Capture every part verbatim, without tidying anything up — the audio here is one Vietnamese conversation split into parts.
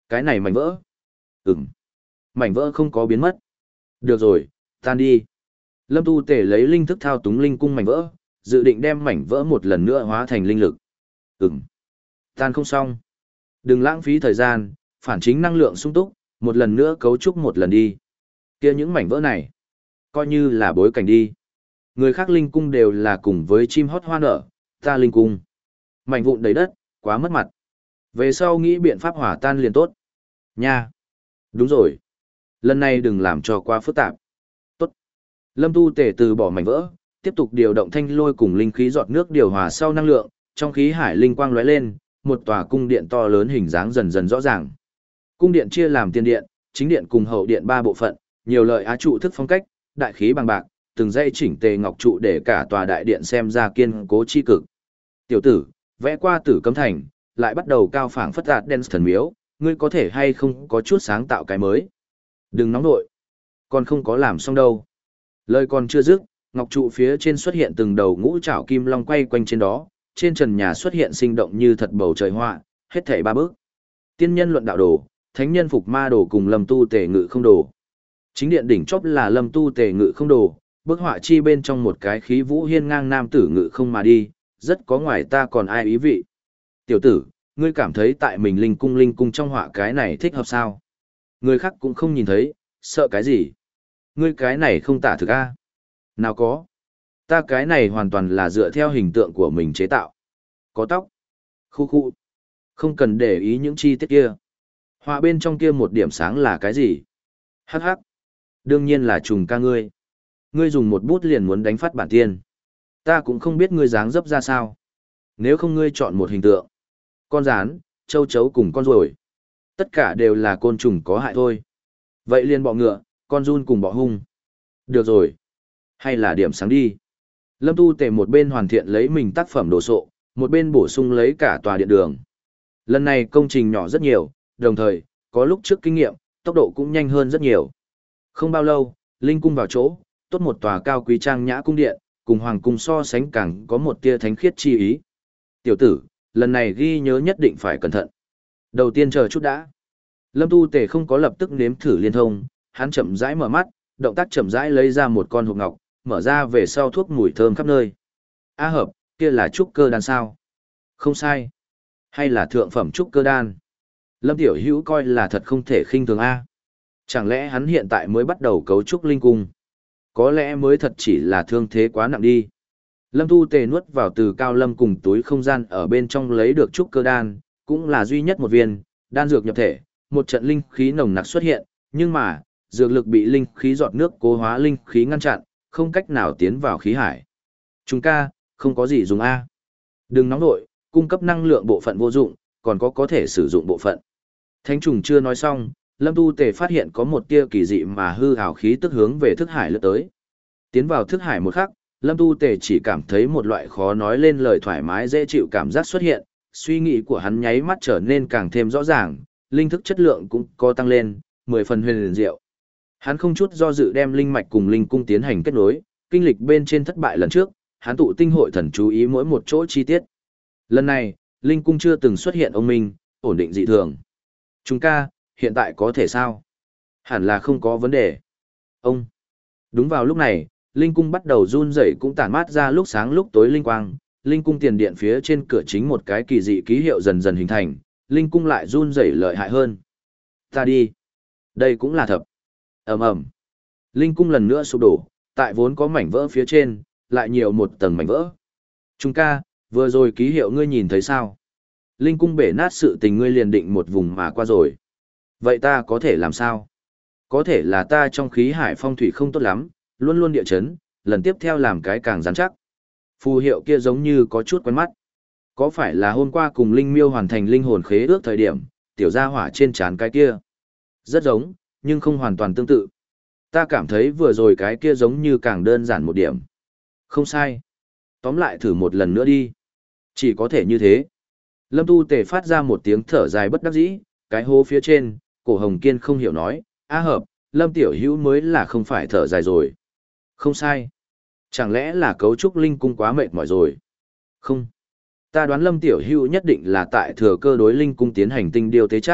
Cái này mảnh vỡ. Ừm. Mảnh vỡ không có biến mất. Được rồi, tan đi. Lâm Tu Tể lấy linh thức thao túng linh cung mảnh vỡ, dự định đem mảnh vỡ một lần nữa hóa thành linh lực. Ừm. Tan không xong. Đừng lãng phí thời gian, phản chính năng lượng sung túc, một lần nữa cấu trúc một lần đi. Kia những mảnh vỡ này, coi như là bối cảnh đi. Người khác linh cung đều là cùng với chim hót hoa nở, ta linh cung. Mảnh vụn đầy đất, quá mất mặt. Về sau nghĩ biện pháp hỏa tan liền tốt. Nha. Đúng rồi. Lần này đừng làm cho quá phức tạp. Tốt. Lâm Tu Tể từ bỏ mảnh vỡ, tiếp tục điều động thanh lôi cùng linh khí giọt nước điều hòa sau năng lượng, trong khí hải linh quang lóe lên, một tòa cung điện to lớn hình dáng dần dần rõ ràng. Cung điện chia làm tiền điện, chính điện cùng hậu điện ba bộ phận, nhiều lợi á trụ thức phong cách, đại khí bằng bạc, từng dãy chỉnh tề ngọc trụ để cả tòa đại điện xem ra kiên cố chi cực. Tiểu tử, vẽ qua Tử Cấm Thành, lại bắt đầu cao phảng phất đạt đen thần miếu, ngươi có thể hay không có chút sáng tạo cái mới. Đừng nóng nội, còn không có làm xong đâu. Lời còn chưa dứt, ngọc trụ phía trên xuất hiện từng đầu ngũ trảo kim long quay quanh trên đó, trên trần nhà xuất hiện sinh động như thật bầu trời họa, hết thảy ba bước. Tiên nhân luận đạo đồ, thánh nhân phục ma đồ cùng Lâm Tu Tề ngự không đồ. Chính điện đỉnh chóp là Lâm Tu Tề ngự không đồ, bức họa chi bên trong một cái khí vũ hiên ngang nam tử ngự không mà đi, rất có ngoài ta còn ai ý vị. Tiểu tử, ngươi cảm thấy tại mình linh cung linh cung trong họa cái này thích hợp sao? Người khác cũng không nhìn thấy, sợ cái gì? Ngươi cái này không tả thực a? Nào có. Ta cái này hoàn toàn là dựa theo hình tượng của mình chế tạo. Có tóc. Khu khu. Không cần để ý những chi tiết kia. Họa bên trong kia một điểm sáng là cái gì? Hắc hắc. Đương nhiên là trùng ca ngươi. Ngươi dùng một bút liền muốn đánh phát bản tiên. Ta cũng không biết ngươi dáng dấp ra sao. Nếu không ngươi chọn một hình tượng. Con rán, châu chấu cùng con ruồi. Tất cả đều là côn trùng có hại thôi. Vậy liền bọ ngựa, con giun cùng bọ hung. Được rồi. Hay là điểm sáng đi. Lâm Tu Tề một bên hoàn thiện lấy mình tác phẩm đồ sộ, một bên bổ sung lấy cả tòa điện đường. Lần này công trình nhỏ rất nhiều, đồng thời, có lúc trước kinh nghiệm, tốc độ cũng nhanh hơn rất nhiều. Không bao lâu, linh cung vào chỗ, tốt một tòa cao quý trang nhã cung điện, cùng hoàng cung so sánh càng có một tia thánh khiết chi ý. Tiểu tử, lần này ghi nhớ nhất định phải cẩn thận. Đầu tiên chờ chút đã. Lâm Tu Tề không có lập tức nếm thử liên thông, hắn chậm rãi mở mắt, động tác chậm rãi lấy ra một con hộp ngọc, mở ra về sau thuốc mùi thơm khắp nơi. A hợp, kia là trúc cơ đan sao? Không sai. Hay là thượng phẩm trúc cơ đan? Lâm Tiểu Hữu coi là thật không thể khinh thường A. Chẳng lẽ hắn hiện tại mới bắt đầu cấu trúc linh cung? Có lẽ mới thật chỉ là thương thế quá nặng đi. Lâm Tu Tề nuốt vào từ Cao Lâm cùng túi không gian ở bên trong lấy được trúc cơ đan, cũng là duy nhất một viên, đan dược nhập thể, một trận linh khí nồng nặc xuất hiện, nhưng mà, dược lực bị linh khí giọt nước cố hóa linh khí ngăn chặn, không cách nào tiến vào khí hải. Chúng ca, không có gì dùng A. Đừng nóng nội, cung cấp năng lượng bộ phận vô dụng, còn có có thể sử dụng bộ phận. Thánh trùng chưa nói xong, Lâm Tu Tề phát hiện có một tia kỳ dị mà hư ảo khí tức hướng về thức hải lướt tới. Tiến vào thức hải một khắc, Lâm Tu Tề chỉ cảm thấy một loại khó nói lên lời thoải mái dễ chịu cảm giác xuất hiện, suy nghĩ của hắn nháy mắt trở nên càng thêm rõ ràng, linh thức chất lượng cũng có tăng lên, mười phần huyền liền diệu. Hắn không chút do dự đem linh mạch cùng linh cung tiến hành kết nối, kinh lịch bên trên thất bại lần trước, hắn tụ tinh hội thần chú ý mỗi một chỗ chi tiết. Lần này, linh cung chưa từng xuất hiện ông minh, ổn định dị thường. Chúng ca, hiện tại có thể sao? Hẳn là không có vấn đề. Ông. Đúng vào lúc này, linh cung bắt đầu run rẩy cũng tản mát ra lúc sáng lúc tối linh quang, linh cung tiền điện phía trên cửa chính một cái kỳ dị ký hiệu dần dần hình thành, linh cung lại run rẩy lợi hại hơn. Ta đi. Đây cũng là thật. Ầm ầm. Linh cung lần nữa sụp đổ, tại vốn có mảnh vỡ phía trên, lại nhiều một tầng mảnh vỡ. Chúng ca, vừa rồi ký hiệu ngươi nhìn thấy sao? Linh cung bể nát sự tình ngươi liền định một vùng mà qua rồi. Vậy ta có thể làm sao? Có thể là ta trong khí hải phong thủy không tốt lắm, luôn luôn địa chấn, lần tiếp theo làm cái càng rắn chắc. Phù hiệu kia giống như có chút quen mắt. Có phải là hôm qua cùng Linh Miêu hoàn thành linh hồn khế ước thời điểm, tiểu gia hỏa trên trán cái kia? Rất giống, nhưng không hoàn toàn tương tự. Ta cảm thấy vừa rồi cái kia giống như càng đơn giản một điểm. Không sai. Tóm lại thử một lần nữa đi. Chỉ có thể như thế. Lâm Tu Tề phát ra một tiếng thở dài bất đắc dĩ, cái hố phía trên, Cổ Hồng Kiên không hiểu nói, a hợp, Lâm Tiểu Hữu mới là không phải thở dài rồi. Không sai. Chẳng lẽ là cấu trúc linh cung quá mệt mỏi rồi? Không. Ta đoán Lâm Tiểu Hữu nhất định là tại thừa cơ đối linh cung tiến hành tinh điều tế chắc,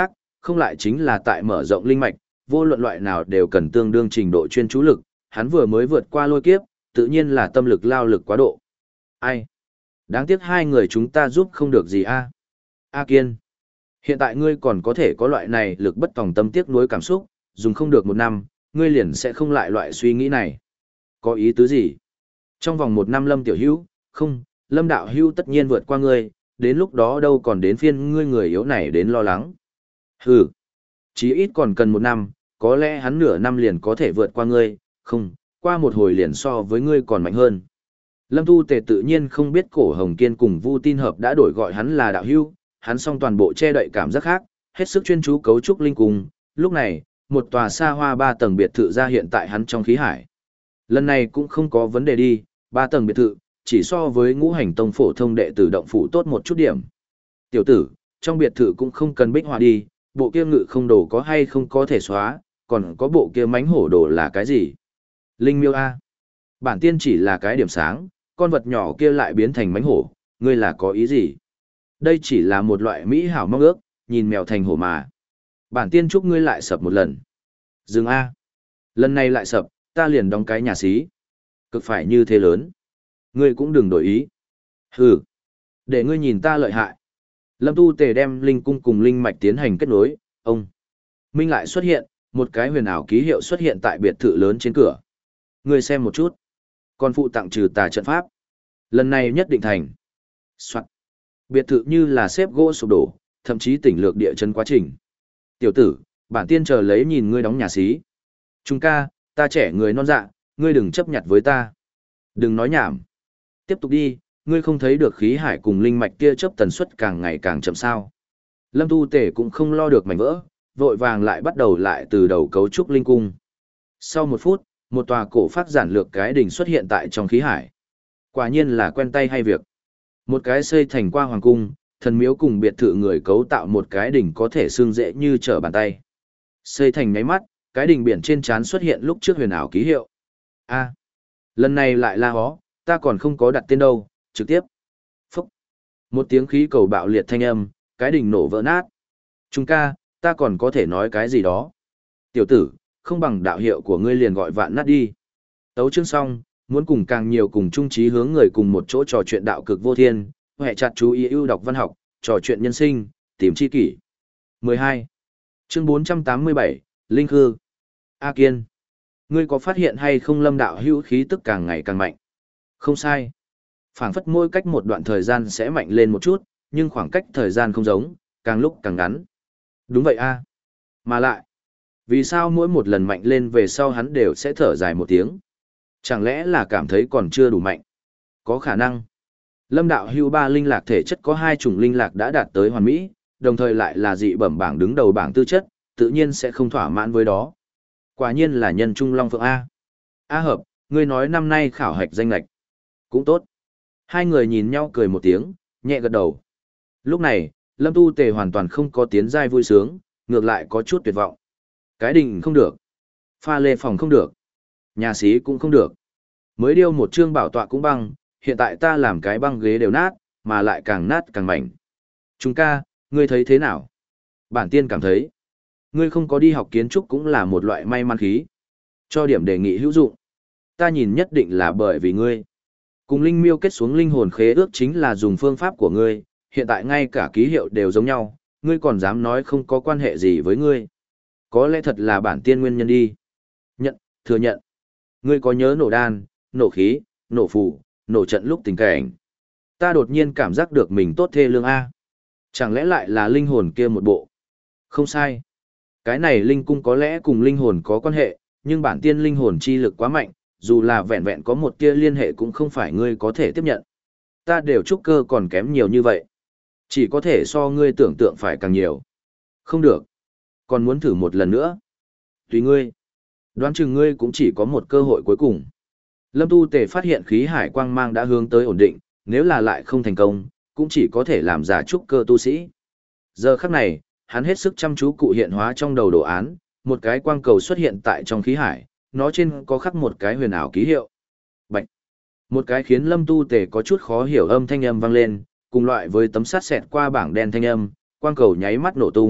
không lại chính là tại mở rộng linh mạch, vô luận loại nào đều cần tương đương trình độ chuyên chú lực, hắn vừa mới vượt qua lôi kiếp, tự nhiên là tâm lực lao lực quá độ. Ai? Đáng tiếc hai người chúng ta giúp không được gì a. A Kiên, hiện tại ngươi còn có thể có loại này lực bất tòng tâm tiếc nuối cảm xúc, dùng không được một năm, ngươi liền sẽ không lại loại suy nghĩ này. Có ý tứ gì? Trong vòng một năm Lâm Tiểu Hữu, không, Lâm Đạo Hữu tất nhiên vượt qua ngươi, đến lúc đó đâu còn đến phiên ngươi người yếu này đến lo lắng. Hừ, chí ít còn cần một năm, có lẽ hắn nửa năm liền có thể vượt qua ngươi, không, qua một hồi liền so với ngươi còn mạnh hơn. Lâm Tu Tề tự nhiên không biết Cổ Hồng Kiên cùng Vu Tin Hợp đã đổi gọi hắn là đạo hữu, hắn song toàn bộ che đậy cảm giác khác, hết sức chuyên chú cấu trúc linh cung. Lúc này, một tòa xa hoa ba tầng biệt thự ra hiện tại hắn trong khí hải. Lần này cũng không có vấn đề đi, ba tầng biệt thự, chỉ so với ngũ hành tông phổ thông đệ tử động phủ tốt một chút điểm. Tiểu tử, trong biệt thự cũng không cần bích họa đi, bộ kia ngự không đồ có hay không có thể xóa, còn có bộ kia mánh hổ đồ là cái gì? Linh miêu A. Bản tiên chỉ là cái điểm sáng, con vật nhỏ kia lại biến thành mánh hổ, ngươi là có ý gì? Đây chỉ là một loại mỹ hảo mong ước, nhìn mèo thành hổ mà. Bản tiên chúc ngươi lại sập một lần. Dừng A. Lần này lại sập, ta liền đóng cái nhà xí. Cực phải như thế lớn. Ngươi cũng đừng đổi ý. Hừ. Để ngươi nhìn ta lợi hại. Lâm Tu Tề đem linh cung cùng linh mạch tiến hành kết nối, ông. Minh lại xuất hiện, một cái huyền ảo ký hiệu xuất hiện tại biệt thự lớn trên cửa. Ngươi xem một chút. Còn phụ tặng trừ tà trận pháp. Lần này nhất định thành. Soạn. Biệt thự như là xếp gỗ sụp đổ, thậm chí tỉnh lược địa chân quá trình. Tiểu tử, bản tiên chờ lấy nhìn ngươi đóng nhà xí. Trung ca, ta trẻ người non dạ, ngươi đừng chấp nhặt với ta. Đừng nói nhảm. Tiếp tục đi, ngươi không thấy được khí hải cùng linh mạch kia chớp tần suất càng ngày càng chậm sao. Lâm Tu Tể cũng không lo được mảnh vỡ, vội vàng lại bắt đầu lại từ đầu cấu trúc linh cung. Sau một phút, một tòa cổ phát giản lược cái đỉnh xuất hiện tại trong khí hải. Quả nhiên là quen tay hay việc. Một cái xây thành qua hoàng cung, thần miếu cùng biệt thự người cấu tạo một cái đỉnh có thể xương dễ như trở bàn tay. Xây thành ngáy mắt, cái đỉnh biển trên trán xuất hiện lúc trước huyền ảo ký hiệu. A, lần này lại la hó, ta còn không có đặt tên đâu, trực tiếp. Phúc. Một tiếng khí cầu bạo liệt thanh âm, cái đỉnh nổ vỡ nát. Trung ca, ta còn có thể nói cái gì đó. Tiểu tử, không bằng đạo hiệu của ngươi liền gọi vạn nát đi. Tấu chương xong, muốn cùng càng nhiều cùng chung trí hướng người cùng một chỗ trò chuyện đạo cực vô thiên, hệ chặt chú ý ưu đọc văn học, trò chuyện nhân sinh, tìm chi kỷ. mười hai. Chương bốn trăm tám mươi bảy, Linh Khư. A Kiên. Ngươi có phát hiện hay không Lâm đạo hữu khí tức càng ngày càng mạnh? Không sai. Phảng phất mỗi cách một đoạn thời gian sẽ mạnh lên một chút, nhưng khoảng cách thời gian không giống, càng lúc càng ngắn. Đúng vậy a. Mà lại, vì sao mỗi một lần mạnh lên về sau hắn đều sẽ thở dài một tiếng? Chẳng lẽ là cảm thấy còn chưa đủ mạnh? Có khả năng. Lâm đạo hưu ba linh lạc thể chất có hai chủng linh lạc đã đạt tới hoàn mỹ, đồng thời lại là dị bẩm bảng đứng đầu bảng tư chất, tự nhiên sẽ không thỏa mãn với đó. Quả nhiên là nhân trung long phượng A. A hợp, ngươi nói năm nay khảo hạch danh lạch. Cũng tốt. Hai người nhìn nhau cười một tiếng, nhẹ gật đầu. Lúc này, Lâm Tu Tề hoàn toàn không có tiến giai vui sướng, ngược lại có chút tuyệt vọng. Cái đình không được. Pha lê phòng không được. Nhà xí cũng không được. Mới điêu một chương bảo tọa cũng băng, hiện tại ta làm cái băng ghế đều nát, mà lại càng nát càng mảnh. Trung ca, ngươi thấy thế nào? Bản tiên cảm thấy, ngươi không có đi học kiến trúc cũng là một loại may mắn khí. Cho điểm đề nghị hữu dụng. Ta nhìn nhất định là bởi vì ngươi. Cùng linh miêu kết xuống linh hồn khế ước chính là dùng phương pháp của ngươi, hiện tại ngay cả ký hiệu đều giống nhau, ngươi còn dám nói không có quan hệ gì với ngươi. Có lẽ thật là bản tiên nguyên nhân đi. Nhận, thừa nhận. Ngươi có nhớ nổ đan, nổ khí, nổ phù, nổ trận lúc tình cảnh. Ta đột nhiên cảm giác được mình tốt thê lương A. Chẳng lẽ lại là linh hồn kia một bộ? Không sai. Cái này linh cung có lẽ cùng linh hồn có quan hệ, nhưng bản tiên linh hồn chi lực quá mạnh, dù là vẹn vẹn có một tia liên hệ cũng không phải ngươi có thể tiếp nhận. Ta đều trúc cơ còn kém nhiều như vậy. Chỉ có thể so ngươi tưởng tượng phải càng nhiều. Không được. Còn muốn thử một lần nữa. Tùy ngươi. Đoán chừng ngươi cũng chỉ có một cơ hội cuối cùng. Lâm Tu Tề phát hiện khí hải quang mang đã hướng tới ổn định, nếu là lại không thành công, cũng chỉ có thể làm giả trúc cơ tu sĩ. Giờ khắc này, hắn hết sức chăm chú cụ hiện hóa trong đầu đồ án, một cái quang cầu xuất hiện tại trong khí hải, nó trên có khắc một cái huyền ảo ký hiệu. Bạch. Một cái khiến Lâm Tu Tề có chút khó hiểu âm thanh âm vang lên, cùng loại với tấm sắt xẹt qua bảng đen thanh âm, quang cầu nháy mắt nổ tung,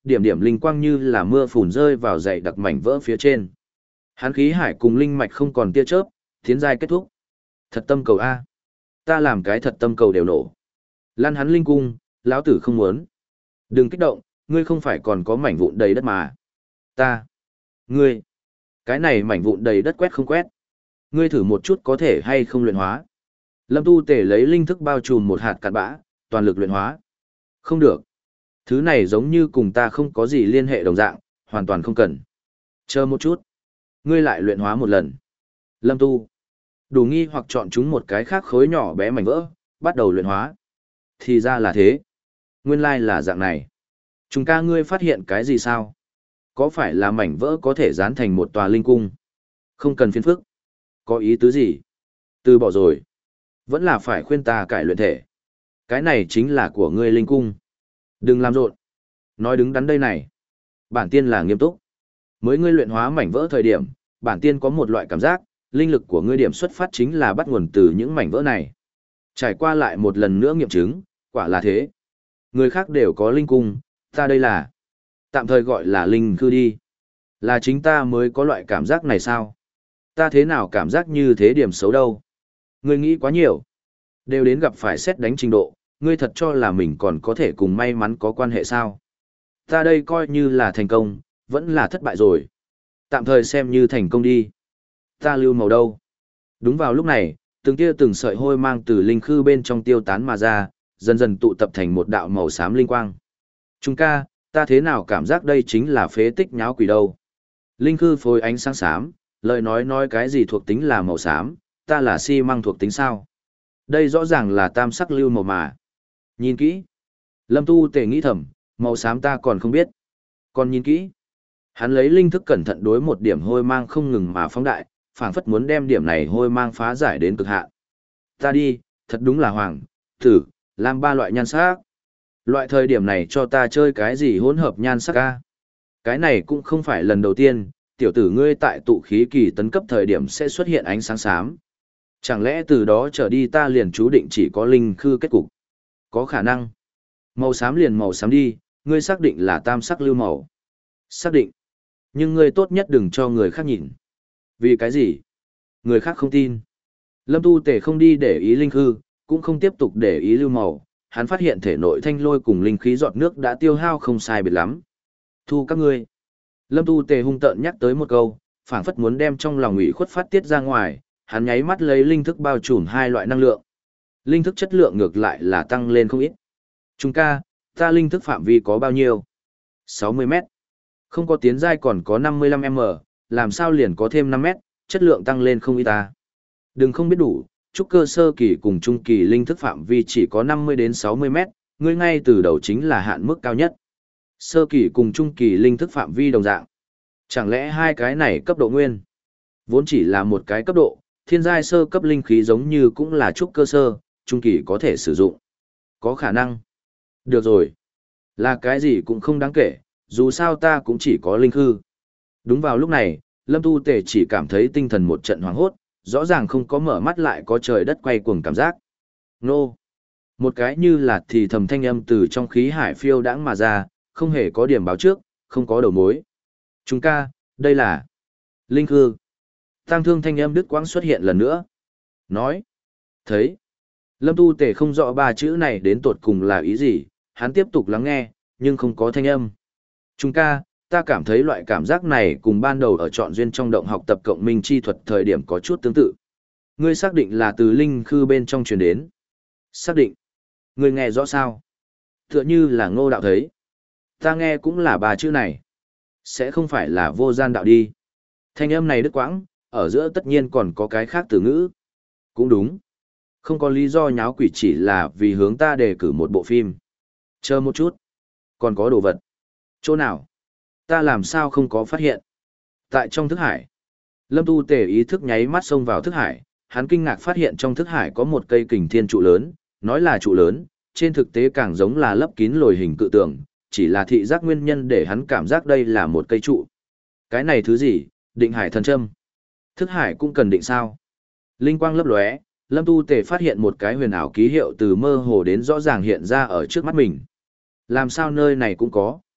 điểm điểm linh quang như là mưa phùn rơi vào dày đặc mảnh vỡ phía trên. Hắn khí hải cùng linh mạch không còn tia chớp, tiến giai kết thúc. Thật tâm cầu A. Ta làm cái thật tâm cầu đều nổ. Lan hắn linh cung, lão tử không muốn. Đừng kích động, ngươi không phải còn có mảnh vụn đầy đất mà. Ta. Ngươi. Cái này mảnh vụn đầy đất quét không quét. Ngươi thử một chút có thể hay không luyện hóa. Lâm Tu Tể lấy linh thức bao trùm một hạt cặn bã, toàn lực luyện hóa. Không được. Thứ này giống như cùng ta không có gì liên hệ đồng dạng, hoàn toàn không cần. Chờ một chút. Ngươi lại luyện hóa một lần. Lâm Tu. Đủ nghi hoặc chọn chúng một cái khác khối nhỏ bé mảnh vỡ, bắt đầu luyện hóa. Thì ra là thế. Nguyên lai là dạng này. Chúng ca ngươi phát hiện cái gì sao? Có phải là mảnh vỡ có thể dán thành một tòa linh cung? Không cần phiền phức. Có ý tứ gì? Từ bỏ rồi. Vẫn là phải khuyên ta cải luyện thể. Cái này chính là của ngươi linh cung. Đừng làm rộn. Nói đứng đắn đây này. Bản tiên là nghiêm túc. Mới ngươi luyện hóa mảnh vỡ thời điểm, bản tiên có một loại cảm giác, linh lực của ngươi điểm xuất phát chính là bắt nguồn từ những mảnh vỡ này. Trải qua lại một lần nữa nghiệm chứng, quả là thế. Người khác đều có linh cung, ta đây là tạm thời gọi là linh khư đi. Là chính ta mới có loại cảm giác này sao? Ta thế nào cảm giác như thế điểm xấu đâu? Ngươi nghĩ quá nhiều. Đều đến gặp phải xét đánh trình độ, ngươi thật cho là mình còn có thể cùng may mắn có quan hệ sao? Ta đây coi như là thành công, vẫn là thất bại rồi. Tạm thời xem như thành công đi. Ta lưu màu đâu? Đúng vào lúc này, từng tia từng sợi hôi mang từ linh khư bên trong tiêu tán mà ra, dần dần tụ tập thành một đạo màu xám linh quang. Trung ca, ta thế nào cảm giác đây chính là phế tích nháo quỷ đâu? Linh khư phối ánh sáng xám, lời nói nói cái gì thuộc tính là màu xám, ta là xi măng thuộc tính sao? Đây rõ ràng là tam sắc lưu màu mà. Nhìn kỹ. Lâm Tu Tể nghĩ thầm, màu xám ta còn không biết. Còn nhìn kỹ. Hắn lấy linh thức cẩn thận đối một điểm hôi mang không ngừng mà phóng đại, phảng phất muốn đem điểm này hôi mang phá giải đến cực hạn. Ta đi, thật đúng là hoàng, thử, làm ba loại nhan sắc. Loại thời điểm này cho ta chơi cái gì hỗn hợp nhan sắc a? Cái này cũng không phải lần đầu tiên, tiểu tử ngươi tại tụ khí kỳ tấn cấp thời điểm sẽ xuất hiện ánh sáng xám. Chẳng lẽ từ đó trở đi ta liền chú định chỉ có linh khư kết cục? Có khả năng. Màu xám liền màu xám đi, ngươi xác định là tam sắc lưu màu. Xác định. Nhưng ngươi tốt nhất đừng cho người khác nhìn. Vì cái gì? Người khác không tin. Lâm Tu Tể không đi để ý linh khư, cũng không tiếp tục để ý lưu màu. Hắn phát hiện thể nội thanh lôi cùng linh khí giọt nước đã tiêu hao không sai biệt lắm. Thu các ngươi. Lâm Tu Tề hung tợn nhắc tới một câu, phảng phất muốn đem trong lòng ủy khuất phát tiết ra ngoài, hắn nháy mắt lấy linh thức bao trùm hai loại năng lượng. Linh thức chất lượng ngược lại là tăng lên không ít. Trung ca, ta linh thức phạm vi có bao nhiêu? sáu mươi mét. Không có tiến giai còn có năm mươi lăm mét, làm sao liền có thêm năm mét, chất lượng tăng lên không ít ta. Đừng không biết đủ, trúc cơ sơ kỳ cùng trung kỳ linh thức phạm vi chỉ có năm mươi đến sáu mươi mét, ngươi ngay từ đầu chính là hạn mức cao nhất. Sơ kỳ cùng trung kỳ linh thức phạm vi đồng dạng. Chẳng lẽ hai cái này cấp độ nguyên? Vốn chỉ là một cái cấp độ, thiên giai sơ cấp linh khí giống như cũng là trúc cơ sơ, trung kỳ có thể sử dụng. Có khả năng. Được rồi. Là cái gì cũng không đáng kể, dù sao ta cũng chỉ có linh hư. Đúng vào lúc này, Lâm Tu Tể chỉ cảm thấy tinh thần một trận hoảng hốt, rõ ràng không có mở mắt lại có trời đất quay cuồng cảm giác. Nô! Một cái như là thì thầm thanh âm từ trong khí hải phiêu đãng mà ra, không hề có điểm báo trước, không có đầu mối. Chúng ca, đây là linh hư. Tăng thương thanh âm đứt quãng xuất hiện lần nữa. Nói. Thấy. Lâm Tu Tể không rõ ba chữ này đến tột cùng là ý gì, hắn tiếp tục lắng nghe, nhưng không có thanh âm. Chúng ca, ta cảm thấy loại cảm giác này cùng ban đầu ở trọn duyên trong động học tập cộng minh chi thuật thời điểm có chút tương tự. Ngươi xác định là từ linh khư bên trong truyền đến. Xác định. Ngươi nghe rõ sao? Tựa như là Ngô đạo thấy. Ta nghe cũng là ba chữ này. Sẽ không phải là vô gian đạo đi. Thanh âm này đứt quãng, ở giữa tất nhiên còn có cái khác từ ngữ. Cũng đúng. Không có lý do nháo quỷ chỉ là vì hướng ta đề cử một bộ phim. Chờ một chút. Còn có đồ vật. Chỗ nào? Ta làm sao không có phát hiện? Tại trong thức hải. Lâm Tu Tể ý thức nháy mắt xông vào thức hải, hắn kinh ngạc phát hiện trong thức hải có một cây kình thiên trụ lớn, nói là trụ lớn, trên thực tế càng giống là lấp kín lồi hình cự tường, chỉ là thị giác nguyên nhân để hắn cảm giác đây là một cây trụ. Cái này thứ gì? Định hải thần châm. Thức hải cũng cần định sao? Linh quang lấp lóe, Lâm Tu Tể phát hiện một cái huyền ảo ký hiệu từ mơ hồ đến rõ ràng hiện ra ở trước mắt mình. Làm sao nơi này cũng có?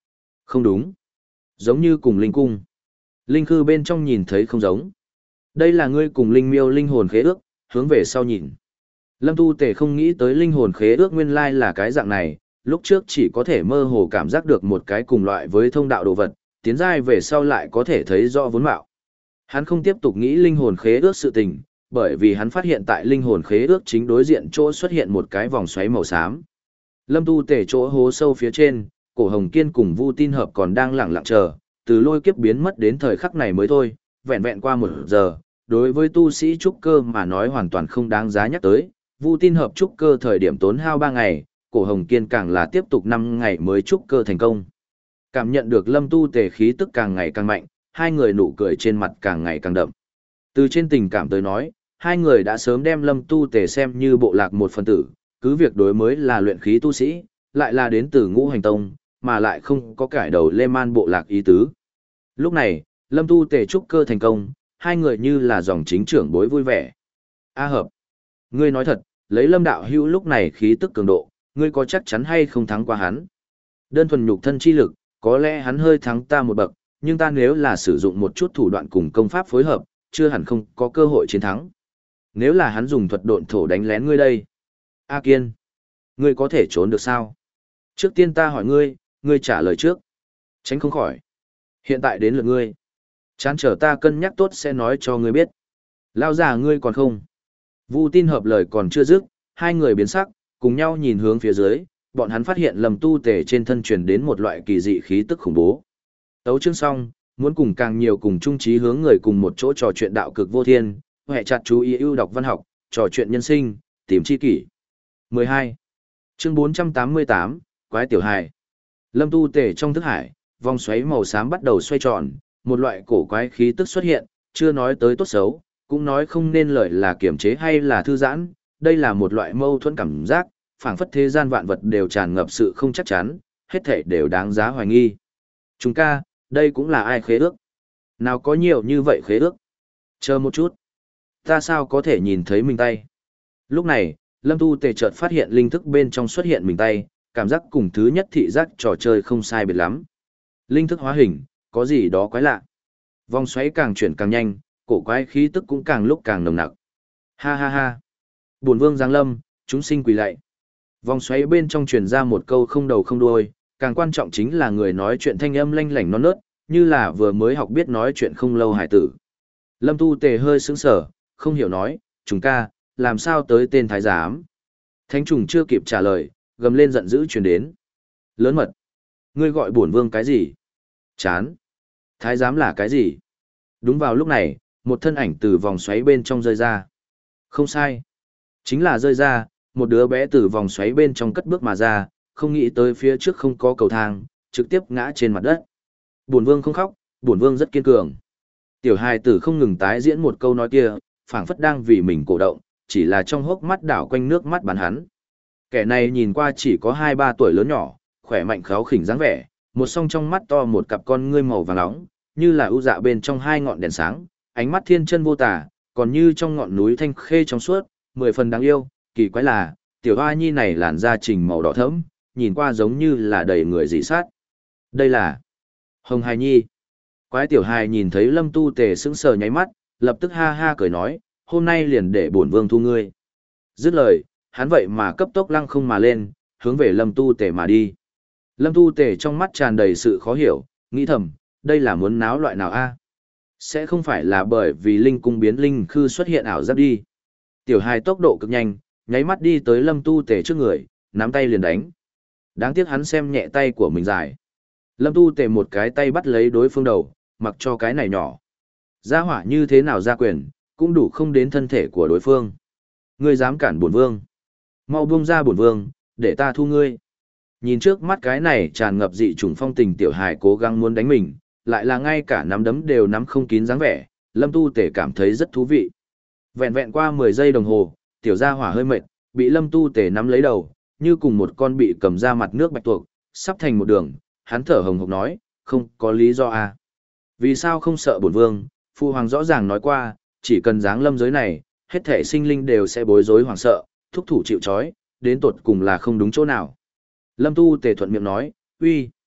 Không đúng. Giống như cùng linh cung. Linh khư bên trong nhìn thấy không giống. Đây là ngươi cùng linh miêu linh hồn khế ước, hướng về sau nhìn. Lâm Tu Tề không nghĩ tới linh hồn khế ước nguyên lai là cái dạng này, lúc trước chỉ có thể mơ hồ cảm giác được một cái cùng loại với thông đạo đồ vật, tiến giai về sau lại có thể thấy rõ vốn mạo. Hắn không tiếp tục nghĩ linh hồn khế ước sự tình, bởi vì hắn phát hiện tại linh hồn khế ước chính đối diện chỗ xuất hiện một cái vòng xoáy màu xám. Lâm Tu Tề chỗ hố sâu phía trên, Cổ Hồng Kiên cùng Vu Tin Hợp còn đang lẳng lặng chờ, từ lôi kiếp biến mất đến thời khắc này mới thôi, vẹn vẹn qua một giờ, đối với tu sĩ trúc cơ mà nói hoàn toàn không đáng giá nhắc tới. Vu Tin Hợp trúc cơ thời điểm tốn hao ba ngày, Cổ Hồng Kiên càng là tiếp tục năm ngày mới trúc cơ thành công. Cảm nhận được Lâm Tu Tề khí tức càng ngày càng mạnh, hai người nụ cười trên mặt càng ngày càng đậm. Từ trên tình cảm tới nói, hai người đã sớm đem Lâm Tu Tề xem như bộ lạc một phần tử, cứ việc đối mới là luyện khí tu sĩ, lại là đến từ Ngũ Hành Tông, mà lại không có cải đầu lê man bộ lạc ý tứ. Lúc này, Lâm Tu Tề trúc cơ thành công, hai người như là dòng chính trưởng bối vui vẻ. A Hợp, ngươi nói thật, lấy Lâm đạo hữu lúc này khí tức cường độ, ngươi có chắc chắn hay không thắng qua hắn? Đơn thuần nhục thân chi lực, có lẽ hắn hơi thắng ta một bậc, nhưng ta nếu là sử dụng một chút thủ đoạn cùng công pháp phối hợp, chưa hẳn không có cơ hội chiến thắng. Nếu là hắn dùng thuật độn thổ đánh lén ngươi đây. A Kiên, ngươi có thể trốn được sao? Trước tiên ta hỏi ngươi, ngươi trả lời trước. Tránh không khỏi. Hiện tại đến lượt ngươi. Chán trở ta cân nhắc tốt sẽ nói cho ngươi biết. Lao già ngươi còn không. Vu Tin Hợp lời còn chưa dứt, hai người biến sắc, cùng nhau nhìn hướng phía dưới, bọn hắn phát hiện Lâm Tu Tề trên thân truyền đến một loại kỳ dị khí tức khủng bố. Tấu chương xong, muốn cùng càng nhiều cùng chung trí hướng người cùng một chỗ trò chuyện đạo cực vô thiên, hệ chặt chú ý ưu đọc văn học, trò chuyện nhân sinh, tìm chi kỷ. mười hai. Chương bốn trăm tám mươi tám, Quái Tiểu Hài. Lâm Tu Tề trong thức hải, vòng xoáy màu xám bắt đầu xoay tròn, một loại cổ quái khí tức xuất hiện, chưa nói tới tốt xấu, cũng nói không nên lời là kiểm chế hay là thư giãn, đây là một loại mâu thuẫn cảm giác, phảng phất thế gian vạn vật đều tràn ngập sự không chắc chắn, hết thảy đều đáng giá hoài nghi. Chúng ca, đây cũng là ai khế ước? Nào có nhiều như vậy khế ước? Chờ một chút. Ta sao có thể nhìn thấy mình tay? Lúc này, Lâm Tu Tề chợt phát hiện linh thức bên trong xuất hiện mình tay, cảm giác cùng thứ nhất thị giác trò chơi không sai biệt lắm. Linh thức hóa hình, có gì đó quái lạ. Vòng xoáy càng chuyển càng nhanh, cổ quái khí tức cũng càng lúc càng nồng nặc. Ha ha ha. Bổn vương giáng lâm, chúng sinh quỳ lạy. Vòng xoáy bên trong truyền ra một câu không đầu không đuôi, càng quan trọng chính là người nói chuyện thanh âm lanh lảnh non nớt, như là vừa mới học biết nói chuyện không lâu hải tử. Lâm Tu Tề hơi sững sờ, không hiểu nói, chúng ca, làm sao tới tên thái giám? Thánh trùng chưa kịp trả lời, gầm lên giận dữ truyền đến. Lớn mật. Ngươi gọi bổn vương cái gì? Chán. Thái giám là cái gì? Đúng vào lúc này, một thân ảnh từ vòng xoáy bên trong rơi ra. Không sai. Chính là rơi ra, một đứa bé từ vòng xoáy bên trong cất bước mà ra, không nghĩ tới phía trước không có cầu thang, trực tiếp ngã trên mặt đất. Bổn vương không khóc, bổn vương rất kiên cường. Tiểu hài tử không ngừng tái diễn một câu nói kia, phảng phất đang vì mình cổ động, chỉ là trong hốc mắt đảo quanh nước mắt bắn hắn. Kẻ này nhìn qua chỉ có hai ba tuổi lớn nhỏ, khỏe mạnh kháu khỉnh dáng vẻ, một song trong mắt to một cặp con ngươi màu vàng nóng, như là ưu dạ bên trong hai ngọn đèn sáng, ánh mắt thiên chân vô tả, còn như trong ngọn núi thanh khê trong suốt, mười phần đáng yêu, kỳ quái là, tiểu hoa nhi này làn da trình màu đỏ thẫm, nhìn qua giống như là đầy người dị sát. Đây là Hồng Hài Nhi. Quái tiểu hài nhìn thấy Lâm Tu Tề sững sờ nháy mắt, lập tức ha ha cười nói, hôm nay liền để bổn vương thu ngươi. Dứt lời, hắn vậy mà cấp tốc lăng không mà lên, hướng về Lâm Tu Tề mà đi. Lâm Tu Tề trong mắt tràn đầy sự khó hiểu, nghĩ thầm, đây là muốn náo loại nào a? Sẽ không phải là bởi vì linh cung biến linh khư xuất hiện ảo giác đi. Tiểu hài tốc độ cực nhanh, nháy mắt đi tới Lâm Tu Tề trước người, nắm tay liền đánh. Đáng tiếc hắn xem nhẹ tay của mình dài. Lâm Tu Tề một cái tay bắt lấy đối phương đầu, mặc cho cái này nhỏ. Gia hỏa như thế nào ra quyền, cũng đủ không đến thân thể của đối phương. Ngươi dám cản bổn vương? Mau buông ra bổn vương, để ta thu ngươi. Nhìn trước mắt cái này tràn ngập dị chủng phong tình tiểu hài cố gắng muốn đánh mình, lại là ngay cả nắm đấm đều nắm không kín dáng vẻ, Lâm Tu Tề cảm thấy rất thú vị. Vẹn vẹn qua mười giây đồng hồ, tiểu gia hỏa hơi mệt, bị Lâm Tu Tề nắm lấy đầu, như cùng một con bị cầm ra mặt nước bạch tuộc, sắp thành một đường, hắn thở hồng hộc nói, không có lý do à. Vì sao không sợ bổn vương, Phu Hoàng rõ ràng nói qua, chỉ cần giáng lâm giới này, hết thể sinh linh đều sẽ bối rối hoảng sợ, thúc thủ chịu trói, đến tột cùng là không đúng chỗ nào. Lâm Tu Tề thuận miệng nói, uy,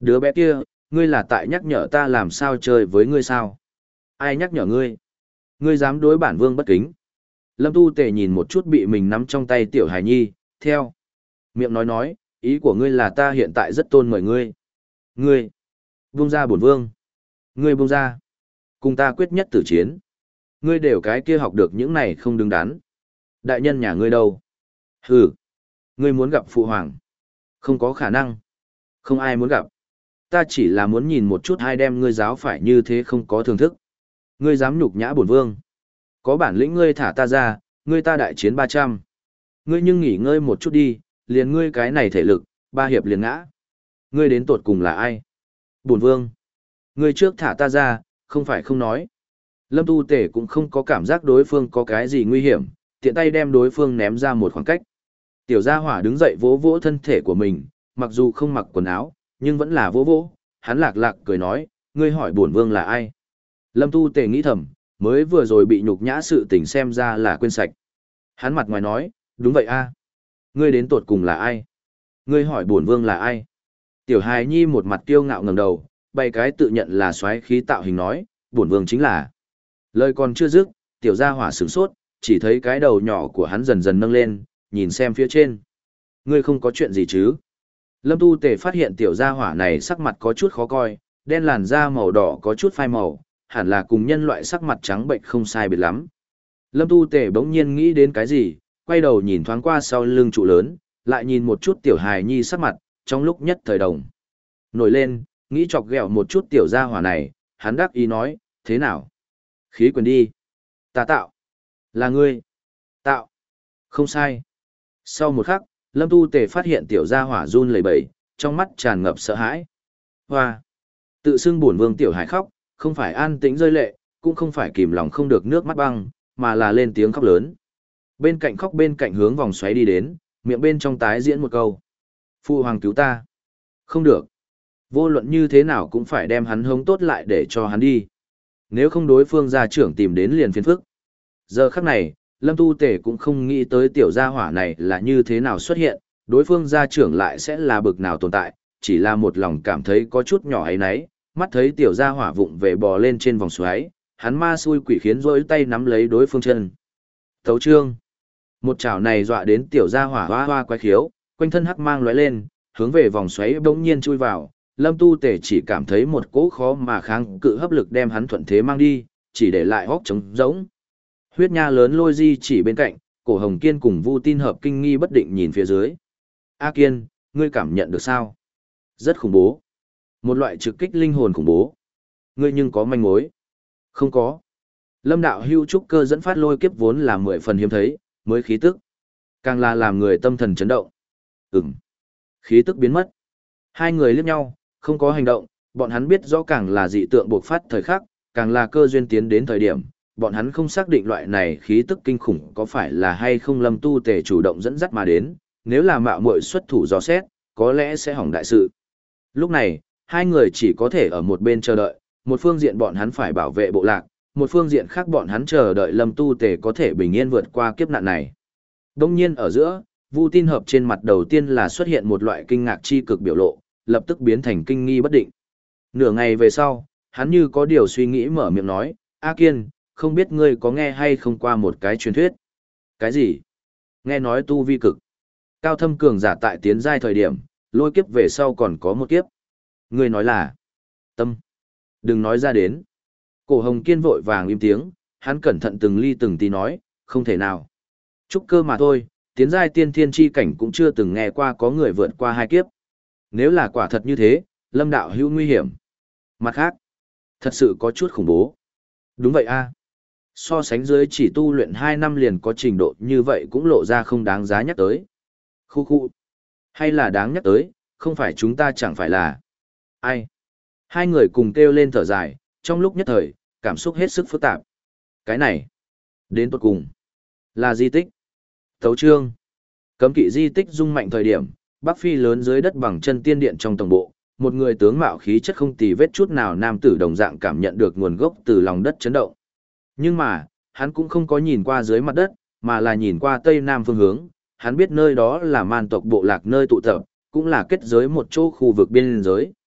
Đứa bé kia, ngươi là tại nhắc nhở ta làm sao chơi với ngươi sao? Ai nhắc nhở ngươi? Ngươi dám đối bản vương bất kính. Lâm Tu Tề nhìn một chút bị mình nắm trong tay tiểu hài nhi, theo. Miệng nói nói, ý của ngươi là ta hiện tại rất tôn mời ngươi. Ngươi, buông ra bổn vương. Ngươi buông ra. Cùng ta quyết nhất tử chiến. Ngươi đều cái kia học được những này không đứng đắn. Đại nhân nhà ngươi đâu? Hừ, ngươi muốn gặp phụ hoàng. Không có khả năng. Không ai muốn gặp. Ta chỉ là muốn nhìn một chút hai đem ngươi giáo phải như thế không có thưởng thức. Ngươi dám nhục nhã bổn vương. Có bản lĩnh ngươi thả ta ra, ngươi ta đại chiến ba trăm. Ngươi nhưng nghỉ ngơi một chút đi, liền ngươi cái này thể lực, ba hiệp liền ngã. Ngươi đến tột cùng là ai? Bổn vương. Ngươi trước thả ta ra, không phải không nói. Lâm Tu Tể cũng không có cảm giác đối phương có cái gì nguy hiểm, tiện tay đem đối phương ném ra một khoảng cách. Tiểu gia hỏa đứng dậy vỗ vỗ thân thể của mình, mặc dù không mặc quần áo, nhưng vẫn là vỗ vỗ. Hắn lạc lạc cười nói, ngươi hỏi bổn vương là ai? Lâm Tu Tể nghĩ thầm, mới vừa rồi bị nhục nhã sự tình xem ra là quên sạch. Hắn mặt ngoài nói, đúng vậy a. Ngươi đến tột cùng là ai? Ngươi hỏi bổn vương là ai? Tiểu hài nhi một mặt kiêu ngạo ngẩng đầu, bày cái tự nhận là xoáy khí tạo hình nói, bổn vương chính là. Lời còn chưa dứt, tiểu gia hỏa sửng sốt, chỉ thấy cái đầu nhỏ của hắn dần dần nâng lên, nhìn xem phía trên. Ngươi không có chuyện gì chứ? Lâm Tu Tề phát hiện tiểu gia hỏa này sắc mặt có chút khó coi, đen làn da màu đỏ có chút phai màu, hẳn là cùng nhân loại sắc mặt trắng bệnh không sai biệt lắm. Lâm Tu Tề bỗng nhiên nghĩ đến cái gì, quay đầu nhìn thoáng qua sau lưng trụ lớn, lại nhìn một chút tiểu hài nhi sắc mặt, trong lúc nhất thời đồng. Nổi lên, nghĩ chọc ghẹo một chút tiểu gia hỏa này, hắn đắc ý nói, thế nào? Khí quyền đi. Ta tạo. Là ngươi. Tạo. Không sai. Sau một khắc, Lâm Tu Tề phát hiện tiểu gia hỏa run lẩy bẩy, trong mắt tràn ngập sợ hãi. Hoa. Tự xưng bổn vương tiểu hải khóc, không phải an tĩnh rơi lệ, cũng không phải kìm lòng không được nước mắt băng, mà là lên tiếng khóc lớn. Bên cạnh khóc bên cạnh hướng vòng xoáy đi đến, miệng bên trong tái diễn một câu. Phụ hoàng cứu ta. Không được. Vô luận như thế nào cũng phải đem hắn hống tốt lại để cho hắn đi. Nếu không đối phương gia trưởng tìm đến liền phiền phức. Giờ khắc này, Lâm Tu Tể cũng không nghĩ tới tiểu gia hỏa này là như thế nào xuất hiện, đối phương gia trưởng lại sẽ là bực nào tồn tại, chỉ là một lòng cảm thấy có chút nhỏ ấy nấy, mắt thấy tiểu gia hỏa vụng về bò lên trên vòng xoáy, hắn ma xui quỷ khiến rỗi tay nắm lấy đối phương chân. Thấu trương. Một chảo này dọa đến tiểu gia hỏa hoa hoa quái khiếu, quanh thân hắc mang lóe lên, hướng về vòng xoáy bỗng nhiên chui vào. Lâm Tu Tể chỉ cảm thấy một cỗ khó mà kháng cự hấp lực đem hắn thuận thế mang đi, chỉ để lại hốc trống rỗng. Huyết nha lớn lôi di chỉ bên cạnh, cổ Hồng Kiên cùng Vu Tin Hợp kinh nghi bất định nhìn phía dưới. A Kiên, ngươi cảm nhận được sao? Rất khủng bố. Một loại trực kích linh hồn khủng bố. Ngươi nhưng có manh mối? Không có. Lâm đạo hưu trúc cơ dẫn phát lôi kiếp vốn là mười phần hiếm thấy, mới khí tức. Càng là làm người tâm thần chấn động. Ừm. Khí tức biến mất. Hai người liếc nhau, không có hành động, bọn hắn biết rõ càng là dị tượng bộc phát thời khắc, càng là cơ duyên tiến đến thời điểm, bọn hắn không xác định loại này khí tức kinh khủng có phải là hay không Lâm Tu Tề chủ động dẫn dắt mà đến, nếu là mạo muội xuất thủ dò xét, có lẽ sẽ hỏng đại sự. Lúc này, hai người chỉ có thể ở một bên chờ đợi, một phương diện bọn hắn phải bảo vệ bộ lạc, một phương diện khác bọn hắn chờ đợi Lâm Tu Tề có thể bình yên vượt qua kiếp nạn này. Đông nhiên ở giữa, Vu Tin Hợp trên mặt đầu tiên là xuất hiện một loại kinh ngạc chi cực biểu lộ, lập tức biến thành kinh nghi bất định. Nửa ngày về sau, hắn như có điều suy nghĩ mở miệng nói, A Kiên, không biết ngươi có nghe hay không qua một cái truyền thuyết. Cái gì? Nghe nói tu vi cực. Cao thâm cường giả tại tiến giai thời điểm, lôi kiếp về sau còn có một kiếp. Ngươi nói là tâm. Đừng nói ra đến. Cổ Hồng Kiên vội vàng im tiếng, hắn cẩn thận từng ly từng tí nói, không thể nào. Trúc cơ mà thôi, tiến giai tiên thiên chi cảnh cũng chưa từng nghe qua có người vượt qua hai kiếp. Nếu là quả thật như thế, Lâm đạo hữu nguy hiểm. Mặt khác, thật sự có chút khủng bố. Đúng vậy a. So sánh dưới chỉ tu luyện hai năm liền có trình độ như vậy cũng lộ ra không đáng giá nhắc tới. Khu khu. Hay là đáng nhắc tới, không phải chúng ta chẳng phải là. Ai? Hai người cùng kêu lên thở dài, trong lúc nhất thời, cảm xúc hết sức phức tạp. Cái này, đến tuột cùng, là di tích. Thấu chương. Cấm kỵ di tích rung mạnh thời điểm, Bắc Phi lớn dưới đất bằng chân tiên điện trong tổng bộ, một người tướng mạo khí chất không tì vết chút nào nam tử đồng dạng cảm nhận được nguồn gốc từ lòng đất chấn động. Nhưng mà, hắn cũng không có nhìn qua dưới mặt đất, mà là nhìn qua tây nam phương hướng, hắn biết nơi đó là man tộc bộ lạc nơi tụ tập, cũng là kết giới một chỗ khu vực biên giới.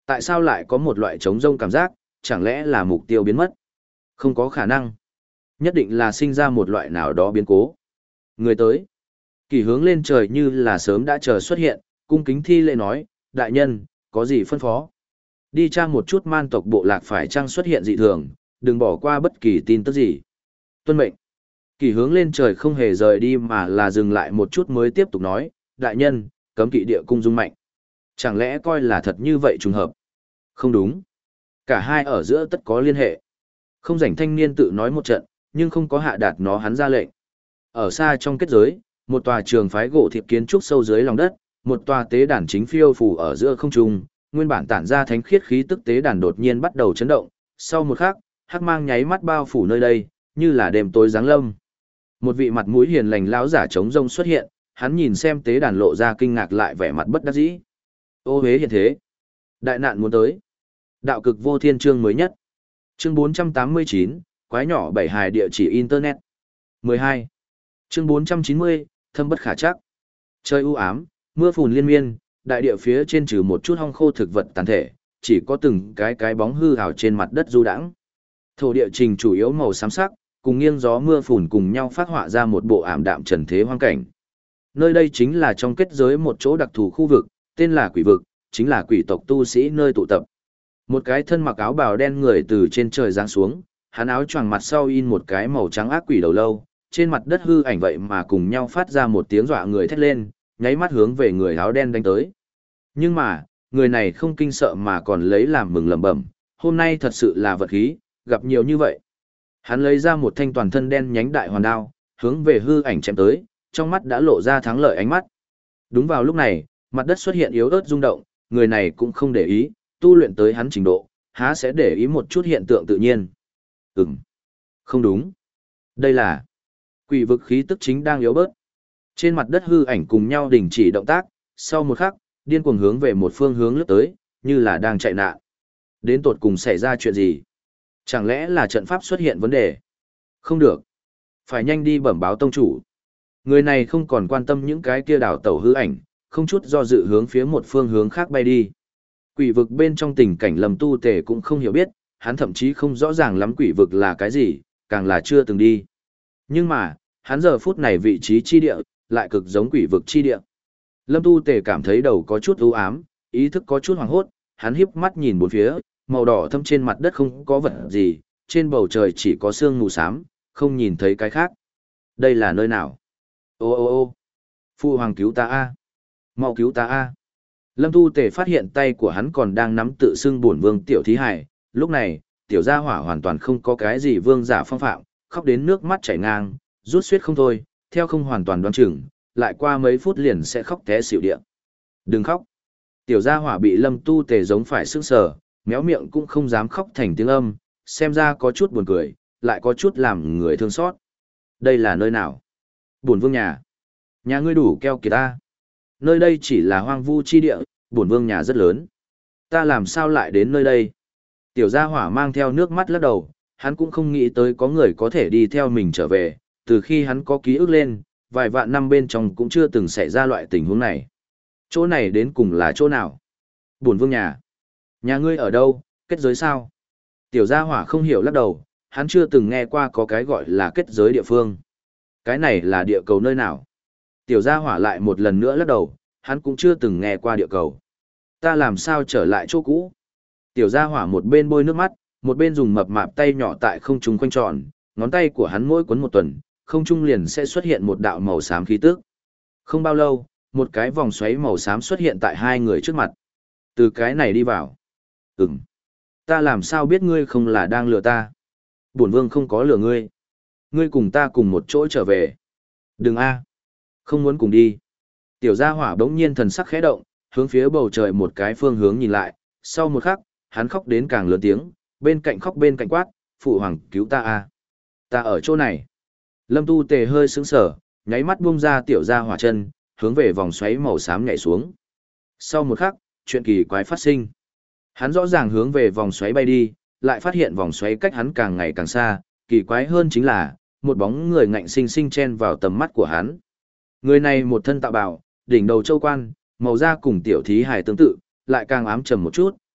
Tại sao lại có một loại trống rông cảm giác, chẳng lẽ là mục tiêu biến mất? Không có khả năng. Nhất định là sinh ra một loại nào đó biến cố. Người tới. Kỳ hướng lên trời như là sớm đã chờ xuất hiện, cung kính thi lễ nói, đại nhân, có gì phân phó? Đi tra một chút man tộc bộ lạc phải chăng xuất hiện dị thường, đừng bỏ qua bất kỳ tin tức gì. Tuân mệnh. Kỳ hướng lên trời không hề rời đi mà là dừng lại một chút mới tiếp tục nói, đại nhân, cấm kỵ địa cung dung mạnh. Chẳng lẽ coi là thật như vậy trùng hợp? Không đúng. Cả hai ở giữa tất có liên hệ. Không rảnh thanh niên tự nói một trận, nhưng không có hạ đạt nó hắn ra lệnh. Ở xa trong kết giới, một tòa trường phái gỗ thiệp kiến trúc sâu dưới lòng đất, một tòa tế đàn chính phiêu phù ở giữa không trung, nguyên bản tản ra thánh khiết khí tức tế đàn đột nhiên bắt đầu chấn động, sau một khắc, hắc mang nháy mắt bao phủ nơi đây, như là đêm tối giáng lâm. Một vị mặt mũi hiền lành lão giả trống rông xuất hiện, hắn nhìn xem tế đàn lộ ra kinh ngạc lại vẻ mặt bất đắc dĩ. Ô hế hiện thế. Đại nạn muốn tới. Đạo cực vô thiên chương mới nhất. Chương bốn trăm tám mươi chín, quái nhỏ bảy hài địa chỉ internet. mười hai. Chương bốn trăm chín mươi, thâm bất khả chắc. Trời u ám, mưa phùn liên miên, đại địa phía trên trừ một chút hong khô thực vật tàn thể, chỉ có từng cái cái bóng hư ảo trên mặt đất du đãng. Thổ địa trình chủ yếu màu xám sắc, cùng nghiêng gió mưa phùn cùng nhau phát họa ra một bộ ảm đạm trần thế hoang cảnh. Nơi đây chính là trong kết giới một chỗ đặc thù khu vực, tên là quỷ vực, chính là quỷ tộc tu sĩ nơi tụ tập. Một cái thân mặc áo bào đen người từ trên trời giáng xuống, hắn áo choàng mặt sau in một cái màu trắng ác quỷ đầu lâu, trên mặt đất hư ảnh vậy mà cùng nhau phát ra một tiếng dọa người thét lên, nháy mắt hướng về người áo đen đánh tới. Nhưng mà, người này không kinh sợ mà còn lấy làm mừng lẩm bẩm, hôm nay thật sự là vật khí, gặp nhiều như vậy. Hắn lấy ra một thanh toàn thân đen nhánh đại hoàn đao, hướng về hư ảnh chém tới, trong mắt đã lộ ra thắng lợi ánh mắt. Đúng vào lúc này, mặt đất xuất hiện yếu ớt rung động, người này cũng không để ý, tu luyện tới hắn trình độ, há sẽ để ý một chút hiện tượng tự nhiên. Ừm, không đúng. Đây là quỷ vực khí tức chính đang yếu bớt. Trên mặt đất hư ảnh cùng nhau đình chỉ động tác, sau một khắc, điên cuồng hướng về một phương hướng lướt tới, như là đang chạy nạn. Đến tột cùng xảy ra chuyện gì? Chẳng lẽ là trận pháp xuất hiện vấn đề? Không được. Phải nhanh đi bẩm báo tông chủ. Người này không còn quan tâm những cái kia đảo tẩu hư ảnh, không chút do dự hướng phía một phương hướng khác bay đi. Quỷ vực bên trong tình cảnh Lâm Tu Tề cũng không hiểu biết, hắn thậm chí không rõ ràng lắm quỷ vực là cái gì, càng là chưa từng đi. Nhưng mà, hắn giờ phút này vị trí chi địa, lại cực giống quỷ vực chi địa. Lâm Tu Tề cảm thấy đầu có chút u ám, ý thức có chút hoảng hốt, hắn híp mắt nhìn bốn phía, màu đỏ thâm trên mặt đất không có vật gì, trên bầu trời chỉ có sương mù xám, không nhìn thấy cái khác. Đây là nơi nào? Ô ô ô Phu hoàng cứu ta a, mau cứu ta a. Lâm Tu Tề phát hiện tay của hắn còn đang nắm tự xưng bổn vương tiểu thí hải, lúc này, tiểu gia hỏa hoàn toàn không có cái gì vương giả phong phạm, khóc đến nước mắt chảy ngang, rút suyết không thôi, theo không hoàn toàn đoán chừng, lại qua mấy phút liền sẽ khóc té xỉu địa. Đừng khóc. Tiểu gia hỏa bị Lâm Tu Tề giống phải sững sờ, méo miệng cũng không dám khóc thành tiếng âm, xem ra có chút buồn cười, lại có chút làm người thương xót. Đây là nơi nào? Bổn vương nhà. Nhà ngươi đủ keo kiệt ta. Nơi đây chỉ là hoang vu chi địa, bổn vương nhà rất lớn. Ta làm sao lại đến nơi đây? Tiểu gia hỏa mang theo nước mắt lắc đầu, hắn cũng không nghĩ tới có người có thể đi theo mình trở về, từ khi hắn có ký ức lên, vài vạn năm bên trong cũng chưa từng xảy ra loại tình huống này. Chỗ này đến cùng là chỗ nào? Bổn vương nhà. Nhà ngươi ở đâu, kết giới sao? Tiểu gia hỏa không hiểu lắc đầu, hắn chưa từng nghe qua có cái gọi là kết giới địa phương. Cái này là địa cầu nơi nào? Tiểu gia hỏa lại một lần nữa lắc đầu, hắn cũng chưa từng nghe qua địa cầu. Ta làm sao trở lại chỗ cũ? Tiểu gia hỏa một bên bôi nước mắt, một bên dùng mập mạp tay nhỏ tại không trung quanh tròn, ngón tay của hắn mỗi cuốn một tuần, không trung liền sẽ xuất hiện một đạo màu xám khí tức. Không bao lâu, một cái vòng xoáy màu xám xuất hiện tại hai người trước mặt. Từ cái này đi vào. Ừm. Ta làm sao biết ngươi không là đang lừa ta? Bổn vương không có lừa ngươi. Ngươi cùng ta cùng một chỗ trở về. Đừng a, không muốn cùng đi. Tiểu gia hỏa đống nhiên thần sắc khẽ động, hướng phía bầu trời một cái phương hướng nhìn lại. Sau một khắc, hắn khóc đến càng lớn tiếng, bên cạnh khóc bên cạnh quát, phụ hoàng cứu ta a. Ta ở chỗ này. Lâm Tu Tề hơi sững sờ, nháy mắt buông ra tiểu gia hỏa chân, hướng về vòng xoáy màu xám nhảy xuống. Sau một khắc, chuyện kỳ quái phát sinh. Hắn rõ ràng hướng về vòng xoáy bay đi, lại phát hiện vòng xoáy cách hắn càng ngày càng xa, kỳ quái hơn chính là, một bóng người ngạnh sinh sinh chen vào tầm mắt của hắn. Người này một thân tạo bào, đỉnh đầu châu quan, màu da cùng tiểu thí hài tương tự, lại càng ám trầm một chút,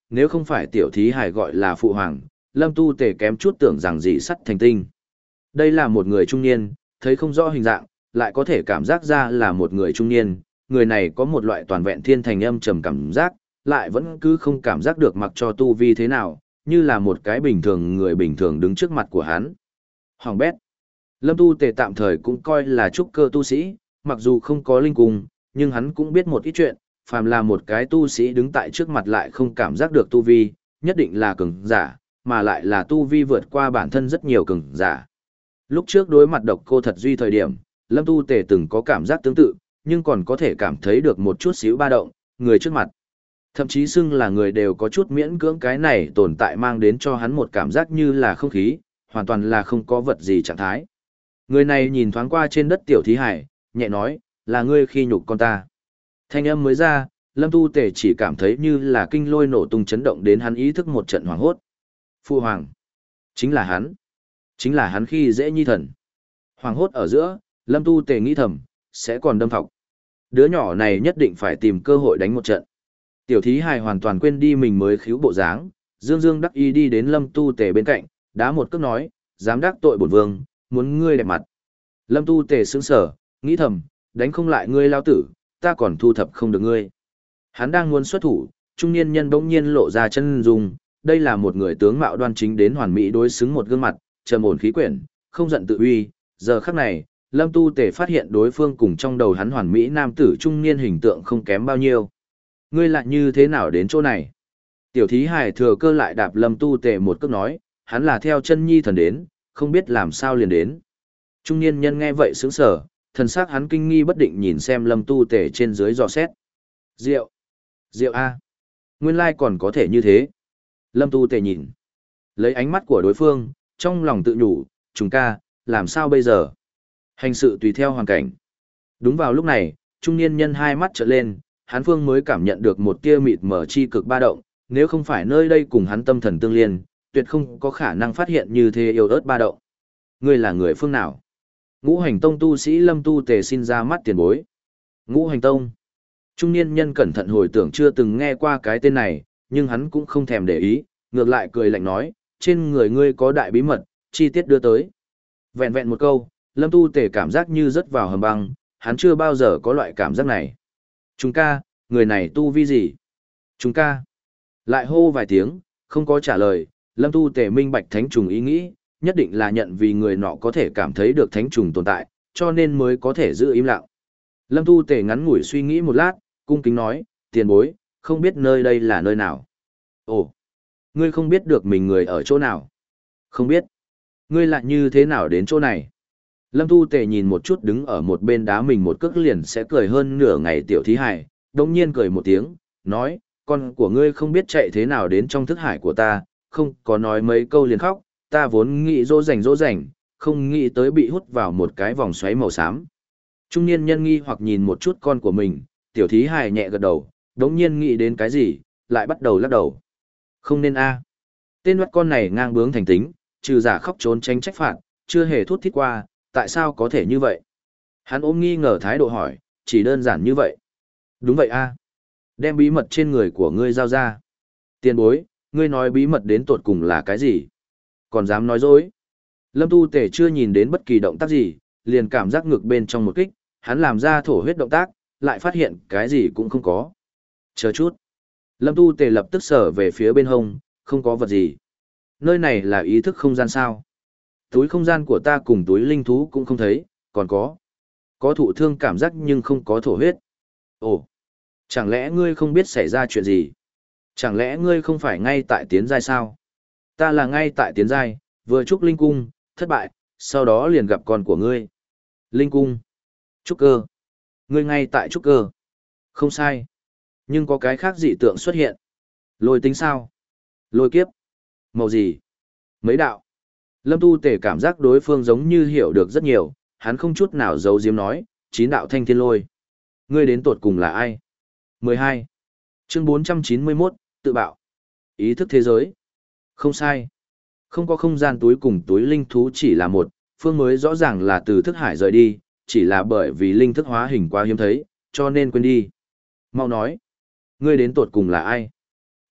nếu không phải tiểu thí hải gọi là phụ hoàng, Lâm Tu Tề kém chút tưởng rằng dị sắt thành tinh. Đây là một người trung niên, thấy không rõ hình dạng, lại có thể cảm giác ra là một người trung niên, người này có một loại toàn vẹn thiên thành âm trầm cảm giác, lại vẫn cứ không cảm giác được mặc cho tu vi thế nào, như là một cái bình thường người bình thường đứng trước mặt của hắn. Hoàng bét. Lâm Tu Tề tạm thời cũng coi là trúc cơ tu sĩ, mặc dù không có linh cung, nhưng hắn cũng biết một ít chuyện, phàm là một cái tu sĩ đứng tại trước mặt lại không cảm giác được tu vi, nhất định là cường giả, mà lại là tu vi vượt qua bản thân rất nhiều cường giả. Lúc trước đối mặt độc cô thật duy thời điểm, Lâm Tu Tề từng có cảm giác tương tự, nhưng còn có thể cảm thấy được một chút xíu ba động, người trước mặt. Thậm chí xưng là người đều có chút miễn cưỡng, cái này tồn tại mang đến cho hắn một cảm giác như là không khí, hoàn toàn là không có vật gì trạng thái. Người này nhìn thoáng qua trên đất tiểu thí hải, nhẹ nói, là ngươi khi nhục con ta. Thanh âm mới ra, Lâm Tu Tề chỉ cảm thấy như là kinh lôi nổ tung chấn động đến hắn ý thức một trận hoảng hốt. Phu hoàng. Chính là hắn. Chính là hắn khi dễ nhi thần. Hoảng hốt ở giữa, Lâm Tu Tề nghĩ thầm, sẽ còn đâm thọc. Đứa nhỏ này nhất định phải tìm cơ hội đánh một trận. Tiểu thí hài hoàn toàn quên đi mình mới khiếu bộ dáng, dương dương đắc y đi đến Lâm Tu Tề bên cạnh, đá một cước nói, dám đắc tội bổn vương, muốn ngươi đẹp mặt. Lâm Tu Tề sững sờ, nghĩ thầm, đánh không lại ngươi lao tử, ta còn thu thập không được ngươi. Hắn đang muốn xuất thủ, trung niên nhân bỗng nhiên lộ ra chân dung, đây là một người tướng mạo đoan chính đến hoàn mỹ đối xứng một gương mặt, trầm ổn khí quyển, không giận tự uy. Giờ khắc này, Lâm Tu Tề phát hiện đối phương cùng trong đầu hắn hoàn mỹ nam tử trung niên hình tượng không kém bao nhiêu. Ngươi lại như thế nào đến chỗ này? Tiểu thí hải thừa cơ lại đạp Lâm Tu Tề một cước nói, hắn là theo chân nhi thần đến, không biết làm sao liền đến. Trung niên nhân nghe vậy sững sờ, thần sắc hắn kinh nghi bất định nhìn xem Lâm Tu Tề trên dưới dò xét. Diệu! Diệu A! Nguyên lai còn có thể như thế. Lâm Tu Tề nhìn. Lấy ánh mắt của đối phương, trong lòng tự nhủ, chúng ca, làm sao bây giờ? Hành sự tùy theo hoàn cảnh. Đúng vào lúc này, trung niên nhân hai mắt trợn lên, hắn phương mới cảm nhận được một tia mịt mở chi cực ba động, nếu không phải nơi đây cùng hắn tâm thần tương liên, tuyệt không có khả năng phát hiện như thế yêu ớt ba động. Ngươi là người phương nào? Ngũ Hành Tông tu sĩ Lâm Tu Tề xin ra mắt tiền bối. Ngũ Hành Tông. Trung niên nhân cẩn thận hồi tưởng chưa từng nghe qua cái tên này, nhưng hắn cũng không thèm để ý, ngược lại cười lạnh nói, trên người ngươi có đại bí mật, chi tiết đưa tới. Vẹn vẹn một câu, Lâm Tu Tề cảm giác như rớt vào hầm băng, hắn chưa bao giờ có loại cảm giác này. Chúng ca, người này tu vi gì? Chúng ca. Lại hô vài tiếng, không có trả lời, Lâm Tu Tề minh bạch thánh trùng ý nghĩ, nhất định là nhận vì người nọ có thể cảm thấy được thánh trùng tồn tại, cho nên mới có thể giữ im lặng. Lâm Tu Tề ngắn ngủi suy nghĩ một lát, cung kính nói, tiền bối, không biết nơi đây là nơi nào. Ồ, ngươi không biết được mình người ở chỗ nào. Không biết. Ngươi lại như thế nào đến chỗ này? Lâm Tu Tề nhìn một chút đứng ở một bên đá mình một cước liền sẽ cười hơn nửa ngày tiểu thí hải, đồng nhiên cười một tiếng, nói, con của ngươi không biết chạy thế nào đến trong thức hải của ta, không có nói mấy câu liền khóc, ta vốn nghĩ dỗ dành dỗ dành, không nghĩ tới bị hút vào một cái vòng xoáy màu xám. Trung niên nhân nghi hoặc nhìn một chút con của mình, tiểu thí hải nhẹ gật đầu, đống nhiên nghĩ đến cái gì, lại bắt đầu lắc đầu. Không nên a. Tên mắt con này ngang bướng thành tính, trừ giả khóc trốn tránh trách phạt, chưa hề thút thít qua, tại sao có thể như vậy? Hắn ôm nghi ngờ thái độ hỏi, chỉ đơn giản như vậy. Đúng vậy a. Đem bí mật trên người của ngươi giao ra. Tiền bối, ngươi nói bí mật đến tột cùng là cái gì? Còn dám nói dối? Lâm Tu Tề chưa nhìn đến bất kỳ động tác gì, liền cảm giác ngực bên trong một kích, hắn làm ra thổ huyết động tác, lại phát hiện cái gì cũng không có. Chờ chút. Lâm Tu Tề lập tức sở về phía bên hông, không có vật gì. Nơi này là ý thức không gian sao? Túi không gian của ta cùng túi linh thú cũng không thấy, còn có. Có thụ thương cảm giác nhưng không có thổ huyết. Ồ, chẳng lẽ ngươi không biết xảy ra chuyện gì? Chẳng lẽ ngươi không phải ngay tại tiến giai sao? Ta là ngay tại tiến giai, vừa trúc linh cung, thất bại, sau đó liền gặp con của ngươi. Linh cung, trúc cơ. Ngươi ngay tại trúc cơ. Không sai. Nhưng có cái khác dị tượng xuất hiện. Lôi tính sao? Lôi kiếp. Màu gì? Mấy đạo. Lâm Tu Tề cảm giác đối phương giống như hiểu được rất nhiều, hắn không chút nào giấu giếm nói, chín đạo thanh thiên lôi. Ngươi đến tột cùng là ai? mười hai. Chương bốn trăm chín mươi mốt, tự bạo. Ý thức thế giới. Không sai. Không có không gian túi cùng túi linh thú chỉ là một, phương mới rõ ràng là từ thức hải rời đi, chỉ là bởi vì linh thức hóa hình quá hiếm thấy, cho nên quên đi. Mau nói. Ngươi đến tột cùng là ai?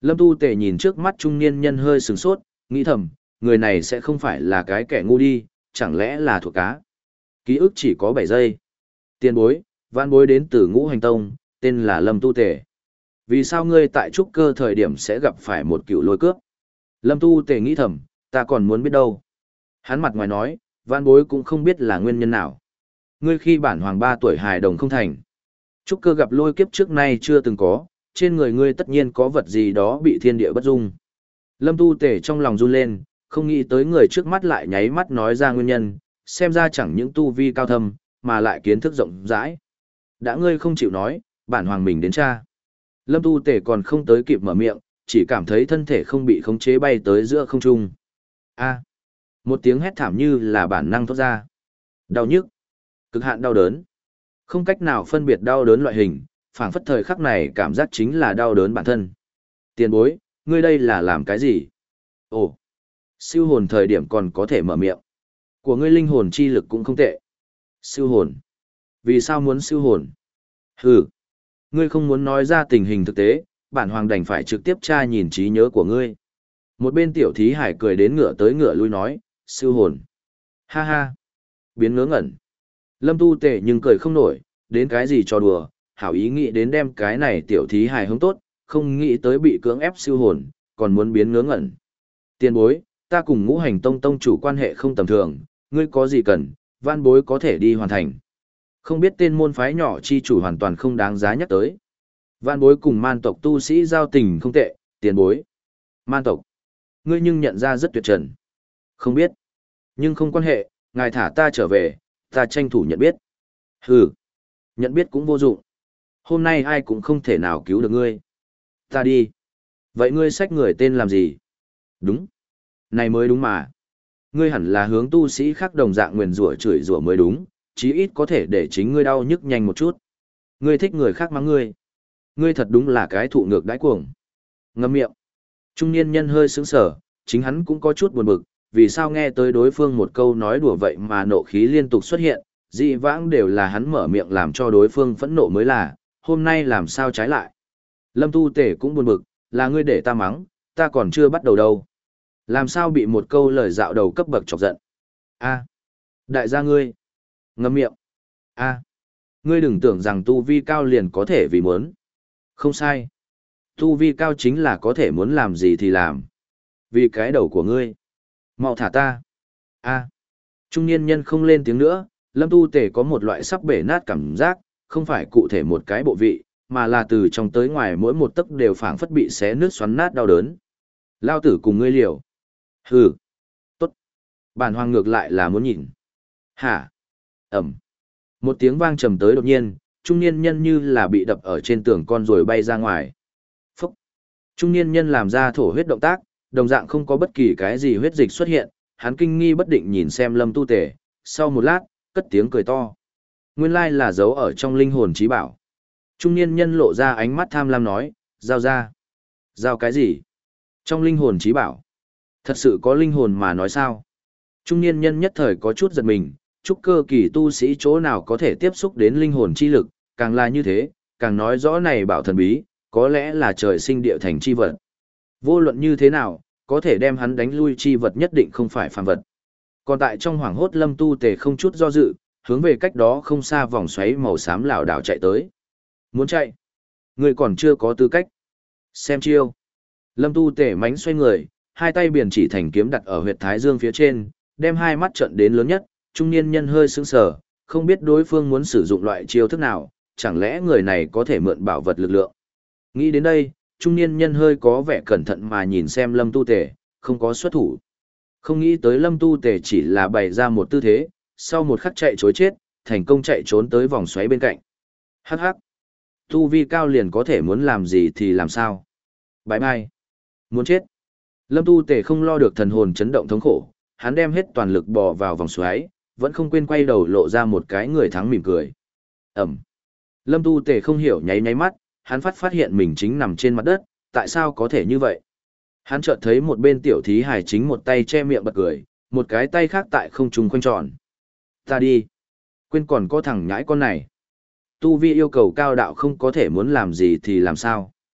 Lâm Tu Tề nhìn trước mắt trung niên nhân hơi sửng sốt, nghĩ thầm, người này sẽ không phải là cái kẻ ngu đi, chẳng lẽ là thuộc cá. Ký ức chỉ có bảy giây. Tiền bối, vạn bối đến từ Ngũ Hành Tông, tên là Lâm Tu Tề. Vì sao ngươi tại trúc cơ thời điểm sẽ gặp phải một cựu lôi cướp? Lâm Tu Tề nghĩ thầm, ta còn muốn biết đâu. Hắn mặt ngoài nói, vạn bối cũng không biết là nguyên nhân nào. Ngươi khi bản hoàng ba tuổi hài đồng không thành. Trúc cơ gặp lôi kiếp trước nay chưa từng có, trên người ngươi tất nhiên có vật gì đó bị thiên địa bất dung. Lâm Tu Tề trong lòng run lên, không nghĩ tới người trước mắt lại nháy mắt nói ra nguyên nhân, xem ra chẳng những tu vi cao thâm, mà lại kiến thức rộng rãi. Đã ngươi không chịu nói, bản hoàng mình đến cha. Lâm Tu Tề còn không tới kịp mở miệng, chỉ cảm thấy thân thể không bị khống chế bay tới giữa không trung. A, một tiếng hét thảm như là bản năng thoát ra. Đau nhức, cực hạn đau đớn. Không cách nào phân biệt đau đớn loại hình, phảng phất thời khắc này cảm giác chính là đau đớn bản thân. Tiền bối, ngươi đây là làm cái gì? Ồ, siêu hồn thời điểm còn có thể mở miệng. Của ngươi linh hồn chi lực cũng không tệ. Siêu hồn? Vì sao muốn siêu hồn? Hừ, ngươi không muốn nói ra tình hình thực tế, bản hoàng đành phải trực tiếp tra nhìn trí nhớ của ngươi. Một bên tiểu thí hải cười đến ngựa tới ngựa lui nói, siêu hồn. Ha ha, biến ngớ ngẩn. Lâm Tu Tề nhưng cười không nổi, đến cái gì cho đùa, hảo ý nghĩ đến đem cái này tiểu thí hài hướng tốt, không nghĩ tới bị cưỡng ép siêu hồn, còn muốn biến ngớ ngẩn. Tiền bối, ta cùng Ngũ Hành Tông tông chủ quan hệ không tầm thường, ngươi có gì cần, van bối có thể đi hoàn thành. Không biết tên môn phái nhỏ chi chủ hoàn toàn không đáng giá nhắc tới. Van bối cùng man tộc tu sĩ giao tình không tệ, tiền bối. Man tộc, ngươi nhưng nhận ra rất tuyệt trần. Không biết, nhưng không quan hệ, ngài thả ta trở về, ta tranh thủ nhận biết. Hừ, nhận biết cũng vô dụng. Hôm nay ai cũng không thể nào cứu được ngươi. Ta đi. Vậy ngươi xách người tên làm gì? Đúng. Này mới đúng mà. Ngươi hẳn là hướng tu sĩ khác đồng dạng nguyền rủa chửi rủa mới đúng, chí ít có thể để chính ngươi đau nhức nhanh một chút. Ngươi thích người khác mắng ngươi. Ngươi thật đúng là cái thụ ngược đãi cuồng. Ngậm miệng. Trung niên nhân hơi sững sờ, chính hắn cũng có chút buồn bực, vì sao nghe tới đối phương một câu nói đùa vậy mà nộ khí liên tục xuất hiện, dị vãng đều là hắn mở miệng làm cho đối phương phẫn nộ mới là, hôm nay làm sao trái lại. Lâm Tu Tề cũng buồn bực, là ngươi để ta mắng, ta còn chưa bắt đầu đâu. Làm sao bị một câu lời dạo đầu cấp bậc chọc giận. A, đại gia ngươi. Ngậm miệng. A, ngươi đừng tưởng rằng tu vi cao liền có thể vì muốn. Không sai. Tu vi cao chính là có thể muốn làm gì thì làm. Vì cái đầu của ngươi. Mau thả ta. A. Trung niên nhân không lên tiếng nữa, Lâm Tu Tề có một loại sắp bể nát cảm giác, không phải cụ thể một cái bộ vị, mà là từ trong tới ngoài mỗi một tấc đều phảng phất bị xé nước xoắn nát đau đớn. Lao tử cùng ngươi liều. Hừ. Tốt. Bản hoàng ngược lại là muốn nhìn. Hả? Ẩm. Một tiếng vang trầm tới đột nhiên, trung niên nhân như là bị đập ở trên tường con rồi bay ra ngoài. Phúc. Trung niên nhân làm ra thổ huyết động tác, đồng dạng không có bất kỳ cái gì huyết dịch xuất hiện, hắn kinh nghi bất định nhìn xem Lâm Tu Tề, sau một lát, cất tiếng cười to. Nguyên lai là giấu ở trong linh hồn trí bảo. Trung niên nhân lộ ra ánh mắt tham lam nói, giao ra. Giao cái gì? Trong linh hồn trí bảo. Thật sự có linh hồn mà nói sao? Trung niên nhân nhất thời có chút giật mình, trúc cơ kỳ tu sĩ chỗ nào có thể tiếp xúc đến linh hồn chi lực, càng là như thế, càng nói rõ này bảo thần bí, có lẽ là trời sinh địa thành chi vật. Vô luận như thế nào, có thể đem hắn đánh lui chi vật nhất định không phải phàm vật. Còn tại trong hoảng hốt Lâm Tu Tề không chút do dự, hướng về cách đó không xa vòng xoáy màu xám lảo đảo chạy tới. Muốn chạy? Người còn chưa có tư cách. Xem chiêu. Lâm Tu Tề mánh xoay người, hai tay biển chỉ thành kiếm đặt ở huyệt thái dương phía trên, đem hai mắt trận đến lớn nhất, trung niên nhân hơi sững sờ, không biết đối phương muốn sử dụng loại chiêu thức nào, chẳng lẽ người này có thể mượn bảo vật lực lượng. Nghĩ đến đây, trung niên nhân hơi có vẻ cẩn thận mà nhìn xem Lâm Tu Tề, không có xuất thủ. Không nghĩ tới Lâm Tu Tề chỉ là bày ra một tư thế, sau một khắc chạy chối chết, thành công chạy trốn tới vòng xoáy bên cạnh. Hắc hắc. Tu vi cao liền có thể muốn làm gì thì làm sao. Bye bye. Muốn chết. Lâm Tu Tề không lo được thần hồn chấn động thống khổ, hắn đem hết toàn lực bò vào vòng xoáy, vẫn không quên quay đầu lộ ra một cái người thắng mỉm cười. Ẩm. Lâm Tu Tề không hiểu nháy nháy mắt, hắn phát phát hiện mình chính nằm trên mặt đất, tại sao có thể như vậy? Hắn chợt thấy một bên tiểu thí hài chính một tay che miệng bật cười, một cái tay khác tại không trung khoanh tròn. Ta đi. Quên còn có thằng nhãi con này. Tu vi yêu cầu cao đạo không có thể muốn làm gì thì làm sao.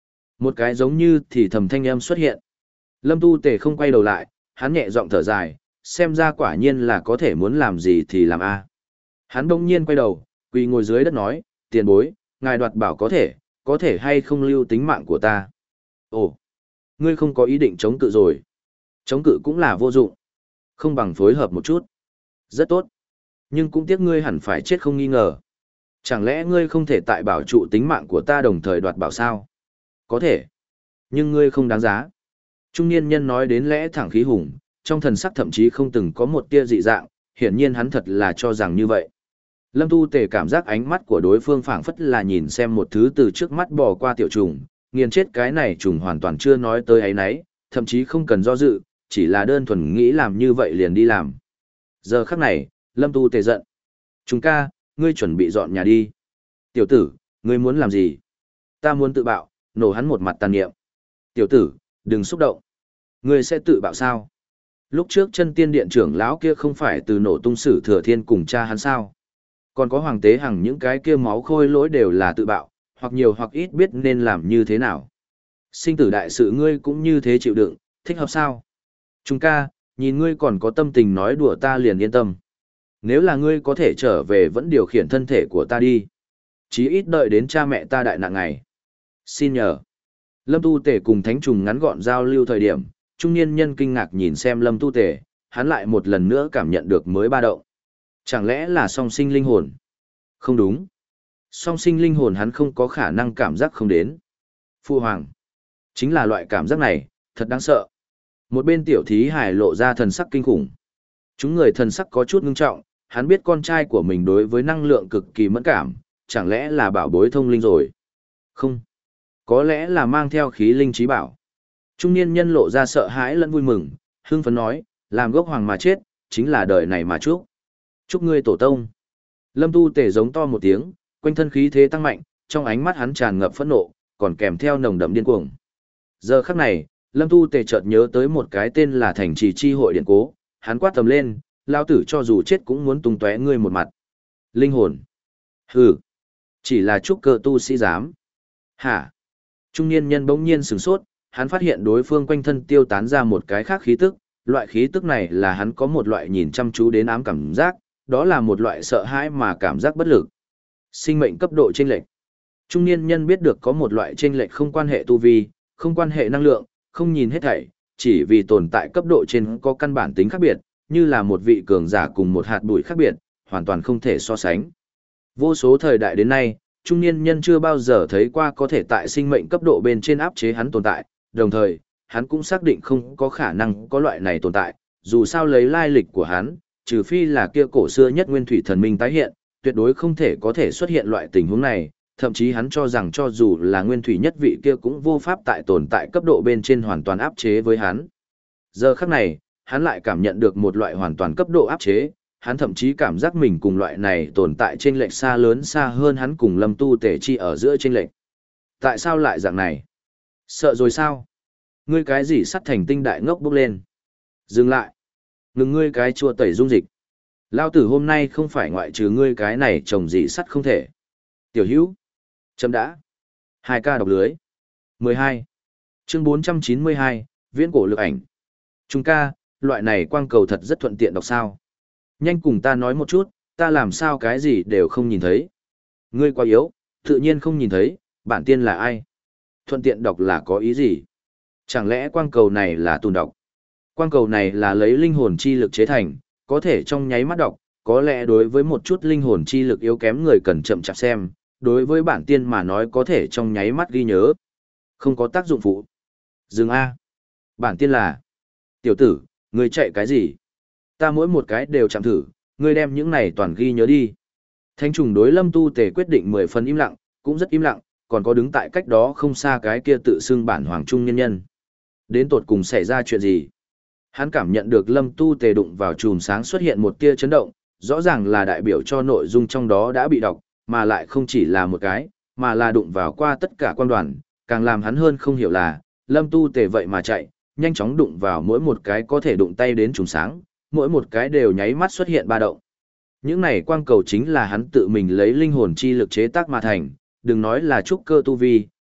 Một cái giống như thì thầm thanh âm xuất hiện. Lâm Tu Tề không quay đầu lại, hắn nhẹ giọng thở dài, xem ra quả nhiên là có thể muốn làm gì thì làm a. Hắn đông nhiên quay đầu, quỳ ngồi dưới đất nói, tiền bối, ngài đoạt bảo có thể, có thể hay không lưu tính mạng của ta. Ồ, ngươi không có ý định chống cự rồi. Chống cự cũng là vô dụng. Không bằng phối hợp một chút. Rất tốt. Nhưng cũng tiếc ngươi hẳn phải chết không nghi ngờ. Chẳng lẽ ngươi không thể tại bảo trụ tính mạng của ta đồng thời đoạt bảo sao? Có thể. Nhưng ngươi không đáng giá. Trung niên nhân nói đến lẽ thẳng khí hùng, trong thần sắc thậm chí không từng có một tia dị dạng, hiển nhiên hắn thật là cho rằng như vậy. Lâm Tu Tề cảm giác ánh mắt của đối phương phảng phất là nhìn xem một thứ từ trước mắt bò qua tiểu trùng, nghiền chết cái này trùng hoàn toàn chưa nói tới ấy nấy, thậm chí không cần do dự, chỉ là đơn thuần nghĩ làm như vậy liền đi làm. Giờ khắc này, Lâm Tu Tề giận. Chúng ca, ngươi chuẩn bị dọn nhà đi. Tiểu tử, ngươi muốn làm gì? Ta muốn tự bạo, nổ hắn một mặt tàn niệm. Tiểu tử, đừng xúc động. Ngươi sẽ tự bạo sao? Lúc trước chân tiên điện trưởng lão kia không phải từ nổ tung sử thừa thiên cùng cha hắn sao? Còn có hoàng tế hằng những cái kia máu khôi lỗi đều là tự bạo, hoặc nhiều hoặc ít biết nên làm như thế nào. Sinh tử đại sự ngươi cũng như thế chịu đựng, thích hợp sao? Chúng ca, nhìn ngươi còn có tâm tình nói đùa ta liền yên tâm. Nếu là ngươi có thể trở về vẫn điều khiển thân thể của ta đi. Chí ít đợi đến cha mẹ ta đại nạn ngày. Xin nhờ. Lâm Tu Tề cùng Thánh Trùng ngắn gọn giao lưu thời điểm, trung niên nhân kinh ngạc nhìn xem Lâm Tu Tề, hắn lại một lần nữa cảm nhận được mới ba động. Chẳng lẽ là song sinh linh hồn? Không đúng. Song sinh linh hồn hắn không có khả năng cảm giác không đến. Phu hoàng. Chính là loại cảm giác này, thật đáng sợ. Một bên tiểu thí hải lộ ra thần sắc kinh khủng. Chúng người thần sắc có chút ngưng trọng, hắn biết con trai của mình đối với năng lượng cực kỳ mẫn cảm, chẳng lẽ là bảo bối thông linh rồi? Không. Có lẽ là mang theo khí linh trí bảo. Trung niên nhân lộ ra sợ hãi lẫn vui mừng, hưng phấn nói, làm gốc hoàng mà chết, chính là đời này mà chúc. Chúc ngươi tổ tông. Lâm Tu Tề giống to một tiếng, quanh thân khí thế tăng mạnh, trong ánh mắt hắn tràn ngập phẫn nộ, còn kèm theo nồng đậm điên cuồng. Giờ khắc này, Lâm Tu Tề chợt nhớ tới một cái tên là Thành Trì Chi hội điện cố, hắn quát tầm lên, lao tử cho dù chết cũng muốn tung tóe ngươi một mặt. Linh hồn. Hừ. Chỉ là trúc cơ tu sĩ dám. Hả? Trung niên nhân bỗng nhiên sửng sốt, hắn phát hiện đối phương quanh thân tiêu tán ra một cái khác khí tức, loại khí tức này là hắn có một loại nhìn chăm chú đến ám cảm giác, đó là một loại sợ hãi mà cảm giác bất lực. Sinh mệnh cấp độ chênh lệch. Trung niên nhân biết được có một loại chênh lệch không quan hệ tu vi, không quan hệ năng lượng, không nhìn hết thảy, chỉ vì tồn tại cấp độ trên có căn bản tính khác biệt, như là một vị cường giả cùng một hạt bụi khác biệt, hoàn toàn không thể so sánh. Vô số thời đại đến nay, trung niên nhân chưa bao giờ thấy qua có thể tại sinh mệnh cấp độ bên trên áp chế hắn tồn tại, đồng thời, hắn cũng xác định không có khả năng có loại này tồn tại, dù sao lấy lai lịch của hắn, trừ phi là kia cổ xưa nhất nguyên thủy thần minh tái hiện, tuyệt đối không thể có thể xuất hiện loại tình huống này, thậm chí hắn cho rằng cho dù là nguyên thủy nhất vị kia cũng vô pháp tại tồn tại cấp độ bên trên hoàn toàn áp chế với hắn. Giờ khắc này, hắn lại cảm nhận được một loại hoàn toàn cấp độ áp chế, hắn thậm chí cảm giác mình cùng loại này tồn tại trên lệch xa lớn xa hơn hắn cùng Lâm Tu Tề chi ở giữa trên lệch. Tại sao lại dạng này? Sợ rồi sao? Ngươi cái gì sắt thành tinh đại ngốc bốc lên? Dừng lại. Ngừng ngươi cái chua tẩy dung dịch. Lao tử hôm nay không phải ngoại trừ ngươi cái này trồng gì sắt không thể. Tiểu hữu. Chấm đã. Hai ca đọc lưới. mười hai. Chương bốn trăm chín mươi hai, viễn cổ lực ảnh. Trung ca, loại này quang cầu thật rất thuận tiện đọc sao. Nhanh cùng ta nói một chút, ta làm sao cái gì đều không nhìn thấy. Ngươi quá yếu, tự nhiên không nhìn thấy, bản tiên là ai? Thuận tiện đọc là có ý gì? Chẳng lẽ quang cầu này là tùn đọc? Quang cầu này là lấy linh hồn chi lực chế thành, có thể trong nháy mắt đọc, có lẽ đối với một chút linh hồn chi lực yếu kém người cần chậm chạp xem, đối với bản tiên mà nói có thể trong nháy mắt ghi nhớ. Không có tác dụng phụ. Dừng A. Bản tiên là. Tiểu tử, ngươi chạy cái gì? Ta mỗi một cái đều chạm thử, ngươi đem những này toàn ghi nhớ đi. Thánh trùng đối Lâm Tu Tề quyết định mười phần im lặng, cũng rất im lặng, còn có đứng tại cách đó không xa cái kia tự xưng bản hoàng trung nhân nhân. Đến tột cùng xảy ra chuyện gì? Hắn cảm nhận được Lâm Tu Tề đụng vào chùm sáng xuất hiện một tia chấn động, rõ ràng là đại biểu cho nội dung trong đó đã bị đọc, mà lại không chỉ là một cái, mà là đụng vào qua tất cả quan đoàn, càng làm hắn hơn không hiểu là, Lâm Tu Tề vậy mà chạy, nhanh chóng đụng vào mỗi một cái có thể đụng tay đến chùm sáng, mỗi một cái đều nháy mắt xuất hiện ba động. Những này quang cầu chính là hắn tự mình lấy linh hồn chi lực chế tác mà thành, đừng nói là trúc cơ tu vi,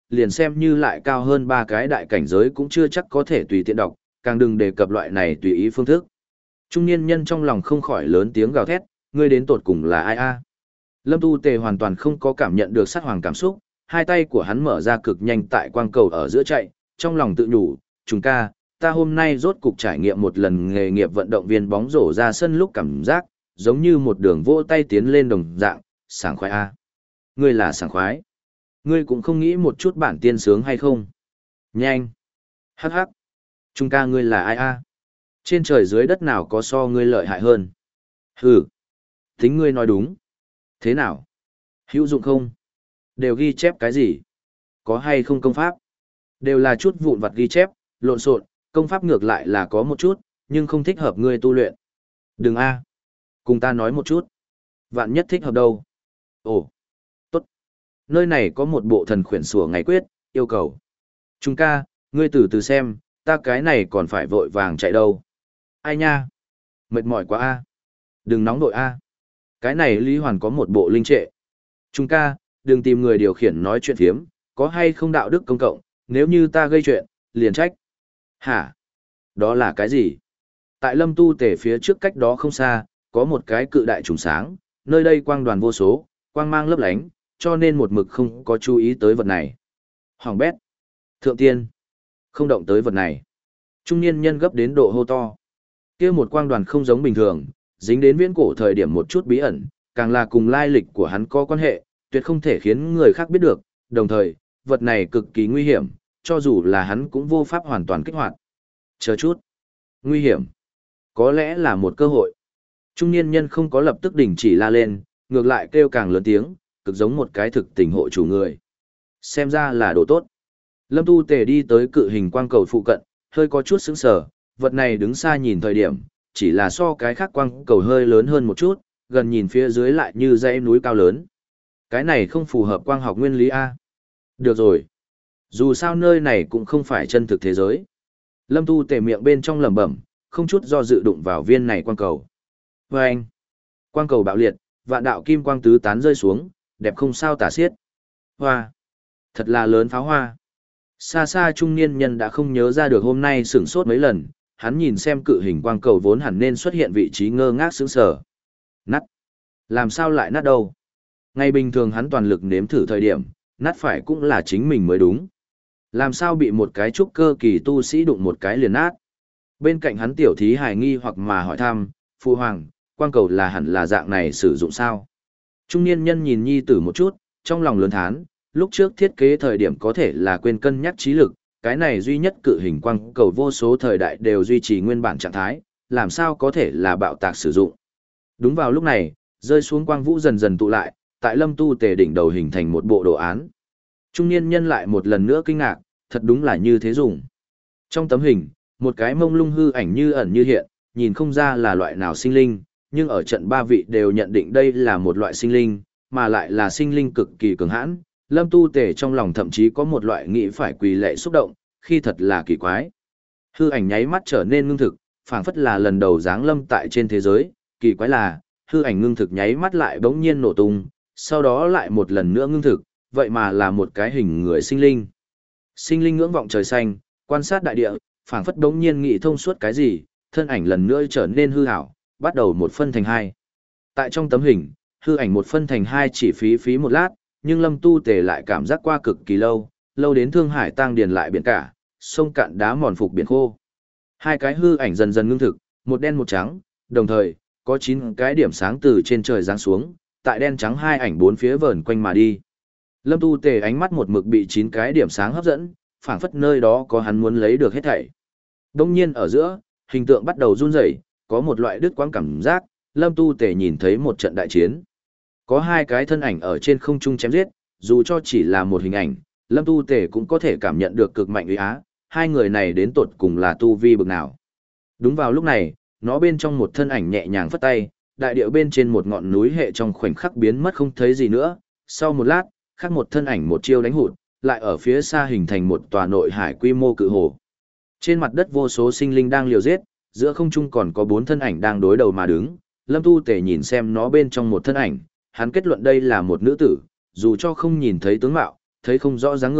liền xem như lại cao hơn ba cái đại cảnh giới cũng chưa chắc có thể tùy tiện đọc, càng đừng đề cập loại này tùy ý phương thức. Trung niên nhân trong lòng không khỏi lớn tiếng gào thét, ngươi đến tột cùng là ai a? Lâm Tu Tề hoàn toàn không có cảm nhận được sát hoàng cảm xúc, hai tay của hắn mở ra cực nhanh tại quang cầu ở giữa chạy, trong lòng tự nhủ, chúng ca, ta hôm nay rốt cục trải nghiệm một lần nghề nghiệp vận động viên bóng rổ ra sân lúc cảm giác, giống như một đường vỗ tay tiến lên đồng dạng, sảng khoái a. Ngươi là sảng khoái. Ngươi cũng không nghĩ một chút bản tiên sướng hay không? Nhanh. Hắc hắc. Trung ca ngươi là ai a? Trên trời dưới đất nào có so ngươi lợi hại hơn? Hừ. Tính ngươi nói đúng. Thế nào? Hữu dụng không? Đều ghi chép cái gì? Có hay không công pháp? Đều là chút vụn vặt ghi chép, lộn xộn, công pháp ngược lại là có một chút, nhưng không thích hợp ngươi tu luyện. Đừng a. Cùng ta nói một chút. Vạn nhất thích hợp đâu? Ồ. Tốt. Nơi này có một bộ thần khuyển sủa ngày quyết, yêu cầu. Trung ca, ngươi từ từ xem, ta cái này còn phải vội vàng chạy đâu. Ai nha? Mệt mỏi quá a. Đừng nóng đội a. Cái này Lý Hoàn có một bộ linh trệ. Trung ca, đừng tìm người điều khiển nói chuyện phiếm, có hay không đạo đức công cộng, nếu như ta gây chuyện, liền trách. Hả? Đó là cái gì? Tại Lâm Tu Tể phía trước cách đó không xa, có một cái cự đại trùng sáng, nơi đây quang đoàn vô số, quang mang lấp lánh, cho nên một mực không có chú ý tới vật này. Hoàng bét. Thượng tiên. Không động tới vật này. Trung niên nhân gấp đến độ hô to. Kia một quang đoàn không giống bình thường, dính đến viễn cổ thời điểm một chút bí ẩn, càng là cùng lai lịch của hắn có quan hệ, tuyệt không thể khiến người khác biết được, đồng thời, vật này cực kỳ nguy hiểm, cho dù là hắn cũng vô pháp hoàn toàn kích hoạt. Chờ chút. Nguy hiểm. Có lẽ là một cơ hội. Trung niên nhân không có lập tức đình chỉ la lên, ngược lại kêu càng lớn tiếng, cực giống một cái thực tình hộ chủ người. Xem ra là đồ tốt. Lâm Tu Tề đi tới cự hình quang cầu phụ cận, hơi có chút sững sờ, vật này đứng xa nhìn thời điểm, chỉ là so cái khác quang cầu hơi lớn hơn một chút, gần nhìn phía dưới lại như dãy núi cao lớn. Cái này không phù hợp quang học nguyên lý A. Được rồi. Dù sao nơi này cũng không phải chân thực thế giới. Lâm Tu Tề miệng bên trong lẩm bẩm, không chút do dự đụng vào viên này quang cầu. Và anh, quang cầu bạo liệt, vạn đạo kim quang tứ tán rơi xuống, đẹp không sao tả xiết. Hoa, thật là lớn pháo hoa. Xa xa trung niên nhân đã không nhớ ra được hôm nay sửng sốt mấy lần, hắn nhìn xem cự hình quang cầu vốn hẳn nên xuất hiện vị trí ngơ ngác sững sờ. Nát. Làm sao lại nát đâu? Ngày bình thường hắn toàn lực nếm thử thời điểm, nát phải cũng là chính mình mới đúng. Làm sao bị một cái trúc cơ kỳ tu sĩ đụng một cái liền nát? Bên cạnh hắn tiểu thí hài nghi hoặc mà hỏi thăm, Phu Hoàng, quang cầu là hẳn là dạng này sử dụng sao? Trung niên nhân nhìn nhi tử một chút, trong lòng lớn thán, lúc trước thiết kế thời điểm có thể là quên cân nhắc trí lực, cái này duy nhất cự hình quang cầu vô số thời đại đều duy trì nguyên bản trạng thái, làm sao có thể là bạo tạc sử dụng. Đúng vào lúc này, rơi xuống quang vũ dần dần tụ lại, tại Lâm Tu Tề đỉnh đầu hình thành một bộ đồ án. Trung niên nhân lại một lần nữa kinh ngạc, thật đúng là như thế dùng. Trong tấm hình, một cái mông lung hư ảnh như ẩn như hiện, nhìn không ra là loại nào sinh linh, nhưng ở trận ba vị đều nhận định đây là một loại sinh linh, mà lại là sinh linh cực kỳ cường hãn. Lâm Tu Tề trong lòng thậm chí có một loại nghĩ phải quỳ lệ xúc động, khi thật là kỳ quái. Hư ảnh nháy mắt trở nên ngưng thực, phảng phất là lần đầu giáng lâm tại trên thế giới, kỳ quái là, hư ảnh ngưng thực nháy mắt lại bỗng nhiên nổ tung, sau đó lại một lần nữa ngưng thực, vậy mà là một cái hình người sinh linh. Sinh linh ngưỡng vọng trời xanh, quan sát đại địa, phảng phất bỗng nhiên nghĩ thông suốt cái gì, thân ảnh lần nữa trở nên hư ảo, bắt đầu một phân thành hai. Tại trong tấm hình, hư ảnh một phân thành hai chỉ phí phí một lát, nhưng Lâm Tu Tề lại cảm giác qua cực kỳ lâu, lâu đến Thương Hải tăng điền lại biển cả, sông cạn đá mòn phục biển khô. Hai cái hư ảnh dần dần ngưng thực, một đen một trắng, đồng thời, có chín cái điểm sáng từ trên trời giáng xuống, tại đen trắng hai ảnh bốn phía vờn quanh mà đi. Lâm Tu Tề ánh mắt một mực bị chín cái điểm sáng hấp dẫn, phảng phất nơi đó có hắn muốn lấy được hết thảy. Đông nhiên ở giữa, hình tượng bắt đầu run rẩy, có một loại đứt quãng cảm giác, Lâm Tu Tề nhìn thấy một trận đại chiến. Có hai cái thân ảnh ở trên không trung chém giết, dù cho chỉ là một hình ảnh, Lâm Tu Tề cũng có thể cảm nhận được cực mạnh uy á, hai người này đến tột cùng là tu vi bực nào. Đúng vào lúc này, nó bên trong một thân ảnh nhẹ nhàng phất tay, đại điệu bên trên một ngọn núi hệ trong khoảnh khắc biến mất không thấy gì nữa, sau một lát, khác một thân ảnh một chiêu đánh hụt, lại ở phía xa hình thành một tòa nội hải quy mô cự hồ. Trên mặt đất vô số sinh linh đang liều giết, giữa không trung còn có bốn thân ảnh đang đối đầu mà đứng, Lâm Tu Tề nhìn xem nó bên trong một thân ảnh, hắn kết luận đây là một nữ tử, dù cho không nhìn thấy tướng mạo, thấy không rõ dáng người,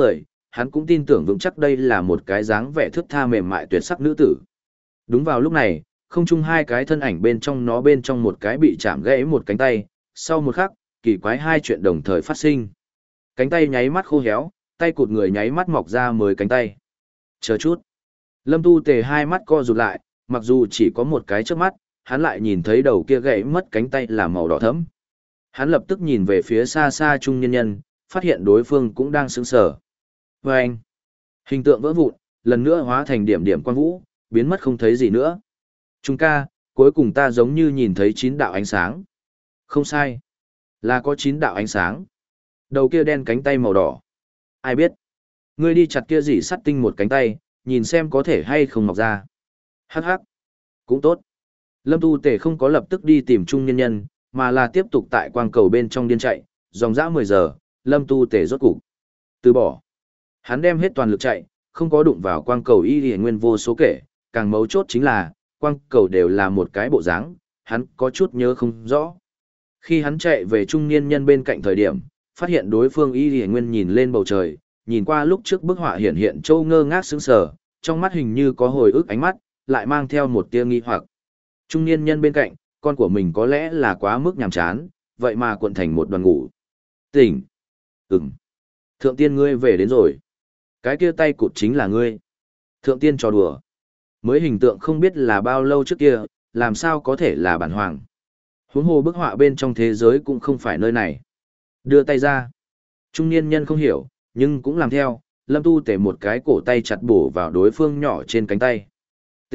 hắn cũng tin tưởng vững chắc đây là một cái dáng vẻ thướt tha mềm mại tuyệt sắc nữ tử. Đúng vào lúc này, không chung hai cái thân ảnh bên trong nó bên trong một cái bị chạm gãy một cánh tay, sau một khắc, kỳ quái hai chuyện đồng thời phát sinh. Cánh tay nháy mắt khô héo, tay cụt người nháy mắt mọc ra mới cánh tay. Chờ chút. Lâm Tu Tề hai mắt co rụt lại, mặc dù chỉ có một cái trước mắt, hắn lại nhìn thấy đầu kia gãy mất cánh tay là màu đỏ thẫm. Hắn lập tức nhìn về phía xa xa trung nhân nhân, phát hiện đối phương cũng đang sững sờ. Và anh, hình tượng vỡ vụn, lần nữa hóa thành điểm điểm quang vũ, biến mất không thấy gì nữa. Trung ca, cuối cùng ta giống như nhìn thấy chín đạo ánh sáng. Không sai, là có chín đạo ánh sáng. Đầu kia đen cánh tay màu đỏ. Ai biết? Ngươi đi chặt kia gì sắt tinh một cánh tay, nhìn xem có thể hay không mọc ra. Hắc hắc, cũng tốt. Lâm Tu Tề không có lập tức đi tìm trung nhân nhân, mà là tiếp tục tại quang cầu bên trong điên chạy, dòng dã mười giờ, Lâm Tu Tề rốt cục từ bỏ. Hắn đem hết toàn lực chạy, không có đụng vào quang cầu y y nguyên vô số kể, càng mấu chốt chính là, quang cầu đều là một cái bộ dáng, hắn có chút nhớ không rõ. Khi hắn chạy về trung niên nhân bên cạnh thời điểm, phát hiện đối phương y y nguyên nhìn lên bầu trời, nhìn qua lúc trước bức họa hiện hiện châu ngơ ngác sững sờ, trong mắt hình như có hồi ức ánh mắt, lại mang theo một tia nghi hoặc. Trung niên nhân bên cạnh, con của mình có lẽ là quá mức nhàm chán, vậy mà cuộn thành một đoàn ngủ. Tỉnh. Ừm. Thượng tiên ngươi về đến rồi. Cái kia tay cụt chính là ngươi. Thượng tiên trò đùa. Mới hình tượng không biết là bao lâu trước kia, làm sao có thể là bản hoàng. Huống hồ bức họa bên trong thế giới cũng không phải nơi này. Đưa tay ra. Trung niên nhân không hiểu, nhưng cũng làm theo, Lâm Tu Tề một cái cổ tay chặt bổ vào đối phương nhỏ trên cánh tay. T.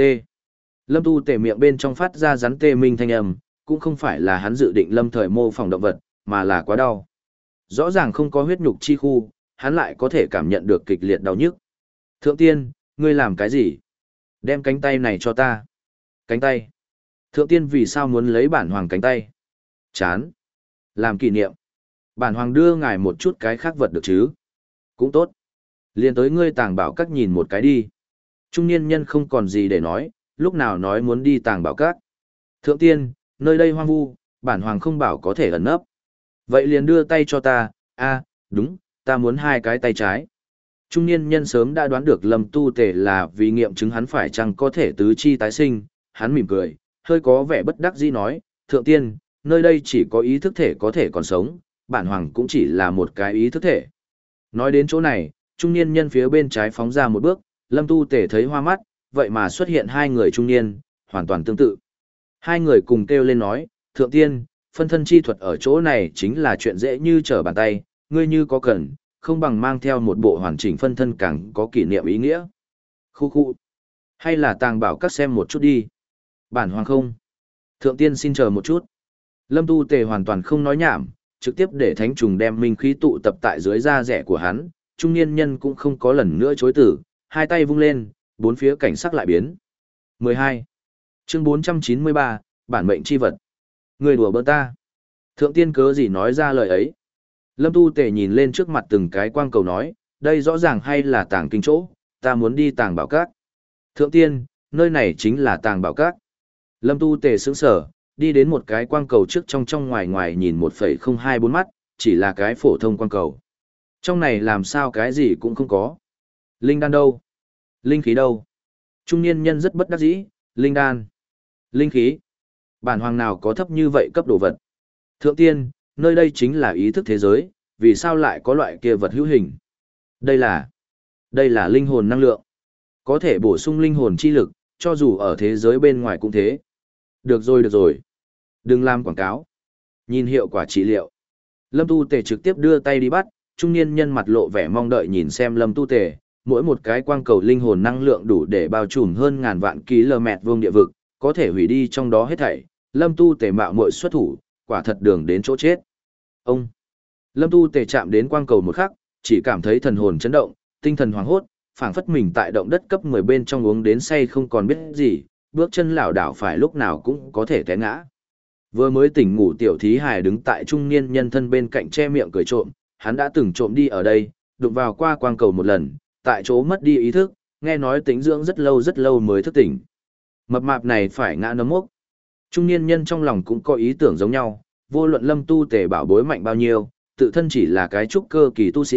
Lâm Tu Tề miệng bên trong phát ra rắn tê minh thanh âm, cũng không phải là hắn dự định lâm thời mô phỏng động vật, mà là quá đau. Rõ ràng không có huyết nhục chi khu, hắn lại có thể cảm nhận được kịch liệt đau nhức. Thượng tiên, ngươi làm cái gì? Đem cánh tay này cho ta. Cánh tay? Thượng tiên vì sao muốn lấy bản hoàng cánh tay? Chán. Làm kỷ niệm. Bản hoàng đưa ngài một chút cái khác vật được chứ? Cũng tốt. Liên tới ngươi tàng bảo các nhìn một cái đi. Trung niên nhân không còn gì để nói, lúc nào nói muốn đi tàng bảo các. Thượng tiên, nơi đây hoang vu, bản hoàng không bảo có thể ẩn nấp. Vậy liền đưa tay cho ta, a, đúng, ta muốn hai cái tay trái. Trung niên nhân sớm đã đoán được Lâm Tu Tề là vì nghiệm chứng hắn phải chăng có thể tứ chi tái sinh, hắn mỉm cười, hơi có vẻ bất đắc dĩ nói, thượng tiên, nơi đây chỉ có ý thức thể có thể còn sống, bản hoàng cũng chỉ là một cái ý thức thể. Nói đến chỗ này, trung niên nhân phía bên trái phóng ra một bước, Lâm Tu Tề thấy hoa mắt, vậy mà xuất hiện hai người trung niên, hoàn toàn tương tự. Hai người cùng kêu lên nói, thượng tiên, phân thân chi thuật ở chỗ này chính là chuyện dễ như trở bàn tay, ngươi như có cần, không bằng mang theo một bộ hoàn chỉnh phân thân càng có kỷ niệm ý nghĩa. Khu khu. Hay là tàng bảo các xem một chút đi. Bản hoàng không. Thượng tiên xin chờ một chút. Lâm Tu Tề hoàn toàn không nói nhảm, trực tiếp để thánh trùng đem minh khí tụ tập tại dưới da rẻ của hắn, trung niên nhân cũng không có lần nữa chối tử, hai tay vung lên, bốn phía cảnh sắc lại biến. mười hai. Chương bốn trăm chín mươi ba, bản mệnh chi vật. Người đùa bỡn ta. Thượng tiên cớ gì nói ra lời ấy. Lâm Tu Tề nhìn lên trước mặt từng cái quang cầu nói, đây rõ ràng hay là tàng kinh chỗ, ta muốn đi tàng bảo các. Thượng tiên, nơi này chính là tàng bảo các. Lâm Tu Tề sững sở, đi đến một cái quang cầu trước trong trong ngoài ngoài nhìn một phẩy không hai bốn mắt, chỉ là cái phổ thông quang cầu. Trong này làm sao cái gì cũng không có. Linh đan đâu? Linh khí đâu? Trung niên nhân rất bất đắc dĩ, linh đan. Linh khí. Bản hoàng nào có thấp như vậy cấp đồ vật. Thượng tiên, nơi đây chính là ý thức thế giới, vì sao lại có loại kia vật hữu hình? Đây là, đây là linh hồn năng lượng. Có thể bổ sung linh hồn chi lực, cho dù ở thế giới bên ngoài cũng thế. Được rồi được rồi. Đừng làm quảng cáo. Nhìn hiệu quả trị liệu. Lâm Tu Tề trực tiếp đưa tay đi bắt, trung niên nhân mặt lộ vẻ mong đợi nhìn xem Lâm Tu Tề, mỗi một cái quang cầu linh hồn năng lượng đủ để bao trùm hơn ngàn vạn km vuông địa vực, có thể hủy đi trong đó hết thảy. Lâm Tu Tề mạo muội xuất thủ, quả thật đường đến chỗ chết. Ông. Lâm Tu Tề chạm đến quang cầu một khắc, chỉ cảm thấy thần hồn chấn động, tinh thần hoảng hốt, phảng phất mình tại động đất cấp mười bên trong uống đến say không còn biết gì, bước chân lảo đảo phải lúc nào cũng có thể té ngã. Vừa mới tỉnh ngủ tiểu thí hài đứng tại trung niên nhân thân bên cạnh che miệng cười trộm, hắn đã từng trộm đi ở đây, đụng vào qua quang cầu một lần, tại chỗ mất đi ý thức, nghe nói tĩnh dưỡng rất lâu rất lâu mới thức tỉnh. Mập mạp này phải ngã nấm mốc. Trung niên nhân trong lòng cũng có ý tưởng giống nhau, vô luận Lâm Tu Tề bảo bối mạnh bao nhiêu, tự thân chỉ là cái trúc cơ kỳ tu sĩ,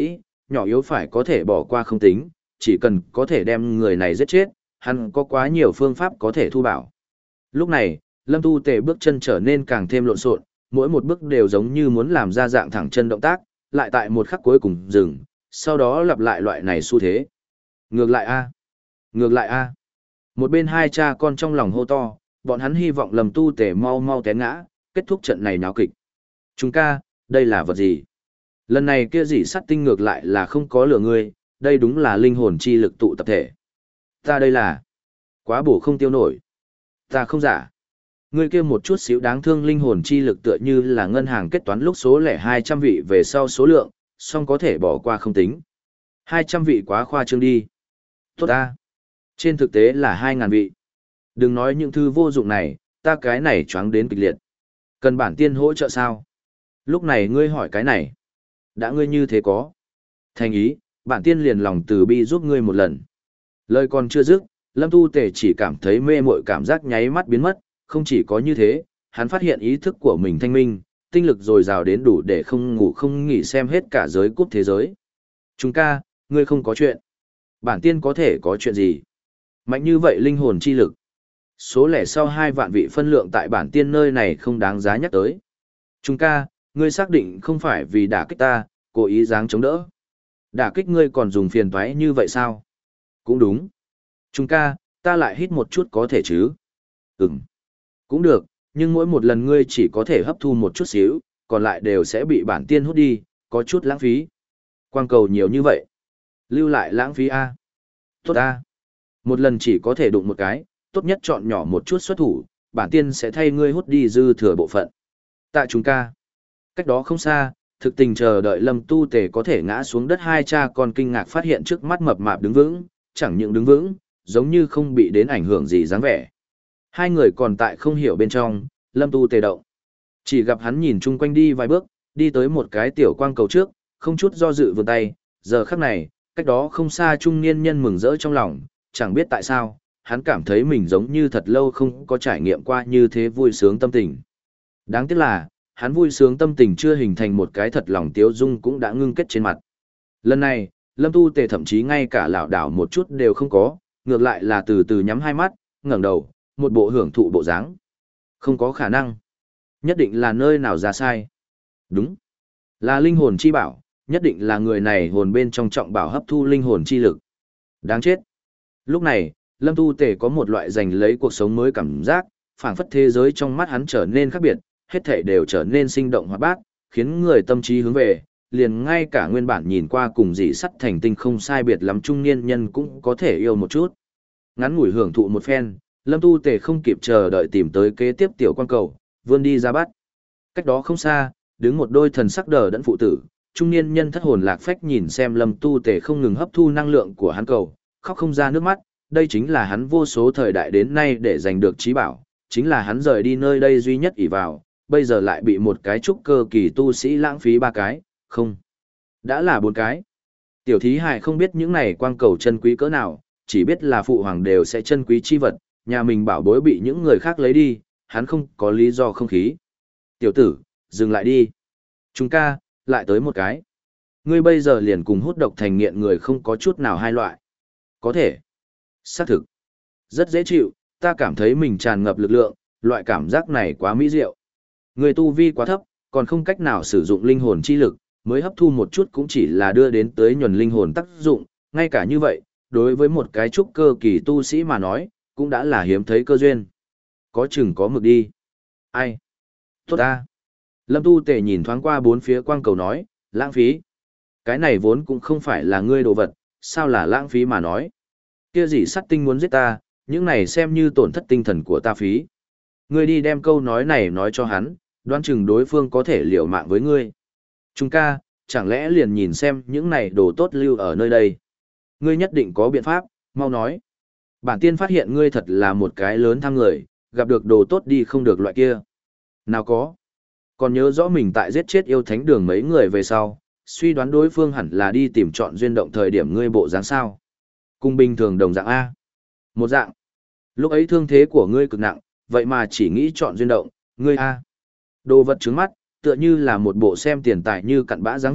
nhỏ yếu phải có thể bỏ qua không tính, chỉ cần có thể đem người này giết chết, hắn có quá nhiều phương pháp có thể thu bảo. Lúc này, Lâm Tu Tề bước chân trở nên càng thêm lộn xộn, mỗi một bước đều giống như muốn làm ra dạng thẳng chân động tác, lại tại một khắc cuối cùng dừng, sau đó lặp lại loại này xu thế. Ngược lại a, ngược lại a. Một bên hai cha con trong lòng hô to, bọn hắn hy vọng Lâm Tu Tề mau mau té ngã, kết thúc trận này náo kịch. Chúng ca, đây là vật gì? Lần này kia dị sắt tinh ngược lại là không có lửa ngươi, đây đúng là linh hồn chi lực tụ tập thể. Ta đây là quá bổ không tiêu nổi. Ta không giả. Ngươi kia một chút xíu đáng thương linh hồn chi lực tựa như là ngân hàng kết toán lúc số lẻ hai trăm vị về sau số lượng, song có thể bỏ qua không tính. hai trăm vị quá khoa trương đi. Tốt ta. Trên thực tế là hai ngàn vị. Đừng nói những thứ vô dụng này, ta cái này choáng đến kịch liệt. Cần bản tiên hỗ trợ sao? Lúc này ngươi hỏi cái này. Đã ngươi như thế có. Thành ý, bản tiên liền lòng từ bi giúp ngươi một lần. Lời còn chưa dứt, Lâm Tu Tề chỉ cảm thấy mê mội cảm giác nháy mắt biến mất, không chỉ có như thế, hắn phát hiện ý thức của mình thanh minh, tinh lực dồi dào đến đủ để không ngủ không nghỉ xem hết cả giới cúp thế giới. Chúng ca, ngươi không có chuyện. Bản tiên có thể có chuyện gì? Mạnh như vậy linh hồn chi lực. Số lẻ sau hai vạn vị phân lượng tại bản tiên nơi này không đáng giá nhắc tới. Chúng ca, ngươi xác định không phải vì đả kích ta, cố ý dáng chống đỡ. Đả kích ngươi còn dùng phiền toái như vậy sao? Cũng đúng. Chúng ca, ta lại hít một chút có thể chứ? Ừm. Cũng được, nhưng mỗi một lần ngươi chỉ có thể hấp thu một chút xíu, còn lại đều sẽ bị bản tiên hút đi, có chút lãng phí. Quang cầu nhiều như vậy. Lưu lại lãng phí A. Tốt A. Một lần chỉ có thể đụng một cái, tốt nhất chọn nhỏ một chút xuất thủ, bản tiên sẽ thay ngươi hút đi dư thừa bộ phận. Tạ chúng ca. Cách đó không xa, thực tình chờ đợi Lâm Tu Tề có thể ngã xuống đất, hai cha con kinh ngạc phát hiện trước mắt mập mạp đứng vững, chẳng những đứng vững, giống như không bị đến ảnh hưởng gì dáng vẻ. Hai người còn tại không hiểu bên trong, Lâm Tu Tề động. Chỉ gặp hắn nhìn chung quanh đi vài bước, đi tới một cái tiểu quang cầu trước, không chút do dự vươn tay, giờ khắc này, cách đó không xa trung niên nhân mừng rỡ trong lòng, chẳng biết tại sao, hắn cảm thấy mình giống như thật lâu không có trải nghiệm qua như thế vui sướng tâm tình. Đáng tiếc là, hắn vui sướng tâm tình chưa hình thành một cái thật lòng tiếu dung cũng đã ngưng kết trên mặt. Lần này, Lâm Tu Tề thậm chí ngay cả lảo đảo một chút đều không có, ngược lại là từ từ nhắm hai mắt, ngẩng đầu, một bộ hưởng thụ bộ dáng. Không có khả năng. Nhất định là nơi nào ra sai. Đúng. Là linh hồn chi bảo, nhất định là người này hồn bên trong trọng bảo hấp thu linh hồn chi lực. Đáng chết. Lúc này, Lâm Tu Tề có một loại giành lấy cuộc sống mới cảm giác, phảng phất thế giới trong mắt hắn trở nên khác biệt, hết thảy đều trở nên sinh động hoạt bát, khiến người tâm trí hướng về, liền ngay cả nguyên bản nhìn qua cùng dị sắt thành tinh không sai biệt lắm trung niên nhân cũng có thể yêu một chút. Ngắn ngủi hưởng thụ một phen, Lâm Tu Tề không kịp chờ đợi tìm tới kế tiếp tiểu quan cầu, vươn đi ra bắt. Cách đó không xa, đứng một đôi thần sắc đờ đẫn phụ tử, trung niên nhân thất hồn lạc phách nhìn xem Lâm Tu Tề không ngừng hấp thu năng lượng của hắn cầu, khóc không ra nước mắt, đây chính là hắn vô số thời đại đến nay để giành được trí bảo, chính là hắn rời đi nơi đây duy nhất ỷ vào, bây giờ lại bị một cái trúc cơ kỳ tu sĩ lãng phí ba cái, không, đã là bốn cái. Tiểu thí hài không biết những này quang cầu chân quý cỡ nào, chỉ biết là phụ hoàng đều sẽ chân quý chi vật, nhà mình bảo bối bị những người khác lấy đi, hắn không có lý do không khí. Tiểu tử, dừng lại đi. Chúng ca, lại tới một cái. Ngươi bây giờ liền cùng hút độc thành nghiện người không có chút nào hai loại. Có thể. Xác thực. Rất dễ chịu, ta cảm thấy mình tràn ngập lực lượng, loại cảm giác này quá mỹ diệu. Người tu vi quá thấp, còn không cách nào sử dụng linh hồn chi lực, mới hấp thu một chút cũng chỉ là đưa đến tới nhuần linh hồn tác dụng, ngay cả như vậy, đối với một cái trúc cơ kỳ tu sĩ mà nói, cũng đã là hiếm thấy cơ duyên. Có chừng có mực đi. Ai? Tốt ta. Lâm Tu Tề nhìn thoáng qua bốn phía quang cầu nói, lãng phí. Cái này vốn cũng không phải là ngươi đồ vật, sao là lãng phí mà nói. Kia gì sắt tinh muốn giết ta, những này xem như tổn thất tinh thần của ta phí. Ngươi đi đem câu nói này nói cho hắn, đoán chừng đối phương có thể liều mạng với ngươi. Trung ca, chẳng lẽ liền nhìn xem những này đồ tốt lưu ở nơi đây. Ngươi nhất định có biện pháp, mau nói. Bản tiên phát hiện ngươi thật là một cái lớn tham người, gặp được đồ tốt đi không được loại kia. Nào có. Còn nhớ rõ mình tại giết chết yêu thánh đường mấy người về sau, suy đoán đối phương hẳn là đi tìm chọn duyên động thời điểm ngươi bộ dáng sao. Cùng bình thường đồng dạng A. Một dạng. Lúc ấy thương thế của ngươi cực nặng, vậy mà chỉ nghĩ chọn duyên động, ngươi A. Đồ vật trứng mắt, tựa như là một bộ xem tiền tài như cặn bã dáng vẻ,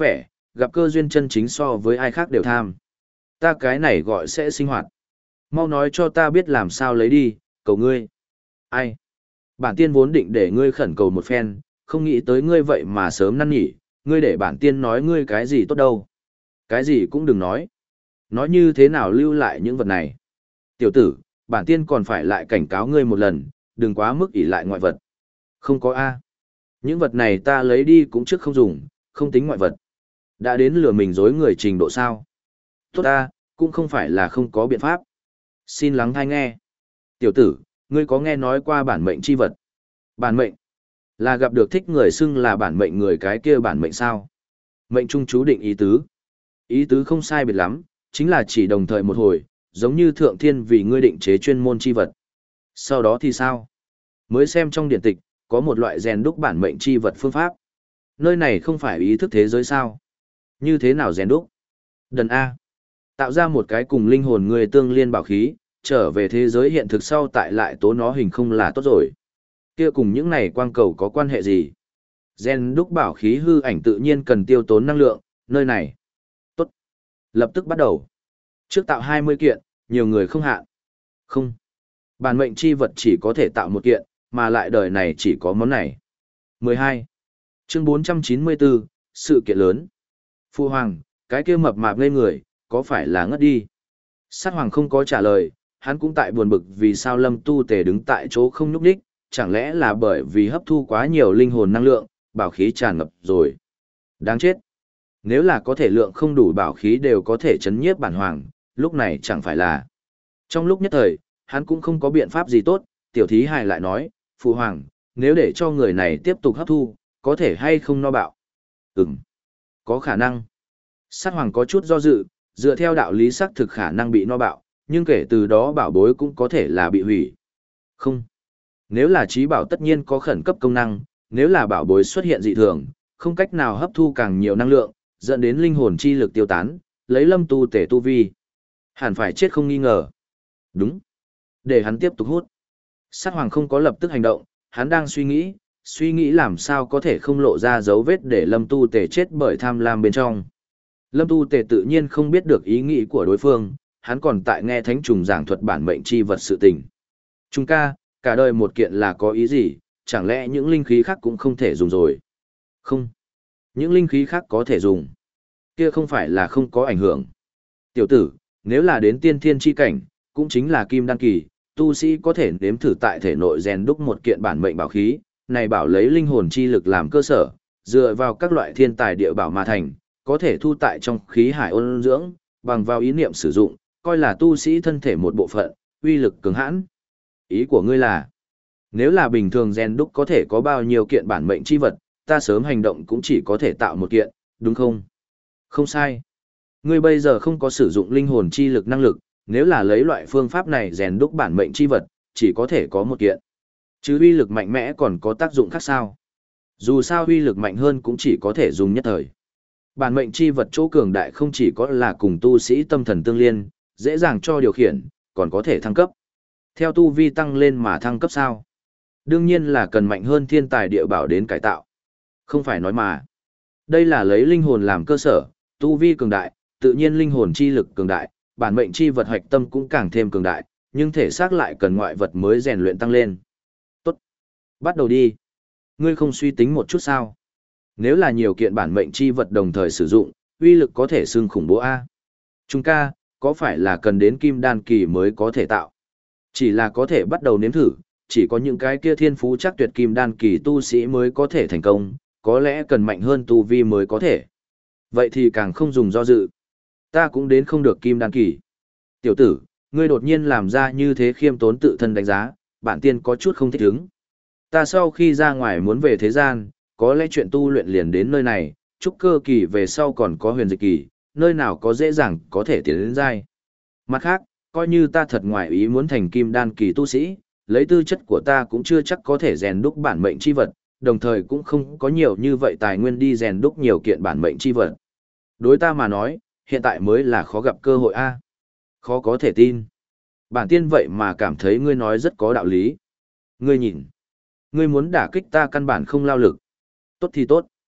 gặp cơ duyên chân chính so với ai khác đều tham. Ta cái này gọi sẽ sinh hoạt. Mau nói cho ta biết làm sao lấy đi, cầu ngươi. Ai? Bản tiên vốn định để ngươi khẩn cầu một phen, không nghĩ tới ngươi vậy mà sớm năn nỉ, ngươi để bản tiên nói ngươi cái gì tốt đâu. Cái gì cũng đừng nói. Nói như thế nào lưu lại những vật này. Tiểu tử, bản tiên còn phải lại cảnh cáo ngươi một lần, đừng quá mức ỷ lại ngoại vật. Không có A. Những vật này ta lấy đi cũng trước không dùng, không tính ngoại vật. Đã đến lừa mình dối người trình độ sao. Tốt ta, cũng không phải là không có biện pháp. Xin lắng thai nghe. Tiểu tử, ngươi có nghe nói qua bản mệnh chi vật? Bản mệnh là gặp được thích người xưng là bản mệnh người cái kia bản mệnh sao? Mệnh trung chú định ý tứ. Ý tứ không sai biệt lắm, chính là chỉ đồng thời một hồi, giống như thượng thiên vì ngươi định chế chuyên môn chi vật. Sau đó thì sao? Mới xem trong điển tịch, có một loại rèn đúc bản mệnh chi vật phương pháp. Nơi này không phải ý thức thế giới sao? Như thế nào rèn đúc? Đần A. Tạo ra một cái cùng linh hồn người tương liên bảo khí, trở về thế giới hiện thực sau tại lại tố nó hình không là tốt rồi. Kia cùng những này quang cầu có quan hệ gì? Gen đúc bảo khí hư ảnh tự nhiên cần tiêu tốn năng lượng, nơi này. Tốt. Lập tức bắt đầu. Trước tạo hai mươi kiện, nhiều người không hạn. Không. Bản mệnh chi vật chỉ có thể tạo một kiện, mà lại đời này chỉ có món này. mười hai. Chương bốn trăm chín mươi bốn, sự kiện lớn. Phu Hoàng, cái kia mập mạp ngây người, có phải là ngất đi? Sát Hoàng không có trả lời, hắn cũng tại buồn bực vì sao Lâm Tu Tề đứng tại chỗ không nhúc nhích, chẳng lẽ là bởi vì hấp thu quá nhiều linh hồn năng lượng, bảo khí tràn ngập rồi. Đáng chết. Nếu là có thể lượng không đủ bảo khí đều có thể chấn nhiếp bản hoàng, lúc này chẳng phải là. Trong lúc nhất thời, hắn cũng không có biện pháp gì tốt, tiểu thí hài lại nói, Phụ Hoàng, nếu để cho người này tiếp tục hấp thu, có thể hay không no bạo? Ừm, có khả năng. Sát Hoàng có chút do dự, dựa theo đạo lý xác thực khả năng bị no bạo, nhưng kể từ đó bảo bối cũng có thể là bị hủy. Không. Nếu là trí bảo tất nhiên có khẩn cấp công năng, nếu là bảo bối xuất hiện dị thường, không cách nào hấp thu càng nhiều năng lượng, dẫn đến linh hồn chi lực tiêu tán, lấy Lâm Tu Tể tu vi. Hẳn phải chết không nghi ngờ. Đúng. Để hắn tiếp tục hút. Sát Hoàng không có lập tức hành động, hắn đang suy nghĩ, suy nghĩ làm sao có thể không lộ ra dấu vết để Lâm Tu Tể chết bởi tham lam bên trong. Lâm Tu Tể tự nhiên không biết được ý nghĩ của đối phương, hắn còn tại nghe thánh trùng giảng thuật bản mệnh chi vật sự tình. Trung ca, cả đời một kiện là có ý gì, chẳng lẽ những linh khí khác cũng không thể dùng rồi? Không. Những linh khí khác có thể dùng. Kia không phải là không có ảnh hưởng. Tiểu tử, nếu là đến tiên thiên chi cảnh, cũng chính là kim đan kỳ, tu sĩ có thể nếm thử tại thể nội rèn đúc một kiện bản mệnh bảo khí, này bảo lấy linh hồn chi lực làm cơ sở, dựa vào các loại thiên tài địa bảo mà thành, có thể thu tại trong khí hải ôn dưỡng, bằng vào ý niệm sử dụng, coi là tu sĩ thân thể một bộ phận, uy lực cường hãn. Ý của ngươi là, nếu là bình thường rèn đúc có thể có bao nhiêu kiện bản mệnh chi vật, ta sớm hành động cũng chỉ có thể tạo một kiện, đúng không? Không sai. Ngươi bây giờ không có sử dụng linh hồn chi lực năng lực, nếu là lấy loại phương pháp này rèn đúc bản mệnh chi vật, chỉ có thể có một kiện. Chứ uy lực mạnh mẽ còn có tác dụng khác sao? Dù sao uy lực mạnh hơn cũng chỉ có thể dùng nhất thời. Bản mệnh chi vật chỗ cường đại không chỉ có là cùng tu sĩ tâm thần tương liên, dễ dàng cho điều khiển, còn có thể thăng cấp. Theo tu vi tăng lên mà thăng cấp sao? Đương nhiên là cần mạnh hơn thiên tài địa bảo đến cải tạo. Không phải nói mà. Đây là lấy linh hồn làm cơ sở, tu vi cường đại, tự nhiên linh hồn chi lực cường đại, bản mệnh chi vật hoạch tâm cũng càng thêm cường đại, nhưng thể xác lại cần ngoại vật mới rèn luyện tăng lên. Tốt. Bắt đầu đi. Ngươi không suy tính một chút sao? Nếu là nhiều kiện bản mệnh chi vật đồng thời sử dụng, uy lực có thể xưng khủng bố A. Trung ca, có phải là cần đến kim đan kỳ mới có thể tạo? Chỉ là có thể bắt đầu nếm thử, chỉ có những cái kia thiên phú chắc tuyệt kim đan kỳ tu sĩ mới có thể thành công, có lẽ cần mạnh hơn tu vi mới có thể. Vậy thì càng không dùng do dự. Ta cũng đến không được kim đan kỳ. Tiểu tử, ngươi đột nhiên làm ra như thế khiêm tốn tự thân đánh giá, bản tiên có chút không thích ứng. Ta sau khi ra ngoài muốn về thế gian, có lẽ chuyện tu luyện liền đến nơi này, trúc cơ kỳ về sau còn có huyền dịch kỳ, nơi nào có dễ dàng có thể tiến đến giai. Mặt khác, coi như ta thật ngoài ý muốn thành kim đan kỳ tu sĩ, lấy tư chất của ta cũng chưa chắc có thể rèn đúc bản mệnh chi vật, đồng thời cũng không có nhiều như vậy tài nguyên đi rèn đúc nhiều kiện bản mệnh chi vật. Đối ta mà nói, hiện tại mới là khó gặp cơ hội a. Khó có thể tin. Bản tiên vậy mà cảm thấy ngươi nói rất có đạo lý. Ngươi nhìn, ngươi muốn đả kích ta căn bản không lao lực. Tốt thì tốt.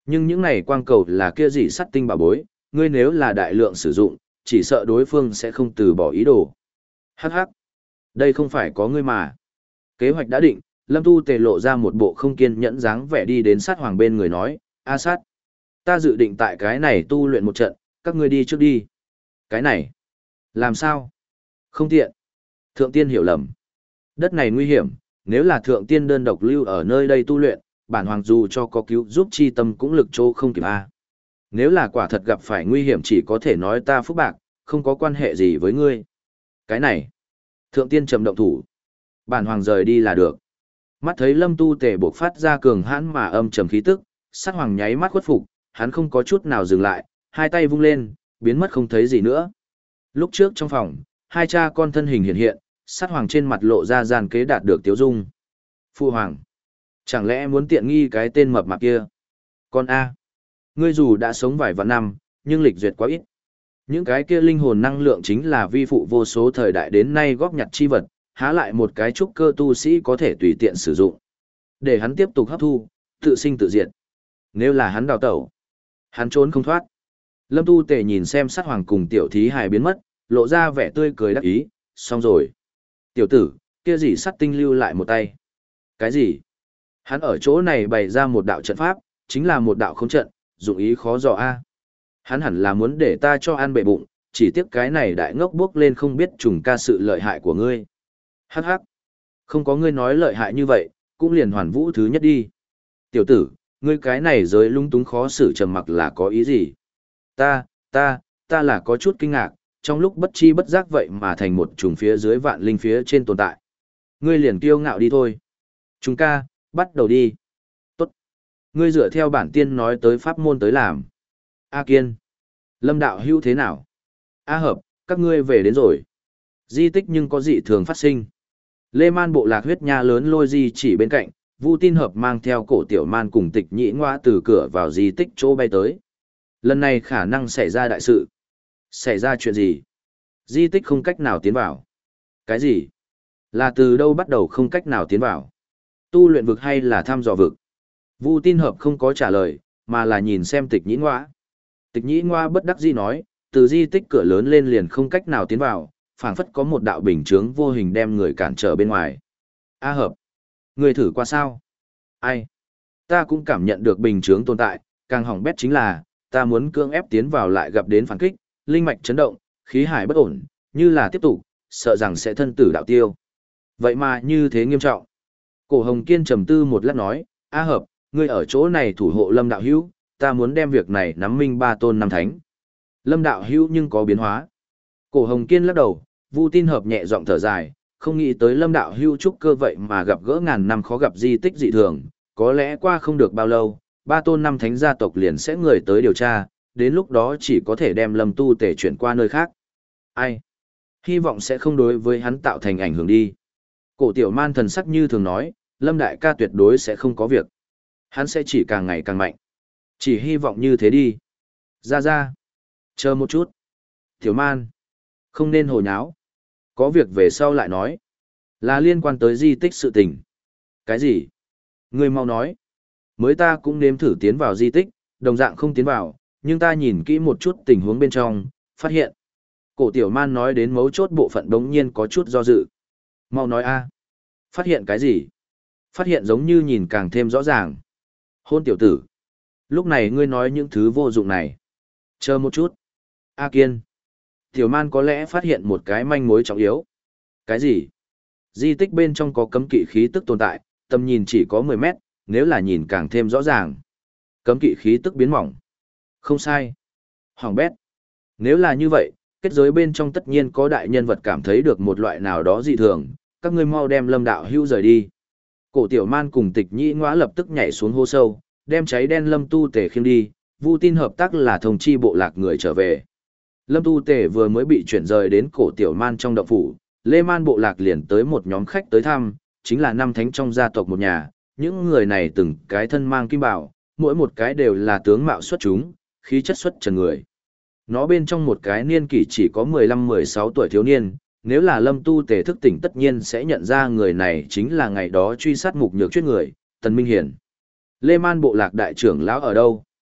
Nhưng những này quang cầu là kia gì sắt tinh bảo bối, ngươi nếu là đại lượng sử dụng, chỉ sợ đối phương sẽ không từ bỏ ý đồ. Hắc hắc, đây không phải có ngươi mà. Kế hoạch đã định, Lâm Tu Tề lộ ra một bộ không kiên nhẫn dáng vẻ đi đến sát hoàng bên người nói, A sát, ta dự định tại cái này tu luyện một trận, các ngươi đi trước đi. Cái này, làm sao? Không tiện. Thượng tiên hiểu lầm. Đất này nguy hiểm, nếu là thượng tiên đơn độc lưu ở nơi đây tu luyện, bản hoàng dù cho có cứu giúp chi tâm cũng lực chỗ không kịp a. Nếu là quả thật gặp phải nguy hiểm chỉ có thể nói ta phúc bạc, không có quan hệ gì với ngươi. Cái này, thượng tiên trầm động thủ. Bản hoàng rời đi là được. Mắt thấy Lâm Tu Tề buộc phát ra cường hãn mà âm trầm khí tức, sát hoàng nháy mắt khuất phục, hắn không có chút nào dừng lại, hai tay vung lên, biến mất không thấy gì nữa. Lúc trước trong phòng, hai cha con thân hình hiện hiện, sát hoàng trên mặt lộ ra gian kế đạt được tiếu dung. Phu hoàng, chẳng lẽ muốn tiện nghi cái tên mập mạp kia? Con A, ngươi dù đã sống vài vạn năm, nhưng lịch duyệt quá ít. Những cái kia linh hồn năng lượng chính là vi phụ vô số thời đại đến nay góp nhặt chi vật, há lại một cái trúc cơ tu sĩ có thể tùy tiện sử dụng. Để hắn tiếp tục hấp thu, tự sinh tự diệt. Nếu là hắn đào tẩu, hắn trốn không thoát. Lâm Tu Tề nhìn xem sát hoàng cùng tiểu thí hài biến mất, lộ ra vẻ tươi cười đắc ý, xong rồi. Tiểu tử, kia gì sắt tinh lưu lại một tay. Cái gì? Hắn ở chỗ này bày ra một đạo trận pháp, chính là một đạo không trận, dụng ý khó dò a. Hắn hẳn là muốn để ta cho ăn bệ bụng, chỉ tiếc cái này đại ngốc bước lên không biết trùng ca sự lợi hại của ngươi. Hắc hắc. Không có ngươi nói lợi hại như vậy, cũng liền hoàn vũ thứ nhất đi. Tiểu tử, ngươi cái này giới lung túng khó xử trầm mặc là có ý gì? Ta, ta, ta là có chút kinh ngạc, trong lúc bất chi bất giác vậy mà thành một trùng phía dưới vạn linh phía trên tồn tại. Ngươi liền kiêu ngạo đi thôi. Chúng ca, bắt đầu đi. Tốt. Ngươi dựa theo bản tiên nói tới pháp môn tới làm. A Kiên. Lâm đạo hữu thế nào? A Hợp, các ngươi về đến rồi. Di tích nhưng có dị thường phát sinh. Lê Man bộ lạc huyết nha lớn lôi di chỉ bên cạnh, Vu Tin Hợp mang theo cổ tiểu man cùng tịch nhĩ ngoa từ cửa vào di tích chỗ bay tới. Lần này khả năng xảy ra đại sự. Xảy ra chuyện gì? Di tích không cách nào tiến vào. Cái gì? Là từ đâu bắt đầu không cách nào tiến vào? Tu luyện vực hay là thăm dò vực? Vu Tin Hợp không có trả lời, mà là nhìn xem tịch nhĩ ngoa. Tịch nhĩ ngoa bất đắc dĩ nói, từ di tích cửa lớn lên liền không cách nào tiến vào, phảng phất có một đạo bình chướng vô hình đem người cản trở bên ngoài. A Hợp, người thử qua sao? Ai? Ta cũng cảm nhận được bình chướng tồn tại, càng hỏng bét chính là, ta muốn cưỡng ép tiến vào lại gặp đến phản kích, linh mạch chấn động, khí hải bất ổn, như là tiếp tục, sợ rằng sẽ thân tử đạo tiêu. Vậy mà như thế nghiêm trọng. Cổ Hồng Kiên trầm tư một lát nói, A Hợp, ngươi ở chỗ này thủ hộ Lâm đạo hữu, ta muốn đem việc này nắm minh ba tôn năm thánh. Lâm đạo hữu nhưng có biến hóa. Cổ Hồng Kiên lắc đầu, Vu Tin Hợp nhẹ giọng thở dài, không nghĩ tới Lâm đạo hữu trúc cơ vậy mà gặp gỡ ngàn năm khó gặp di tích dị thường, có lẽ qua không được bao lâu, ba tôn năm thánh gia tộc liền sẽ người tới điều tra, đến lúc đó chỉ có thể đem Lâm Tu Tề chuyển qua nơi khác. Ai? Hy vọng sẽ không đối với hắn tạo thành ảnh hưởng đi. Cổ Tiểu Man thần sắc như thường nói, Lâm đại ca tuyệt đối sẽ không có việc. Hắn sẽ chỉ càng ngày càng mạnh. Chỉ hy vọng như thế đi. Ra ra. Chờ một chút. Tiểu Man. Không nên hồ nháo. Có việc về sau lại nói. Là liên quan tới di tích sự tình. Cái gì? Ngươi mau nói. Mới ta cũng nếm thử tiến vào di tích, đồng dạng không tiến vào, nhưng ta nhìn kỹ một chút tình huống bên trong, phát hiện. Cổ Tiểu Man nói đến mấu chốt bộ phận đống nhiên có chút do dự. Mau nói a. Phát hiện cái gì? Phát hiện giống như nhìn càng thêm rõ ràng. Hôn tiểu tử. Lúc này ngươi nói những thứ vô dụng này. Chờ một chút. A Kiên. Tiểu Man có lẽ phát hiện một cái manh mối trọng yếu. Cái gì? Di tích bên trong có cấm kỵ khí tức tồn tại, tầm nhìn chỉ có mười mét, nếu là nhìn càng thêm rõ ràng. Cấm kỵ khí tức biến mỏng. Không sai. Hoàng bét. Nếu là như vậy, kết giới bên trong tất nhiên có đại nhân vật cảm thấy được một loại nào đó dị thường, các ngươi mau đem Lâm đạo hữu rời đi. Cổ Tiểu Man cùng Tịch Nhĩ Ngoã lập tức nhảy xuống hố sâu, đem cháy đen Lâm Tu Tề khiêng đi, Vu Tin hợp tác là thông chi bộ lạc người trở về. Lâm Tu Tề vừa mới bị chuyển rời đến Cổ Tiểu Man trong động phủ, Lê Man bộ lạc liền tới một nhóm khách tới thăm, chính là năm thánh trong gia tộc một nhà, những người này từng cái thân mang kim bảo, mỗi một cái đều là tướng mạo xuất chúng, khí chất xuất trần người. Nó bên trong một cái niên kỷ chỉ có mười lăm mười sáu tuổi thiếu niên, nếu là Lâm Tu Tề thức tỉnh tất nhiên sẽ nhận ra người này chính là ngày đó truy sát mục nhược chuyết người, Tần Minh Hiển. Lê Man bộ lạc đại trưởng lão ở đâu?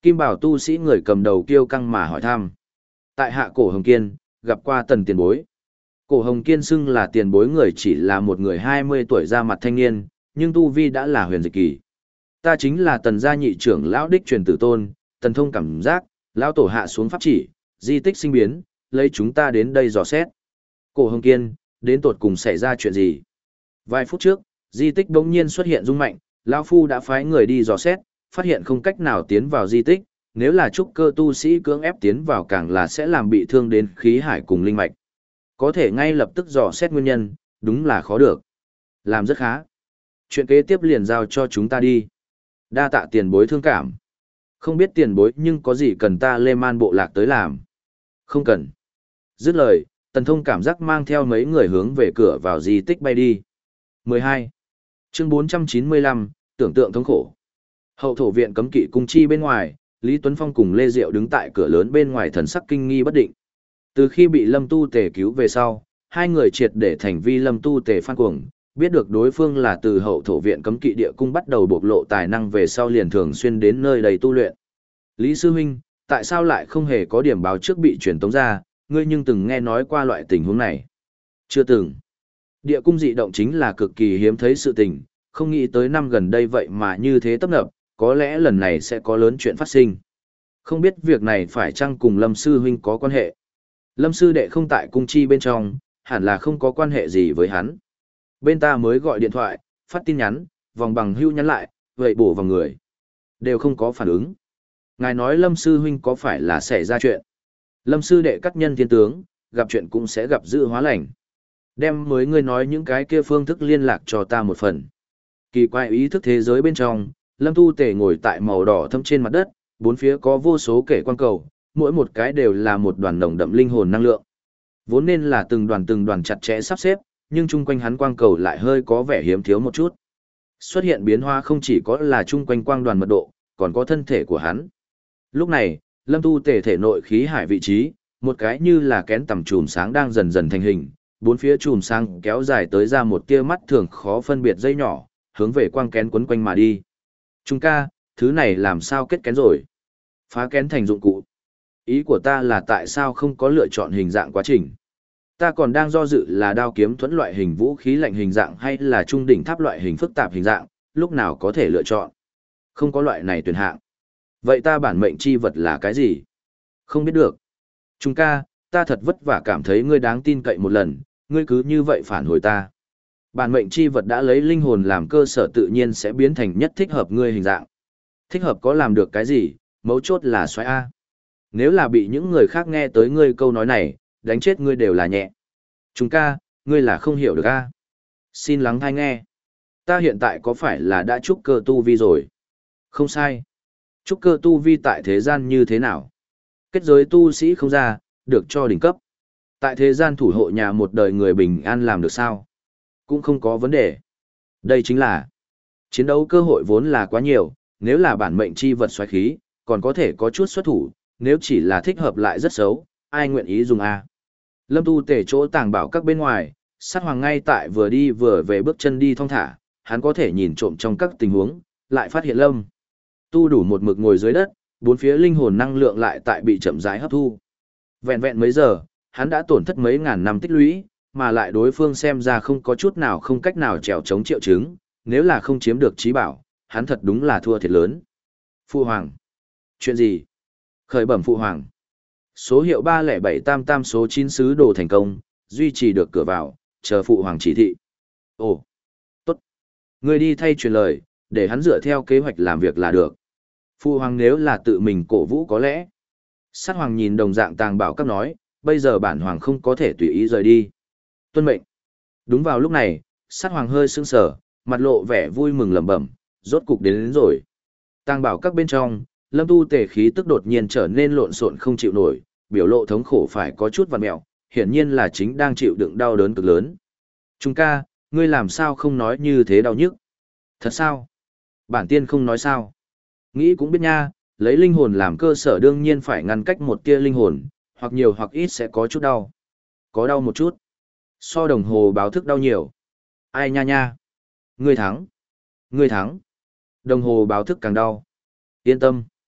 Kim Bảo tu sĩ người cầm đầu kiêu căng mà hỏi thăm. Tại hạ Cổ Hồng Kiên, gặp qua Tần tiền bối. Cổ Hồng Kiên xưng là tiền bối người chỉ là một người hai mươi tuổi ra mặt thanh niên, nhưng tu vi đã là huyền dịch kỳ. Ta chính là Tần gia nhị trưởng lão đích truyền tử tôn, Tần Thông cảm giác, lão tổ hạ xuống pháp chỉ, di tích sinh biến, lấy chúng ta đến đây dò xét. Cổ Hồng Kiên, đến tột cùng xảy ra chuyện gì? Vài phút trước, di tích bỗng nhiên xuất hiện rung mạnh, lão phu đã phái người đi dò xét, phát hiện không cách nào tiến vào di tích, nếu là trúc cơ tu sĩ cưỡng ép tiến vào càng là sẽ làm bị thương đến khí hải cùng linh mạch. Có thể ngay lập tức dò xét nguyên nhân, đúng là khó được. Làm rất khá. Chuyện kế tiếp liền giao cho chúng ta đi. Đa tạ tiền bối thương cảm. Không biết tiền bối nhưng có gì cần ta Lê Man bộ lạc tới làm. Không cần. Dứt lời, Tần Thông cảm giác mang theo mấy người hướng về cửa vào di tích bay đi. mười hai. Chương bốn trăm chín mươi lăm, tưởng tượng thống khổ. Hậu thổ viện cấm kỵ cung chi bên ngoài, Lý Tuấn Phong cùng Lê Diệu đứng tại cửa lớn bên ngoài thần sắc kinh nghi bất định. Từ khi bị Lâm Tu Tề cứu về sau, hai người triệt để thành vi Lâm Tu Tề phan cuồng, biết được đối phương là từ hậu thổ viện cấm kỵ địa cung bắt đầu bộc lộ tài năng về sau liền thường xuyên đến nơi đầy tu luyện. Lý Sư Huynh, tại sao lại không hề có điểm báo trước bị truyền tống ra, ngươi nhưng từng nghe nói qua loại tình huống này? Chưa từng. Địa cung dị động chính là cực kỳ hiếm thấy sự tình, không nghĩ tới năm gần đây vậy mà như thế tấp nập, có lẽ lần này sẽ có lớn chuyện phát sinh. Không biết việc này phải chăng cùng Lâm Sư Huynh có quan hệ? Lâm Sư Đệ không tại cung chi bên trong, hẳn là không có quan hệ gì với hắn. Bên ta mới gọi điện thoại, phát tin nhắn, vòng bằng hưu nhắn lại, vậy bổ vào người. Đều không có phản ứng. Ngài nói Lâm Sư Huynh có phải là xảy ra chuyện? Lâm Sư Đệ cắt nhân thiên tướng, gặp chuyện cũng sẽ gặp dự hóa lành. Đem mới ngươi nói những cái kia phương thức liên lạc cho ta một phần. Kỳ quái ý thức thế giới bên trong, Lâm Tu Tề ngồi tại màu đỏ thâm trên mặt đất, bốn phía có vô số kẻ quan cầu, mỗi một cái đều là một đoàn nồng đậm linh hồn năng lượng. Vốn nên là từng đoàn từng đoàn chặt chẽ sắp xếp, nhưng chung quanh hắn quang cầu lại hơi có vẻ hiếm thiếu một chút. Xuất hiện biến hóa không chỉ có là chung quanh quang đoàn mật độ, còn có thân thể của hắn. Lúc này, Lâm Tu Tề thể nội khí hải vị trí, một cái như là kén tầm chùm sáng đang dần dần thành hình, bốn phía chùm sáng kéo dài tới ra một tia mắt thường khó phân biệt dây nhỏ, hướng về quang kén quấn quanh mà đi. Trung ca, thứ này làm sao kết kén rồi? Phá kén thành dụng cụ. Ý của ta là tại sao không có lựa chọn hình dạng quá trình? Ta còn đang do dự là đao kiếm thuẫn loại hình vũ khí lạnh hình dạng hay là trung đỉnh tháp loại hình phức tạp hình dạng, lúc nào có thể lựa chọn? Không có loại này tuyển hạng. Vậy ta bản mệnh chi vật là cái gì? Không biết được. Trung ca, ta thật vất vả cảm thấy ngươi đáng tin cậy một lần, ngươi cứ như vậy phản hồi ta. Bản mệnh chi vật đã lấy linh hồn làm cơ sở tự nhiên sẽ biến thành nhất thích hợp ngươi hình dạng. Thích hợp có làm được cái gì, mấu chốt là xoáy A. Nếu là bị những người khác nghe tới ngươi câu nói này, đánh chết ngươi đều là nhẹ. Trung ca, ngươi là không hiểu được A. Xin lắng thai nghe. Ta hiện tại có phải là đã trúc cơ tu vi rồi? Không sai. Trúc cơ tu vi tại thế gian như thế nào? Kết giới tu sĩ không ra, được cho đỉnh cấp. Tại thế gian thủ hộ nhà một đời người bình an làm được sao? Cũng không có vấn đề. Đây chính là chiến đấu cơ hội vốn là quá nhiều, nếu là bản mệnh chi vật xoáy khí, còn có thể có chút xuất thủ, nếu chỉ là thích hợp lại rất xấu, ai nguyện ý dùng A. Lâm Tu Tề chỗ tàng bảo các bên ngoài, sát hoàng ngay tại vừa đi vừa về bước chân đi thong thả, hắn có thể nhìn trộm trong các tình huống, lại phát hiện Lâm Tu đủ một mực ngồi dưới đất, bốn phía linh hồn năng lượng lại tại bị chậm rãi hấp thu. Vẹn vẹn mấy giờ, hắn đã tổn thất mấy ngàn năm tích lũy, mà lại đối phương xem ra không có chút nào không cách nào trèo chống triệu chứng, nếu là không chiếm được trí bảo, hắn thật đúng là thua thiệt lớn. Phụ hoàng. Chuyện gì? Khởi bẩm phụ hoàng. Số hiệu ba không bảy tam tam số chín sứ đồ thành công, duy trì được cửa vào, chờ phụ hoàng chỉ thị. Ồ, tốt. Người đi thay truyền lời, để hắn dựa theo kế hoạch làm việc là được. Phụ hoàng nếu là tự mình cổ vũ có lẽ. Sát hoàng nhìn đồng dạng tàng bảo các nói, bây giờ bản hoàng không có thể tùy ý rời đi. Tuân mệnh. Đúng vào lúc này, sát hoàng hơi sững sờ, mặt lộ vẻ vui mừng lẩm bẩm, rốt cục đến, đến rồi. Tàng bảo các bên trong, Lâm Tu Tề khí tức đột nhiên trở nên lộn xộn không chịu nổi, biểu lộ thống khổ phải có chút vặn mẹo, hiển nhiên là chính đang chịu đựng đau đớn cực lớn. Trung ca, ngươi làm sao không nói như thế đau nhức? Thật sao? Bản tiên không nói sao? Nghĩ cũng biết nha, lấy linh hồn làm cơ sở đương nhiên phải ngăn cách một tia linh hồn, hoặc nhiều hoặc ít sẽ có chút đau. Có đau một chút. So đồng hồ báo thức đau nhiều. Ai nha nha? Ngươi thắng. Ngươi thắng. Đồng hồ báo thức càng đau. Yên tâm.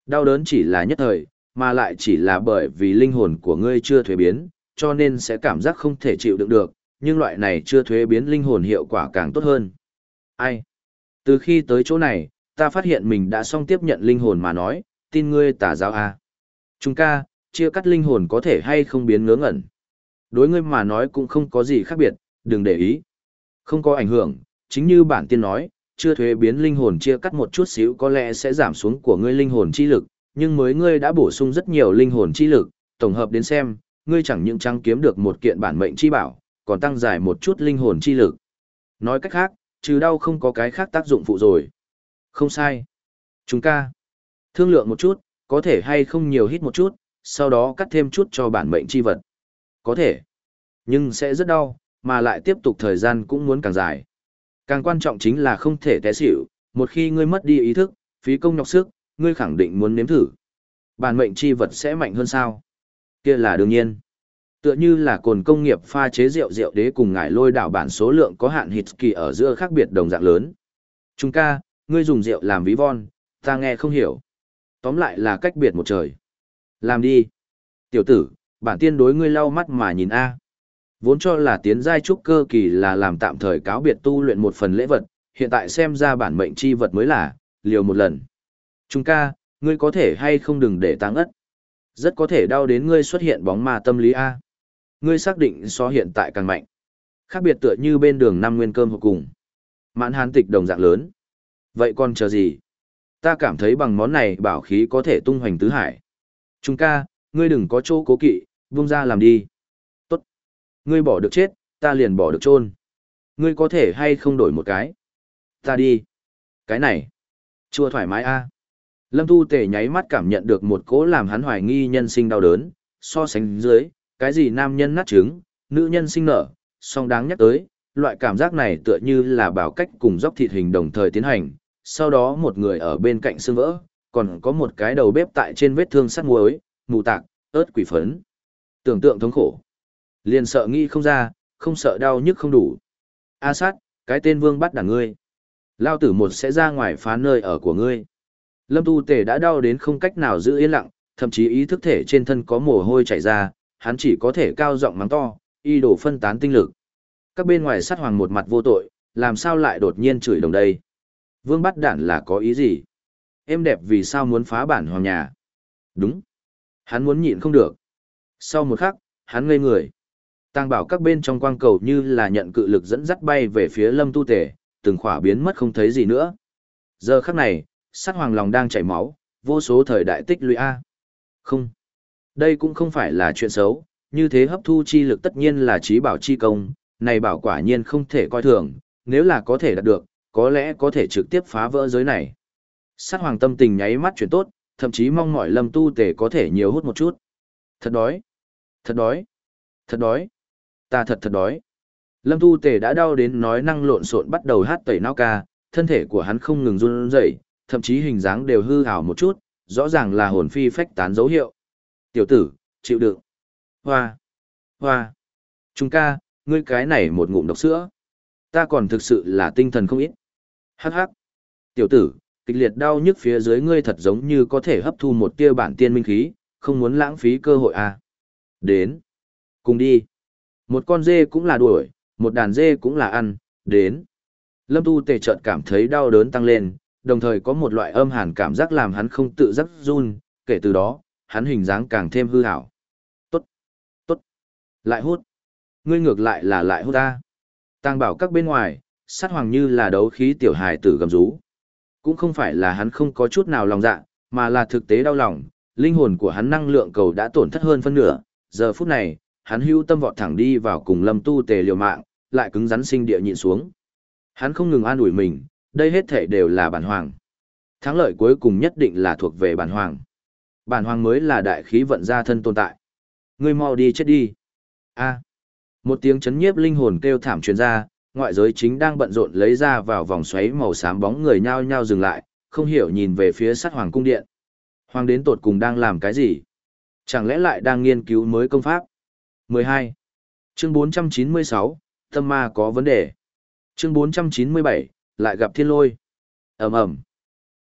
Đau đớn chỉ là nhất thời, mà lại chỉ là bởi vì linh hồn của ngươi chưa thuế biến, cho nên sẽ cảm giác không thể chịu đựng được, nhưng loại này chưa thuế biến linh hồn hiệu quả càng tốt hơn. Ai? Từ khi tới chỗ này, ta phát hiện mình đã xong tiếp nhận linh hồn mà nói, tin ngươi tà giáo à. Trung ca, chia cắt linh hồn có thể hay không biến ngớ ngẩn. Đối ngươi mà nói cũng không có gì khác biệt, đừng để ý. Không có ảnh hưởng, chính như bản tiên nói, chưa thuế biến linh hồn chia cắt một chút xíu có lẽ sẽ giảm xuống của ngươi linh hồn chi lực, nhưng mới ngươi đã bổ sung rất nhiều linh hồn chi lực, tổng hợp đến xem, ngươi chẳng những trăng kiếm được một kiện bản mệnh chi bảo, còn tăng dài một chút linh hồn chi lực. Nói cách khác, trừ đau không có cái khác tác dụng phụ rồi. Không sai. Chúng ca. Thương lượng một chút, có thể hay không nhiều hít một chút, sau đó cắt thêm chút cho bản mệnh chi vật. Có thể. Nhưng sẽ rất đau, mà lại tiếp tục thời gian cũng muốn càng dài. Càng quan trọng chính là không thể té xỉu, một khi ngươi mất đi ý thức, phí công nhọc sức, ngươi khẳng định muốn nếm thử. Bản mệnh chi vật sẽ mạnh hơn sao? Kia là đương nhiên. Tựa như là cồn công nghiệp pha chế rượu rượu đế cùng ngải lôi đảo bản số lượng có hạn hít kỳ ở giữa khác biệt đồng dạng lớn. Trung ca, ngươi dùng rượu làm ví von, ta nghe không hiểu. Tóm lại là cách biệt một trời. Làm đi. Tiểu tử, bản tiên đối ngươi lau mắt mà nhìn a. Vốn cho là tiến giai trúc cơ kỳ là làm tạm thời cáo biệt tu luyện một phần lễ vật, hiện tại xem ra bản mệnh chi vật mới là, liều một lần. Trung ca, ngươi có thể hay không đừng để tăng ất. Rất có thể đau đến ngươi xuất hiện bóng ma tâm lý a. Ngươi xác định so hiện tại càng mạnh. Khác biệt tựa như bên đường năm nguyên cơm hộp cùng. Mãn hán tịch đồng dạng lớn. Vậy còn chờ gì? Ta cảm thấy bằng món này bảo khí có thể tung hoành tứ hải. Trung ca, ngươi đừng có chỗ cố kỵ, buông ra làm đi. Tốt. Ngươi bỏ được chết, ta liền bỏ được chôn. Ngươi có thể hay không đổi một cái? Ta đi. Cái này. Chua thoải mái a. Lâm Tu Tề nháy mắt cảm nhận được một cỗ làm hắn hoài nghi nhân sinh đau đớn, so sánh dưới, cái gì nam nhân nát trứng, nữ nhân sinh nở, song đáng nhắc tới, loại cảm giác này tựa như là bảo cách cùng dốc thịt hình đồng thời tiến hành, sau đó một người ở bên cạnh xương vỡ, còn có một cái đầu bếp tại trên vết thương sắt muối, mù tạc, ớt quỷ phấn. Tưởng tượng thống khổ. Liền sợ nghĩ không ra, không sợ đau nhức không đủ. A sát, cái tên vương bắt đàn ngươi. Lao tử một sẽ ra ngoài phá nơi ở của ngươi. Lâm Tu Tề đã đau đến không cách nào giữ yên lặng, thậm chí ý thức thể trên thân có mồ hôi chảy ra, hắn chỉ có thể cao giọng mắng to, y đổ phân tán tinh lực. Các bên ngoài sát hoàng một mặt vô tội, làm sao lại đột nhiên chửi đồng đây? Vương bắt đản là có ý gì? Em đẹp vì sao muốn phá bản hoàng nhà? Đúng. Hắn muốn nhịn không được. Sau một khắc, hắn ngây người. Tàng bảo các bên trong quang cầu như là nhận cự lực dẫn dắt bay về phía Lâm Tu Tề, từng khỏa biến mất không thấy gì nữa. Giờ khắc này, sát hoàng lòng đang chảy máu, vô số thời đại tích lũy A. Không. Đây cũng không phải là chuyện xấu, như thế hấp thu chi lực tất nhiên là trí bảo chi công, này bảo quả nhiên không thể coi thường, nếu là có thể đạt được, có lẽ có thể trực tiếp phá vỡ giới này. Sát hoàng tâm tình nháy mắt chuyển tốt, thậm chí mong mỏi Lâm Tu Tề có thể nhiều hút một chút. Thật đói, thật đói, thật đói, ta thật thật đói. Lâm Tu Tề đã đau đến nói năng lộn xộn bắt đầu hát tẩy não ca, thân thể của hắn không ngừng run rẩy, thậm chí hình dáng đều hư ảo một chút, rõ ràng là hồn phi phách tán dấu hiệu. Tiểu tử, chịu đựng. Hoa, hoa. Trung ca, ngươi cái này một ngụm độc sữa. Ta còn thực sự là tinh thần không ít. Hắc hắc. Tiểu tử, kịch liệt đau nhức phía dưới ngươi thật giống như có thể hấp thu một tia bản tiên minh khí, không muốn lãng phí cơ hội à. Đến. Cùng đi. Một con dê cũng là đuổi, một đàn dê cũng là ăn, đến. Lâm Tu Tề chợt cảm thấy đau đớn tăng lên, đồng thời có một loại âm hàn cảm giác làm hắn không tự giác run, kể từ đó, hắn hình dáng càng thêm hư hảo. Tốt, tốt, lại hút. Ngươi ngược lại là lại hút ta. Tàng bảo các bên ngoài, sát hoàng như là đấu khí tiểu hài tử gầm rú. Cũng không phải là hắn không có chút nào lòng dạ, mà là thực tế đau lòng, linh hồn của hắn năng lượng cầu đã tổn thất hơn phân nửa, giờ phút này, hắn hưu tâm vọt thẳng đi vào cùng Lâm Tu Tề liều mạng, lại cứng rắn sinh địa nhịn xuống. Hắn không ngừng an ủi mình, đây hết thể đều là bản hoàng. Thắng lợi cuối cùng nhất định là thuộc về bản hoàng. Bản hoàng mới là đại khí vận ra thân tồn tại. Ngươi mau đi chết đi. A. Một tiếng chấn nhiếp linh hồn kêu thảm truyền ra, ngoại giới chính đang bận rộn lấy ra vào vòng xoáy màu xám bóng người nhao nhao dừng lại, không hiểu nhìn về phía sát hoàng cung điện. Hoàng đến tột cùng đang làm cái gì? Chẳng lẽ lại đang nghiên cứu mới công pháp? mười hai. Chương bốn trăm chín mươi sáu, tâm ma có vấn đề. Chương bốn trăm chín mươi bảy, lại gặp thiên lôi. Ầm ầm.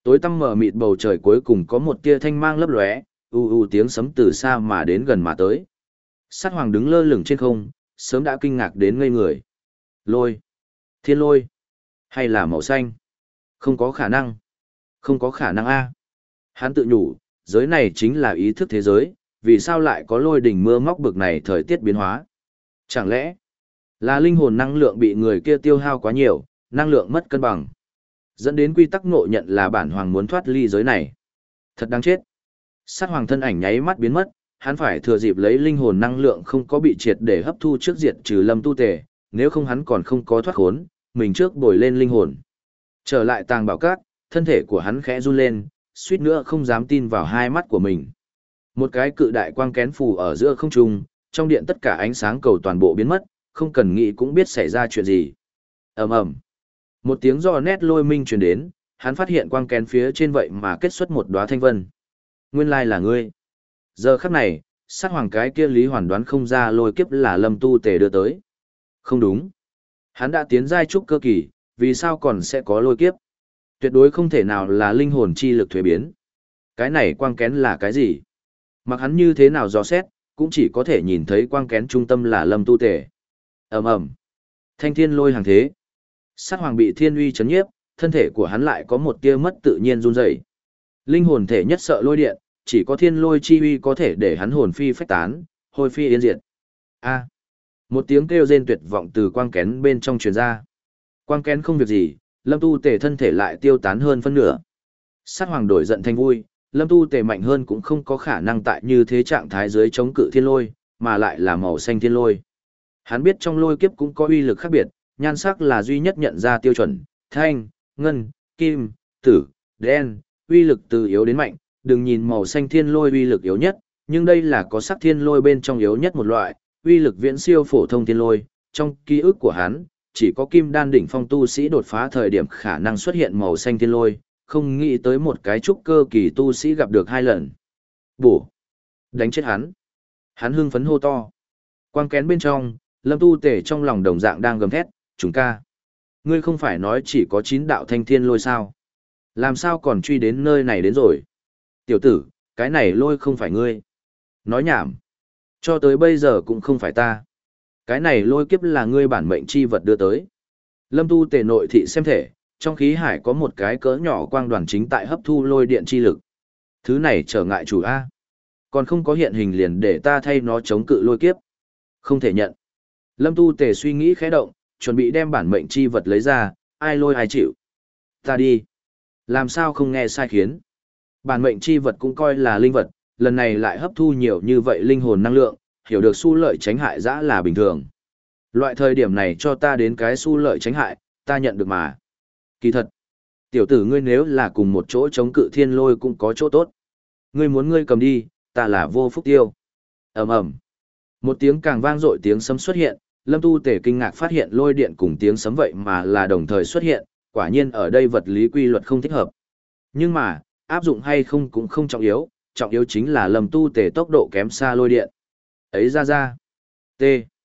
Tối tăm mờ mịt bầu trời cuối cùng có một tia thanh mang lấp lóe, u u tiếng sấm từ xa mà đến gần mà tới. Sát hoàng đứng lơ lửng trên không, sớm đã kinh ngạc đến ngây người. Lôi, thiên lôi, hay là màu xanh? Không có khả năng. Không có khả năng a. Hắn tự nhủ, giới này chính là ý thức thế giới, vì sao lại có lôi đỉnh mưa móc bực này thời tiết biến hóa? Chẳng lẽ là linh hồn năng lượng bị người kia tiêu hao quá nhiều, năng lượng mất cân bằng, dẫn đến quy tắc ngộ nhận là bản hoàng muốn thoát ly giới này. Thật đáng chết. Sát hoàng thân ảnh nháy mắt biến mất, hắn phải thừa dịp lấy linh hồn năng lượng không có bị triệt để hấp thu trước diệt trừ Lâm Tu Tề, nếu không hắn còn không có thoát khốn, mình trước bồi lên linh hồn. Trở lại tàng bảo cát, thân thể của hắn khẽ run lên, suýt nữa không dám tin vào hai mắt của mình. Một cái cự đại quang kén phù ở giữa không trung, trong điện tất cả ánh sáng cầu toàn bộ biến mất, không cần nghĩ cũng biết xảy ra chuyện gì. Ầm ầm. Một tiếng gió nét lôi minh truyền đến, hắn phát hiện quang kén phía trên vậy mà kết xuất một đóa thanh vân. Nguyên lai là ngươi. Giờ khắc này, sát hoàng cái kia Lý Hoàn đoán không ra lôi kiếp là Lâm Tu Tề đưa tới. Không đúng. Hắn đã tiến giai trúc cơ kỳ, vì sao còn sẽ có lôi kiếp? Tuyệt đối không thể nào là linh hồn chi lực thuế biến. Cái này quang kén là cái gì? Mặc hắn như thế nào dò xét, cũng chỉ có thể nhìn thấy quang kén trung tâm là Lâm Tu Tề. Ầm ầm. Thanh thiên lôi hàng thế. Sát hoàng bị thiên uy chấn nhiếp, thân thể của hắn lại có một tia mất tự nhiên run rẩy. Linh hồn thể nhất sợ lôi điện, chỉ có thiên lôi chi uy có thể để hắn hồn phi phách tán, hôi phi yên diệt. A. Một tiếng kêu rên tuyệt vọng từ quang kén bên trong truyền ra. Quang kén không việc gì, Lâm Tu Tề thân thể lại tiêu tán hơn phân nửa. Sát hoàng đổi giận thành vui, Lâm Tu Tề mạnh hơn cũng không có khả năng tại như thế trạng thái dưới chống cự thiên lôi, mà lại là màu xanh thiên lôi. Hắn biết trong lôi kiếp cũng có uy lực khác biệt, nhan sắc là duy nhất nhận ra tiêu chuẩn, thanh, ngân, kim, tử, đen, uy lực từ yếu đến mạnh, đừng nhìn màu xanh thiên lôi uy lực yếu nhất, nhưng đây là có sắc thiên lôi bên trong yếu nhất một loại, uy lực viễn siêu phổ thông thiên lôi, trong ký ức của hắn, chỉ có kim đan đỉnh phong tu sĩ đột phá thời điểm khả năng xuất hiện màu xanh thiên lôi, không nghĩ tới một cái trúc cơ kỳ tu sĩ gặp được hai lần. Bổ! Đánh chết hắn! Hắn hưng phấn hô to. Quang kén bên trong, Lâm Tu Tề trong lòng đồng dạng đang gầm thét, chúng ca. Ngươi không phải nói chỉ có chín đạo thanh thiên lôi sao? Làm sao còn truy đến nơi này đến rồi? Tiểu tử, cái này lôi không phải ngươi. Nói nhảm. Cho tới bây giờ cũng không phải ta. Cái này lôi kiếp là ngươi bản mệnh chi vật đưa tới. Lâm Tu Tề nội thị xem thể, trong khí hải có một cái cỡ nhỏ quang đoàn chính tại hấp thu lôi điện chi lực. Thứ này trở ngại chủ A. Còn không có hiện hình liền để ta thay nó chống cự lôi kiếp. Không thể nhận. Lâm Tu Tề suy nghĩ khẽ động, chuẩn bị đem bản mệnh chi vật lấy ra, ai lôi ai chịu. Ta đi. Làm sao không nghe sai khiến. Bản mệnh chi vật cũng coi là linh vật, lần này lại hấp thu nhiều như vậy linh hồn năng lượng, hiểu được xu lợi tránh hại dã là bình thường. Loại thời điểm này cho ta đến cái xu lợi tránh hại, ta nhận được mà. Kỳ thật, tiểu tử ngươi nếu là cùng một chỗ chống cự thiên lôi cũng có chỗ tốt. Ngươi muốn ngươi cầm đi, ta là vô phúc tiêu. Ầm ầm. Một tiếng càng vang dội tiếng sấm xuất hiện, Lâm Tu Tề kinh ngạc phát hiện lôi điện cùng tiếng sấm vậy mà là đồng thời xuất hiện, quả nhiên ở đây vật lý quy luật không thích hợp. Nhưng mà, áp dụng hay không cũng không trọng yếu, trọng yếu chính là Lâm Tu Tề tốc độ kém xa lôi điện. Ấy ra ra. T.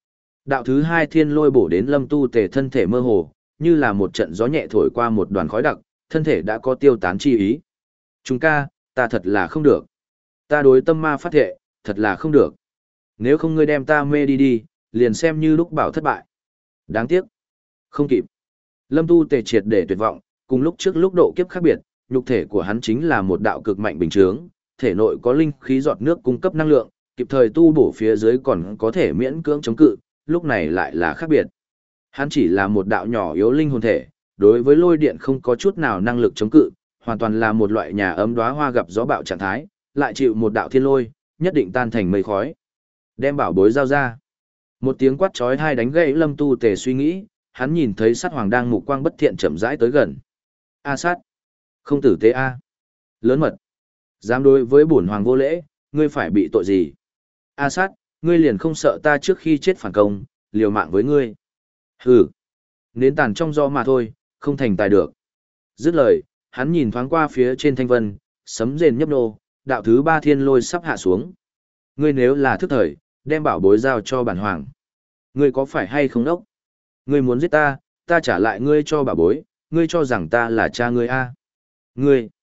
Đạo thứ hai thiên lôi bổ đến Lâm Tu Tề thân thể mơ hồ, như là một trận gió nhẹ thổi qua một đoàn khói đặc, thân thể đã có tiêu tán chi ý. Chúng ca, ta thật là không được. Ta đối tâm ma phát thệ, thật là không được. Nếu không ngươi đem ta mê đi đi, liền xem như lúc bảo thất bại. Đáng tiếc. Không kịp. Lâm Tu Tề triệt để tuyệt vọng, cùng lúc trước lúc độ kiếp khác biệt, nhục thể của hắn chính là một đạo cực mạnh bình chướng, thể nội có linh khí giọt nước cung cấp năng lượng, kịp thời tu bổ phía dưới còn có thể miễn cưỡng chống cự, lúc này lại là khác biệt. Hắn chỉ là một đạo nhỏ yếu linh hồn thể, đối với lôi điện không có chút nào năng lực chống cự, hoàn toàn là một loại nhà ấm đóa hoa gặp gió bạo trạng thái, lại chịu một đạo thiên lôi, nhất định tan thành mây khói. Đem bảo bối giao ra. Một tiếng quát chói tai đánh gãy Lâm Tu Tề suy nghĩ, hắn nhìn thấy sát hoàng đang mục quang bất thiện chậm rãi tới gần. A sát, không tử tế a. Lớn mật. Dám đối với bổn hoàng vô lễ, ngươi phải bị tội gì? A sát, ngươi liền không sợ ta trước khi chết phản công, liều mạng với ngươi. Hừ. Nến tàn trong gió mà thôi, không thành tài được. Dứt lời, hắn nhìn thoáng qua phía trên thanh vân, sấm rền nhấp nô, đạo thứ ba thiên lôi sắp hạ xuống. Ngươi nếu là thức thời, đem bảo bối giao cho bản hoàng. Ngươi có phải hay không đốc? Ngươi muốn giết ta, ta trả lại ngươi cho bảo bối, ngươi cho rằng ta là cha ngươi a? Ngươi,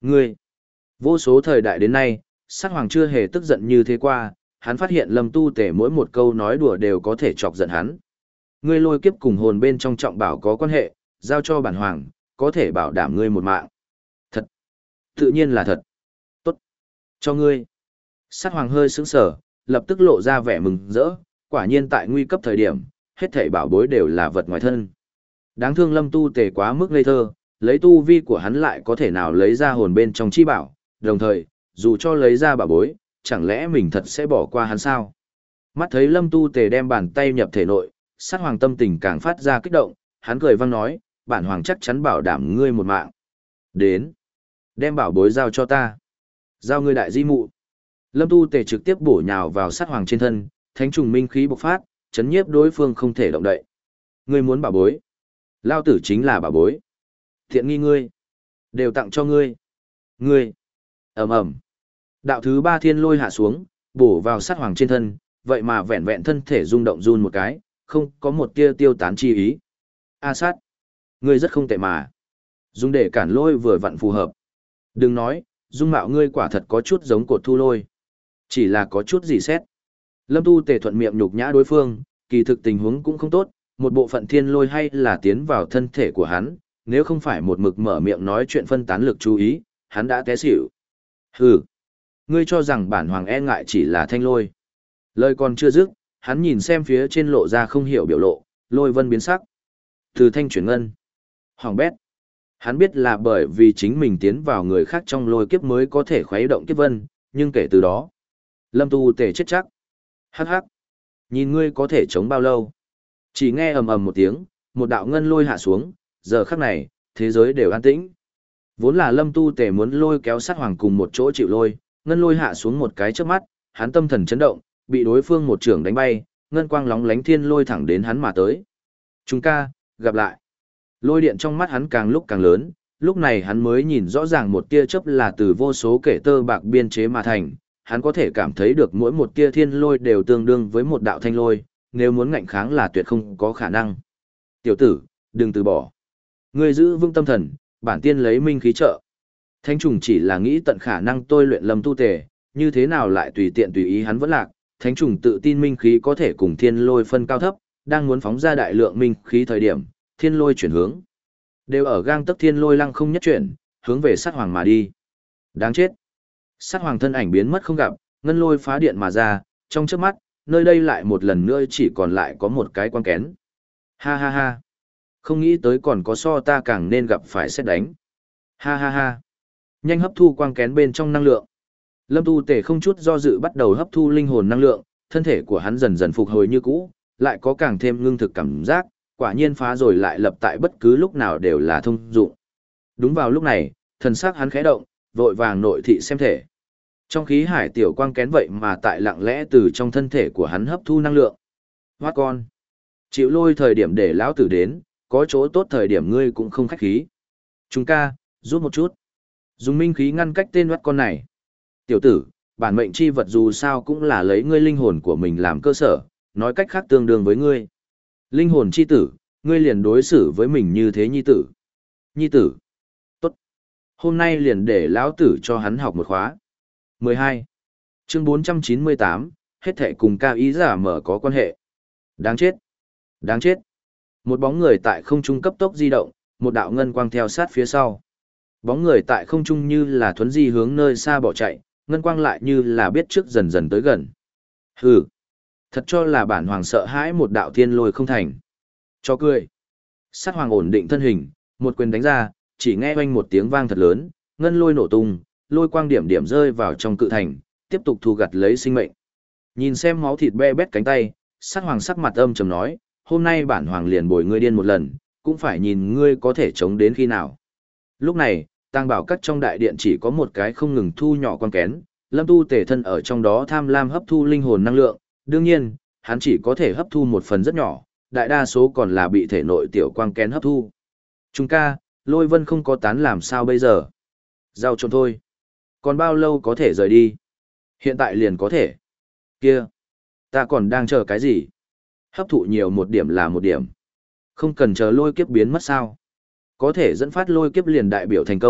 Ngươi, vô số thời đại đến nay, sát hoàng chưa hề tức giận như thế qua, hắn phát hiện Lâm Tu Tể mỗi một câu nói đùa đều có thể chọc giận hắn. Ngươi lôi kiếp cùng hồn bên trong trọng bảo có quan hệ, giao cho bản hoàng, có thể bảo đảm ngươi một mạng. Thật, tự nhiên là thật. Tốt, cho ngươi. Sát hoàng hơi sững sờ, lập tức lộ ra vẻ mừng rỡ, quả nhiên tại nguy cấp thời điểm, hết thảy bảo bối đều là vật ngoài thân. Đáng thương Lâm Tu Tề quá mức ngây thơ, lấy tu vi của hắn lại có thể nào lấy ra hồn bên trong chi bảo, đồng thời, dù cho lấy ra bảo bối, chẳng lẽ mình thật sẽ bỏ qua hắn sao? Mắt thấy Lâm Tu Tề đem bàn tay nhập thể nội, sát hoàng tâm tình càng phát ra kích động, hắn cười vang nói, bản hoàng chắc chắn bảo đảm ngươi một mạng. Đến, đem bảo bối giao cho ta. Giao ngươi đại di mụ. Lâm Tu Tề trực tiếp bổ nhào vào sát hoàng trên thân, thánh trùng minh khí bộc phát, chấn nhiếp đối phương không thể động đậy. Ngươi muốn bảo bối? Lao tử chính là bảo bối. Thiện nghi ngươi, đều tặng cho ngươi. Ngươi. Ầm ầm. Đạo thứ ba thiên lôi hạ xuống, bổ vào sát hoàng trên thân, vậy mà vẹn vẹn thân thể rung động run một cái, không có một tia tiêu tán chi ý. A sát, ngươi rất không tệ mà. Dùng để cản lôi vừa vặn phù hợp. Đừng nói, dung mạo ngươi quả thật có chút giống cột thu lôi. Chỉ là có chút gì xét. Lâm Tu Tề thuận miệng nhục nhã đối phương, kỳ thực tình huống cũng không tốt, một bộ phận thiên lôi hay là tiến vào thân thể của hắn, nếu không phải một mực mở miệng nói chuyện phân tán lực chú ý, hắn đã té xỉu. Hừ, ngươi cho rằng bản hoàng e ngại chỉ là thanh lôi. Lời còn chưa dứt, hắn nhìn xem phía trên lộ ra không hiểu biểu lộ, lôi vân biến sắc. Từ thanh chuyển ngân. Hoàng bét. Hắn biết là bởi vì chính mình tiến vào người khác trong lôi kiếp mới có thể khuấy động kiếp vân, nhưng kể từ đó, Lâm Tu Tề chết chắc. Hắc hắc. Nhìn ngươi có thể chống bao lâu. Chỉ nghe ầm ầm một tiếng, một đạo ngân lôi hạ xuống, giờ khắc này, thế giới đều an tĩnh. Vốn là Lâm Tu Tề muốn lôi kéo sát hoàng cùng một chỗ chịu lôi, ngân lôi hạ xuống một cái trước mắt, hắn tâm thần chấn động, bị đối phương một trưởng đánh bay, ngân quang lóng lánh thiên lôi thẳng đến hắn mà tới. Chúng ca, gặp lại. Lôi điện trong mắt hắn càng lúc càng lớn, lúc này hắn mới nhìn rõ ràng một tia chớp là từ vô số kể tơ bạc biên chế mà thành, hắn có thể cảm thấy được mỗi một tia thiên lôi đều tương đương với một đạo thanh lôi, nếu muốn ngạnh kháng là tuyệt không có khả năng. Tiểu tử, đừng từ bỏ. Ngươi giữ vững tâm thần, bản tiên lấy minh khí trợ. Thánh trùng chỉ là nghĩ tận khả năng tôi luyện Lâm Tu Tề, như thế nào lại tùy tiện tùy ý hắn vẫn lạc. Thánh trùng tự tin minh khí có thể cùng thiên lôi phân cao thấp, đang muốn phóng ra đại lượng minh khí thời điểm, thiên lôi chuyển hướng. Đều ở gang tấc thiên lôi lăng không nhất chuyển, hướng về sát hoàng mà đi. Đáng chết. Sát hoàng thân ảnh biến mất không gặp, ngân lôi phá điện mà ra, trong chớp mắt, nơi đây lại một lần nữa chỉ còn lại có một cái quan kén. Ha ha ha. Không nghĩ tới còn có so ta càng nên gặp phải xét đánh. Ha ha ha. Nhanh hấp thu quang kén bên trong năng lượng. Lâm Tu Tề không chút do dự bắt đầu hấp thu linh hồn năng lượng, thân thể của hắn dần dần phục hồi như cũ, lại có càng thêm ngưng thực cảm giác, quả nhiên phá rồi lại lập tại bất cứ lúc nào đều là thông dụng. Đúng vào lúc này, thần sắc hắn khẽ động, vội vàng nội thị xem thể. Trong khí hải tiểu quang kén vậy mà tại lặng lẽ từ trong thân thể của hắn hấp thu năng lượng. Hoát con. Chịu lôi thời điểm để lão tử đến, có chỗ tốt thời điểm ngươi cũng không khách khí. Chúng ca, giúp một chút. Dùng minh khí ngăn cách tên hoát con này. Tiểu tử, bản mệnh chi vật dù sao cũng là lấy ngươi linh hồn của mình làm cơ sở, nói cách khác tương đương với ngươi. Linh hồn chi tử, ngươi liền đối xử với mình như thế nhi tử. Nhi tử. Tốt. Hôm nay liền để lão tử cho hắn học một khóa. mười hai. Chương bốn trăm chín mươi tám, hết thảy cùng cao ý giả mở có quan hệ. Đáng chết. Đáng chết. Một bóng người tại không trung cấp tốc di động, một đạo ngân quang theo sát phía sau. Bóng người tại không trung như là thuấn di hướng nơi xa bỏ chạy, ngân quang lại như là biết trước dần dần tới gần. Hừ. Thật cho là bản hoàng sợ hãi một đạo thiên lôi không thành. Cho cười. Sát hoàng ổn định thân hình, một quyền đánh ra, chỉ nghe oanh một tiếng vang thật lớn, ngân lôi nổ tung, lôi quang điểm điểm rơi vào trong cự thành, tiếp tục thu gặt lấy sinh mệnh. Nhìn xem máu thịt be bét cánh tay, sát hoàng sắc mặt âm trầm nói, hôm nay bản hoàng liền bồi ngươi điên một lần, cũng phải nhìn ngươi có thể chống đến khi nào. Lúc này, tàng bảo các trong đại điện chỉ có một cái không ngừng thu nhỏ quang kén, Lâm Tu Tề thân ở trong đó tham lam hấp thu linh hồn năng lượng, đương nhiên, hắn chỉ có thể hấp thu một phần rất nhỏ, đại đa số còn là bị thể nội tiểu quang kén hấp thu. Chúng ca, lôi vân không có tán làm sao bây giờ? Giao trộn thôi. Còn bao lâu có thể rời đi? Hiện tại liền có thể. Kia, ta còn đang chờ cái gì? Hấp thụ nhiều một điểm là một điểm. Không cần chờ lôi kiếp biến mất sao? Có thể dẫn phát lôi kiếp liền đại biểu thành công,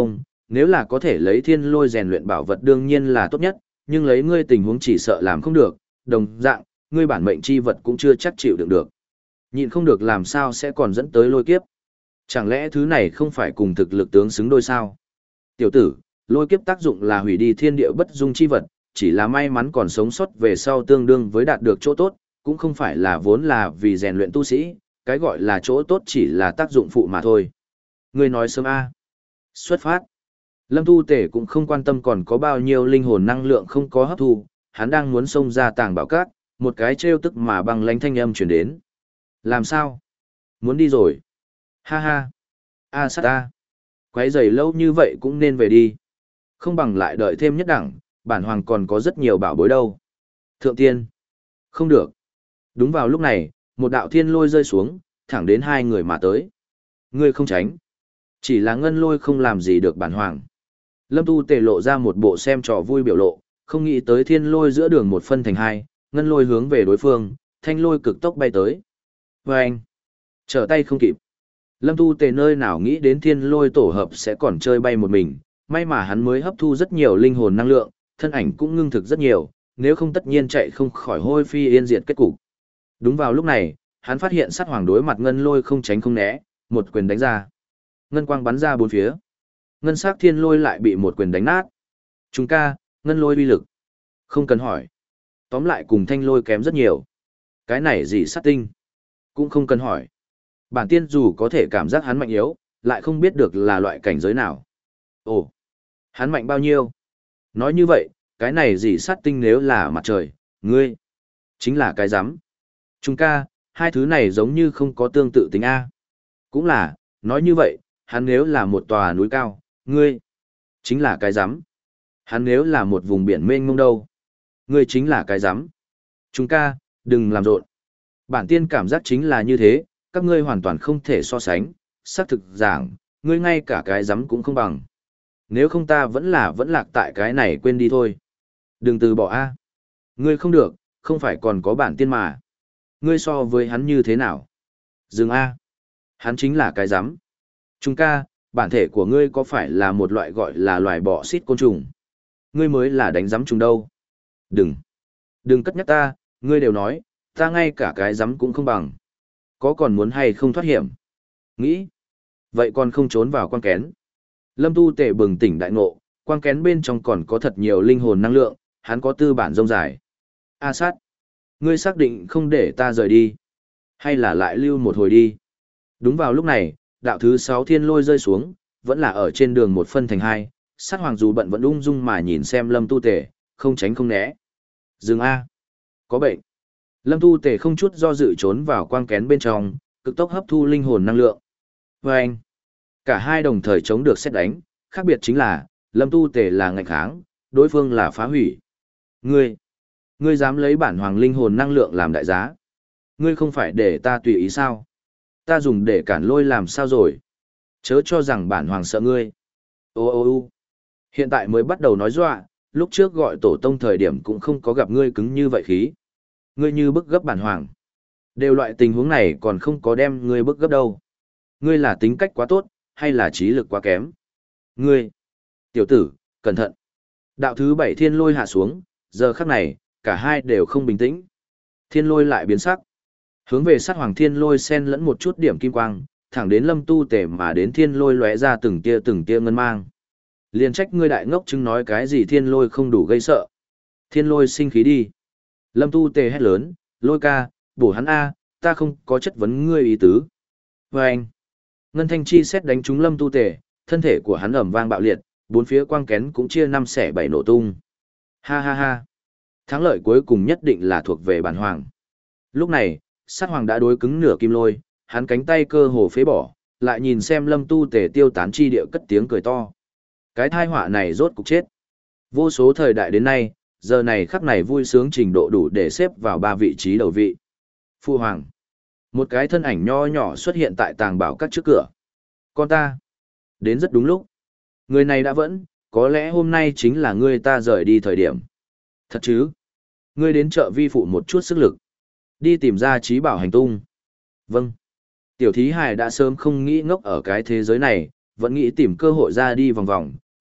nếu là có thể lấy thiên lôi rèn luyện bảo vật đương nhiên là tốt nhất, nhưng lấy ngươi tình huống chỉ sợ làm không được, đồng dạng, ngươi bản mệnh chi vật cũng chưa chắc chịu đựng được. Nhịn không được làm sao sẽ còn dẫn tới lôi kiếp. Chẳng lẽ thứ này không phải cùng thực lực tướng xứng đôi sao? Tiểu tử, lôi kiếp tác dụng là hủy đi thiên địa bất dung chi vật, chỉ là may mắn còn sống sót về sau tương đương với đạt được chỗ tốt, cũng không phải là vốn là vì rèn luyện tu sĩ, cái gọi là chỗ tốt chỉ là tác dụng phụ mà thôi. Ngươi nói sớm a. Xuất phát. Lâm Tu Tể cũng không quan tâm còn có bao nhiêu linh hồn năng lượng không có hấp thu, hắn đang muốn xông ra tàng bảo cát, một cái trêu tức mà bằng lánh thanh âm chuyển đến. Làm sao? Muốn đi rồi. Ha ha. A sát ta. Quấy giày lâu như vậy cũng nên về đi. Không bằng lại đợi thêm nhất đẳng, bản hoàng còn có rất nhiều bảo bối đâu. Thượng tiên. Không được. Đúng vào lúc này, một đạo thiên lôi rơi xuống, thẳng đến hai người mà tới. Ngươi không tránh. Chỉ là ngân lôi không làm gì được bản hoàng. Lâm Tu Tề lộ ra một bộ xem trò vui biểu lộ, không nghĩ tới thiên lôi giữa đường một phân thành hai, ngân lôi hướng về đối phương, thanh lôi cực tốc bay tới. Và anh, trở tay không kịp. Lâm Tu Tề nơi nào nghĩ đến thiên lôi tổ hợp sẽ còn chơi bay một mình, may mà hắn mới hấp thu rất nhiều linh hồn năng lượng, thân ảnh cũng ngưng thực rất nhiều, nếu không tất nhiên chạy không khỏi hôi phi yên diệt kết cục. Đúng vào lúc này, hắn phát hiện sát hoàng đối mặt ngân lôi không tránh không né, một quyền đánh ra. Ngân quang bắn ra bốn phía. Ngân sắc thiên lôi lại bị một quyền đánh nát. Chúng ca, ngân lôi uy lực. Không cần hỏi. Tóm lại cùng thanh lôi kém rất nhiều. Cái này gì sát tinh. Cũng không cần hỏi. Bản tiên dù có thể cảm giác hắn mạnh yếu, lại không biết được là loại cảnh giới nào. Ồ, hắn mạnh bao nhiêu? Nói như vậy, cái này gì sát tinh nếu là mặt trời, ngươi, chính là cái rắm. Chúng ca, hai thứ này giống như không có tương tự tính A. Cũng là, nói như vậy, hắn nếu là một tòa núi cao, ngươi, chính là cái rắm. Hắn nếu là một vùng biển mênh mông đâu, ngươi chính là cái rắm. Chúng ca, đừng làm rộn. Bản tiên cảm giác chính là như thế, các ngươi hoàn toàn không thể so sánh, xác thực giảng, ngươi ngay cả cái rắm cũng không bằng. Nếu không ta vẫn là vẫn lạc tại cái này quên đi thôi. Đừng từ bỏ A. Ngươi không được, không phải còn có bản tiên mà. Ngươi so với hắn như thế nào? Dừng A. Hắn chính là cái rắm. Trung ca, bản thể của ngươi có phải là một loại gọi là loài bọ xít côn trùng? Ngươi mới là đánh rắm trùng đâu. Đừng. Đừng cất nhắc ta, ngươi đều nói, ta ngay cả cái rắm cũng không bằng. Có còn muốn hay không thoát hiểm? Nghĩ. Vậy còn không trốn vào quang kén. Lâm Tu Tể bừng tỉnh đại ngộ, quang kén bên trong còn có thật nhiều linh hồn năng lượng, hắn có tư bản rông dài. A sát. Ngươi xác định không để ta rời đi. Hay là lại lưu một hồi đi. Đúng vào lúc này, đạo thứ sáu thiên lôi rơi xuống, vẫn là ở trên đường một phân thành hai, sát hoàng dù bận vẫn ung dung mà nhìn xem Lâm Tu Tể, không tránh không né. Dừng A. Có bệnh. Lâm Tu Tể không chút do dự trốn vào quang kén bên trong, cực tốc hấp thu linh hồn năng lượng. Và anh, cả hai đồng thời chống được xét đánh, khác biệt chính là, Lâm Tu Tể là ngạnh kháng, đối phương là phá hủy. Ngươi, ngươi dám lấy bản hoàng linh hồn năng lượng làm đại giá. Ngươi không phải để ta tùy ý sao? Ta dùng để cản lôi làm sao rồi? Chớ cho rằng bản hoàng sợ ngươi. Ô ô ô hiện tại mới bắt đầu nói dọa, lúc trước gọi tổ tông thời điểm cũng không có gặp ngươi cứng như vậy khí. Ngươi như bức gấp bản hoàng. Đều loại tình huống này còn không có đem ngươi bức gấp đâu. Ngươi là tính cách quá tốt, hay là trí lực quá kém? Ngươi, tiểu tử, cẩn thận. Đạo thứ bảy thiên lôi hạ xuống, giờ khắc này, cả hai đều không bình tĩnh. Thiên lôi lại biến sắc. Hướng về sát hoàng thiên lôi xen lẫn một chút điểm kim quang, thẳng đến Lâm Tu Tể mà đến thiên lôi lóe ra từng tia từng tia ngân mang. Liền trách ngươi đại ngốc chứng nói cái gì thiên lôi không đủ gây sợ. Thiên lôi sinh khí đi. Lâm Tu Tể hét lớn, lôi ca, bổ hắn A, ta không có chất vấn ngươi ý tứ. Và anh, ngân thanh chi xét đánh trúng Lâm Tu Tể, thân thể của hắn ẩm vang bạo liệt, bốn phía quang kén cũng chia năm xẻ bảy nổ tung. Ha ha ha. Thắng lợi cuối cùng nhất định là thuộc về bản hoàng. Lúc này, sát hoàng đã đối cứng nửa kim lôi, hắn cánh tay cơ hồ phế bỏ, lại nhìn xem Lâm Tu Tể tiêu tán chi địa cất tiếng cười to. Cái thai họa này rốt cục chết. Vô số thời đại đến nay, giờ này khắc này vui sướng trình độ đủ để xếp vào ba vị trí đầu vị. Phu hoàng. Một cái thân ảnh nho nhỏ xuất hiện tại tàng bảo các trước cửa. Con ta. Đến rất đúng lúc. Người này đã vẫn, có lẽ hôm nay chính là ngươi ta rời đi thời điểm. Thật chứ? Ngươi đến chợ vi phụ một chút sức lực. Đi tìm ra trí bảo hành tung. Vâng. Tiểu thí hài đã sớm không nghĩ ngốc ở cái thế giới này, vẫn nghĩ tìm cơ hội ra đi vòng vòng,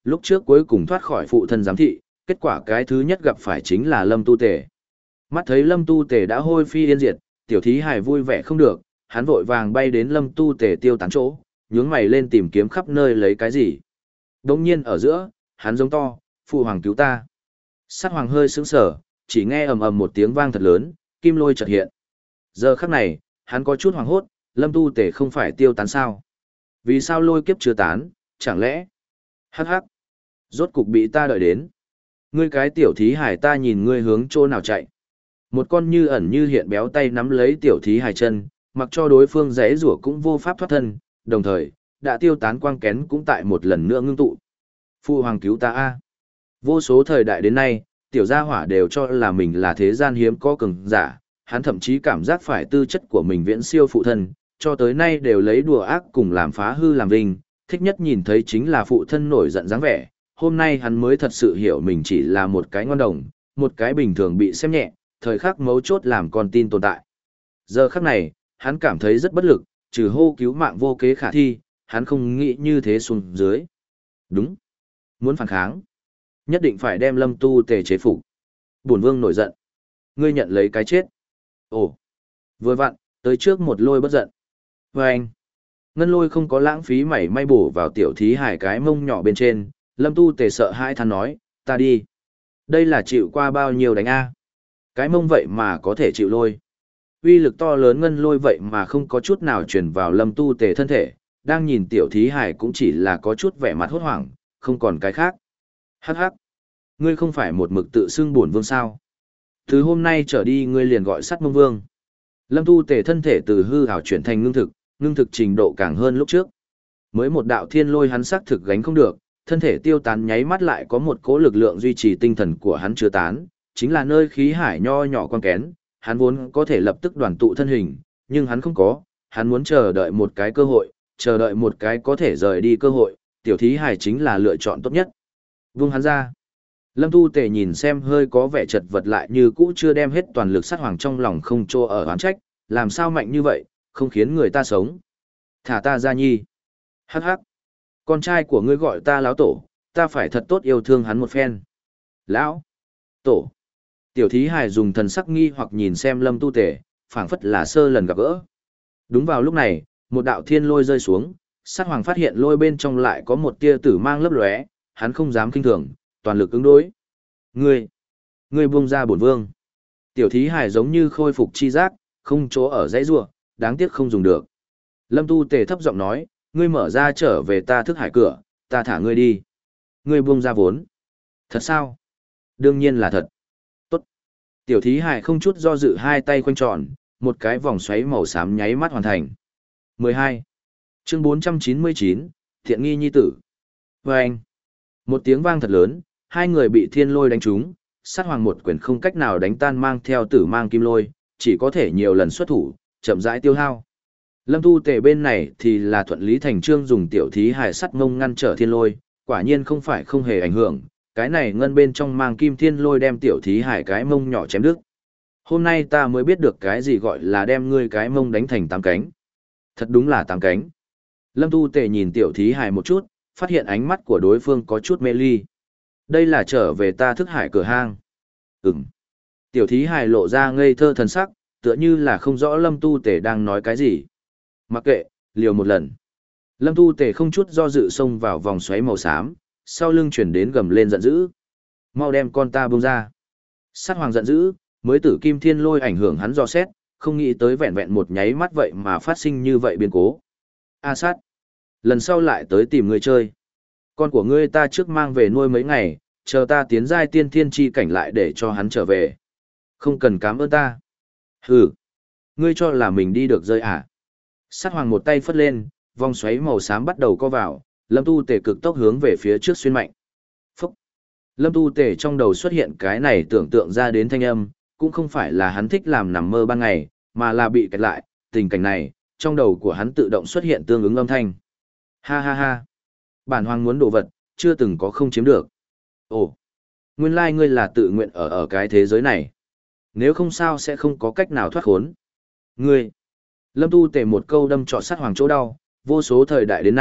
lúc trước cuối cùng thoát khỏi phụ thân giám thị, kết quả cái thứ nhất gặp phải chính là Lâm Tu Tề. Mắt thấy Lâm Tu Tề đã hôi phi yên diệt, tiểu thí hài vui vẻ không được, hắn vội vàng bay đến Lâm Tu Tề tiêu tán chỗ, nhướng mày lên tìm kiếm khắp nơi lấy cái gì. Đống nhiên ở giữa, hắn giống to, phụ hoàng cứu ta. Sát hoàng hơi sững sờ, chỉ nghe ầm ầm một tiếng vang thật lớn, kim lôi chợt hiện. Giờ khắc này, hắn có chút hoảng hốt, Lâm Tu Tề không phải tiêu tán sao? Vì sao lôi kiếp chưa tán, chẳng lẽ? Hắc hắc, rốt cục bị ta đợi đến. Ngươi cái tiểu thí hải, ta nhìn ngươi hướng chỗ nào chạy. Một con như ẩn như hiện béo tay nắm lấy tiểu thí hải chân, mặc cho đối phương giãy giụa cũng vô pháp thoát thân, đồng thời, đã tiêu tán quang kén cũng tại một lần nữa ngưng tụ. Phụ hoàng cứu ta a! Vô số thời đại đến nay, tiểu gia hỏa đều cho là mình là thế gian hiếm có cường giả, hắn thậm chí cảm giác phải tư chất của mình viễn siêu phụ thân, cho tới nay đều lấy đùa ác cùng làm phá hư làm vinh, thích nhất nhìn thấy chính là phụ thân nổi giận dáng vẻ. Hôm nay hắn mới thật sự hiểu mình chỉ là một cái ngon đồng, một cái bình thường bị xem nhẹ, thời khắc mấu chốt làm con tin tồn tại. Giờ khắc này, hắn cảm thấy rất bất lực, trừ hô cứu mạng vô kế khả thi, hắn không nghĩ như thế xuống dưới. Đúng. Muốn phản kháng. Nhất định phải đem Lâm Tu Tề chế phục. Bổn vương nổi giận. Ngươi nhận lấy cái chết. Ồ. Vừa vặn, tới trước một lôi bất giận. Và anh. Ngân lôi không có lãng phí mảy may bổ vào tiểu thí hải cái mông nhỏ bên trên. Lâm Tu Tề sợ hãi than nói, ta đi. Đây là chịu qua bao nhiêu đánh a? Cái mông vậy mà có thể chịu lôi. Uy lực to lớn ngân lôi vậy mà không có chút nào truyền vào Lâm Tu Tề thân thể. Đang nhìn tiểu thí hải cũng chỉ là có chút vẻ mặt hốt hoảng, không còn cái khác. Hắc hắc. Ngươi không phải một mực tự xưng bổn vương sao? Từ hôm nay trở đi ngươi liền gọi sắt mông vương. Lâm Tu Tề thân thể từ hư ảo chuyển thành ngưng thực, ngưng thực trình độ càng hơn lúc trước. Mới một đạo thiên lôi hắn xác thực gánh không được, thân thể tiêu tán nháy mắt lại có một cỗ lực lượng duy trì tinh thần của hắn chưa tán, chính là nơi khí hải nho nhỏ quan kén, hắn vốn có thể lập tức đoàn tụ thân hình, nhưng hắn không có, hắn muốn chờ đợi một cái cơ hội, chờ đợi một cái có thể rời đi cơ hội, tiểu thí hải chính là lựa chọn tốt nhất. Vung hắn ra. Lâm Tu Tề nhìn xem hơi có vẻ chật vật lại như cũ chưa đem hết toàn lực sát hoàng trong lòng không trô ở oán trách, làm sao mạnh như vậy, không khiến người ta sống. Thả ta ra nhi. Hắc hắc. Con trai của ngươi gọi ta lão tổ, ta phải thật tốt yêu thương hắn một phen. Lão. Tổ. Tiểu thí hài dùng thần sắc nghi hoặc nhìn xem Lâm Tu Tề, phảng phất là sơ lần gặp gỡ. Đúng vào lúc này, một đạo thiên lôi rơi xuống, sát hoàng phát hiện lôi bên trong lại có một tia tử mang lấp lóe, hắn không dám kinh thường, toàn lực ứng đối. Ngươi, ngươi buông ra bổn vương. Tiểu thí hải giống như khôi phục chi giác, không chỗ ở dãy rủa, đáng tiếc không dùng được. Lâm Tu Tề thấp giọng nói, ngươi mở ra trở về ta thức hải cửa, ta thả ngươi đi. Ngươi buông ra vốn. Thật sao? Đương nhiên là thật. Tốt. Tiểu thí hải không chút do dự hai tay khoanh tròn, một cái vòng xoáy màu xám nháy mắt hoàn thành. mười hai. Chương bốn trăm chín mươi chín, Thiện nghi nhi tử. Và anh. Một tiếng vang thật lớn, hai người bị thiên lôi đánh trúng, sát hoàng một quyền không cách nào đánh tan mang theo tử mang kim lôi, chỉ có thể nhiều lần xuất thủ, chậm rãi tiêu hao. Lâm Tu Tề bên này thì là thuận lý thành trương dùng tiểu thí hải sắt ngông ngăn trở thiên lôi, quả nhiên không phải không hề ảnh hưởng, cái này ngân bên trong mang kim thiên lôi đem tiểu thí hải cái mông nhỏ chém đứt. Hôm nay ta mới biết được cái gì gọi là đem ngươi cái mông đánh thành tám cánh. Thật đúng là tám cánh. Lâm Tu Tề nhìn tiểu thí hải một chút, phát hiện ánh mắt của đối phương có chút mê ly. Đây là trở về ta thức hải cửa hang. Ừm. Tiểu thí hải lộ ra ngây thơ thần sắc, tựa như là không rõ Lâm Tu Tề đang nói cái gì. Mặc kệ, liều một lần. Lâm Tu Tề không chút do dự xông vào vòng xoáy màu xám, sau lưng chuyển đến gầm lên giận dữ. Mau đem con ta buông ra. Sát hoàng giận dữ, mới tử kim thiên lôi ảnh hưởng hắn do xét, không nghĩ tới vẹn vẹn một nháy mắt vậy mà phát sinh như vậy biến cố. A sát. Lần sau lại tới tìm người chơi. Con của ngươi ta trước mang về nuôi mấy ngày, chờ ta tiến giai tiên thiên chi cảnh lại để cho hắn trở về. Không cần cảm ơn ta. Hừ. Ngươi cho là mình đi được rơi à? Sát hoàng một tay phất lên, vòng xoáy màu xám bắt đầu co vào, Lâm Tu Tề cực tốc hướng về phía trước xuyên mạnh. Phúc. Lâm Tu Tề trong đầu xuất hiện cái này tưởng tượng ra đến thanh âm, cũng không phải là hắn thích làm nằm mơ ban ngày, mà là bị kẹt lại, tình cảnh này, trong đầu của hắn tự động xuất hiện tương ứng âm thanh. Ha ha ha. Bản hoàng muốn đồ vật, chưa từng có không chiếm được. Ồ, nguyên lai ngươi là tự nguyện ở ở cái thế giới này. Nếu không sao sẽ không có cách nào thoát khốn. Ngươi. Lâm Tu Tề một câu đâm trọ sát hoàng chỗ đau, vô số thời đại đến nay,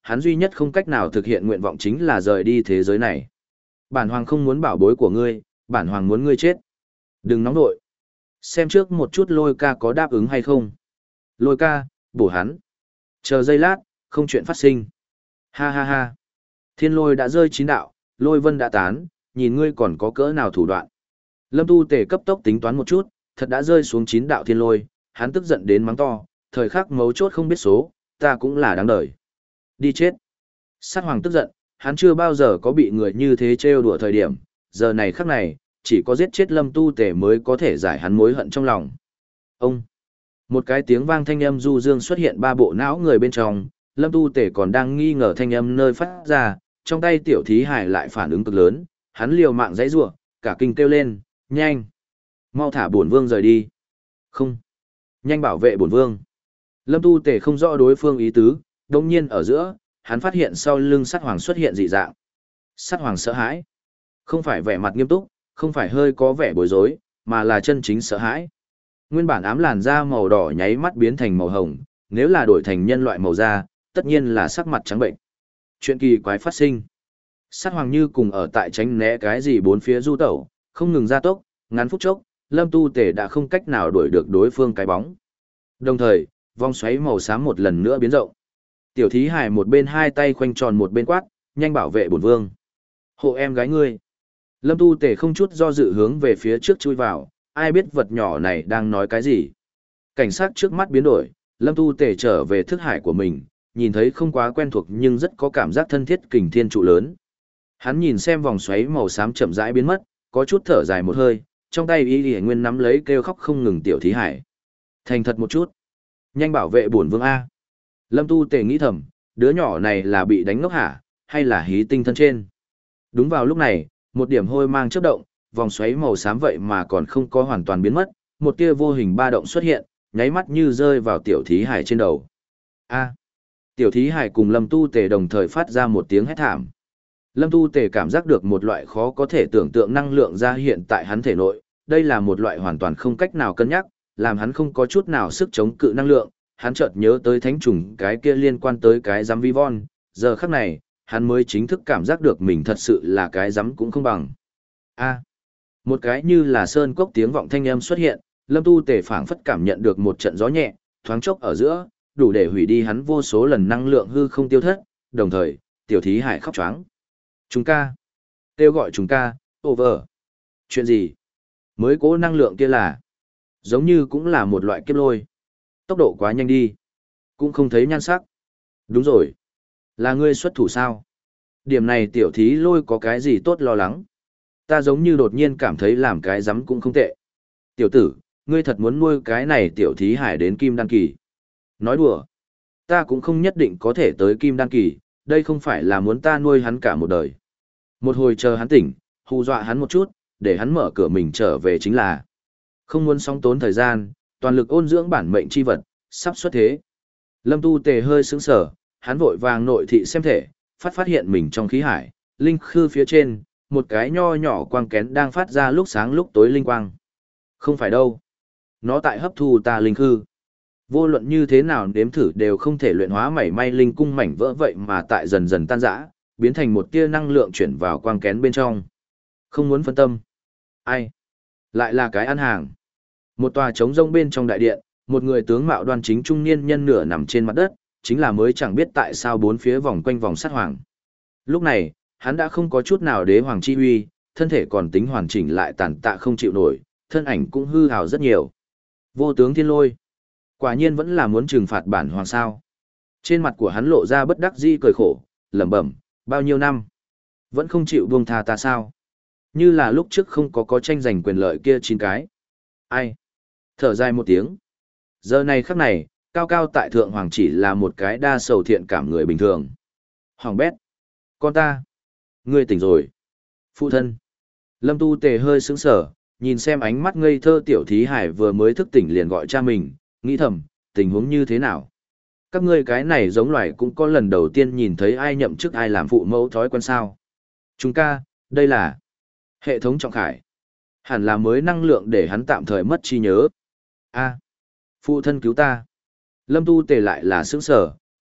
hắn duy nhất không cách nào thực hiện nguyện vọng chính là rời đi thế giới này. Bản hoàng không muốn bảo bối của ngươi, bản hoàng muốn ngươi chết. Đừng nóng nội. Xem trước một chút lôi ca có đáp ứng hay không. Lôi ca, bổ hắn. Chờ giây lát, không chuyện phát sinh. Ha ha ha. Thiên lôi đã rơi chín đạo, lôi vân đã tán, nhìn ngươi còn có cỡ nào thủ đoạn. Lâm Tu Tề cấp tốc tính toán một chút, thật đã rơi xuống chín đạo thiên lôi, hắn tức giận đến mắng to, thời khắc mấu chốt không biết số, ta cũng là đáng đời. Đi chết. Sát hoàng tức giận, hắn chưa bao giờ có bị người như thế trêu đùa thời điểm, giờ này khắc này, chỉ có giết chết Lâm Tu Tề mới có thể giải hắn mối hận trong lòng. Ông. Một cái tiếng vang thanh âm du dương xuất hiện ba bộ não người bên trong, Lâm Tu Tề còn đang nghi ngờ thanh âm nơi phát ra, trong tay tiểu thí hải lại phản ứng cực lớn, hắn liều mạng dãy rủa, cả kinh kêu lên, nhanh, mau thả bổn vương rời đi. Không, nhanh bảo vệ bổn vương. Lâm Tu Tề không rõ đối phương ý tứ, đột nhiên ở giữa, hắn phát hiện sau lưng Sát Hoàng xuất hiện dị dạng. Sát Hoàng sợ hãi, không phải vẻ mặt nghiêm túc, không phải hơi có vẻ bối rối, mà là chân chính sợ hãi. Nguyên bản ám làn da màu đỏ nháy mắt biến thành màu hồng, nếu là đổi thành nhân loại màu da, tất nhiên là sắc mặt trắng bệnh. Chuyện kỳ quái phát sinh. Sát Hoàng như cùng ở tại tránh né cái gì bốn phía du tẩu, không ngừng gia tốc, ngắn phút chốc, Lâm Tu Tề đã không cách nào đuổi được đối phương cái bóng. Đồng thời, vòng xoáy màu xám một lần nữa biến rộng. Tiểu thí hải một bên hai tay khoanh tròn một bên quát, nhanh bảo vệ bổn vương. Hộ em gái ngươi. Lâm Tu Tề không chút do dự hướng về phía trước chui vào, ai biết vật nhỏ này đang nói cái gì. Cảnh sát trước mắt biến đổi, Lâm Tu Tề trở về thức hải của mình, nhìn thấy không quá quen thuộc nhưng rất có cảm giác thân thiết kình thiên trụ lớn. Hắn nhìn xem vòng xoáy màu xám chậm rãi biến mất, có chút thở dài một hơi, trong tay Y Lệ Nguyên nắm lấy kêu khóc không ngừng tiểu thí hải. Thành thật một chút, nhanh bảo vệ bổn vương a. Lâm Tu Tề nghĩ thầm, đứa nhỏ này là bị đánh ngốc hả, hay là hí tinh thân trên. Đúng vào lúc này, một điểm hôi mang chớp động, vòng xoáy màu xám vậy mà còn không có hoàn toàn biến mất, một tia vô hình ba động xuất hiện, nháy mắt như rơi vào tiểu thí hải trên đầu. A. Tiểu thí hải cùng Lâm Tu Tề đồng thời phát ra một tiếng hét thảm. Lâm Tu Tề cảm giác được một loại khó có thể tưởng tượng năng lượng ra hiện tại hắn thể nội, đây là một loại hoàn toàn không cách nào cân nhắc, làm hắn không có chút nào sức chống cự năng lượng, hắn chợt nhớ tới thánh trùng cái kia liên quan tới cái giám vi von, giờ khắc này, hắn mới chính thức cảm giác được mình thật sự là cái giám cũng không bằng. A. Một cái như là sơn cốc tiếng vọng thanh âm xuất hiện, Lâm Tu Tề phảng phất cảm nhận được một trận gió nhẹ, thoáng chốc ở giữa, đủ để hủy đi hắn vô số lần năng lượng hư không tiêu thất, đồng thời, tiểu thí hải khóc choáng. Chúng ca. Kêu gọi chúng ca, over. Chuyện gì? Mới cố năng lượng kia là, giống như cũng là một loại kiếp lôi. Tốc độ quá nhanh đi. Cũng không thấy nhan sắc. Đúng rồi. Là ngươi xuất thủ sao? Điểm này tiểu thí lôi có cái gì tốt lo lắng? Ta giống như đột nhiên cảm thấy làm cái rắm cũng không tệ. Tiểu tử, ngươi thật muốn nuôi cái này tiểu thí hải đến kim đan kỳ. Nói đùa. Ta cũng không nhất định có thể tới kim đan kỳ, đây không phải là muốn ta nuôi hắn cả một đời. Một hồi chờ hắn tỉnh, hù dọa hắn một chút, để hắn mở cửa mình trở về chính là. Không muốn sóng tốn thời gian, toàn lực ôn dưỡng bản mệnh chi vật, sắp xuất thế. Lâm Tu Tề hơi sững sờ, hắn vội vàng nội thị xem thể, phát phát hiện mình trong khí hải, linh khư phía trên, một cái nho nhỏ quang kén đang phát ra lúc sáng lúc tối linh quang. Không phải đâu. Nó tại hấp thu ta linh khư. Vô luận như thế nào nếm thử đều không thể luyện hóa mảy may linh cung mảnh vỡ vậy mà tại dần dần tan rã, biến thành một tia năng lượng chuyển vào quang kén bên trong. Không muốn phân tâm. Ai? Lại là cái ăn hàng. Một tòa trống rông bên trong đại điện, một người tướng mạo đoan chính trung niên nhân nửa nằm trên mặt đất, chính là mới chẳng biết tại sao bốn phía vòng quanh vòng sát hoàng. Lúc này, hắn đã không có chút nào đế hoàng chi uy, thân thể còn tính hoàn chỉnh lại tàn tạ không chịu nổi, thân ảnh cũng hư hào rất nhiều. Vô tướng thiên lôi. Quả nhiên vẫn là muốn trừng phạt bản hoàng sao. Trên mặt của hắn lộ ra bất đắc dĩ cười khổ, lẩm bẩm, bao nhiêu năm. Vẫn không chịu buông tha ta sao. Như là lúc trước không có có tranh giành quyền lợi kia chín cái. Ai? Thở dài một tiếng. Giờ này khắc này, cao cao tại thượng hoàng chỉ là một cái đa sầu thiện cảm người bình thường. Hoàng bét. Con ta. Ngươi tỉnh rồi. Phụ thân. Lâm Tu Tề hơi sững sờ, nhìn xem ánh mắt ngây thơ tiểu thí hải vừa mới thức tỉnh liền gọi cha mình, nghĩ thầm, tình huống như thế nào? Các ngươi cái này giống loài cũng có lần đầu tiên nhìn thấy ai nhậm chức ai làm phụ mẫu thói quen sao. Chúng ca, đây là hệ thống trọng khải. Hẳn là mới năng lượng để hắn tạm thời mất trí nhớ. A, phụ thân cứu ta. Lâm Tu Tề lại là sững sờ,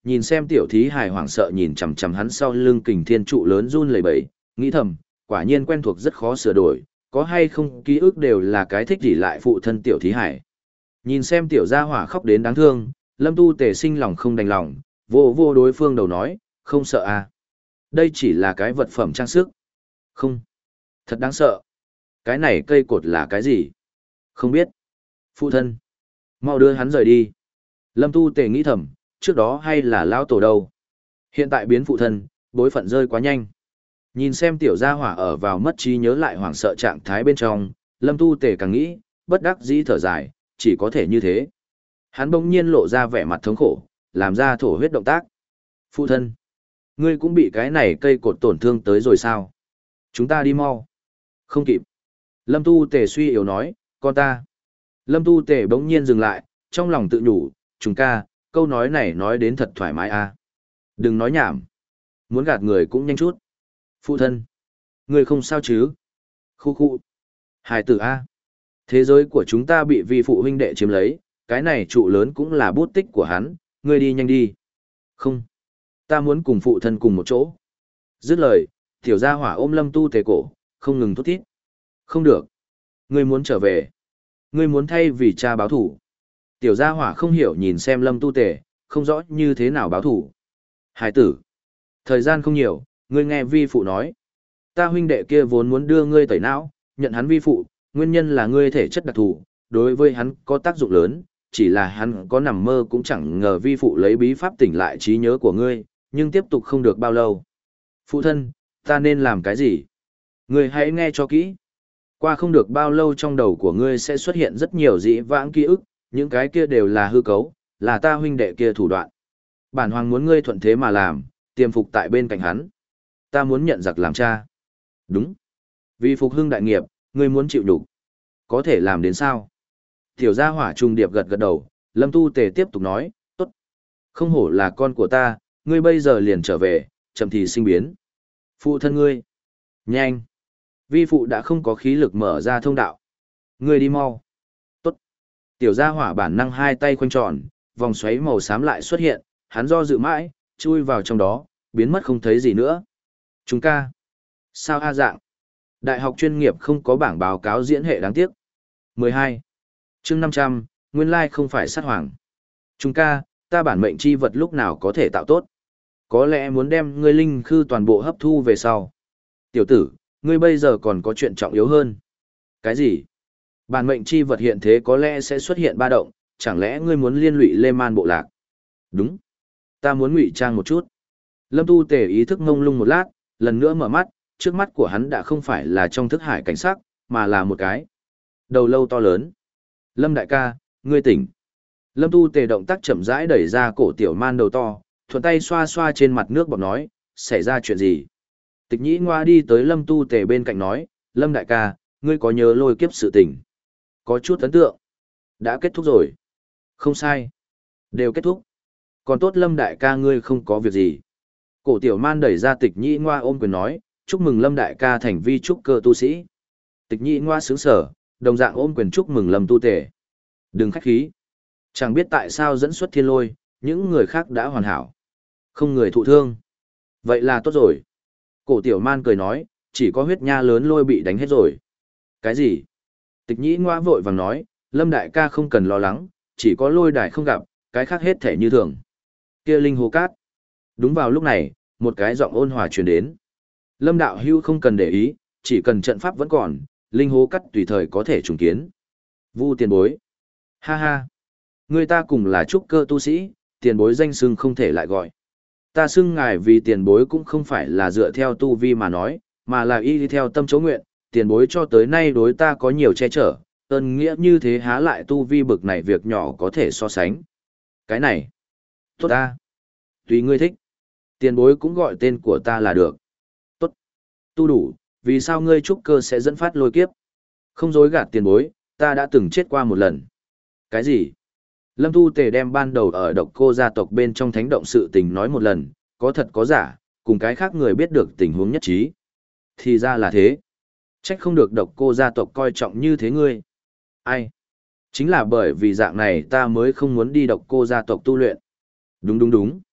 nhìn xem tiểu thí hài hoảng sợ nhìn chằm chằm hắn sau lưng kình thiên trụ lớn run lẩy bẩy, nghĩ thầm, quả nhiên quen thuộc rất khó sửa đổi, có hay không ký ức đều là cái thích gì lại phụ thân tiểu thí hài. Nhìn xem tiểu gia hỏa khóc đến đáng thương, Lâm Tu Tề sinh lòng không đành lòng, vô vô đối phương đầu nói, không sợ à. Đây chỉ là cái vật phẩm trang sức. Không. Thật đáng sợ. Cái này cây cột là cái gì? Không biết. Phụ thân. Mau đưa hắn rời đi. Lâm Tu Tề nghĩ thầm, trước đó hay là lão tổ đâu. Hiện tại biến phụ thân, bối phận rơi quá nhanh. Nhìn xem tiểu gia hỏa ở vào mất trí nhớ lại hoảng sợ trạng thái bên trong, Lâm Tu Tề càng nghĩ, bất đắc dĩ thở dài, chỉ có thể như thế. Hắn bỗng nhiên lộ ra vẻ mặt thống khổ, làm ra thổ huyết động tác. Phụ thân, ngươi cũng bị cái này cây cột tổn thương tới rồi sao? Chúng ta đi mau. Không kịp. Lâm Tu Tề suy yếu nói, con ta. Lâm Tu Tề bỗng nhiên dừng lại, trong lòng tự nhủ, chúng ca, câu nói này nói đến thật thoải mái à. Đừng nói nhảm. Muốn gạt người cũng nhanh chút. Phụ thân, ngươi không sao chứ? Khu khu. Hài tử A. Thế giới của chúng ta bị vi phụ huynh đệ chiếm lấy, cái này trụ lớn cũng là bút tích của hắn, ngươi đi nhanh đi. Không. Ta muốn cùng phụ thân cùng một chỗ. Dứt lời, tiểu gia hỏa ôm Lâm Tu Tề cổ, không ngừng thút thít. Không được. Ngươi muốn trở về. Ngươi muốn thay vì cha báo thủ. Tiểu gia hỏa không hiểu nhìn xem Lâm Tu Tề, không rõ như thế nào báo thủ. Hải tử. Thời gian không nhiều, ngươi nghe vi phụ nói. Ta huynh đệ kia vốn muốn đưa ngươi tẩy não, nhận hắn vi phụ, nguyên nhân là ngươi thể chất đặc thù, đối với hắn có tác dụng lớn, chỉ là hắn có nằm mơ cũng chẳng ngờ vi phụ lấy bí pháp tỉnh lại trí nhớ của ngươi, nhưng tiếp tục không được bao lâu. Phụ thân, ta nên làm cái gì? Ngươi hãy nghe cho kỹ. Qua không được bao lâu trong đầu của ngươi sẽ xuất hiện rất nhiều dĩ vãng ký ức, những cái kia đều là hư cấu, là ta huynh đệ kia thủ đoạn. Bản hoàng muốn ngươi thuận thế mà làm, tiềm phục tại bên cạnh hắn. Ta muốn nhận giặc làm cha. Đúng. Vì phục hưng đại nghiệp, ngươi muốn chịu nhục. Có thể làm đến sao? Tiểu gia hỏa trung điệp gật gật đầu, Lâm Tu Tề tiếp tục nói, tốt. Không hổ là con của ta, ngươi bây giờ liền trở về, chậm thì sinh biến. Phụ thân ngươi. Nhanh. Vi phụ đã không có khí lực mở ra thông đạo. Ngươi đi mau. Tốt. Tiểu gia hỏa bản năng hai tay khoanh tròn, vòng xoáy màu xám lại xuất hiện, hắn do dự mãi, chui vào trong đó, biến mất không thấy gì nữa. Chúng ca. Sao a dạng? Đại học chuyên nghiệp không có bảng báo cáo diễn hệ đáng tiếc. mười hai. Chương năm trăm, nguyên lai không phải sát hoàng. Chúng ca, ta bản mệnh chi vật lúc nào có thể tạo tốt? Có lẽ muốn đem ngươi linh khư toàn bộ hấp thu về sau. Tiểu tử, ngươi bây giờ còn có chuyện trọng yếu hơn. Cái gì? Bản mệnh chi vật hiện thế có lẽ sẽ xuất hiện ba động, chẳng lẽ ngươi muốn liên lụy Lê Man bộ lạc? Đúng. Ta muốn ngụy trang một chút. Lâm Tu Tề ý thức ngông lung một lát, lần nữa mở mắt, trước mắt của hắn đã không phải là trong thức hải cảnh sắc, mà là một cái đầu lâu to lớn. Lâm đại ca, ngươi tỉnh. Lâm Tu Tề động tác chậm rãi đẩy ra cổ tiểu man đầu to, thuận tay xoa xoa trên mặt nước bọt nói, xảy ra chuyện gì? Tịch Nhĩ Ngoa đi tới Lâm Tu Tề bên cạnh nói, Lâm đại ca, ngươi có nhớ lôi kiếp sự tình? Có chút ấn tượng. Đã kết thúc rồi. Không sai. Đều kết thúc. Còn tốt Lâm đại ca ngươi không có việc gì. Cổ tiểu man đẩy ra Tịch Nhĩ Ngoa ôm quyền nói, chúc mừng Lâm đại ca thành vi trúc cơ tu sĩ. Tịch Nhĩ Ngoa sướng sở, đồng dạng ôm quyền chúc mừng Lâm Tu Tề. Đừng khách khí. Chẳng biết tại sao dẫn xuất thiên lôi, những người khác đã hoàn hảo. Không người thụ thương. Vậy là tốt rồi. Cổ tiểu man cười nói, chỉ có huyết nha lớn lôi bị đánh hết rồi. Cái gì? Tịch Nhĩ Ngoa vội vàng nói, Lâm đại ca không cần lo lắng, chỉ có lôi đài không gặp, cái khác hết thể như thường. Kia linh hồ cát. Đúng vào lúc này, một cái giọng ôn hòa truyền đến. Lâm đạo hưu không cần để ý, chỉ cần trận pháp vẫn còn, linh hố cắt tùy thời có thể trùng kiến. Vu tiền bối. Ha ha. Người ta cùng là trúc cơ tu sĩ, tiền bối danh xưng không thể lại gọi. Ta xưng ngài vì tiền bối cũng không phải là dựa theo tu vi mà nói, mà là y theo tâm chỗ nguyện, tiền bối cho tới nay đối ta có nhiều che chở, ơn nghĩa như thế há lại tu vi bực này việc nhỏ có thể so sánh. Cái này. Tốt ta. Tùy ngươi thích. Tiền bối cũng gọi tên của ta là được. Tốt. Tu đủ, vì sao ngươi trúc cơ sẽ dẫn phát lôi kiếp? Không dối gạt tiền bối, ta đã từng chết qua một lần. Cái gì? Lâm Tu Tề đem ban đầu ở độc cô gia tộc bên trong thánh động sự tình nói một lần, có thật có giả, cùng cái khác người biết được tình huống nhất trí. Thì ra là thế. Trách không được độc cô gia tộc coi trọng như thế ngươi. Ai? Chính là bởi vì dạng này ta mới không muốn đi độc cô gia tộc tu luyện. Đúng đúng đúng.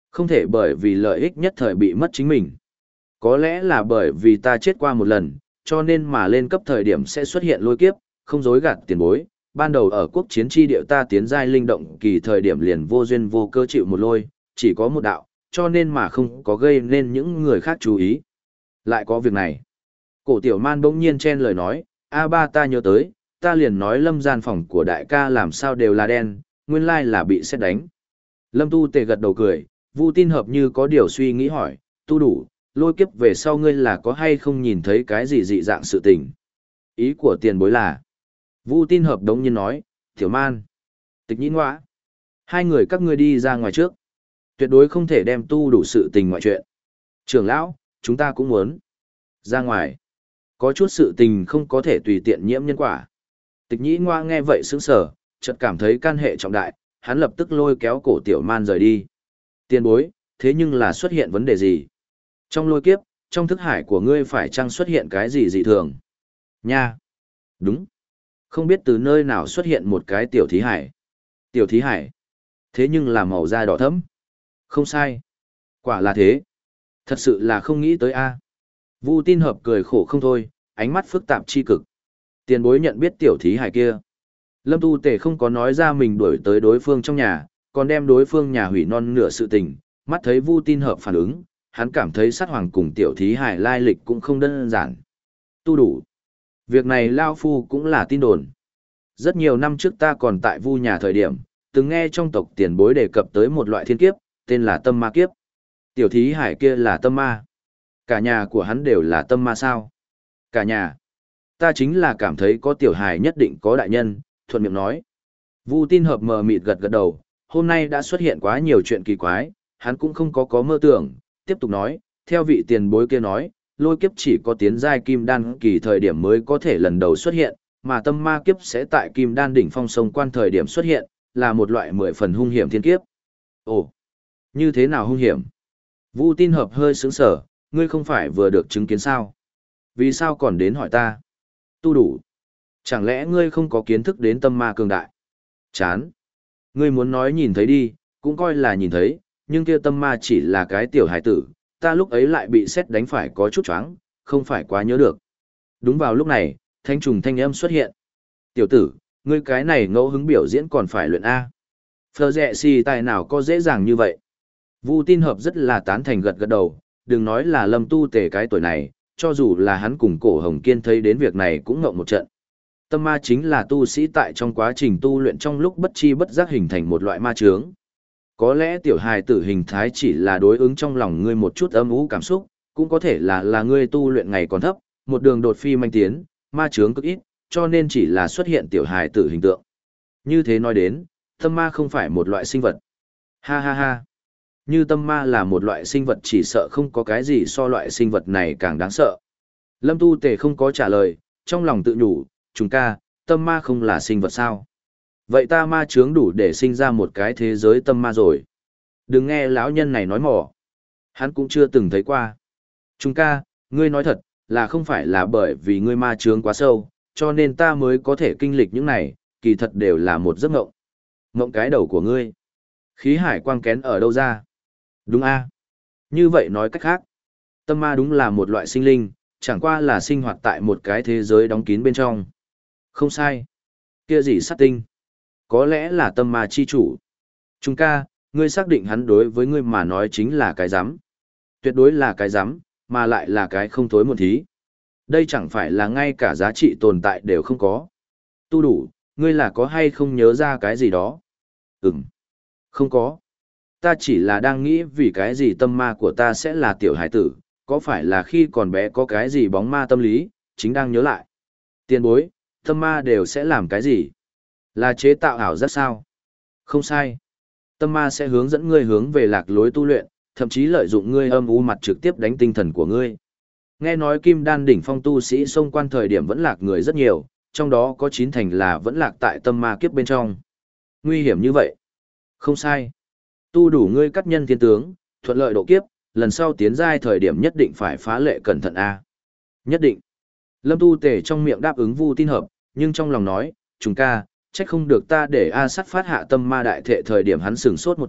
Không thể bởi vì lợi ích nhất thời bị mất chính mình. Có lẽ là bởi vì ta chết qua một lần, cho nên mà lên cấp thời điểm sẽ xuất hiện lôi kiếp, không dối gạt tiền bối. Ban đầu ở quốc chiến tri địa ta tiến giai linh động kỳ thời điểm liền vô duyên vô cơ chịu một lôi, chỉ có một đạo, cho nên mà không có gây nên những người khác chú ý. Lại có việc này. Cổ tiểu man bỗng nhiên chen lời nói, a ba ta nhớ tới, ta liền nói lâm gian phòng của đại ca làm sao đều là đen, nguyên lai là bị xét đánh. Lâm tu tề gật đầu cười, Vu Tin Hợp như có điều suy nghĩ hỏi, tu đủ, lôi kiếp về sau ngươi là có hay không nhìn thấy cái gì dị dạng sự tình. Ý của tiền bối là, Vu Tin Hợp đống nhiên nói, tiểu man, tịch nhĩ ngoã, hai người các ngươi đi ra ngoài trước. Tuyệt đối không thể đem tu đủ sự tình ngoại chuyện. Trưởng lão, chúng ta cũng muốn ra ngoài. Có chút sự tình không có thể tùy tiện nhiễm nhân quả. Tịch nhĩ ngoa nghe vậy sững sờ, chợt cảm thấy can hệ trọng đại, hắn lập tức lôi kéo cổ tiểu man rời đi. Tiền bối, thế nhưng là xuất hiện vấn đề gì? Trong lôi kiếp, trong thức hải của ngươi phải chăng xuất hiện cái gì dị thường? Nha! Đúng! Không biết từ nơi nào xuất hiện một cái tiểu thí hải. Tiểu thí hải? Thế nhưng là màu da đỏ thẫm. Không sai. Quả là thế. Thật sự là không nghĩ tới a. Vu Tin Hợp cười khổ không thôi, ánh mắt phức tạp chi cực. Tiền bối nhận biết tiểu thí hải kia. Lâm Tu Tề không có nói ra mình đuổi tới đối phương trong nhà, còn đem đối phương nhà hủy non nửa sự tình, mắt thấy Vu Tin Hợp phản ứng, hắn cảm thấy sát hoàng cùng tiểu thí hải lai lịch cũng không đơn giản. Tu đủ. Việc này Lao Phu cũng là tin đồn. Rất nhiều năm trước ta còn tại Vu nhà thời điểm, từng nghe trong tộc tiền bối đề cập tới một loại thiên kiếp, tên là tâm ma kiếp. Tiểu thí hải kia là tâm ma. Cả nhà của hắn đều là tâm ma sao? Cả nhà. Ta chính là cảm thấy có tiểu hải nhất định có đại nhân, thuận miệng nói. Vu Tin Hợp mờ mịt gật gật đầu, hôm nay đã xuất hiện quá nhiều chuyện kỳ quái, hắn cũng không có có mơ tưởng, tiếp tục nói, theo vị tiền bối kia nói, lôi kiếp chỉ có tiến giai kim đan kỳ thời điểm mới có thể lần đầu xuất hiện, mà tâm ma kiếp sẽ tại kim đan đỉnh phong sông quan thời điểm xuất hiện, là một loại mười phần hung hiểm thiên kiếp. Ồ, như thế nào hung hiểm? Vu Tin Hợp hơi sướng sở, ngươi không phải vừa được chứng kiến sao? Vì sao còn đến hỏi ta? Tu đủ. Chẳng lẽ ngươi không có kiến thức đến tâm ma cường đại? Chán. Ngươi muốn nói nhìn thấy đi, cũng coi là nhìn thấy, nhưng kia tâm ma chỉ là cái tiểu hải tử, ta lúc ấy lại bị sét đánh phải có chút choáng, không phải quá nhớ được. Đúng vào lúc này, thanh trùng thanh âm xuất hiện. Tiểu tử, ngươi cái này ngẫu hứng biểu diễn còn phải luyện A. Phờ rẹ xì tài nào có dễ dàng như vậy? Vu Tin Hợp rất là tán thành gật gật đầu, đừng nói là Lâm Tu Tề cái tuổi này, cho dù là hắn cùng Cổ Hồng Kiên thấy đến việc này cũng ngộng một trận. Tâm ma chính là tu sĩ tại trong quá trình tu luyện trong lúc bất chi bất giác hình thành một loại ma chướng. Có lẽ tiểu hài tử hình thái chỉ là đối ứng trong lòng ngươi một chút âm ú cảm xúc, cũng có thể là là ngươi tu luyện ngày còn thấp, một đường đột phi manh tiến, ma chướng cực ít, cho nên chỉ là xuất hiện tiểu hài tử hình tượng. Như thế nói đến, tâm ma không phải một loại sinh vật. Ha ha ha. Như tâm ma là một loại sinh vật chỉ sợ không có cái gì so loại sinh vật này càng đáng sợ. Lâm Tu Tề không có trả lời, trong lòng tự nhủ, chúng ca, tâm ma không là sinh vật sao? Vậy ta ma chướng đủ để sinh ra một cái thế giới tâm ma rồi. Đừng nghe lão nhân này nói mỏ. Hắn cũng chưa từng thấy qua. Chúng ca, ngươi nói thật, là không phải là bởi vì ngươi ma chướng quá sâu, cho nên ta mới có thể kinh lịch những này, kỳ thật đều là một giấc mộng. Mộng cái đầu của ngươi. Khí hải quang kén ở đâu ra? Đúng a. Như vậy nói cách khác, tâm ma đúng là một loại sinh linh, chẳng qua là sinh hoạt tại một cái thế giới đóng kín bên trong. Không sai. Kia gì sát tinh? Có lẽ là tâm ma chi chủ. Trung ca, ngươi xác định hắn đối với ngươi mà nói chính là cái rắm. Tuyệt đối là cái rắm, mà lại là cái không thối một thí. Đây chẳng phải là ngay cả giá trị tồn tại đều không có. Tu đủ, ngươi là có hay không nhớ ra cái gì đó? Ừm. Không có. Ta chỉ là đang nghĩ vì cái gì tâm ma của ta sẽ là tiểu hải tử, có phải là khi còn bé có cái gì bóng ma tâm lý, chính đang nhớ lại. Tiền bối, tâm ma đều sẽ làm cái gì? Là chế tạo ảo giác sao? Không sai. Tâm ma sẽ hướng dẫn ngươi hướng về lạc lối tu luyện, thậm chí lợi dụng ngươi âm u mặt trực tiếp đánh tinh thần của ngươi. Nghe nói kim đan đỉnh phong tu sĩ xông quan thời điểm vẫn lạc người rất nhiều, trong đó có chín thành là vẫn lạc tại tâm ma kiếp bên trong. Nguy hiểm như vậy? Không sai. Tu đủ ngươi cắt nhân thiên tướng, thuận lợi độ kiếp, lần sau tiến giai thời điểm nhất định phải phá lệ cẩn thận a. Nhất định. Lâm Tu Tề trong miệng đáp ứng Vu Tin Hợp, nhưng trong lòng nói, chúng ca, trách không được ta để A Sắt phát hạ tâm ma đại thệ thời điểm hắn sửng sốt một chút,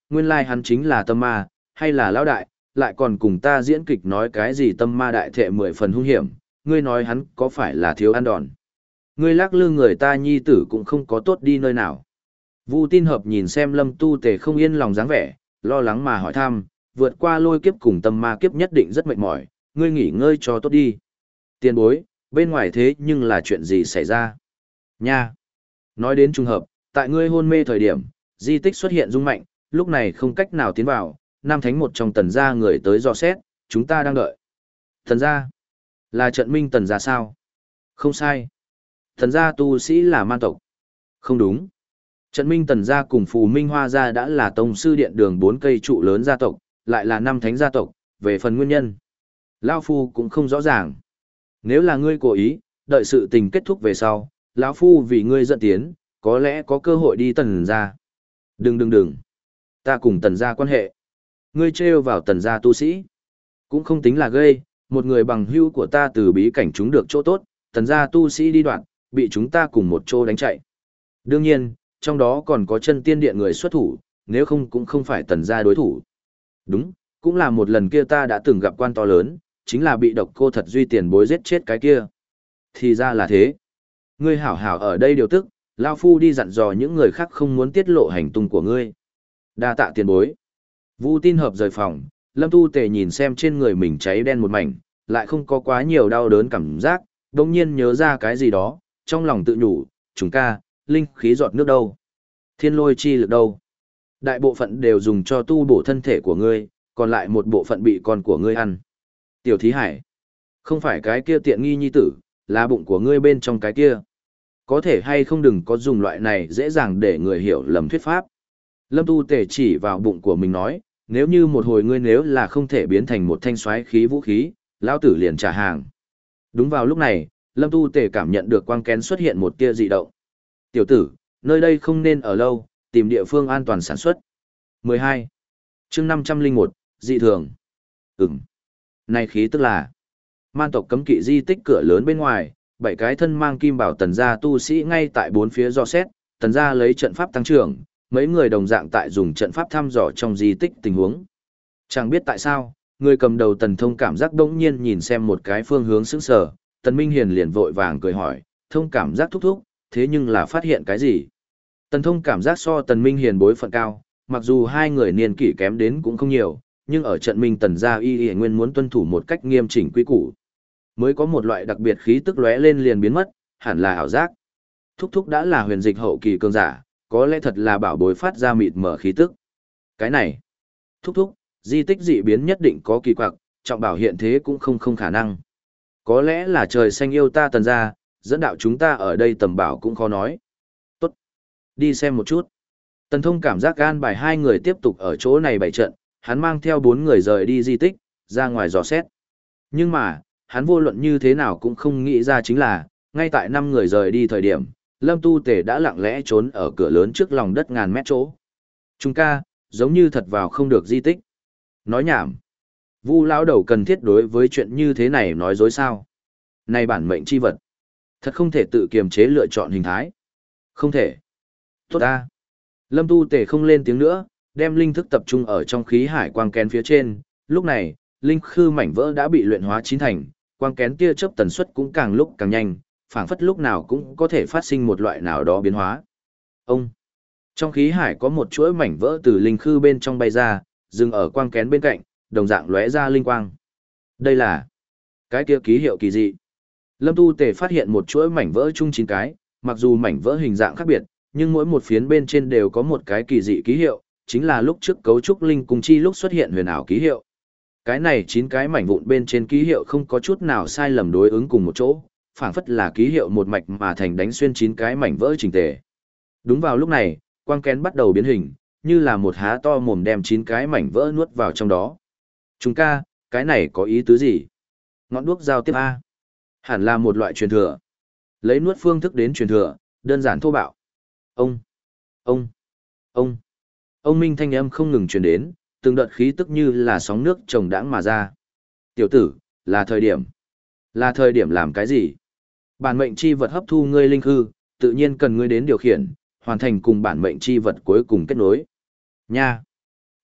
nguyên lai hắn chính là tâm ma, hay là lão đại, lại còn cùng ta diễn kịch nói cái gì tâm ma đại thệ mười phần hung hiểm, ngươi nói hắn có phải là thiếu ăn đòn. Ngươi lắc lư người ta nhi tử cũng không có tốt đi nơi nào. Vu Tin Hợp nhìn xem Lâm Tu Tề không yên lòng dáng vẻ, lo lắng mà hỏi thăm, vượt qua lôi kiếp cùng tâm ma kiếp nhất định rất mệt mỏi, ngươi nghỉ ngơi cho tốt đi. Tiền bối, bên ngoài thế nhưng là chuyện gì xảy ra? Nha! Nói đến trùng hợp, tại ngươi hôn mê thời điểm, di tích xuất hiện rung mạnh, lúc này không cách nào tiến vào, Nam Thánh một trong tần gia người tới dò xét, chúng ta đang đợi. Tần gia? Là trận minh tần gia sao? Không sai. Tần gia tu sĩ là man tộc. Không đúng. Trận minh tần gia cùng phù minh hoa gia đã là tông sư điện đường bốn cây trụ lớn gia tộc, lại là năm thánh gia tộc, về phần nguyên nhân. Lao Phu cũng không rõ ràng. Nếu là ngươi cố ý, đợi sự tình kết thúc về sau, lão Phu vì ngươi dẫn tiến, có lẽ có cơ hội đi tần gia. Đừng đừng đừng. Ta cùng tần gia quan hệ. Ngươi trêu vào tần gia tu sĩ. Cũng không tính là gây, một người bằng hữu của ta từ bí cảnh chúng được chỗ tốt, tần gia tu sĩ đi đoạn, bị chúng ta cùng một chỗ đánh chạy. Đương nhiên, trong đó còn có chân tiên điện người xuất thủ, nếu không cũng không phải tần gia đối thủ. Đúng, cũng là một lần kia ta đã từng gặp quan to lớn, chính là bị độc cô thật duy tiền bối giết chết cái kia. Thì ra là thế. Ngươi hảo hảo ở đây điều tức, Lao Phu đi dặn dò những người khác không muốn tiết lộ hành tung của ngươi. Đa tạ tiền bối. Vu Tin Hợp rời phòng, Lâm Tu Tề nhìn xem trên người mình cháy đen một mảnh, lại không có quá nhiều đau đớn cảm giác, đồng nhiên nhớ ra cái gì đó, trong lòng tự nhủ, chúng ca, linh khí giọt nước đâu? Thiên lôi chi lực đâu? Đại bộ phận đều dùng cho tu bổ thân thể của ngươi, còn lại một bộ phận bị con của ngươi ăn. Tiểu Thí Hải, không phải cái kia tiện nghi nhi tử, là bụng của ngươi bên trong cái kia. Có thể hay không đừng có dùng loại này dễ dàng để người hiểu lầm thuyết pháp. Lâm Tu Tề chỉ vào bụng của mình nói, nếu như một hồi ngươi nếu là không thể biến thành một thanh xoáy khí vũ khí, lão tử liền trả hàng. Đúng vào lúc này, Lâm Tu Tề cảm nhận được quang kén xuất hiện một tia dị động. Tiểu tử, nơi đây không nên ở lâu, tìm địa phương an toàn sản xuất. mười hai. chương năm trăm lẻ một, dị thường. Ừm. Này khí tức là man tộc cấm kỵ di tích cửa lớn bên ngoài, bảy cái thân mang kim bảo tần gia tu sĩ ngay tại bốn phía do xét, tần gia lấy trận pháp tăng trưởng, mấy người đồng dạng tại dùng trận pháp thăm dò trong di tích tình huống. Chẳng biết tại sao, người cầm đầu tần thông cảm giác đống nhiên nhìn xem một cái phương hướng sững sờ, tần Minh Hiền liền vội vàng cười hỏi, thông cảm giác thúc thúc, thế nhưng là phát hiện cái gì? Tần thông cảm giác so tần Minh Hiền bối phận cao, mặc dù hai người niên kỷ kém đến cũng không nhiều, nhưng ở trận minh tần gia y y nguyên muốn tuân thủ một cách nghiêm chỉnh quy củ. Mới có một loại đặc biệt khí tức lóe lên liền biến mất, hẳn là ảo giác. Thúc thúc đã là huyền dịch hậu kỳ cường giả, có lẽ thật là bảo bối phát ra mịt mở khí tức. Cái này, thúc thúc, di tích dị biến nhất định có kỳ quặc, trọng bảo hiện thế cũng không không khả năng. Có lẽ là trời xanh yêu ta tần gia, dẫn đạo chúng ta ở đây tầm bảo cũng khó nói. Tốt, đi xem một chút. Tần thông cảm giác gan bài hai người tiếp tục ở chỗ này bày trận, hắn mang theo bốn người rời đi di tích, ra ngoài dò xét. Nhưng mà, hắn vô luận như thế nào cũng không nghĩ ra chính là, ngay tại năm người rời đi thời điểm, Lâm Tu Tề đã lặng lẽ trốn ở cửa lớn trước lòng đất ngàn mét chỗ. Chúng ca, giống như thật vào không được di tích. Nói nhảm. Vu lão đầu cần thiết đối với chuyện như thế này nói dối sao? Này bản mệnh chi vật. Thật không thể tự kiềm chế lựa chọn hình thái. Không thể. Tốt ta. Lâm Tu Tề không lên tiếng nữa, đem linh thức tập trung ở trong khí hải quang kén phía trên. Lúc này, linh khư mảnh vỡ đã bị luyện hóa chín thành, quang kén tia chớp tần suất cũng càng lúc càng nhanh, phảng phất lúc nào cũng có thể phát sinh một loại nào đó biến hóa. Ông, trong khí hải có một chuỗi mảnh vỡ từ linh khư bên trong bay ra, dừng ở quang kén bên cạnh, đồng dạng lóe ra linh quang. Đây là cái kia ký hiệu kỳ dị. Lâm Tu Tề phát hiện một chuỗi mảnh vỡ chung chín cái, mặc dù mảnh vỡ hình dạng khác biệt, nhưng mỗi một phiến bên trên đều có một cái kỳ dị ký hiệu, chính là lúc trước cấu trúc linh cung chi lúc xuất hiện huyền ảo ký hiệu. Cái này chín cái mảnh vụn bên trên ký hiệu không có chút nào sai lầm đối ứng cùng một chỗ, phảng phất là ký hiệu một mạch mà thành đánh xuyên chín cái mảnh vỡ chỉnh tề. Đúng vào lúc này, quang kén bắt đầu biến hình, như là một há to mồm đem chín cái mảnh vỡ nuốt vào trong đó. Chúng ca, cái này có ý tứ gì? Ngọn đuốc giao tiếp A. Hẳn là một loại truyền thừa. Lấy nuốt phương thức đến truyền thừa, đơn giản thô bạo. Ông, ông, ông, ông minh thanh âm không ngừng truyền đến, từng đợt khí tức như là sóng nước trồng đãng mà ra. Tiểu tử, là thời điểm. Là thời điểm làm cái gì? Bản mệnh chi vật hấp thu ngươi linh hư, tự nhiên cần ngươi đến điều khiển, hoàn thành cùng bản mệnh chi vật cuối cùng kết nối. Nha!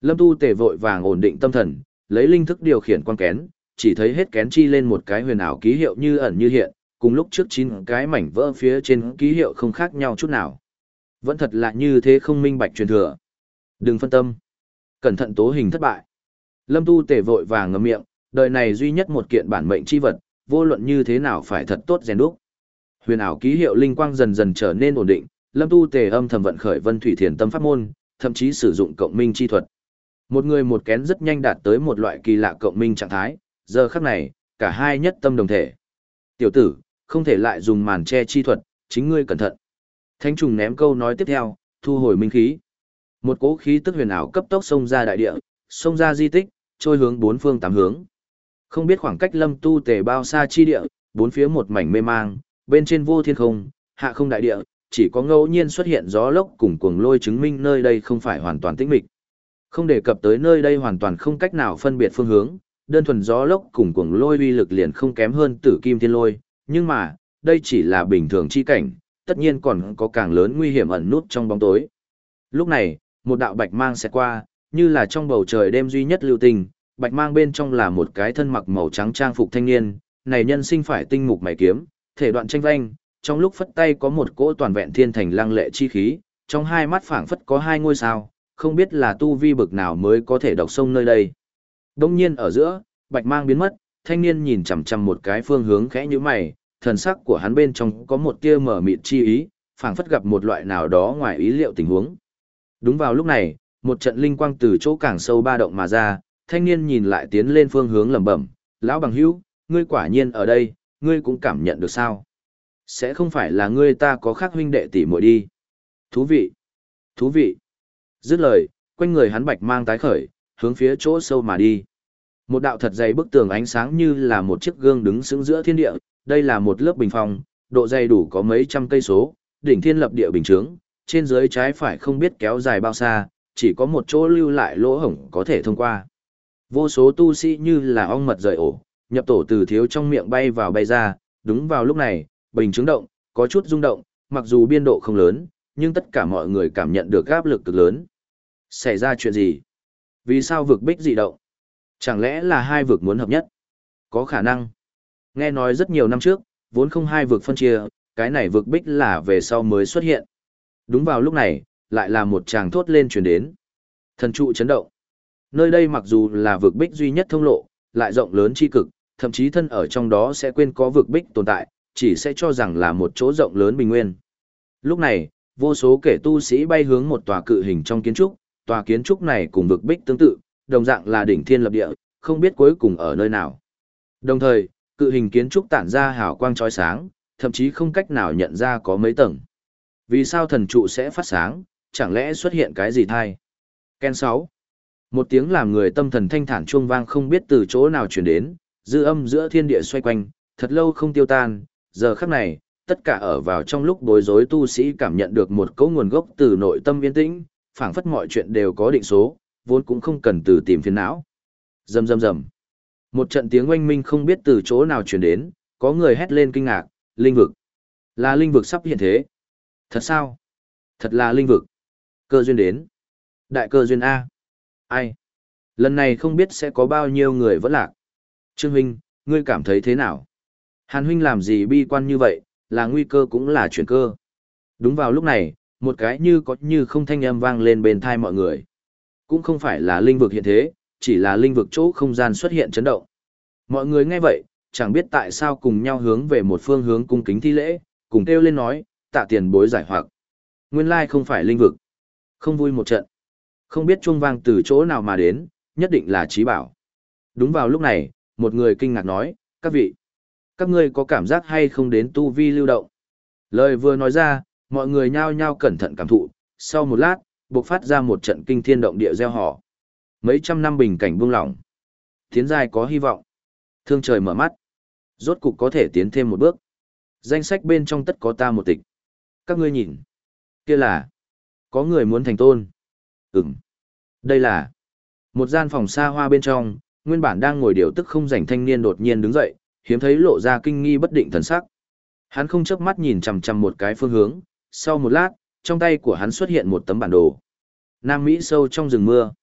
Lâm Tu Tề vội vàng ổn định tâm thần, lấy linh thức điều khiển quan kén, chỉ thấy hết kén chi lên một cái huyền ảo ký hiệu như ẩn như hiện, cùng lúc trước chín cái mảnh vỡ phía trên ký hiệu không khác nhau chút nào. Vẫn thật là như thế không minh bạch truyền thừa. Đừng phân tâm. Cẩn thận tố hình thất bại. Lâm Tu Tề vội vàng ngậm miệng, đời này duy nhất một kiện bản mệnh chi vật, vô luận như thế nào phải thật tốt rèn đúc. Huyền ảo ký hiệu linh quang dần dần trở nên ổn định, Lâm Tu Tề âm thầm vận khởi Vân Thủy Thiền Tâm pháp môn, thậm chí sử dụng cộng minh chi thuật. Một người một kén rất nhanh đạt tới một loại kỳ lạ cộng minh trạng thái, giờ khắc này, cả hai nhất tâm đồng thể. Tiểu tử, không thể lại dùng màn che chi thuật, chính ngươi cẩn thận. Thánh trùng ném câu nói tiếp theo, thu hồi minh khí. Một cỗ khí tức huyền ảo cấp tốc xông ra đại địa, xông ra di tích, trôi hướng bốn phương tám hướng. Không biết khoảng cách Lâm Tu Tề bao xa chi địa, bốn phía một mảnh mê mang, bên trên vô thiên không, hạ không đại địa, chỉ có ngẫu nhiên xuất hiện gió lốc cùng cuồng lôi chứng minh nơi đây không phải hoàn toàn tĩnh mịch. Không đề cập tới nơi đây hoàn toàn không cách nào phân biệt phương hướng, đơn thuần gió lốc cùng cuồng lôi uy lực liền không kém hơn Tử Kim Thiên Lôi, nhưng mà, đây chỉ là bình thường chi cảnh, tất nhiên còn có càng lớn nguy hiểm ẩn nút trong bóng tối. Lúc này, một đạo bạch mang sẽ qua, như là trong bầu trời đêm duy nhất lưu tình, bạch mang bên trong là một cái thân mặc màu trắng trang phục thanh niên, này nhân sinh phải tinh mục mày kiếm, thể đoạn tranh vanh, trong lúc phất tay có một cỗ toàn vẹn thiên thành lăng lệ chi khí, trong hai mắt phảng phất có hai ngôi sao, không biết là tu vi bực nào mới có thể đọc sông nơi đây. Đông nhiên ở giữa, bạch mang biến mất, thanh niên nhìn chằm chằm một cái phương hướng khẽ như mày, thần sắc của hắn bên trong có một tia mở mịt chi ý, phảng phất gặp một loại nào đó ngoài ý liệu tình huống. Đúng vào lúc này, một trận linh quang từ chỗ càng sâu ba động mà ra, thanh niên nhìn lại tiến lên phương hướng lẩm bẩm, lão bằng hữu, ngươi quả nhiên ở đây, ngươi cũng cảm nhận được sao? Sẽ không phải là ngươi ta có khác huynh đệ tỷ muội đi. Thú vị, thú vị. Dứt lời, quanh người hắn bạch mang tái khởi, hướng phía chỗ sâu mà đi. Một đạo thật dày bức tường ánh sáng như là một chiếc gương đứng sững giữa thiên địa, đây là một lớp bình phong, độ dày đủ có mấy trăm cây số, đỉnh thiên lập địa bình chướng, trên dưới trái phải không biết kéo dài bao xa, chỉ có một chỗ lưu lại lỗ hổng có thể thông qua. Vô số tu sĩ như là ong mật rời ổ, nhập tổ từ thiếu trong miệng bay vào bay ra, đúng vào lúc này, bình chướng động, có chút rung động, mặc dù biên độ không lớn, nhưng tất cả mọi người cảm nhận được áp lực cực lớn. Xảy ra chuyện gì? Vì sao vực bích dị động? Chẳng lẽ là hai vực muốn hợp nhất? Có khả năng. Nghe nói rất nhiều năm trước, vốn không hai vực phân chia, cái này vực bích là về sau mới xuất hiện. Đúng vào lúc này, lại là một tràng thốt lên truyền đến. Thần trụ chấn động. Nơi đây mặc dù là vực bích duy nhất thông lộ, lại rộng lớn chi cực, thậm chí thân ở trong đó sẽ quên có vực bích tồn tại, chỉ sẽ cho rằng là một chỗ rộng lớn bình nguyên. Lúc này, vô số kẻ tu sĩ bay hướng một tòa cự hình trong kiến trúc, tòa kiến trúc này cùng vực bích tương tự, đồng dạng là đỉnh thiên lập địa, không biết cuối cùng ở nơi nào. Đồng thời, cự hình kiến trúc tản ra hào quang chói sáng, thậm chí không cách nào nhận ra có mấy tầng. Vì sao thần trụ sẽ phát sáng, chẳng lẽ xuất hiện cái gì thai? Ken sáu. Một tiếng làm người tâm thần thanh thản chuông vang không biết từ chỗ nào truyền đến, dư âm giữa thiên địa xoay quanh, thật lâu không tiêu tan, giờ khắc này, tất cả ở vào trong lúc bối rối tu sĩ cảm nhận được một cấu nguồn gốc từ nội tâm yên tĩnh, phảng phất mọi chuyện đều có định số, vốn cũng không cần từ tìm phiền não. Rầm rầm rầm. Một trận tiếng oanh minh không biết từ chỗ nào truyền đến, có người hét lên kinh ngạc, linh vực. Là linh vực sắp hiện thế. Thật sao? Thật là linh vực. Cơ duyên đến. Đại cơ duyên A. Ai? Lần này không biết sẽ có bao nhiêu người vẫn lạc. Trương huynh, ngươi cảm thấy thế nào? Hàn huynh làm gì bi quan như vậy, là nguy cơ cũng là chuyển cơ. Đúng vào lúc này, một cái như có như không thanh âm vang lên bên thai mọi người. Cũng không phải là linh vực hiện thế, chỉ là linh vực chỗ không gian xuất hiện chấn động. Mọi người nghe vậy, chẳng biết tại sao cùng nhau hướng về một phương hướng cung kính thi lễ, cùng kêu lên nói, tạ tiền bối giải hoặc. Nguyên lai không phải linh vực. Không vui một trận. Không biết chuông vang từ chỗ nào mà đến, nhất định là trí bảo. Đúng vào lúc này, một người kinh ngạc nói, các vị, các ngươi có cảm giác hay không đến tu vi lưu động? Lời vừa nói ra, mọi người nhao nhao cẩn thận cảm thụ, sau một lát, bộc phát ra một trận kinh thiên động địa gieo họ. Mấy trăm năm bình cảnh buông lỏng. Tiến giai có hy vọng. Thương trời mở mắt. Rốt cục có thể tiến thêm một bước. Danh sách bên trong tất có ta một tịch. Các ngươi nhìn. Kia là. Có người muốn thành tôn. Ừm. Đây là. Một gian phòng xa hoa bên trong, nguyên bản đang ngồi điều tức không rảnh thanh niên đột nhiên đứng dậy, hiếm thấy lộ ra kinh nghi bất định thần sắc. Hắn không chớp mắt nhìn chằm chằm một cái phương hướng, sau một lát, trong tay của hắn xuất hiện một tấm bản đồ. Nam Mỹ sâu trong rừng mưa.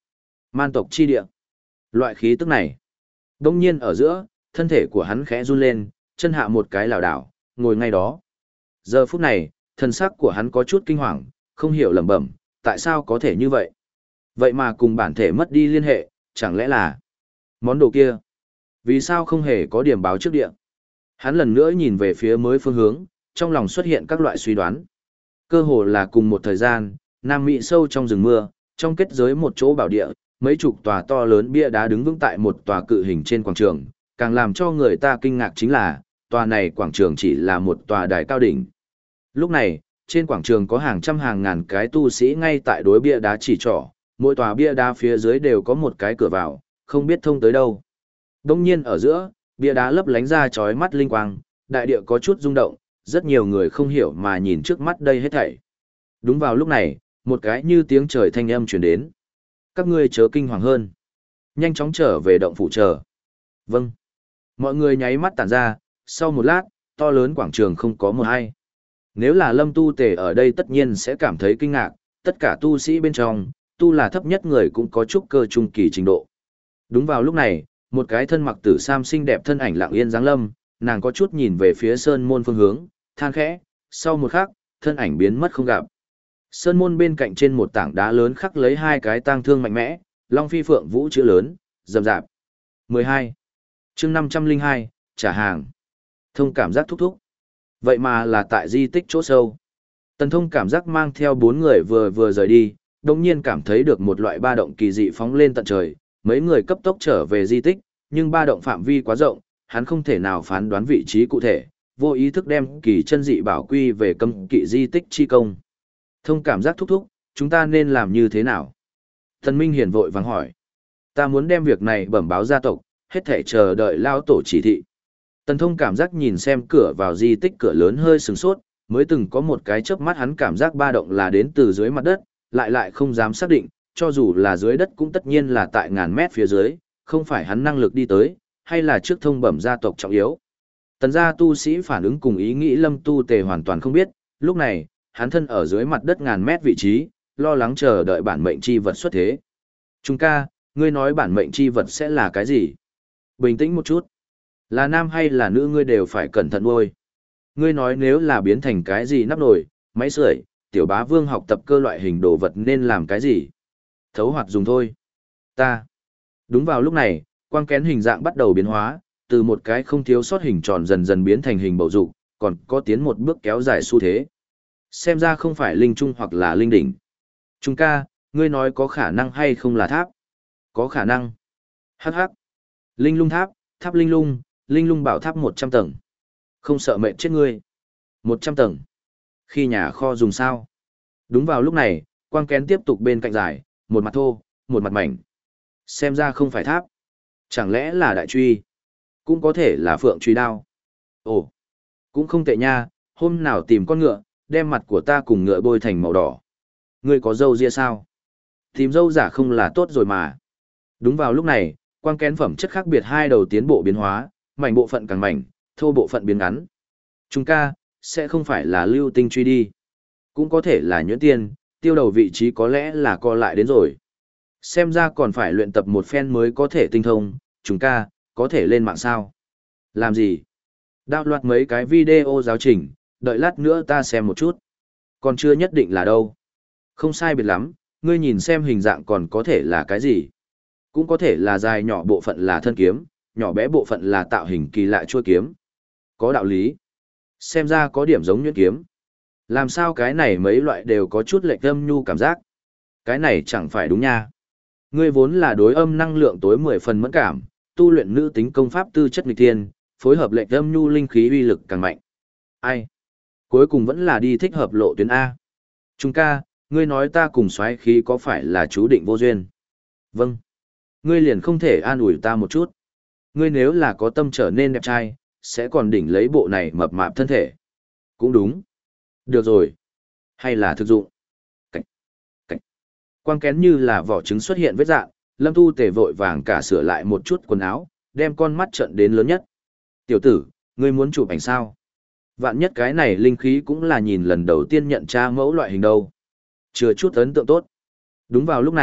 Man tộc chi địa. Loại khí tức này. Đông nhiên ở giữa, thân thể của hắn khẽ run lên, chân hạ một cái lảo đảo, ngồi ngay đó. Giờ phút này, thân xác của hắn có chút kinh hoàng, không hiểu lẩm bẩm, tại sao có thể như vậy? Vậy mà cùng bản thể mất đi liên hệ, chẳng lẽ là món đồ kia? Vì sao không hề có điểm báo trước địa? Hắn lần nữa nhìn về phía mới phương hướng, trong lòng xuất hiện các loại suy đoán. Cơ hồ là cùng một thời gian, Nam Mỹ sâu trong rừng mưa, trong kết giới một chỗ bảo địa, mấy chục tòa to lớn bia đá đứng vững tại một tòa cự hình trên quảng trường, càng làm cho người ta kinh ngạc chính là, tòa này quảng trường chỉ là một tòa đài cao đỉnh. Lúc này, trên quảng trường có hàng trăm hàng ngàn cái tu sĩ ngay tại đối bia đá chỉ trỏ, mỗi tòa bia đá phía dưới đều có một cái cửa vào, không biết thông tới đâu. Đông nhiên ở giữa, bia đá lấp lánh ra chói mắt linh quang, đại địa có chút rung động, rất nhiều người không hiểu mà nhìn trước mắt đây hết thảy. Đúng vào lúc này, một cái như tiếng trời thanh âm truyền đến. Các ngươi chớ kinh hoàng hơn. Nhanh chóng trở về động phủ chờ. Vâng. Mọi người nháy mắt tản ra, sau một lát, to lớn quảng trường không có một ai. Nếu là Lâm Tu Tề ở đây tất nhiên sẽ cảm thấy kinh ngạc, tất cả tu sĩ bên trong, tu là thấp nhất người cũng có chút cơ trung kỳ trình độ. Đúng vào lúc này, một cái thân mặc tử sam xinh đẹp thân ảnh lặng yên giáng lâm, nàng có chút nhìn về phía sơn môn phương hướng, than khẽ, sau một khắc, thân ảnh biến mất không gặp. Sơn môn bên cạnh trên một tảng đá lớn khắc lấy hai cái tang thương mạnh mẽ, Long Phi Phượng Vũ chữ lớn, rậm rạp. mười hai. Chương năm trăm linh hai, trả hàng. Thông cảm giác thúc thúc. Vậy mà là tại di tích chỗ sâu. Tần Thông cảm giác mang theo bốn người vừa vừa rời đi, đồng nhiên cảm thấy được một loại ba động kỳ dị phóng lên tận trời, mấy người cấp tốc trở về di tích, nhưng ba động phạm vi quá rộng, hắn không thể nào phán đoán vị trí cụ thể, vô ý thức đem kỳ chân dị bảo quy về cấm kỵ di tích chi công. Thông cảm giác thúc thúc, chúng ta nên làm như thế nào? Thần Minh Hiển vội vàng hỏi. Ta muốn đem việc này bẩm báo gia tộc, hết thể chờ đợi lao tổ chỉ thị. Tần Thông cảm giác nhìn xem cửa vào di tích cửa lớn hơi sừng sốt, mới từng có một cái chớp mắt hắn cảm giác ba động là đến từ dưới mặt đất, lại lại không dám xác định, cho dù là dưới đất cũng tất nhiên là tại ngàn mét phía dưới, không phải hắn năng lực đi tới, hay là trước thông bẩm gia tộc trọng yếu. Tần gia tu sĩ phản ứng cùng ý nghĩ Lâm Tu Tề hoàn toàn không biết, lúc này, hắn thân ở dưới mặt đất ngàn mét vị trí, lo lắng chờ đợi bản mệnh chi vật xuất thế. Trung ca, ngươi nói bản mệnh chi vật sẽ là cái gì? Bình tĩnh một chút. Là nam hay là nữ ngươi đều phải cẩn thận nuôi. Ngươi nói nếu là biến thành cái gì nắp nồi, máy sưởi, tiểu bá vương học tập cơ loại hình đồ vật nên làm cái gì? Thấu hoạt dùng thôi. Ta. Đúng vào lúc này, quang kén hình dạng bắt đầu biến hóa, từ một cái không thiếu sót hình tròn dần dần biến thành hình bầu dục, còn có tiến một bước kéo dài xu thế. Xem ra không phải linh trung hoặc là linh đỉnh. Trung ca, ngươi nói có khả năng hay không là tháp? Có khả năng. Hắc hắc. Linh lung tháp, tháp linh lung, linh lung bảo tháp một trăm tầng. Không sợ mệt chết ngươi. một trăm tầng. Khi nhà kho dùng sao? Đúng vào lúc này, quang kén tiếp tục bên cạnh dài, một mặt thô, một mặt mảnh. Xem ra không phải tháp. Chẳng lẽ là đại truy? Cũng có thể là phượng truy đao. Ồ, cũng không tệ nha, hôm nào tìm con ngựa, đem mặt của ta cùng ngựa bôi thành màu đỏ. Ngươi có dâu ria sao? Tìm dâu giả không là tốt rồi mà. Đúng vào lúc này, quang kén phẩm chất khác biệt hai đầu tiến bộ biến hóa, mảnh bộ phận càng mảnh, thô bộ phận biến ngắn. Trung ca, sẽ không phải là lưu tinh truy đi. Cũng có thể là nhuyễn tiên, tiêu đầu vị trí có lẽ là co lại đến rồi. Xem ra còn phải luyện tập một phen mới có thể tinh thông, Trung ca, có thể lên mạng sao? Làm gì? Đạo loạt mấy cái video giáo trình, đợi lát nữa ta xem một chút. Còn chưa nhất định là đâu. Không sai biệt lắm, ngươi nhìn xem hình dạng còn có thể là cái gì. Cũng có thể là dài nhỏ bộ phận là thân kiếm, nhỏ bé bộ phận là tạo hình kỳ lạ chuôi kiếm. Có đạo lý. Xem ra có điểm giống nhuyễn kiếm. Làm sao cái này mấy loại đều có chút lệch âm nhu cảm giác. Cái này chẳng phải đúng nha. Ngươi vốn là đối âm năng lượng tối mười phần mẫn cảm, tu luyện nữ tính công pháp tư chất nghịch thiên, phối hợp lệch âm nhu linh khí uy lực càng mạnh. Ai? Cuối cùng vẫn là đi thích hợp lộ tuyến A. Trung ca, ngươi nói ta cùng xoáy khí có phải là chú định vô duyên? Vâng. Ngươi liền không thể an ủi ta một chút. Ngươi nếu là có tâm trở nên đẹp trai, sẽ còn đỉnh lấy bộ này mập mạp thân thể. Cũng đúng. Được rồi. Hay là thực dụng. Cảnh. Cảnh. Quang kén như là vỏ trứng xuất hiện vết dạng, Lâm Tu Tề vội vàng cả sửa lại một chút quần áo, đem con mắt trận đến lớn nhất. Tiểu tử, ngươi muốn chụp ảnh sao? Vạn nhất cái này linh khí cũng là nhìn lần đầu tiên nhận tra mẫu loại hình đâu. Chưa chút ấn tượng tốt. Đúng vào lúc này,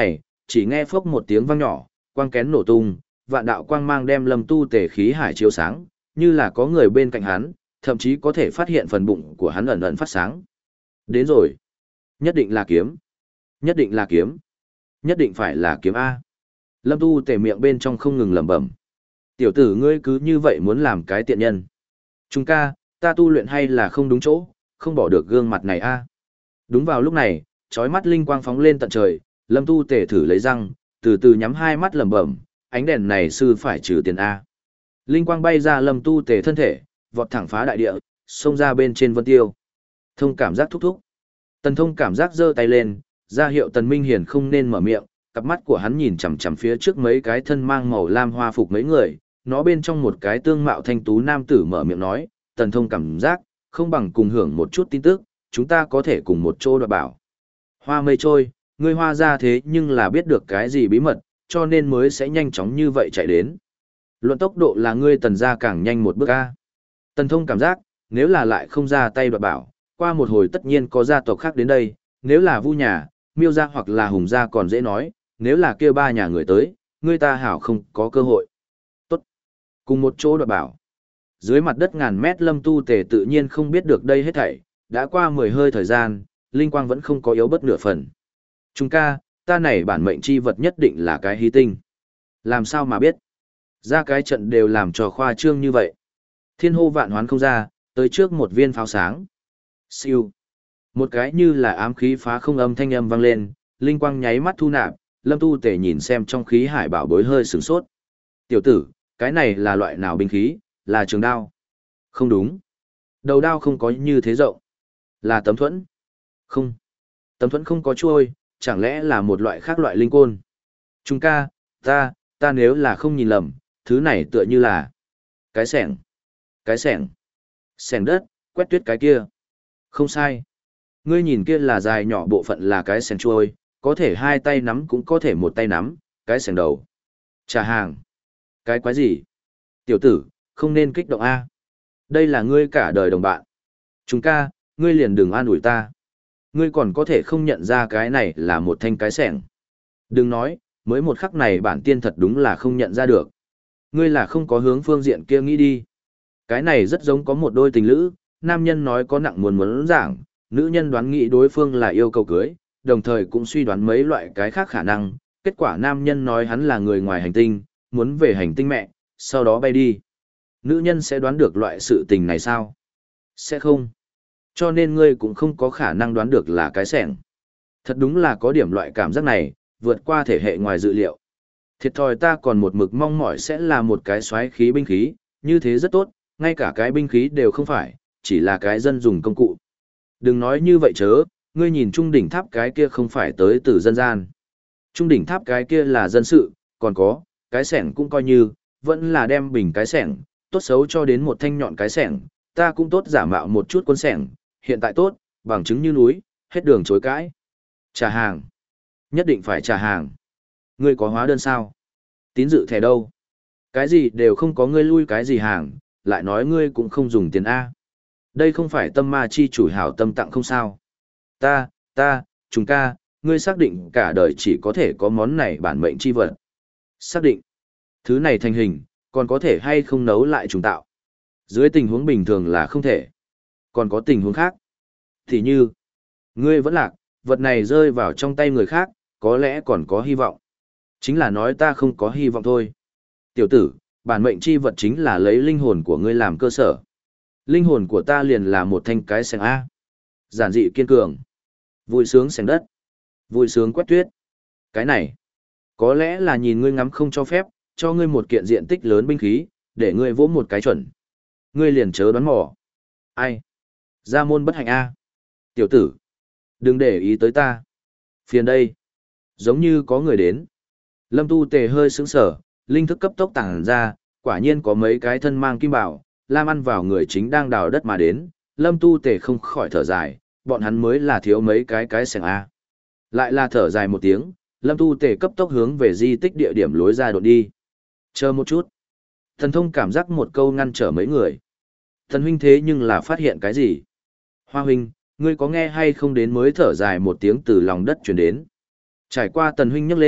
chỉ nghe phốc một tiếng vang nhỏ, quang kén nổ tung, vạn đạo quang mang đem Lâm Tu Tề khí hải chiếu sáng, như là có người bên cạnh hắn, thậm chí có thể phát hiện phần bụng của hắn ẩn ẩn phát sáng. Đến rồi. Nhất định là kiếm. Nhất định là kiếm. Nhất định phải là kiếm A. Lâm Tu Tề miệng bên trong không ngừng lẩm bẩm. Tiểu tử ngươi cứ như vậy muốn làm cái tiện nhân. Trung ca, ta tu luyện hay là không đúng chỗ, không bỏ được gương mặt này A. Đúng vào lúc này, chói mắt linh quang phóng lên tận trời, Lâm Tu Tề thử lấy răng, từ từ nhắm hai mắt lẩm bẩm, ánh đèn này sư phải trừ tiền A. Linh quang bay ra Lâm Tu Tề thân thể, vọt thẳng phá đại địa, xông ra bên trên vân tiêu. Thông cảm giác thúc thúc. Tần Thông cảm giác giơ tay lên, ra hiệu Tần Minh Hiển không nên mở miệng, cặp mắt của hắn nhìn chằm chằm phía trước mấy cái thân mang màu lam hoa phục mấy người, nó bên trong một cái tương mạo thanh tú nam tử mở miệng nói, Tần Thông cảm giác, không bằng cùng hưởng một chút tin tức, chúng ta có thể cùng một chỗ đoạt bảo. Hoa mây trôi, ngươi hoa ra thế nhưng là biết được cái gì bí mật, cho nên mới sẽ nhanh chóng như vậy chạy đến. Luận tốc độ là ngươi Tần gia càng nhanh một bước a. Tần Thông cảm giác, nếu là lại không ra tay đoạt bảo, qua một hồi tất nhiên có gia tộc khác đến đây, nếu là Vu nhà, Miêu gia hoặc là Hùng gia còn dễ nói, nếu là kia ba nhà người tới, ngươi ta hảo không có cơ hội. Tốt. Cùng một chỗ đoạt bảo. Dưới mặt đất ngàn mét Lâm Tu Tề tự nhiên không biết được đây hết thảy, đã qua mười hơi thời gian, linh quang vẫn không có yếu bất nửa phần. Trung ca, ta này bản mệnh chi vật nhất định là cái hí tinh. Làm sao mà biết? Ra cái trận đều làm cho khoa trương như vậy. Thiên hô vạn hoán không ra, tới trước một viên pháo sáng. Siêu. Một cái như là ám khí phá không âm thanh âm vang lên, linh quang nháy mắt thu nạp, Lâm Tu Tề nhìn xem trong khí hải bảo bối hơi sửng sốt. Tiểu tử, cái này là loại nào binh khí, là trường đao? Không đúng. Đầu đao không có như thế rộng. Là tấm thuẫn? Không. Tấm thuẫn không có chuôi, chẳng lẽ là một loại khác loại linh côn? Trung ca, ta, ta nếu là không nhìn lầm, thứ này tựa như là cái xẻng. Cái xẻng. Xẻng đất, quét tuyết cái kia. Không sai. Ngươi nhìn kia là dài nhỏ bộ phận là cái xẻng chuôi, có thể hai tay nắm cũng có thể một tay nắm, cái xẻng đầu. Trả hàng. Cái quái gì? Tiểu tử, không nên kích động A. Đây là ngươi cả đời đồng bạn. Chúng ca, ngươi liền đừng an ủi ta. Ngươi còn có thể không nhận ra cái này là một thanh cái xẻng. Đừng nói, mới một khắc này bản tiên thật đúng là không nhận ra được. Ngươi là không có hướng phương diện kia nghĩ đi. Cái này rất giống có một đôi tình lữ, nam nhân nói có nặng muốn muốn giảng, nữ nhân đoán nghĩ đối phương là yêu cầu cưới, đồng thời cũng suy đoán mấy loại cái khác khả năng, kết quả nam nhân nói hắn là người ngoài hành tinh, muốn về hành tinh mẹ, sau đó bay đi. Nữ nhân sẽ đoán được loại sự tình này sao? Sẽ không. Cho nên ngươi cũng không có khả năng đoán được là cái xẻng. Thật đúng là có điểm loại cảm giác này, vượt qua thể hệ ngoài dự liệu. Thiệt thòi ta còn một mực mong mỏi sẽ là một cái xoáy khí binh khí, như thế rất tốt, ngay cả cái binh khí đều không phải, chỉ là cái dân dùng công cụ. Đừng nói như vậy chớ, ngươi nhìn trung đỉnh tháp cái kia không phải tới từ dân gian. Trung đỉnh tháp cái kia là dân sự, còn có, cái xẻng cũng coi như, vẫn là đem bình cái xẻng, tốt xấu cho đến một thanh nhọn cái xẻng, ta cũng tốt giả mạo một chút quân xẻng, hiện tại tốt, bằng chứng như núi, hết đường chối cãi. Trả hàng. Nhất định phải trả hàng. Ngươi có hóa đơn sao? Tín dự thẻ đâu? Cái gì đều không có, ngươi lui cái gì hàng, lại nói ngươi cũng không dùng tiền A. Đây không phải tâm ma chi chủ hảo tâm tặng không sao? Ta, ta, chúng ca, ngươi xác định cả đời chỉ có thể có món này bản mệnh chi vật. Xác định. Thứ này thành hình, còn có thể hay không nấu lại trùng tạo. Dưới tình huống bình thường là không thể. Còn có tình huống khác. Thì như, ngươi vẫn lạc, vật này rơi vào trong tay người khác, có lẽ còn có hy vọng. Chính là nói ta không có hy vọng thôi. Tiểu tử, bản mệnh chi vật chính là lấy linh hồn của ngươi làm cơ sở. Linh hồn của ta liền là một thanh cái xẻng A. Giản dị kiên cường. Vui sướng xẻng đất. Vui sướng quét tuyết. Cái này, có lẽ là nhìn ngươi ngắm không cho phép, cho ngươi một kiện diện tích lớn binh khí, để ngươi vỗ một cái chuẩn. Ngươi liền chớ đoán mò. Ai? Gia môn bất hạnh A. Tiểu tử, đừng để ý tới ta. Phiền đây. Giống như có người đến. Lâm Tu Tề hơi sững sờ, linh thức cấp tốc tàng ra, quả nhiên có mấy cái thân mang kim bảo, lam ăn vào người chính đang đào đất mà đến. Lâm Tu Tề không khỏi thở dài, bọn hắn mới là thiếu mấy cái cái xẻng A. Lại là thở dài một tiếng, Lâm Tu Tề cấp tốc hướng về di tích địa điểm lối ra đột đi. Chờ một chút. Thần Thông cảm giác một câu ngăn trở mấy người. Thần huynh thế nhưng là phát hiện cái gì? Hoa huynh, ngươi có nghe hay không đến mới thở dài một tiếng từ lòng đất truyền đến. Trải qua Tần huynh nhấc lên,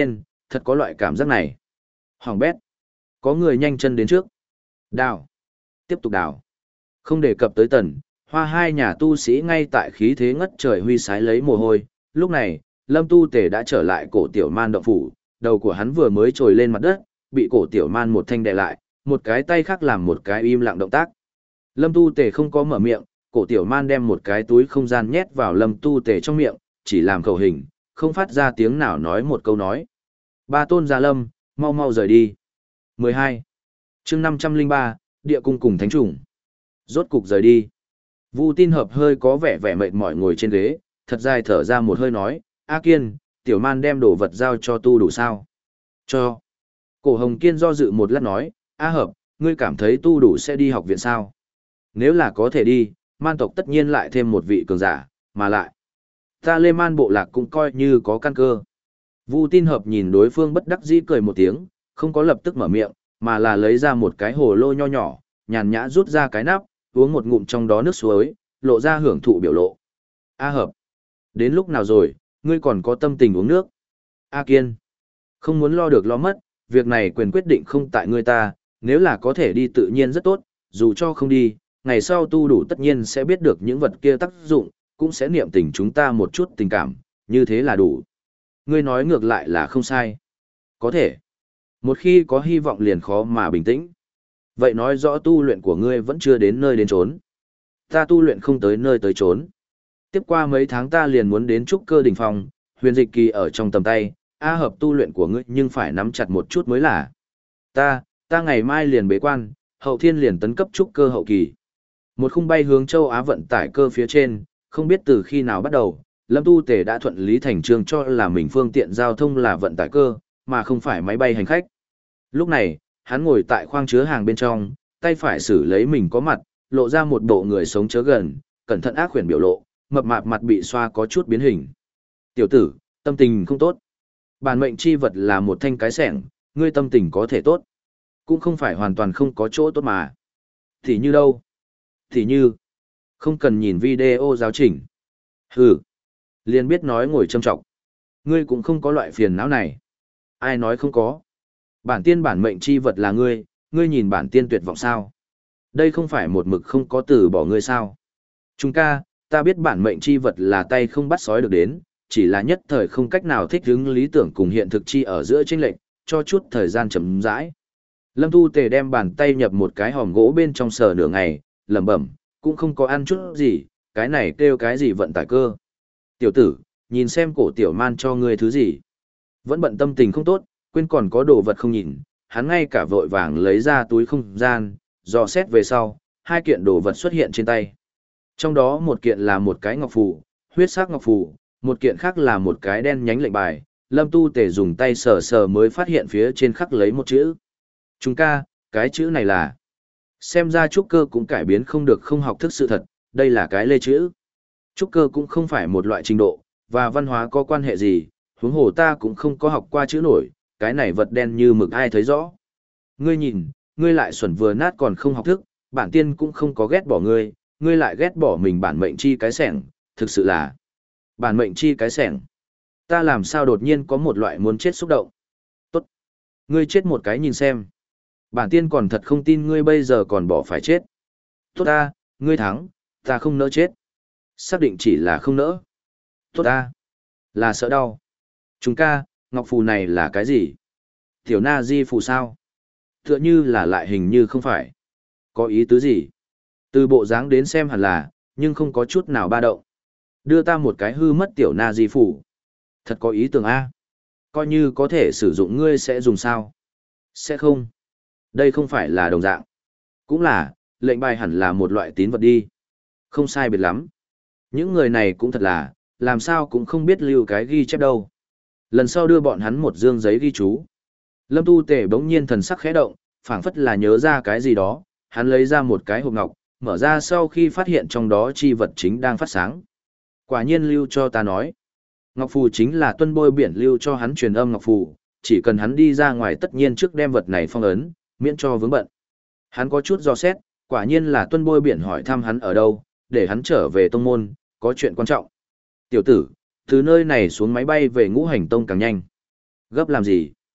thật có loại cảm giác này. Hoàng bét. Có người nhanh chân đến trước. Đào. Tiếp tục đào. Không đề cập tới tần, hoa hai nhà tu sĩ ngay tại khí thế ngất trời huy sái lấy mồ hôi. Lúc này, Lâm Tu Tề đã trở lại cổ tiểu man động phủ, đầu của hắn vừa mới trồi lên mặt đất, bị cổ tiểu man một thanh đè lại, một cái tay khác làm một cái im lặng động tác. Lâm Tu Tề không có mở miệng, cổ tiểu man đem một cái túi không gian nhét vào Lâm Tu Tề trong miệng, chỉ làm khẩu hình, không phát ra tiếng nào nói một câu nói. Ba tôn gia lâm, mau mau rời đi. mười hai. chương năm trăm lẻ ba, địa cung cùng thánh trùng. Rốt cục rời đi. Vu Tin Hợp hơi có vẻ vẻ mệt mỏi ngồi trên ghế, thật dài thở ra một hơi nói, A Kiên, tiểu man đem đồ vật giao cho tu đủ sao? Cho. Cổ Hồng Kiên do dự một lát nói, A Hợp, ngươi cảm thấy tu đủ sẽ đi học viện sao? Nếu là có thể đi, man tộc tất nhiên lại thêm một vị cường giả, mà lại. Ta Lê Man bộ lạc cũng coi như có căn cơ. Vu Tin Hợp nhìn đối phương bất đắc dĩ cười một tiếng, không có lập tức mở miệng, mà là lấy ra một cái hồ lô nho nhỏ, nhàn nhã rút ra cái nắp, uống một ngụm trong đó nước suối, lộ ra hưởng thụ biểu lộ. A Hợp, đến lúc nào rồi, ngươi còn có tâm tình uống nước? A Kiên, không muốn lo được lo mất, việc này quyền quyết định không tại ngươi ta, nếu là có thể đi tự nhiên rất tốt, dù cho không đi, ngày sau tu đủ tất nhiên sẽ biết được những vật kia tác dụng, cũng sẽ niệm tình chúng ta một chút tình cảm, như thế là đủ. Ngươi nói ngược lại là không sai. Có thể. Một khi có hy vọng liền khó mà bình tĩnh. Vậy nói rõ tu luyện của ngươi vẫn chưa đến nơi đến chốn. Ta tu luyện không tới nơi tới chốn. Tiếp qua mấy tháng ta liền muốn đến trúc cơ đỉnh phong, huyền dịch kỳ ở trong tầm tay, A Hợp tu luyện của ngươi nhưng phải nắm chặt một chút mới là. Ta, ta ngày mai liền bế quan, hậu thiên liền tấn cấp trúc cơ hậu kỳ. Một khung bay hướng châu Á vận tải cơ phía trên, không biết từ khi nào bắt đầu, Lâm Tu Tề đã thuận lý thành trương cho là mình phương tiện giao thông là vận tải cơ, mà không phải máy bay hành khách. Lúc này, hắn ngồi tại khoang chứa hàng bên trong, tay phải xử lấy mình có mặt, lộ ra một bộ người sống chớ gần, cẩn thận ác khuyển biểu lộ, mập mạp mặt bị xoa có chút biến hình. Tiểu tử, tâm tình không tốt. Bản mệnh chi vật là một thanh cái sẻng, ngươi tâm tình có thể tốt. Cũng không phải hoàn toàn không có chỗ tốt mà. Thì như đâu? Thì như, không cần nhìn video giáo trình. Hừ, liền biết nói ngồi châm trọng. Ngươi cũng không có loại phiền não này. Ai nói không có? Bản tiên bản mệnh chi vật là ngươi, ngươi nhìn bản tiên tuyệt vọng sao? Đây không phải một mực không có từ bỏ ngươi sao? Trung ca, ta biết bản mệnh chi vật là tay không bắt sói được đến, chỉ là nhất thời không cách nào thích ứng lý tưởng cùng hiện thực chi ở giữa chênh lệch, cho chút thời gian chấm rãi. Lâm Tu Tề đem bàn tay nhập một cái hòm gỗ bên trong sờ nửa ngày, lẩm bẩm, cũng không có ăn chút gì, cái này kêu cái gì vận tải cơ. Tiểu tử, nhìn xem cổ tiểu man cho ngươi thứ gì. Vẫn bận tâm tình không tốt, quên còn có đồ vật không nhìn, hắn ngay cả vội vàng lấy ra túi không gian, dò xét về sau, hai kiện đồ vật xuất hiện trên tay. Trong đó một kiện là một cái ngọc phù, huyết sắc ngọc phù, một kiện khác là một cái đen nhánh lệnh bài. Lâm Tu Tề dùng tay sờ sờ mới phát hiện phía trên khắc lấy một chữ. Chúng ca, cái chữ này là. Xem ra trúc cơ cũng cải biến không được không học thức sự thật, đây là cái lê chữ. Trúc cơ cũng không phải một loại trình độ, và văn hóa có quan hệ gì, huống hồ ta cũng không có học qua chữ nổi, cái này vật đen như mực ai thấy rõ. Ngươi nhìn, ngươi lại xuẩn vừa nát còn không học thức, bản tiên cũng không có ghét bỏ ngươi, ngươi lại ghét bỏ mình bản mệnh chi cái sẻng, thực sự là bản mệnh chi cái sẻng. Ta làm sao đột nhiên có một loại muốn chết xúc động. Tốt. Ngươi chết một cái nhìn xem. Bản tiên còn thật không tin ngươi bây giờ còn bỏ phải chết. Tốt ta, ngươi thắng, ta không nỡ chết. Xác định chỉ là không nỡ. Tốt ta, là sợ đau. Chúng ca, ngọc phù này là cái gì? Tiểu na di phù sao? Tựa như là lại hình như không phải. Có ý tứ gì? Từ bộ dáng đến xem hẳn là, nhưng không có chút nào ba động. Đưa ta một cái hư mất tiểu na di phù. Thật có ý tưởng A. Coi như có thể sử dụng ngươi sẽ dùng sao? Sẽ không. Đây không phải là đồng dạng. Cũng là, lệnh bài hẳn là một loại tín vật đi. Không sai biệt lắm. Những người này cũng thật là, làm sao cũng không biết lưu cái ghi chép đâu. Lần sau đưa bọn hắn một dương giấy ghi chú. Lâm Tu Tề bỗng nhiên thần sắc khẽ động, phảng phất là nhớ ra cái gì đó, hắn lấy ra một cái hộp ngọc, mở ra sau khi phát hiện trong đó chi vật chính đang phát sáng. Quả nhiên lưu cho ta nói. Ngọc phù chính là tuân bôi biển lưu cho hắn truyền âm ngọc phù, chỉ cần hắn đi ra ngoài tất nhiên trước đem vật này phong ấn, miễn cho vướng bận. Hắn có chút dò xét, quả nhiên là tuân bôi biển hỏi thăm hắn ở đâu, để hắn trở về tông môn, có chuyện quan trọng. Tiểu tử, từ nơi này xuống máy bay về ngũ hành tông càng nhanh. Gấp làm gì?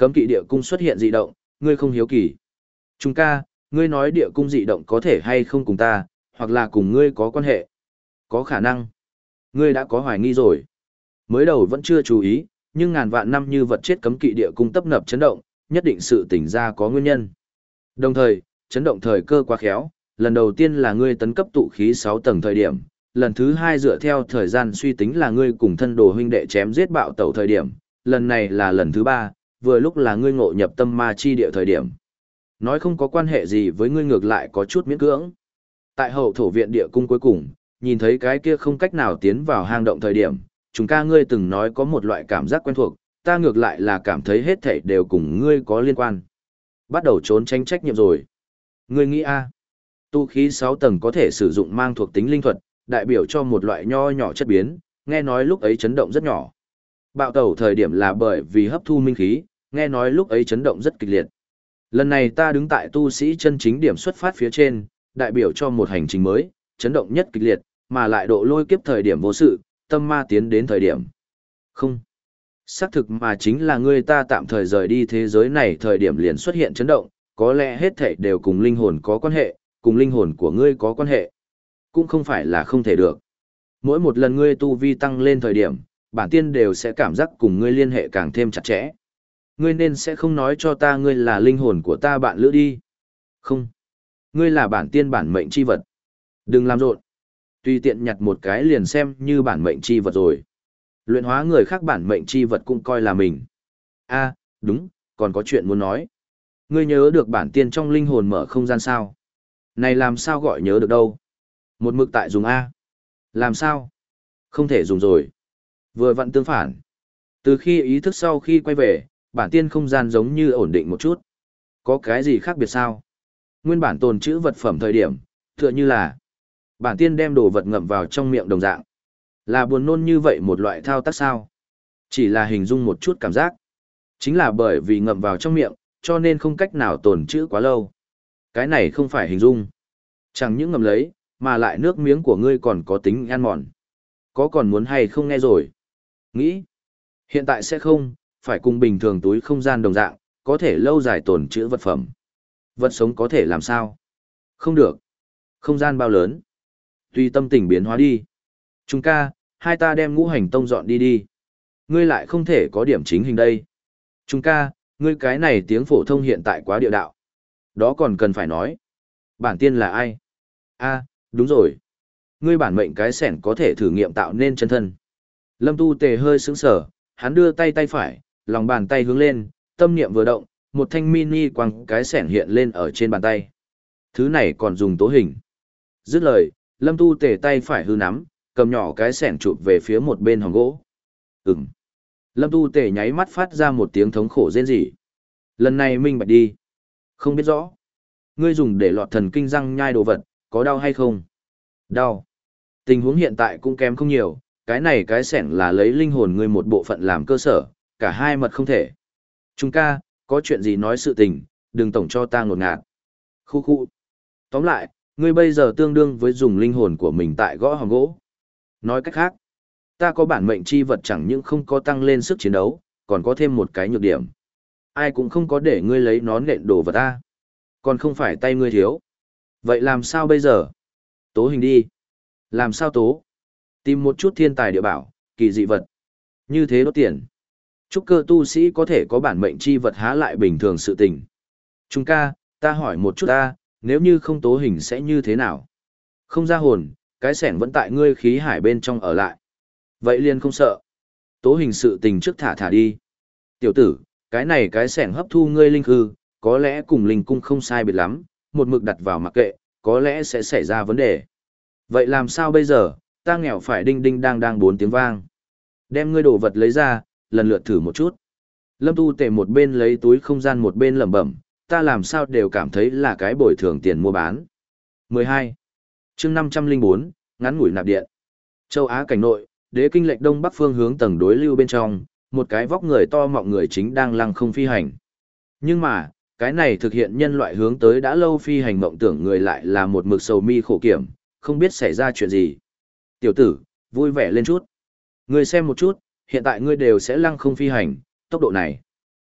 Cấm kỵ địa cung xuất hiện dị động, ngươi không hiếu kỳ. Trung ca, ngươi nói địa cung dị động có thể hay không cùng ta, hoặc là cùng ngươi có quan hệ. Có khả năng. Ngươi đã có hoài nghi rồi. Mới đầu vẫn chưa chú ý, nhưng ngàn vạn năm như vật chết cấm kỵ địa cung tấp nập chấn động, nhất định sự tỉnh ra có nguyên nhân. Đồng thời, chấn động thời cơ quá khéo, lần đầu tiên là ngươi tấn cấp tụ khí sáu tầng thời điểm, lần thứ hai dựa theo thời gian suy tính là ngươi cùng thân đồ huynh đệ chém giết bạo tẩu thời điểm, lần này là lần thứ ba, vừa lúc là ngươi ngộ nhập tâm ma chi địa thời điểm. Nói không có quan hệ gì với ngươi ngược lại có chút miễn cưỡng. Tại hậu thổ viện địa cung cuối cùng, nhìn thấy cái kia không cách nào tiến vào hang động thời điểm, chúng ca ngươi từng nói có một loại cảm giác quen thuộc, ta ngược lại là cảm thấy hết thảy đều cùng ngươi có liên quan. Bắt đầu trốn tránh trách nhiệm rồi. Ngươi nghĩ a? Tu khí sáu tầng có thể sử dụng mang thuộc tính linh thuật, đại biểu cho một loại nho nhỏ chất biến, nghe nói lúc ấy chấn động rất nhỏ. Bạo tẩu thời điểm là bởi vì hấp thu minh khí, nghe nói lúc ấy chấn động rất kịch liệt. Lần này ta đứng tại tu sĩ chân chính điểm xuất phát phía trên, đại biểu cho một hành trình mới, chấn động nhất kịch liệt, mà lại độ lôi kiếp thời điểm vô sự, tâm ma tiến đến thời điểm. Không. Xác thực mà chính là ngươi ta tạm thời rời đi thế giới này thời điểm liền xuất hiện chấn động, có lẽ hết thảy đều cùng linh hồn có quan hệ, cùng linh hồn của ngươi có quan hệ. Cũng không phải là không thể được. Mỗi một lần ngươi tu vi tăng lên thời điểm, bản tiên đều sẽ cảm giác cùng ngươi liên hệ càng thêm chặt chẽ. Ngươi nên sẽ không nói cho ta ngươi là linh hồn của ta bạn lữ đi. Không. Ngươi là bản tiên bản mệnh chi vật. Đừng làm rộn. Tùy tiện nhặt một cái liền xem như bản mệnh chi vật rồi. Luyện hóa người khác bản mệnh chi vật cũng coi là mình. A, đúng, còn có chuyện muốn nói. Ngươi nhớ được bản tiên trong linh hồn mở không gian sao? Này làm sao gọi nhớ được đâu? Một mực tại dùng A. Làm sao? Không thể dùng rồi. Vừa vặn tương phản. Từ khi ý thức sau khi quay về, bản tiên không gian giống như ổn định một chút. Có cái gì khác biệt sao? Nguyên bản tồn trữ vật phẩm thời điểm, tựa như là bản tiên đem đồ vật ngậm vào trong miệng đồng dạng. Là buồn nôn như vậy một loại thao tác sao? Chỉ là hình dung một chút cảm giác. Chính là bởi vì ngậm vào trong miệng, cho nên không cách nào tồn trữ quá lâu. Cái này không phải hình dung. Chẳng những ngậm lấy, mà lại nước miếng của ngươi còn có tính ăn mòn. Có còn muốn hay không nghe rồi? Nghĩ. Hiện tại sẽ không, phải cùng bình thường túi không gian đồng dạng, có thể lâu dài tồn trữ vật phẩm. Vật sống có thể làm sao? Không được. Không gian bao lớn? Tùy tâm tình biến hóa đi. Chúng ca, hai ta đem ngũ hành tông dọn đi đi. Ngươi lại không thể có điểm chính hình đây. Chúng ca, ngươi cái này tiếng phổ thông hiện tại quá địa đạo. Đó còn cần phải nói. Bản tiên là ai? A, đúng rồi. Ngươi bản mệnh cái sẻn có thể thử nghiệm tạo nên chân thân. Lâm Tu Tề hơi sững sờ, hắn đưa tay tay phải, lòng bàn tay hướng lên, tâm niệm vừa động, một thanh mini quăng cái sẻn hiện lên ở trên bàn tay. Thứ này còn dùng tố hình. Dứt lời, Lâm Tu Tề tay phải hư nắm, cầm nhỏ cái sẻn chụp về phía một bên hòn gỗ. Ừm. Lâm Tu Tề nháy mắt phát ra một tiếng thống khổ rên rỉ. Lần này minh bạch đi. Không biết rõ. Ngươi dùng để lọt thần kinh răng nhai đồ vật, có đau hay không? Đau. Tình huống hiện tại cũng kém không nhiều, cái này cái sẻn là lấy linh hồn ngươi một bộ phận làm cơ sở, cả hai mật không thể. Trung ca, có chuyện gì nói sự tình, đừng tổng cho ta ngột ngạt. Khu khu. Tóm lại, ngươi bây giờ tương đương với dùng linh hồn của mình tại gõ hòn gỗ. Nói cách khác, ta có bản mệnh chi vật chẳng những không có tăng lên sức chiến đấu, còn có thêm một cái nhược điểm. Ai cũng không có để ngươi lấy nón nện đồ vật ta. Còn không phải tay ngươi thiếu. Vậy làm sao bây giờ? Tố hình đi. Làm sao tố? Tìm một chút thiên tài địa bảo, kỳ dị vật. Như thế đốt tiền. Trúc cơ tu sĩ có thể có bản mệnh chi vật há lại bình thường sự tình. Trung ca, ta hỏi một chút ta, nếu như không tố hình sẽ như thế nào? Không ra hồn, cái sẻng vẫn tại ngươi khí hải bên trong ở lại. Vậy liền không sợ. Tố hình sự tình trước thả thả đi. Tiểu tử, cái này cái sẻng hấp thu ngươi linh hư, có lẽ cùng linh cung không sai biệt lắm, một mực đặt vào mặc kệ, có lẽ sẽ xảy ra vấn đề. Vậy làm sao bây giờ, ta nghèo phải đinh đinh đang đang bốn tiếng vang. Đem ngươi đồ vật lấy ra, lần lượt thử một chút. Lâm Tu Tề một bên lấy túi không gian một bên lẩm bẩm, ta làm sao đều cảm thấy là cái bồi thường tiền mua bán. mười hai. Chương năm trăm lẻ bốn, ngắn ngủi nạp điện. Châu Á cảnh nội, đế kinh lệch đông bắc phương hướng tầng đối lưu bên trong, một cái vóc người to mọng người chính đang lăng không phi hành. Nhưng mà, cái này thực hiện nhân loại hướng tới đã lâu phi hành mộng tưởng người lại là một mực sầu mi khổ kiểm, không biết xảy ra chuyện gì. Tiểu tử, vui vẻ lên chút. Ngươi xem một chút, hiện tại ngươi đều sẽ lăng không phi hành, tốc độ này.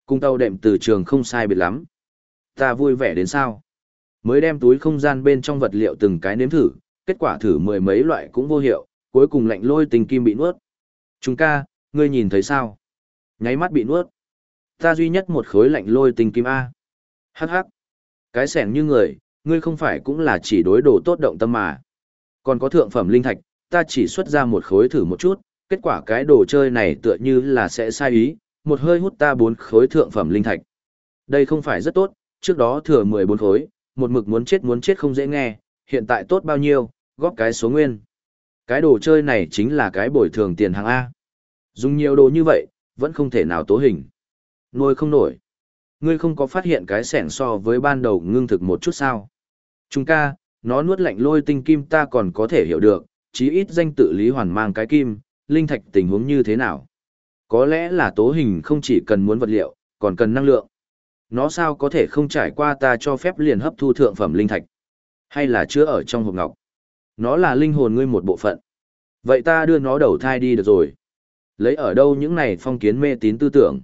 Cung tàu đệm từ trường không sai biệt lắm. Ta vui vẻ đến sao? Mới đem túi không gian bên trong vật liệu từng cái nếm thử, kết quả thử mười mấy loại cũng vô hiệu, cuối cùng lạnh lôi tinh kim bị nuốt. Chúng ca, ngươi nhìn thấy sao? Nháy mắt bị nuốt. Ta duy nhất một khối lạnh lôi tinh kim A. Hắc hắc. Cái sẻng như người, ngươi không phải cũng là chỉ đối đồ tốt động tâm mà. Còn có thượng phẩm linh thạch, ta chỉ xuất ra một khối thử một chút, kết quả cái đồ chơi này tựa như là sẽ sai ý, một hơi hút ta bốn khối thượng phẩm linh thạch. Đây không phải rất tốt, trước đó thừa mười bốn khối, một mực muốn chết muốn chết không dễ nghe, hiện tại tốt bao nhiêu, góp cái số nguyên. Cái đồ chơi này chính là cái bồi thường tiền hàng A. Dùng nhiều đồ như vậy, vẫn không thể nào tố hình. Nuôi không nổi. Ngươi không có phát hiện cái sẻng so với ban đầu ngưng thực một chút sao. Chúng ca, nó nuốt lạnh lôi tinh kim ta còn có thể hiểu được, chí ít danh tự Lý Hoàn mang cái kim, linh thạch tình huống như thế nào. Có lẽ là tố hình không chỉ cần muốn vật liệu, còn cần năng lượng. Nó sao có thể không trải qua ta cho phép liền hấp thu thượng phẩm linh thạch? Hay là chứa ở trong hộp ngọc? Nó là linh hồn ngươi một bộ phận. Vậy ta đưa nó đầu thai đi được rồi. Lấy ở đâu những này phong kiến mê tín tư tưởng?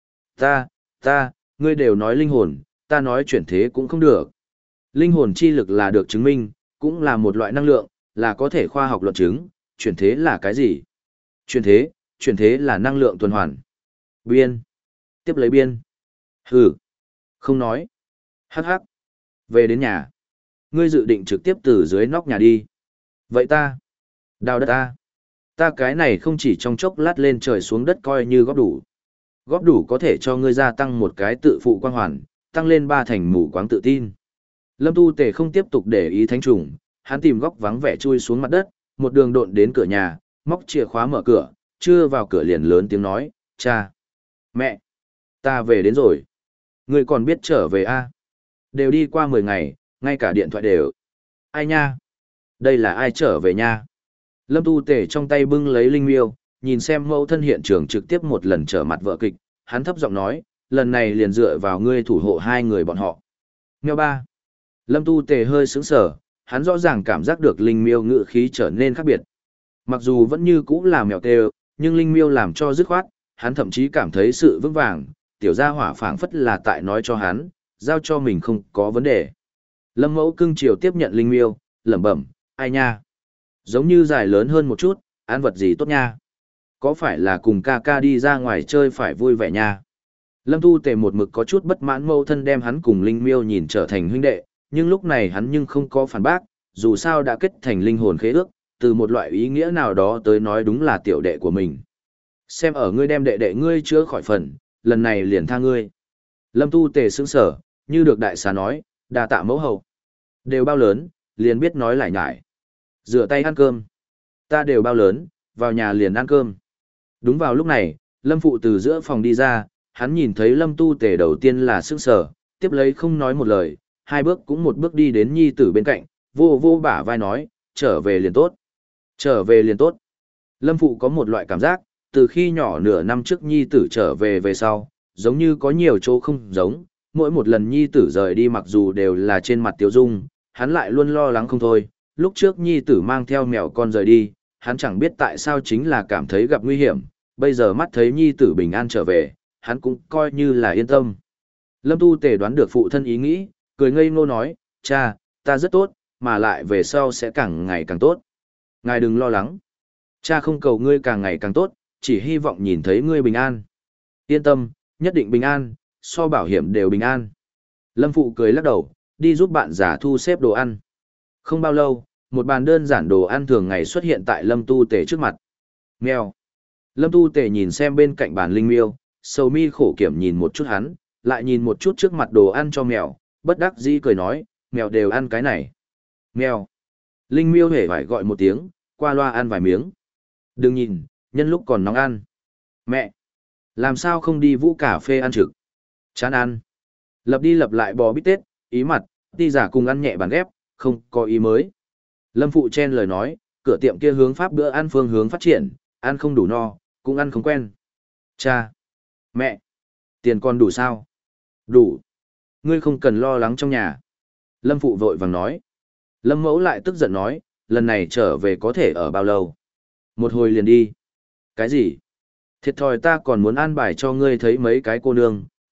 Ta, ta, ngươi đều nói linh hồn, ta nói chuyển thế cũng không được. Linh hồn chi lực là được chứng minh, cũng là một loại năng lượng, là có thể khoa học luận chứng, chuyển thế là cái gì? Chuyển thế, chuyển thế là năng lượng tuần hoàn. Biên. Tiếp lấy biên. Hừ. Không nói. Hắc hắc. Về đến nhà. Ngươi dự định trực tiếp từ dưới nóc nhà đi. Vậy ta. Đào đất ta. Ta cái này không chỉ trong chốc lát lên trời xuống đất coi như góp đủ. Góp đủ có thể cho ngươi gia tăng một cái tự phụ quang hoàn, tăng lên ba thành mù quáng tự tin. Lâm Tu Tề không tiếp tục để ý thánh trùng, hắn tìm góc vắng vẻ chui xuống mặt đất, một đường độn đến cửa nhà, móc chìa khóa mở cửa, chưa vào cửa liền lớn tiếng nói, cha, mẹ, ta về đến rồi. Ngươi còn biết trở về a? Đều đi qua mười ngày, ngay cả điện thoại đều. Ai nha? Đây là ai trở về nha? Lâm Tu Tề trong tay bưng lấy linh miêu, nhìn xem mẫu thân hiện trường trực tiếp một lần trở mặt vợ kịch, hắn thấp giọng nói, lần này liền dựa vào ngươi thủ hộ hai người bọn họ. Mèo ba. Lâm Tu Tề hơi sững sờ, hắn rõ ràng cảm giác được linh miêu ngữ khí trở nên khác biệt. Mặc dù vẫn như cũ là mèo tê, nhưng linh miêu làm cho dứt khoát, hắn thậm chí cảm thấy sự vững vàng, tiểu gia hỏa phảng phất là tại nói cho hắn, giao cho mình không có vấn đề. Lâm Mẫu cưng chiều tiếp nhận linh miêu, lẩm bẩm, ai nha? Giống như dài lớn hơn một chút, ăn vật gì tốt nha? Có phải là cùng ca ca đi ra ngoài chơi phải vui vẻ nha? Lâm Tu Tề một mực có chút bất mãn mâu thân đem hắn cùng linh miêu nhìn trở thành huynh đệ, nhưng lúc này hắn nhưng không có phản bác, dù sao đã kết thành linh hồn khế ước, từ một loại ý nghĩa nào đó tới nói đúng là tiểu đệ của mình. Xem ở ngươi đem đệ đệ ngươi chữa khỏi phần, lần này liền tha ngươi. Lâm Tu Tề sững sở, như được đại xá nói, đà tạ mẫu hậu. Đều bao lớn, liền biết nói lại nhải. Rửa tay ăn cơm. Ta đều bao lớn, vào nhà liền ăn cơm. Đúng vào lúc này, Lâm Phụ từ giữa phòng đi ra, hắn nhìn thấy Lâm Tu Tề đầu tiên là sững sở, tiếp lấy không nói một lời, hai bước cũng một bước đi đến nhi tử bên cạnh, vô vô bả vai nói, trở về liền tốt. Trở về liền tốt. Lâm Phụ có một loại cảm giác, từ khi nhỏ nửa năm trước nhi tử trở về về sau, giống như có nhiều chỗ không giống, mỗi một lần nhi tử rời đi mặc dù đều là trên mặt tiêu dung, hắn lại luôn lo lắng không thôi. Lúc trước nhi tử mang theo mèo con rời đi, hắn chẳng biết tại sao chính là cảm thấy gặp nguy hiểm, bây giờ mắt thấy nhi tử bình an trở về, hắn cũng coi như là yên tâm. Lâm Tu Tề đoán được phụ thân ý nghĩ, cười ngây ngô nói, cha, ta rất tốt, mà lại về sau sẽ càng ngày càng tốt. Ngài đừng lo lắng. Cha không cầu ngươi càng ngày càng tốt, chỉ hy vọng nhìn thấy ngươi bình an. Yên tâm, nhất định bình an, so bảo hiểm đều bình an. Lâm Phụ cười lắc đầu, đi giúp bạn giả thu xếp đồ ăn. Không bao lâu, một bàn đơn giản đồ ăn thường ngày xuất hiện tại Lâm Tu Tề trước mặt. Mèo. Lâm Tu Tề nhìn xem bên cạnh bàn linh miêu, sầu mi khổ kiểm nhìn một chút hắn, lại nhìn một chút trước mặt đồ ăn cho mèo, bất đắc dĩ cười nói, mèo đều ăn cái này. Mèo. Linh miêu hề phải gọi một tiếng, qua loa ăn vài miếng. Đừng nhìn, nhân lúc còn nóng ăn. Mẹ. Làm sao không đi vũ cà phê ăn trực? Chán ăn. Lập đi lập lại bò bít tết, ý mặt, đi giả cùng ăn nhẹ bàn ghép, không có ý mới. Lâm Phụ chen lời nói, cửa tiệm kia hướng pháp bữa ăn phương hướng phát triển, ăn không đủ no, cũng ăn không quen. Cha. Mẹ. Tiền con đủ sao? Đủ. Ngươi không cần lo lắng trong nhà. Lâm Phụ vội vàng nói. Lâm Mẫu lại tức giận nói, lần này trở về có thể ở bao lâu? Một hồi liền đi. Cái gì? Thiệt thòi ta còn muốn an bài cho ngươi thấy mấy cái cô nương,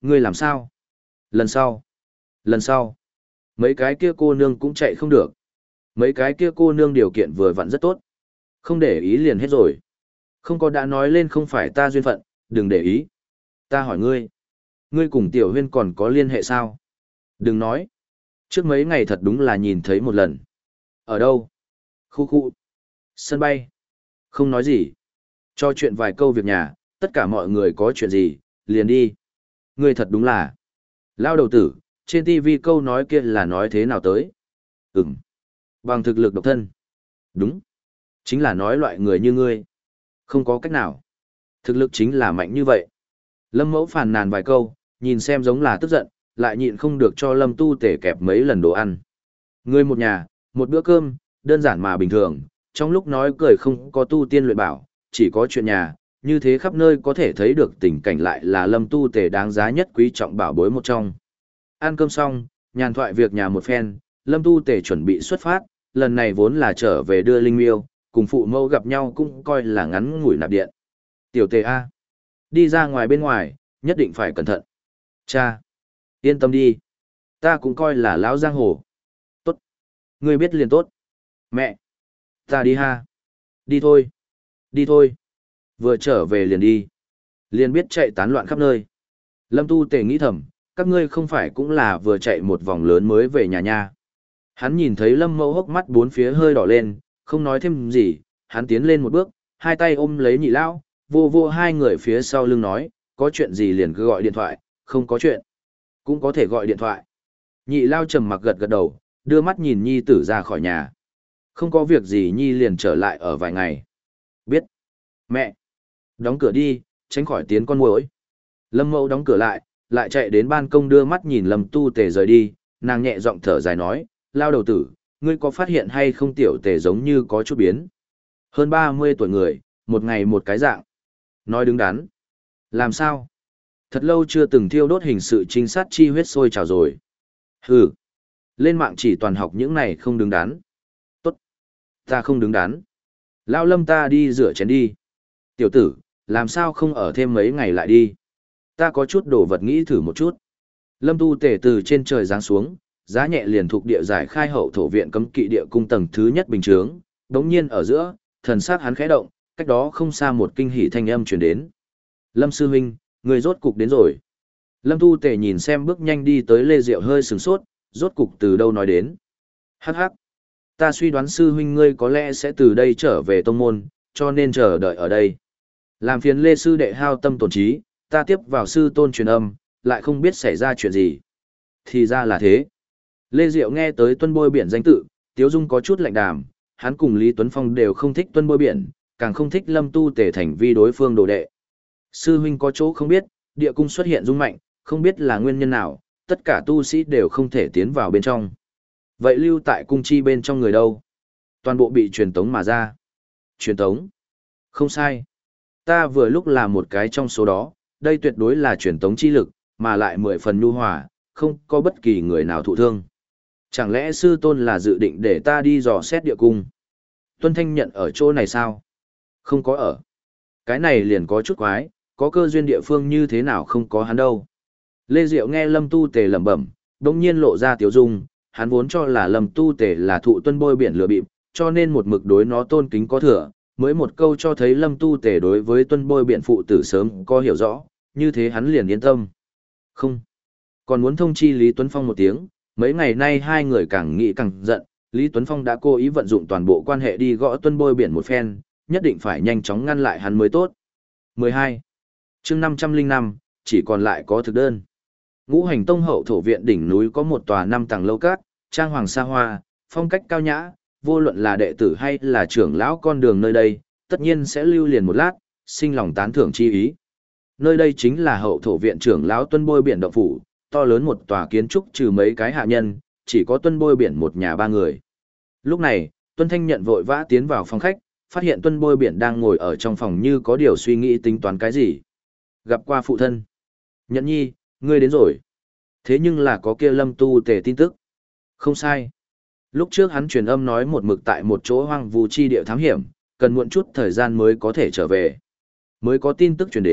Ngươi làm sao? Lần sau. Lần sau. Mấy cái kia cô nương cũng chạy không được. Mấy cái kia cô nương điều kiện vừa vặn rất tốt. Không để ý liền hết rồi. Không có đã nói lên không phải ta duyên phận, đừng để ý. Ta hỏi ngươi. Ngươi cùng Tiểu Huyên còn có liên hệ sao? Đừng nói. Trước mấy ngày thật đúng là nhìn thấy một lần. Ở đâu? Khu khu. Sân bay. Không nói gì. Cho chuyện vài câu việc nhà, tất cả mọi người có chuyện gì, liền đi. Ngươi thật đúng là. Lao đầu tử, trên ti vi câu nói kia là nói thế nào tới? Ừm. Bằng thực lực độc thân. Đúng. Chính là nói loại người như ngươi. Không có cách nào. Thực lực chính là mạnh như vậy. Lâm Mẫu phàn nàn vài câu, nhìn xem giống là tức giận, lại nhịn không được cho Lâm Tu Tể kẹp mấy lần đồ ăn. Ngươi một nhà, một bữa cơm, đơn giản mà bình thường, trong lúc nói cười không có tu tiên luyện bảo, chỉ có chuyện nhà, như thế khắp nơi có thể thấy được tình cảnh lại là Lâm Tu Tể đáng giá nhất quý trọng bảo bối một trong. Ăn cơm xong, nhàn thoại việc nhà một phen, Lâm Tu Tể chuẩn bị xuất phát, lần này vốn là trở về đưa Linh Miêu, cùng phụ mẫu gặp nhau cũng coi là ngắn ngủi nạp điện. Tiểu Tề A. Đi ra ngoài bên ngoài, nhất định phải cẩn thận. Cha. Yên tâm đi. Ta cũng coi là lão giang hồ. Tốt. Ngươi biết liền tốt. Mẹ. Ta đi ha. Đi thôi. Đi thôi. Vừa trở về liền đi. Liền biết chạy tán loạn khắp nơi. Lâm Tu Tề nghĩ thầm, các ngươi không phải cũng là vừa chạy một vòng lớn mới về nhà nha. Hắn nhìn thấy Lâm Mẫu hốc mắt bốn phía hơi đỏ lên, không nói thêm gì, hắn tiến lên một bước, hai tay ôm lấy nhị lão, vô vô hai người phía sau lưng nói, có chuyện gì liền cứ gọi điện thoại, không có chuyện, cũng có thể gọi điện thoại. Nhị lao trầm mặc gật gật đầu, đưa mắt nhìn nhi tử ra khỏi nhà. Không có việc gì nhi liền trở lại ở vài ngày. Biết. Mẹ. Đóng cửa đi, tránh khỏi tiến con muỗi. Lâm Mẫu đóng cửa lại, lại chạy đến ban công đưa mắt nhìn Lâm Tu Tề rời đi, nàng nhẹ giọng thở dài nói, lao đầu tử, ngươi có phát hiện hay không Tiểu Tề giống như có chút biến. Hơn ba mươi tuổi người, một ngày một cái dạng. Nói đứng đắn. Làm sao? Thật lâu chưa từng thiêu đốt hình sự trinh sát chi huyết sôi trào rồi. Hừ. Lên mạng chỉ toàn học những này không đứng đắn. Tốt. Ta không đứng đắn. Lao Lâm ta đi rửa chén đi. Tiểu tử, làm sao không ở thêm mấy ngày lại đi. Ta có chút đồ vật nghĩ thử một chút. Lâm Tu Tề từ trên trời giáng xuống, giá nhẹ liền thuộc địa giải khai hậu thổ viện cấm kỵ địa cung tầng thứ nhất bình chướng, đống nhiên ở giữa, thần sắc hắn khẽ động, cách đó không xa một kinh hỉ thanh âm truyền đến. Lâm sư huynh, người rốt cục đến rồi. Lâm Tu Tề nhìn xem bước nhanh đi tới Lê Diệu hơi sừng sốt, rốt cục từ đâu nói đến. Hắc hắc. Ta suy đoán sư huynh ngươi có lẽ sẽ từ đây trở về tông môn, cho nên chờ đợi ở đây. Làm phiền Lê sư đệ hao tâm tổn trí, ta tiếp vào sư tôn truyền âm, lại không biết xảy ra chuyện gì. Thì ra là thế. Lê Diệu nghe tới Tuân Bôi Biển danh tự, Tiếu Dung có chút lạnh đàm, hắn cùng Lý Tuấn Phong đều không thích Tuân Bôi Biển, càng không thích Lâm Tu Tề thành vi đối phương đồ đệ. Sư huynh có chỗ không biết, địa cung xuất hiện rung mạnh, không biết là nguyên nhân nào, tất cả tu sĩ đều không thể tiến vào bên trong. Vậy lưu tại cung chi bên trong người đâu? Toàn bộ bị truyền tống mà ra. Truyền tống? Không sai. Ta vừa lúc là một cái trong số đó, đây tuyệt đối là truyền tống chi lực, mà lại mười phần nhu hòa, không có bất kỳ người nào thụ thương. Chẳng lẽ sư tôn là dự định để ta đi dò xét địa cung? Tuân Thanh nhận ở chỗ này sao? Không có ở. Cái này liền có chút quái, có cơ duyên địa phương như thế nào không có hắn đâu. Lê Diệu nghe Lâm Tu Tề lẩm bẩm, đột nhiên lộ ra tiếu dung, hắn vốn cho là Lâm Tu Tề là thụ Tuân Bôi Biển lừa bịp, cho nên một mực đối nó tôn kính có thừa, mới một câu cho thấy Lâm Tu Tề đối với Tuân Bôi Biển phụ tử sớm có hiểu rõ, như thế hắn liền yên tâm. Không. Còn muốn thông chi Lý Tuấn Phong một tiếng, mấy ngày nay hai người càng nghĩ càng giận, Lý Tuấn Phong đã cố ý vận dụng toàn bộ quan hệ đi gõ Tuân Bôi Biển một phen, nhất định phải nhanh chóng ngăn lại hắn mới tốt. mười hai. Chương năm trăm lẻ năm, chỉ còn lại có thực đơn. Ngũ Hành Tông hậu thổ viện đỉnh núi có một tòa năm tầng lâu cát, trang hoàng xa hoa, phong cách cao nhã, vô luận là đệ tử hay là trưởng lão con đường nơi đây, tất nhiên sẽ lưu liền một lát, sinh lòng tán thưởng chi ý. Nơi đây chính là hậu thổ viện trưởng lão Tuân Bôi Biển động phủ, to lớn một tòa kiến trúc trừ mấy cái hạ nhân, chỉ có Tuân Bôi Biển một nhà ba người. Lúc này, Tuân Thanh nhận vội vã tiến vào phòng khách, phát hiện Tuân Bôi Biển đang ngồi ở trong phòng như có điều suy nghĩ tính toán cái gì. Gặp qua phụ thân. Nhận nhi, ngươi đến rồi. Thế nhưng là có kia Lâm Tu Tề tin tức. Không sai. Lúc trước hắn truyền âm nói một mực tại một chỗ hoang vu chi địa thám hiểm, cần muộn chút thời gian mới có thể trở về. Mới có tin tức truyền đến,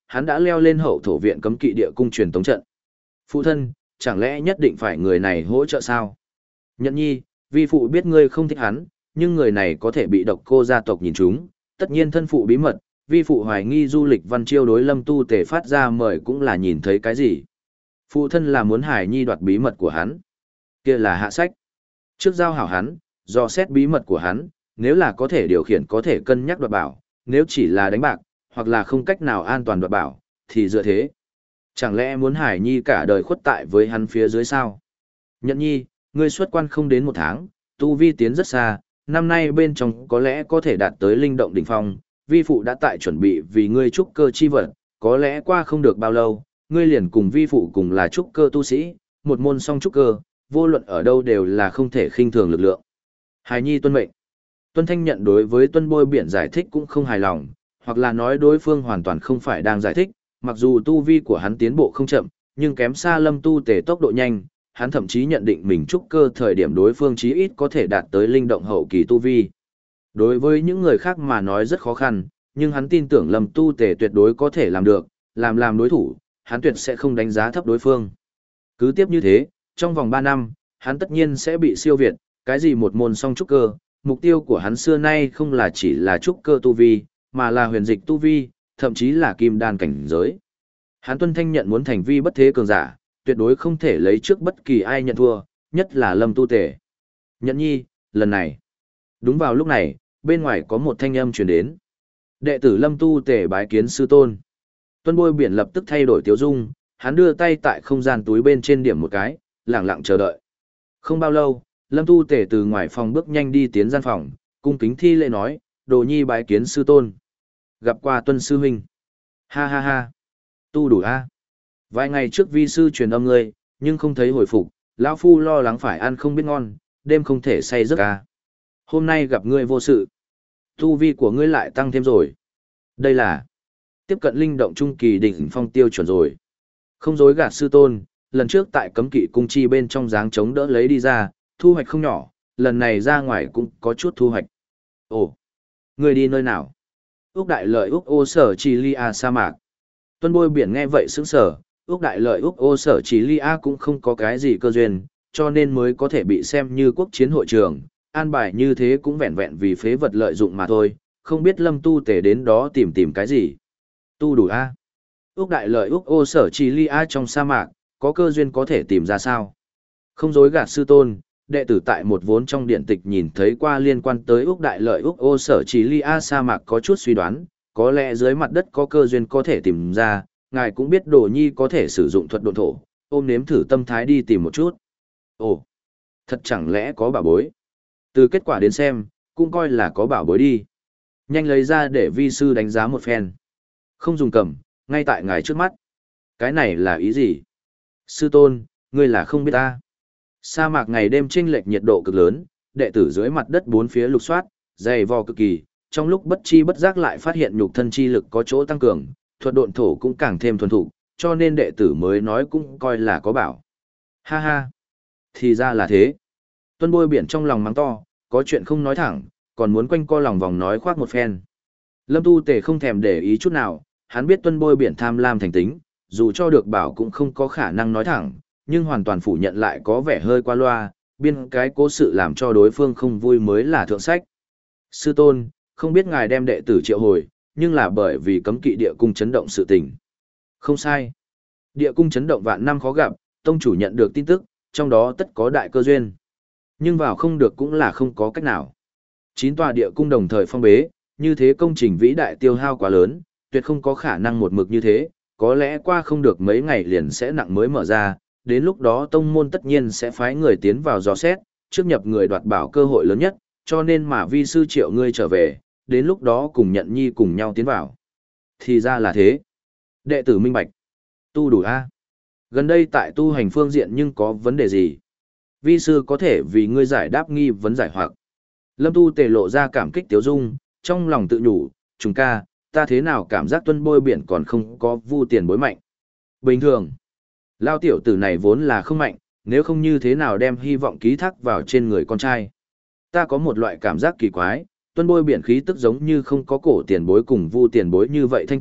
hắn đã leo lên hậu thổ viện cấm kỵ địa cung truyền tống trận. Phụ thân, chẳng lẽ nhất định phải người này hỗ trợ sao? Nhận nhi, vi phụ biết ngươi không thích hắn, nhưng người này có thể bị độc cô gia tộc nhìn trúng, tất nhiên thân phụ bí mật, vi phụ hoài nghi du lịch văn chiêu đối lâm tu tề phát ra mời cũng là nhìn thấy cái gì. Phụ thân là muốn Hải nhi đoạt bí mật của hắn. Kia là hạ sách. Trước giao hảo hắn, dò xét bí mật của hắn, nếu là có thể điều khiển có thể cân nhắc đoạt bảo, nếu chỉ là đánh bạc, hoặc là không cách nào an toàn đoạt bảo, thì dựa thế. Chẳng lẽ muốn Hải nhi cả đời khuất tại với hắn phía dưới sao? Nhận nhi, ngươi xuất quan không đến một tháng, tu vi tiến rất xa, năm nay bên trong có lẽ có thể đạt tới linh động đỉnh phong, vi phụ đã tại chuẩn bị vì ngươi trúc cơ chi vật, có lẽ qua không được bao lâu, ngươi liền cùng vi phụ cùng là trúc cơ tu sĩ, một môn song trúc cơ, vô luận ở đâu đều là không thể khinh thường lực lượng. Hải nhi tuân mệnh. Tuân Thanh nhận đối với Tuân Bôi Biển giải thích cũng không hài lòng, hoặc là nói đối phương hoàn toàn không phải đang giải thích, mặc dù tu vi của hắn tiến bộ không chậm, nhưng kém xa Lâm Tu Tề tốc độ nhanh, hắn thậm chí nhận định mình trúc cơ thời điểm đối phương chí ít có thể đạt tới linh động hậu kỳ tu vi. Đối với những người khác mà nói rất khó khăn, nhưng hắn tin tưởng Lâm Tu Tề tuyệt đối có thể làm được, làm làm đối thủ, hắn tuyệt sẽ không đánh giá thấp đối phương. Cứ tiếp như thế, trong vòng ba năm, hắn tất nhiên sẽ bị siêu việt, cái gì một môn song trúc cơ, mục tiêu của hắn xưa nay không là chỉ là trúc cơ tu vi, mà là huyền dịch tu vi, thậm chí là kim đan cảnh giới. Hắn Tuân Thanh nhận muốn thành vi bất thế cường giả, tuyệt đối không thể lấy trước bất kỳ ai nhận thua, nhất là Lâm Tu Tề. Nhận nhi, lần này. Đúng vào lúc này, bên ngoài có một thanh âm truyền đến. Đệ tử Lâm Tu Tề bái kiến sư tôn. Tuân Bôi Biển lập tức thay đổi tiêu dung, hắn đưa tay tại không gian túi bên trên điểm một cái, lặng lặng chờ đợi. Không bao lâu, Lâm Tu Tề từ ngoài phòng bước nhanh đi tiến gian phòng, cung kính thi lễ nói, đồ nhi bái kiến sư tôn. Gặp qua Tuân sư huynh. Ha ha ha. Tu đủ a. Vài ngày trước vi sư truyền âm ngươi, nhưng không thấy hồi phục, lão phu lo lắng phải ăn không biết ngon, đêm không thể say giấc a. Hôm nay gặp ngươi vô sự. Tu vi của ngươi lại tăng thêm rồi. Đây là tiếp cận linh động trung kỳ đỉnh phong tiêu chuẩn rồi. Không dối gạt sư tôn, lần trước tại cấm kỵ cung chi bên trong dáng chống đỡ lấy đi ra, thu hoạch không nhỏ, lần này ra ngoài cũng có chút thu hoạch. Ồ, ngươi đi nơi nào? Úc Đại Lợi Úc Ô Sở Chỉ Ly A sa mạc. Tuân Bôi Biển nghe vậy sững sờ, Úc Đại Lợi Úc Ô Sở Chỉ Ly A cũng không có cái gì cơ duyên, cho nên mới có thể bị xem như quốc chiến hội trường, an bài như thế cũng vẹn vẹn vì phế vật lợi dụng mà thôi, không biết Lâm Tu Tề đến đó tìm tìm cái gì. Tu đủ A. Úc Đại Lợi Úc Ô Sở Chỉ Ly A trong sa mạc, có cơ duyên có thể tìm ra sao? Không dối gạt sư tôn, đệ tử tại một vốn trong điện tịch nhìn thấy qua liên quan tới Úc Đại Lợi Úc Ô Sở Chỉ Ly A sa mạc có chút suy đoán, có lẽ dưới mặt đất có cơ duyên có thể tìm ra, ngài cũng biết Đồ Nhi có thể sử dụng thuật độn thổ, ôm nếm thử tâm thái đi tìm một chút. Ồ, thật chẳng lẽ có bảo bối? Từ kết quả đến xem, cũng coi là có bảo bối đi. Nhanh lấy ra để vi sư đánh giá một phen. Không dùng cầm, ngay tại ngài trước mắt. Cái này là ý gì? Sư tôn, ngươi là không biết ta. Sa mạc ngày đêm chênh lệch nhiệt độ cực lớn, đệ tử dưới mặt đất bốn phía lục soát, dày vò cực kỳ, trong lúc bất chi bất giác lại phát hiện nhục thân chi lực có chỗ tăng cường, thuật độn thổ cũng càng thêm thuần thục, cho nên đệ tử mới nói cũng coi là có bảo. Ha ha, thì ra là thế. Tuân Bôi Biển trong lòng mắng to, có chuyện không nói thẳng, còn muốn quanh co lòng vòng nói khoác một phen. Lâm Tu Tề không thèm để ý chút nào, hắn biết Tuân Bôi Biển tham lam thành tính, dù cho được bảo cũng không có khả năng nói thẳng, nhưng hoàn toàn phủ nhận lại có vẻ hơi qua loa, biên cái cố sự làm cho đối phương không vui mới là thượng sách. Sư tôn, không biết ngài đem đệ tử triệu hồi, nhưng là bởi vì cấm kỵ địa cung chấn động sự tình. Không sai. Địa cung chấn động vạn năm khó gặp, tông chủ nhận được tin tức, trong đó tất có đại cơ duyên. Nhưng vào không được cũng là không có cách nào. Chín tòa địa cung đồng thời phong bế, như thế công trình vĩ đại tiêu hao quá lớn, tuyệt không có khả năng một mực như thế, có lẽ qua không được mấy ngày liền sẽ nặng mới mở ra, đến lúc đó tông môn tất nhiên sẽ phái người tiến vào dò xét, trước nhập người đoạt bảo cơ hội lớn nhất, cho nên mà vi sư triệu ngươi trở về, đến lúc đó cùng nhận nhi cùng nhau tiến vào. Thì ra là thế. Đệ tử minh bạch. Tu đủ a. Gần đây tại tu hành phương diện nhưng có vấn đề gì? Vi sư có thể vì ngươi giải đáp nghi vấn giải hoặc. Lâm Tu Tề lộ ra cảm kích tiếu dung, trong lòng tự nhủ, trùng ca, ta thế nào cảm giác Tuân Bôi Biển còn không có vu tiền bối mạnh. Bình thường. Lao tiểu tử này vốn là không mạnh, nếu không như thế nào đem hy vọng ký thác vào trên người con trai. Ta có một loại cảm giác kỳ quái, Tuân Bôi Biển khí tức giống như không có cổ tiền bối cùng vu tiền bối như vậy thanh tịnh,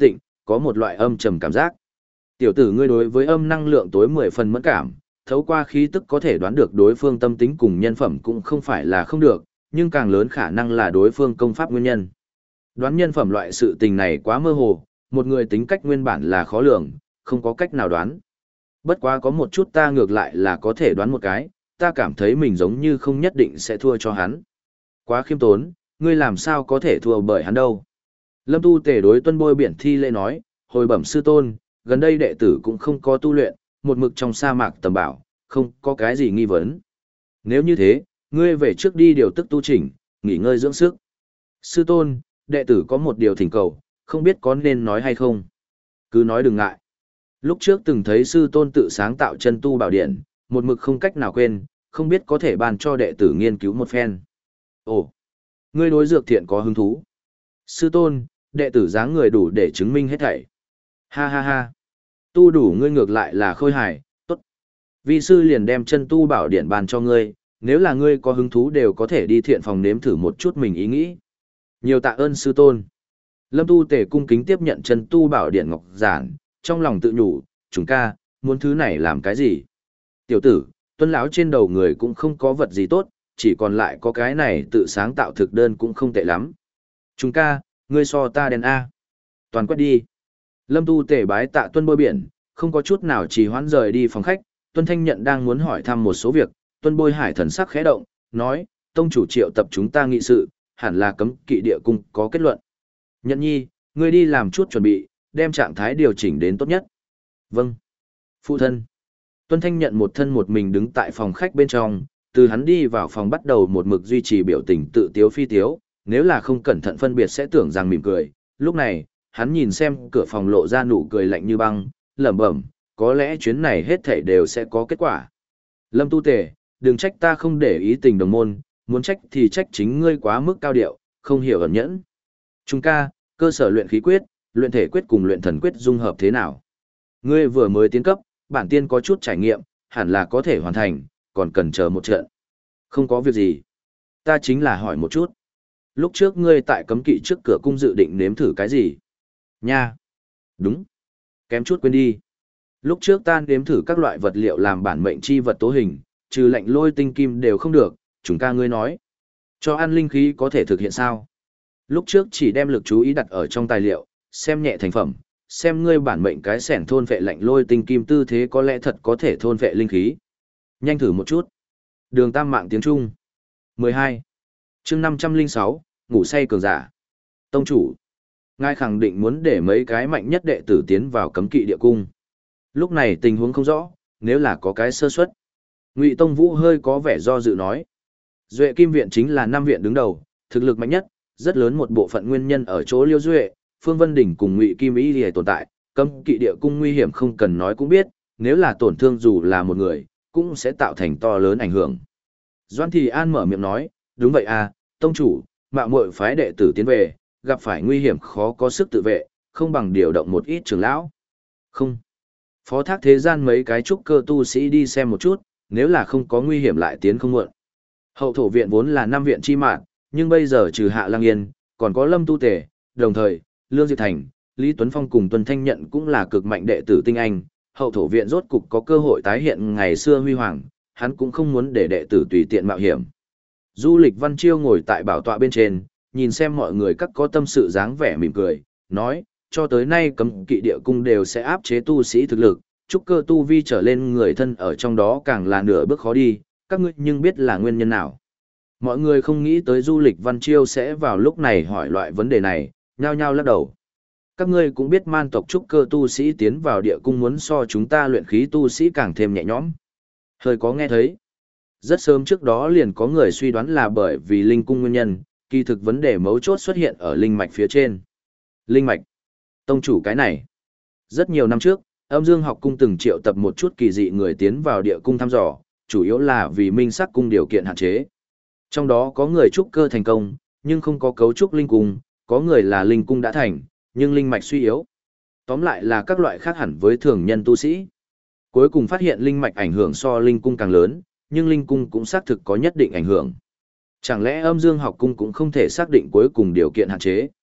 có một loại âm trầm cảm giác. Tiểu tử ngươi đối với âm năng lượng tối mười phần mẫn cảm, thấu qua khí tức có thể đoán được đối phương tâm tính cùng nhân phẩm cũng không phải là không được, nhưng càng lớn khả năng là đối phương công pháp nguyên nhân. Đoán nhân phẩm loại sự tình này quá mơ hồ, một người tính cách nguyên bản là khó lường, không có cách nào đoán. Bất quá có một chút ta ngược lại là có thể đoán một cái, ta cảm thấy mình giống như không nhất định sẽ thua cho hắn. Quá khiêm tốn, ngươi làm sao có thể thua bởi hắn đâu. Lâm Tu Tề đối Tuân Bôi Biển thi lễ nói, hồi bẩm sư tôn, gần đây đệ tử cũng không có tu luyện, một mực trong sa mạc tầm bảo, không có cái gì nghi vấn. Nếu như thế, ngươi về trước đi điều tức tu chỉnh, nghỉ ngơi dưỡng sức. Sư tôn, đệ tử có một điều thỉnh cầu, không biết có nên nói hay không. Cứ nói đừng ngại. Lúc trước từng thấy sư tôn tự sáng tạo chân tu bảo điện, một mực không cách nào quên, không biết có thể ban cho đệ tử nghiên cứu một phen. Ồ, ngươi đối dược thiện có hứng thú. Sư tôn, đệ tử dáng người đủ để chứng minh hết thảy. Ha ha ha. Tu đủ ngươi ngược lại là khôi hài, tốt. Vi sư liền đem chân tu bảo điện ban cho ngươi, nếu là ngươi có hứng thú đều có thể đi thiện phòng nếm thử một chút mình ý nghĩ. Nhiều tạ ơn sư tôn. Lâm Tu Tề cung kính tiếp nhận chân tu bảo điện ngọc giản, trong lòng tự nhủ, chúng ca, muốn thứ này làm cái gì? Tiểu tử, Tuân lão trên đầu người cũng không có vật gì tốt, chỉ còn lại có cái này tự sáng tạo thực đơn cũng không tệ lắm. Chúng ca, ngươi so ta đen A. Toàn quét đi. Lâm Tu Tề bái tạ Tuân Bôi Biển, không có chút nào trì hoãn rời đi phòng khách. Tuân Thanh Nhận đang muốn hỏi thăm một số việc, Tuân Bôi Hải thần sắc khẽ động, nói, tông chủ triệu tập chúng ta nghị sự, hẳn là cấm kỵ địa cung có kết luận. Nhận nhi, ngươi đi làm chút chuẩn bị, đem trạng thái điều chỉnh đến tốt nhất. Vâng. Phụ thân. Tuân Thanh Nhận một thân một mình đứng tại phòng khách bên trong, từ hắn đi vào phòng bắt đầu một mực duy trì biểu tình tự tiếu phi tiếu, nếu là không cẩn thận phân biệt sẽ tưởng rằng mỉm cười. Lúc này, hắn nhìn xem cửa phòng lộ ra nụ cười lạnh như băng, lẩm bẩm, có lẽ chuyến này hết thảy đều sẽ có kết quả. Lâm Tu Tề, đừng trách ta không để ý tình đồng môn, muốn trách thì trách chính ngươi quá mức cao điệu, không hiểu ẩn nhẫn. Trung ca, cơ sở luyện khí quyết, luyện thể quyết cùng luyện thần quyết dung hợp thế nào? Ngươi vừa mới tiến cấp, bản tiên có chút trải nghiệm, hẳn là có thể hoàn thành, còn cần chờ một trận. Không có việc gì. Ta chính là hỏi một chút. Lúc trước ngươi tại cấm kỵ trước cửa cung dự định nếm thử cái gì? Nha. Đúng. Kém chút quên đi. Lúc trước ta nếm thử các loại vật liệu làm bản mệnh chi vật tố hình, trừ lạnh lôi tinh kim đều không được, chúng ca ngươi nói. Cho ăn linh khí có thể thực hiện sao? Lúc trước chỉ đem lực chú ý đặt ở trong tài liệu, xem nhẹ thành phẩm, xem ngươi bản mệnh cái sẻn thôn vệ lạnh lôi tinh kim tư thế có lẽ thật có thể thôn vệ linh khí. Nhanh thử một chút. Đường tam mạng tiếng Trung. mười hai. chương năm trăm lẻ sáu, ngủ say cường giả. Tông chủ. Ngài khẳng định muốn để mấy cái mạnh nhất đệ tử tiến vào cấm kỵ địa cung. Lúc này tình huống không rõ, nếu là có cái sơ suất. Ngụy Tông Vũ hơi có vẻ do dự nói. Duệ Kim Viện chính là năm viện đứng đầu, thực lực mạnh nhất, rất lớn một bộ phận nguyên nhân ở chỗ Liêu Duệ, Phương Vân Đỉnh cùng Ngụy Kim Y Liề tồn tại, cấm kỵ địa cung nguy hiểm không cần nói cũng biết, nếu là tổn thương dù là một người, cũng sẽ tạo thành to lớn ảnh hưởng. Doan Thị An mở miệng nói, đúng vậy à, tông chủ, mạo muội phái đệ tử tiến về, gặp phải nguy hiểm khó có sức tự vệ, không bằng điều động một ít trưởng lão. Không. Phó thác thế gian mấy cái trúc cơ tu sĩ đi xem một chút, nếu là không có nguy hiểm lại tiến không muộn. Hậu thổ viện vốn là năm viện chi mạng, nhưng bây giờ trừ Hạ Lăng Yên, còn có Lâm Tu Tề, đồng thời, Lương Diệp Thành, Lý Tuấn Phong cùng Tuân Thanh Nhận cũng là cực mạnh đệ tử tinh anh, hậu thổ viện rốt cục có cơ hội tái hiện ngày xưa huy hoàng, hắn cũng không muốn để đệ tử tùy tiện mạo hiểm. Du Lịch Văn Chiêu ngồi tại bảo tọa bên trên, nhìn xem mọi người các có tâm sự dáng vẻ mỉm cười, nói, cho tới nay cấm kỵ địa cung đều sẽ áp chế tu sĩ thực lực, trúc cơ tu vi trở lên người thân ở trong đó càng là nửa bước khó đi, các ngươi nhưng biết là nguyên nhân nào. Mọi người không nghĩ tới Du Lịch Văn Chiêu sẽ vào lúc này hỏi loại vấn đề này, nhao nhao lắc đầu. Các ngươi cũng biết man tộc trúc cơ tu sĩ tiến vào địa cung muốn so chúng ta luyện khí tu sĩ càng thêm nhẹ nhõm. Hơi có nghe thấy. Rất sớm trước đó liền có người suy đoán là bởi vì linh cung nguyên nhân, kỳ thực vấn đề mấu chốt xuất hiện ở linh mạch phía trên. Linh mạch. Tông chủ cái này. Rất nhiều năm trước, Âm Dương học cung từng triệu tập một chút kỳ dị người tiến vào địa cung thăm dò, chủ yếu là vì minh sắc cung điều kiện hạn chế. Trong đó có người trúc cơ thành công, nhưng không có cấu trúc linh cung, có người là linh cung đã thành, nhưng linh mạch suy yếu. Tóm lại là các loại khác hẳn với thường nhân tu sĩ. Cuối cùng phát hiện linh mạch ảnh hưởng so linh cung càng lớn, nhưng linh cung cũng xác thực có nhất định ảnh hưởng. Chẳng lẽ Âm Dương học cung cũng không thể xác định cuối cùng điều kiện hạn chế?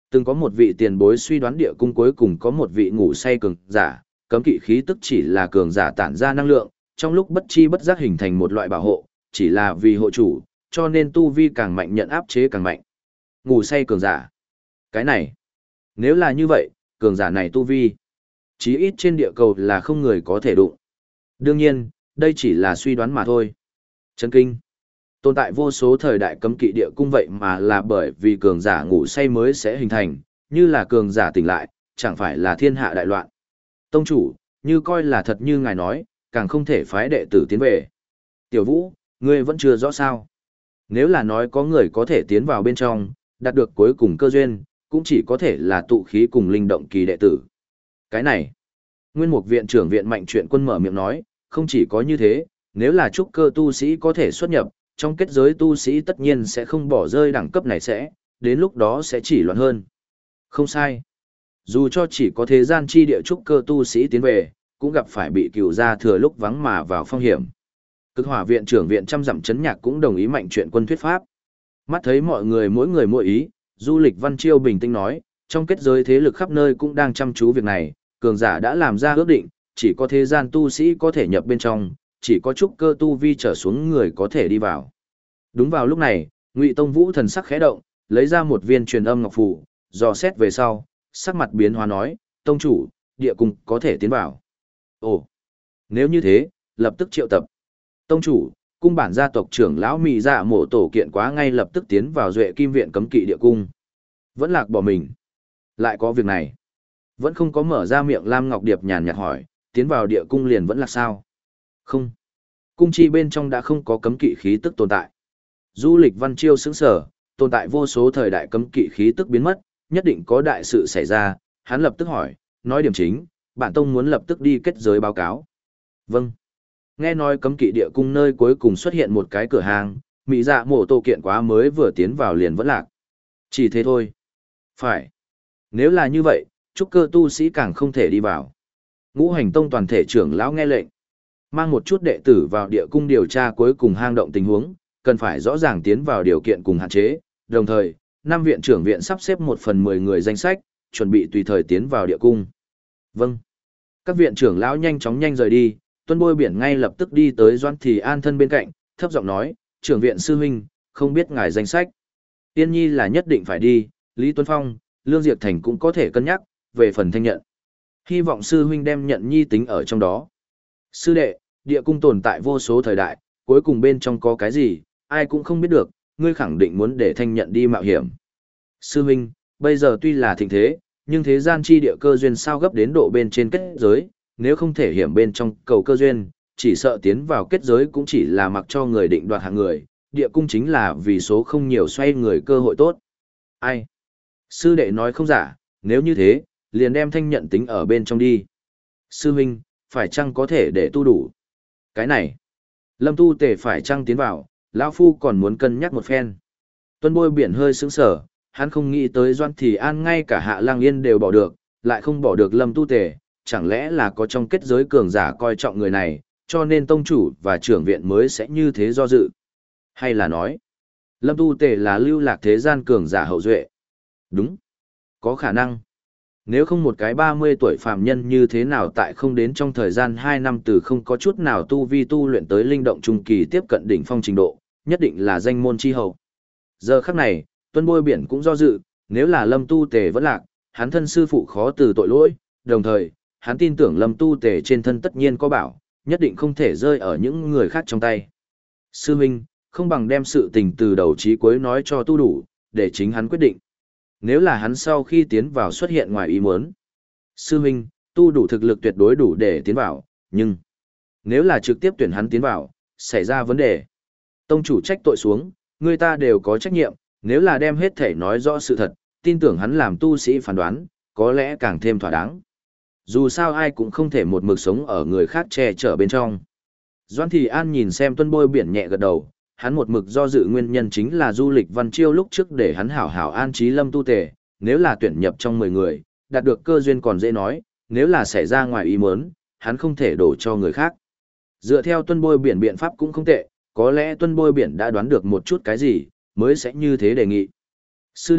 Từng có một vị tiền bối suy đoán địa cung cuối cùng có một vị ngủ say cường giả, cấm kỵ khí tức chỉ là cường giả tản ra năng lượng, trong lúc bất chi bất giác hình thành một loại bảo hộ, chỉ là vì hộ chủ, cho nên tu vi càng mạnh nhận áp chế càng mạnh. Ngủ say cường giả. Cái này, nếu là như vậy, cường giả này tu vi, chí ít trên địa cầu là không người có thể đụng. Đương nhiên, đây chỉ là suy đoán mà thôi. Chấn kinh. Tồn tại vô số thời đại cấm kỵ địa cung vậy mà là bởi vì cường giả ngủ say mới sẽ hình thành, như là cường giả tỉnh lại, chẳng phải là thiên hạ đại loạn. Tông chủ, như coi là thật như ngài nói, càng không thể phái đệ tử tiến về. Tiểu Vũ, ngươi vẫn chưa rõ sao. Nếu là nói có người có thể tiến vào bên trong, đạt được cuối cùng cơ duyên, cũng chỉ có thể là tụ khí cùng linh động kỳ đệ tử. Cái này, Nguyên Mục viện trưởng viện Mạnh Truyện Quân mở miệng nói, không chỉ có như thế, nếu là trúc cơ tu sĩ có thể xuất nhập, trong kết giới tu sĩ tất nhiên sẽ không bỏ rơi đẳng cấp này sẽ, đến lúc đó sẽ chỉ loạn hơn. Không sai. Dù cho chỉ có thế gian chi địa trúc cơ tu sĩ tiến về, cũng gặp phải bị cửu gia thừa lúc vắng mà vào phong hiểm. Cực Hỏa viện trưởng viện trăm dặm chấn nhạc cũng đồng ý Mạnh Truyện Quân thuyết pháp. Mắt thấy mọi người mỗi người mỗi ý, Du Lịch Văn Chiêu bình tĩnh nói, trong kết giới thế lực khắp nơi cũng đang chăm chú việc này, cường giả đã làm ra ước định, chỉ có thế gian tu sĩ có thể nhập bên trong, chỉ có trúc cơ tu vi trở xuống người có thể đi vào. Đúng vào lúc này, Ngụy Tông Vũ thần sắc khẽ động, lấy ra một viên truyền âm ngọc phù, dò xét về sau, sắc mặt biến hóa nói, tông chủ, địa cung có thể tiến vào. Ồ, nếu như thế, lập tức triệu tập. Tông chủ, cung bản gia tộc trưởng lão Mị Dạ Mộ tổ kiện quá ngay lập tức tiến vào Duệ Kim viện cấm kỵ địa cung. Vẫn lạc bỏ mình. Lại có việc này. Vẫn không có mở ra miệng Lam Ngọc Điệp nhàn nhạt hỏi, tiến vào địa cung liền vẫn là sao? Không. Cung chi bên trong đã không có cấm kỵ khí tức tồn tại. Du Lịch Văn Chiêu sững sở, tồn tại vô số thời đại cấm kỵ khí tức biến mất, nhất định có đại sự xảy ra, hắn lập tức hỏi, nói điểm chính, bản tông muốn lập tức đi kết giới báo cáo. Vâng. Nghe nói cấm kỵ địa cung nơi cuối cùng xuất hiện một cái cửa hàng, Mị Dạ Mộ tổ kiện quá mới vừa tiến vào liền vẫn lạc. Chỉ thế thôi. Phải. Nếu là như vậy, trúc cơ tu sĩ càng không thể đi vào. Ngũ Hành Tông toàn thể trưởng lão nghe lệnh, mang một chút đệ tử vào địa cung điều tra cuối cùng hang động tình huống, cần phải rõ ràng tiến vào điều kiện cùng hạn chế, đồng thời, năm viện trưởng viện sắp xếp một phần mười người danh sách, chuẩn bị tùy thời tiến vào địa cung. Vâng. Các viện trưởng lão nhanh chóng nhanh rời đi, Tuân Bôi Biển ngay lập tức đi tới Doãn Thì An thân bên cạnh, thấp giọng nói, trưởng viện sư huynh, không biết ngài danh sách. Tiên Nhi là nhất định phải đi, Lý Tuấn Phong, Lương Diệp Thành cũng có thể cân nhắc, về phần thanh nhận. Hy vọng sư huynh đem nhận nhi tính ở trong đó. Sư đệ, địa cung tồn tại vô số thời đại, cuối cùng bên trong có cái gì, ai cũng không biết được, ngươi khẳng định muốn để thanh nhận đi mạo hiểm. Sư huynh, bây giờ tuy là thịnh thế, nhưng thế gian chi địa cơ duyên sao gấp đến độ bên trên kết giới, nếu không thể hiểm bên trong cầu cơ duyên, chỉ sợ tiến vào kết giới cũng chỉ là mặc cho người định đoạt hạng người, địa cung chính là vì số không nhiều xoay người cơ hội tốt. Ai? Sư đệ nói không giả, nếu như thế, liền đem thanh nhận tính ở bên trong đi. Sư huynh, phải chăng có thể để tu đủ? Cái này, Lâm Tu Tề phải chăng tiến vào, lão phu còn muốn cân nhắc một phen. Tuân Bôi Biển hơi sững sờ, hắn không nghĩ tới Doan Thì An ngay cả Hạ Lang Yên đều bỏ được, lại không bỏ được Lâm Tu Tề, chẳng lẽ là có trong kết giới cường giả coi trọng người này, cho nên tông chủ và trưởng viện mới sẽ như thế do dự. Hay là nói, Lâm Tu Tề là lưu lạc thế gian cường giả hậu duệ? Đúng, có khả năng. Nếu không một cái ba mươi tuổi phàm nhân như thế nào tại không đến trong thời gian hai năm từ không có chút nào tu vi tu luyện tới linh động trung kỳ tiếp cận đỉnh phong trình độ, nhất định là danh môn chi hậu. Giờ khắc này, Tuân Bôi Biển cũng do dự, nếu là Lâm Tu Tề vẫn lạc, hắn thân sư phụ khó từ tội lỗi, đồng thời, hắn tin tưởng Lâm Tu Tề trên thân tất nhiên có bảo, nhất định không thể rơi ở những người khác trong tay. Sư huynh, không bằng đem sự tình từ đầu chí cuối nói cho tu đủ, để chính hắn quyết định. Nếu là hắn sau khi tiến vào xuất hiện ngoài ý muốn. Sư huynh, tu đủ thực lực tuyệt đối đủ để tiến vào, nhưng nếu là trực tiếp tuyển hắn tiến vào, xảy ra vấn đề. Tông chủ trách tội xuống, người ta đều có trách nhiệm, nếu là đem hết thể nói rõ sự thật, tin tưởng hắn làm tu sĩ phán đoán, có lẽ càng thêm thỏa đáng. Dù sao ai cũng không thể một mực sống ở người khác che chở bên trong. Doan Thì An nhìn xem Tuân Bôi Biển nhẹ gật đầu, hắn một mực do dự nguyên nhân chính là Du Lịch Văn Chiêu lúc trước để hắn hảo hảo an trí Lâm Tu Tề, nếu là tuyển nhập trong mười người, đạt được cơ duyên còn dễ nói, nếu là xảy ra ngoài ý muốn, hắn không thể đổ cho người khác. Dựa theo Tuân Bôi Biển biện pháp cũng không tệ, có lẽ Tuân Bôi Biển đã đoán được một chút cái gì, mới sẽ như thế đề nghị. Sư đệ,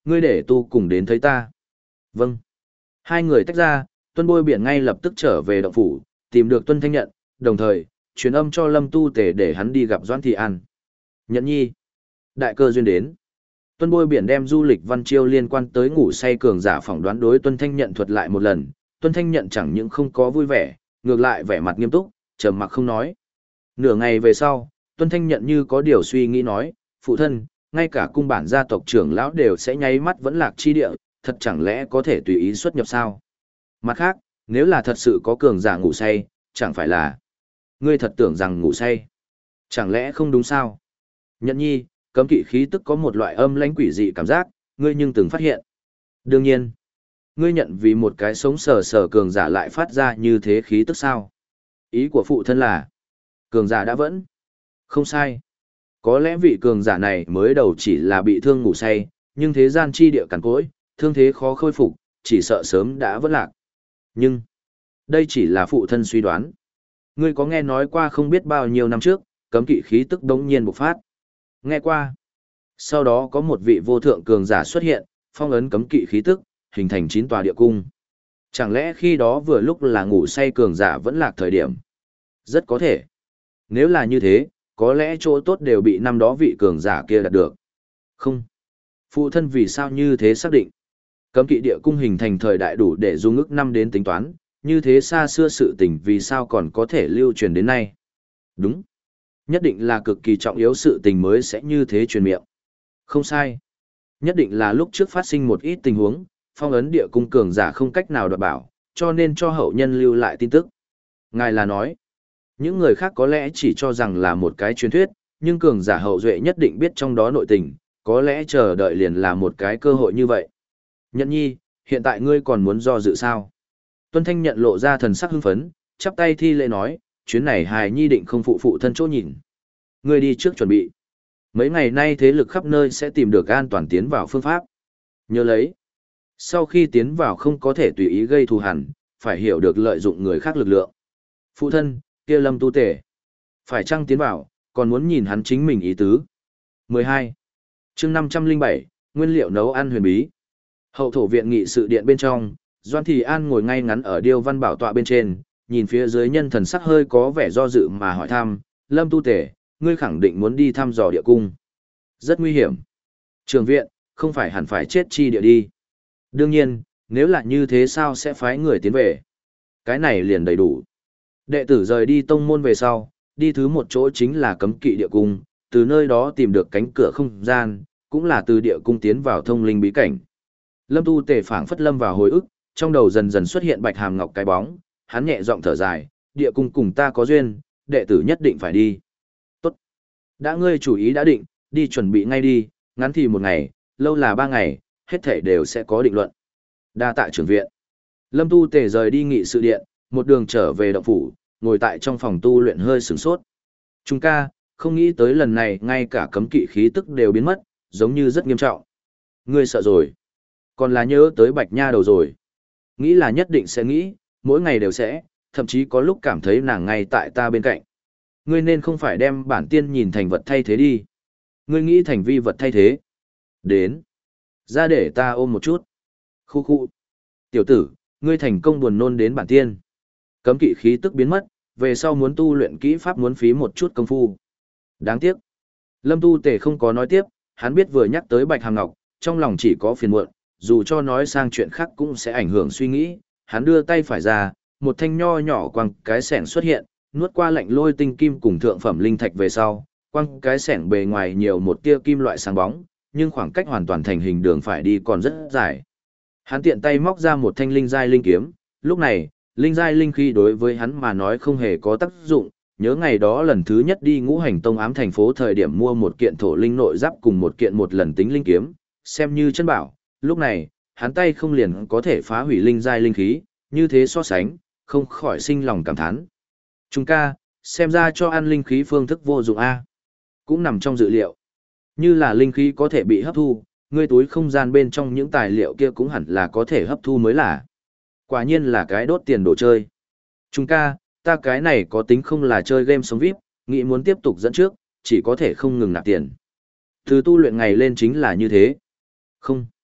ngươi để tu cùng đến thấy ta. Vâng. Hai người tách ra, Tuân Bôi Biển ngay lập tức trở về động phủ, tìm được Tuân Thanh Nhận, đồng thời, truyền âm cho Lâm Tu Tề để hắn đi gặp Doãn Thị An. Nhận nhi. Đại cơ duyên đến. Tuân Bôi Biển đem du lịch văn chiêu liên quan tới ngủ say cường giả phỏng đoán đối Tuân Thanh Nhận thuật lại một lần. Tuân Thanh Nhận chẳng những không có vui vẻ, ngược lại vẻ mặt nghiêm túc, trầm mặc không nói. Nửa ngày về sau, Tuân Thanh Nhận như có điều suy nghĩ nói, phụ thân, ngay cả cung bản gia tộc trưởng lão đều sẽ nháy mắt vẫn lạc chi địa, thật chẳng lẽ có thể tùy ý xuất nhập sao? Mặt khác, nếu là thật sự có cường giả ngủ say, chẳng phải là ngươi thật tưởng rằng ngủ say. Chẳng lẽ không đúng sao? Nhận nhi, cấm kỵ khí tức có một loại âm lãnh quỷ dị cảm giác, ngươi nhưng từng phát hiện. Đương nhiên, ngươi nhận vì một cái sống sờ sờ cường giả lại phát ra như thế khí tức sao? Ý của phụ thân là, cường giả đã vẫn. Không sai. Có lẽ vị cường giả này mới đầu chỉ là bị thương ngủ say, nhưng thế gian chi địa cằn cỗi, thương thế khó khôi phục, chỉ sợ sớm đã vẫn lạc. Nhưng, đây chỉ là phụ thân suy đoán. Ngươi có nghe nói qua không biết bao nhiêu năm trước, cấm kỵ khí tức đống nhiên bộc phát. Nghe qua. Sau đó có một vị vô thượng cường giả xuất hiện, phong ấn cấm kỵ khí tức, hình thành chín tòa địa cung. Chẳng lẽ khi đó vừa lúc là ngủ say cường giả vẫn lạc thời điểm? Rất có thể. Nếu là như thế, có lẽ chỗ tốt đều bị năm đó vị cường giả kia đạt được. Không. Phụ thân vì sao như thế xác định? Cấm kỵ địa cung hình thành thời đại đủ để dung ức năm đến tính toán, như thế xa xưa sự tình vì sao còn có thể lưu truyền đến nay? Đúng. Nhất định là cực kỳ trọng yếu sự tình mới sẽ như thế truyền miệng. Không sai. Nhất định là lúc trước phát sinh một ít tình huống, phong ấn địa cung cường giả không cách nào đoạt bảo, cho nên cho hậu nhân lưu lại tin tức. Ngài là nói, những người khác có lẽ chỉ cho rằng là một cái truyền thuyết, nhưng cường giả hậu duệ nhất định biết trong đó nội tình, có lẽ chờ đợi liền là một cái cơ hội như vậy. Nhận nhi, hiện tại ngươi còn muốn do dự sao? Tuân Thanh Nhận lộ ra thần sắc hưng phấn, chắp tay thi lễ nói, chuyến này hài nhi định không phụ phụ thân chỗ nhìn. Ngươi đi trước chuẩn bị. Mấy ngày nay thế lực khắp nơi sẽ tìm được an toàn tiến vào phương pháp. Nhớ lấy. Sau khi tiến vào không có thể tùy ý gây thù hằn, phải hiểu được lợi dụng người khác lực lượng. Phụ thân, kia Lâm Tu Tể. Phải chăng tiến vào, còn muốn nhìn hắn chính mình ý tứ. mười hai. chương năm trăm lẻ bảy, nguyên liệu nấu ăn huyền bí. Hậu thổ viện nghị sự điện bên trong, Doan Thị An ngồi ngay ngắn ở điêu văn bảo tọa bên trên, nhìn phía dưới nhân thần sắc hơi có vẻ do dự mà hỏi thăm, Lâm Tu Tể, ngươi khẳng định muốn đi thăm dò địa cung. Rất nguy hiểm. Trường viện, không phải hẳn phải chết chi địa đi. Đương nhiên, nếu là như thế sao sẽ phái người tiến về. Cái này liền đầy đủ. Đệ tử rời đi tông môn về sau, đi thứ một chỗ chính là cấm kỵ địa cung, từ nơi đó tìm được cánh cửa không gian, cũng là từ địa cung tiến vào thông linh bí cảnh. Lâm Tu Tể phảng phất lâm vào hồi ức, trong đầu dần dần xuất hiện Bạch Hàm Ngọc cái bóng, hắn nhẹ giọng thở dài, địa cung cùng ta có duyên, đệ tử nhất định phải đi. Tốt. Đã ngươi chủ ý đã định, đi chuẩn bị ngay đi, ngắn thì một ngày, lâu là ba ngày, hết thảy đều sẽ có định luận. Đa tạ trưởng viện. Lâm Tu Tể rời đi nghị sự điện, một đường trở về động phủ, ngồi tại trong phòng tu luyện hơi sửng sốt. Trung ca, không nghĩ tới lần này ngay cả cấm kỵ khí tức đều biến mất, giống như rất nghiêm trọng. Ngươi sợ rồi. Còn là nhớ tới Bạch Nha đầu rồi. Nghĩ là nhất định sẽ nghĩ, mỗi ngày đều sẽ, thậm chí có lúc cảm thấy nàng ngay tại ta bên cạnh. Ngươi nên không phải đem bản tiên nhìn thành vật thay thế đi. Ngươi nghĩ thành vi vật thay thế. Đến. Ra để ta ôm một chút. Khu khu. Tiểu tử, ngươi thành công buồn nôn đến bản tiên. Cấm kỵ khí tức biến mất, về sau muốn tu luyện kỹ pháp muốn phí một chút công phu. Đáng tiếc. Lâm Tu Tể không có nói tiếp, hắn biết vừa nhắc tới Bạch Hàm Ngọc, trong lòng chỉ có phiền muộn, dù cho nói sang chuyện khác cũng sẽ ảnh hưởng suy nghĩ. Hắn đưa tay phải ra, một thanh nho nhỏ quăng cái sẻng xuất hiện, nuốt qua lạnh lôi tinh kim cùng thượng phẩm linh thạch về sau, quăng cái sẻng bề ngoài nhiều một tia kim loại sáng bóng, nhưng khoảng cách hoàn toàn thành hình đường phải đi còn rất dài. Hắn tiện tay móc ra một thanh linh giai linh kiếm, lúc này, linh giai linh khí đối với hắn mà nói không hề có tác dụng, nhớ ngày đó lần thứ nhất đi Ngũ Hành Tông ám thành phố thời điểm mua một kiện thổ linh nội giáp cùng một kiện một lần tính linh kiếm, xem như chân bảo, lúc này, hắn tay không liền có thể phá hủy linh giai linh khí, như thế so sánh, không khỏi sinh lòng cảm thán. Trung ca, xem ra cho ăn linh khí phương thức vô dụng A. Cũng nằm trong dự liệu. Như là linh khí có thể bị hấp thu, ngươi túi không gian bên trong những tài liệu kia cũng hẳn là có thể hấp thu mới là. Quả nhiên là cái đốt tiền đồ chơi. Trung ca, ta cái này có tính không là chơi game sống vi ai pi, nghĩ muốn tiếp tục dẫn trước, chỉ có thể không ngừng nạp tiền. Từ tu luyện ngày lên chính là như thế. Không.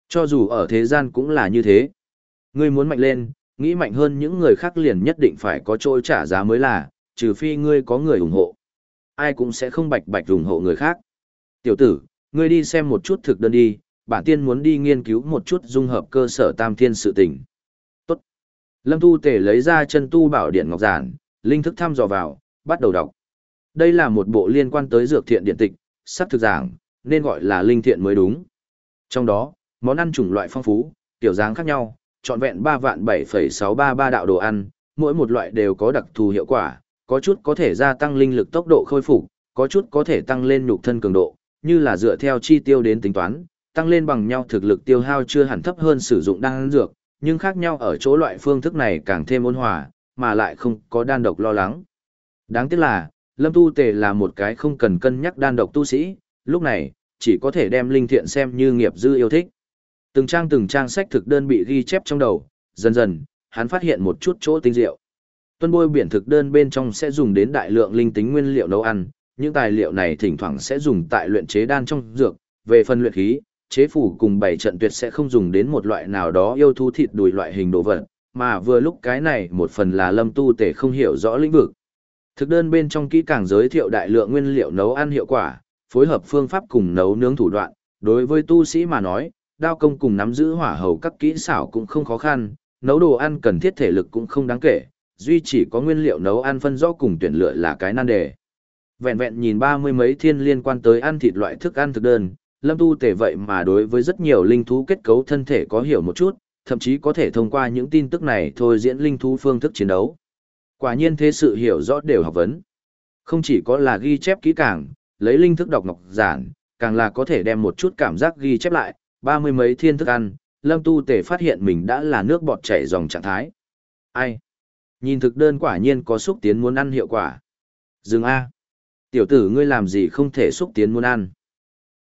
Cho dù ở thế gian cũng là như thế. Ngươi muốn mạnh lên, nghĩ mạnh hơn những người khác liền nhất định phải có chỗ trả giá mới là, trừ phi ngươi có người ủng hộ. Ai cũng sẽ không bạch bạch ủng hộ người khác. Tiểu tử, ngươi đi xem một chút thực đơn đi, bản tiên muốn đi nghiên cứu một chút dung hợp cơ sở tam thiên sự tình. Tốt. Lâm Tu Tề lấy ra chân tu bảo điện ngọc giản, linh thức thăm dò vào, bắt đầu đọc. Đây là một bộ liên quan tới dược thiện điện tịch, sắc thực giảng, nên gọi là linh thiện mới đúng. Trong đó, món ăn chủng loại phong phú, kiểu dáng khác nhau, trọn vẹn ba vạn bảy phẩy sáu ba ba đạo đồ ăn, mỗi một loại đều có đặc thù hiệu quả, có chút có thể gia tăng linh lực tốc độ khôi phục, có chút có thể tăng lên nhục thân cường độ, như là dựa theo chi tiêu đến tính toán, tăng lên bằng nhau thực lực tiêu hao chưa hẳn thấp hơn sử dụng đan dược, nhưng khác nhau ở chỗ loại phương thức này càng thêm ôn hòa, mà lại không có đan độc lo lắng. Đáng tiếc là, Lâm Tu Tề là một cái không cần cân nhắc đan độc tu sĩ, lúc này, chỉ có thể đem linh thiện xem như nghiệp dư yêu thích. Từng trang từng trang sách thực đơn bị ghi chép trong đầu, dần dần, hắn phát hiện một chút chỗ tinh diệu. Tuân bôi biển thực đơn bên trong sẽ dùng đến đại lượng linh tính nguyên liệu nấu ăn, những tài liệu này thỉnh thoảng sẽ dùng tại luyện chế đan trong dược, về phần luyện khí, chế phủ cùng bảy trận tuyệt sẽ không dùng đến một loại nào đó yêu thú thịt đùi loại hình đồ vật, mà vừa lúc cái này một phần là Lâm Tu Tề không hiểu rõ lĩnh vực. Thực đơn bên trong kỹ càng giới thiệu đại lượng nguyên liệu nấu ăn hiệu quả, phối hợp phương pháp cùng nấu nướng thủ đoạn, đối với tu sĩ mà nói, đao công cùng nắm giữ hỏa hầu các kỹ xảo cũng không khó khăn, nấu đồ ăn cần thiết thể lực cũng không đáng kể, duy chỉ có nguyên liệu nấu ăn phân rõ cùng tuyển lựa là cái nan đề. Vẹn vẹn nhìn ba mươi mấy thiên liên quan tới ăn thịt loại thức ăn thực đơn, Lâm Tu Tề vậy mà đối với rất nhiều linh thú kết cấu thân thể có hiểu một chút, thậm chí có thể thông qua những tin tức này thôi diễn linh thú phương thức chiến đấu. Quả nhiên thế sự hiểu rõ đều học vấn. Không chỉ có là ghi chép kỹ càng, lấy linh thức đọc ngọc giản, càng là có thể đem một chút cảm giác ghi chép lại, ba mươi mấy thiên thức ăn, Lâm Tu Tề phát hiện mình đã là nước bọt chảy dòng trạng thái. Ai? Nhìn thực đơn quả nhiên có xúc tiến muốn ăn hiệu quả. Dừng A. Tiểu tử ngươi làm gì không thể xúc tiến muốn ăn.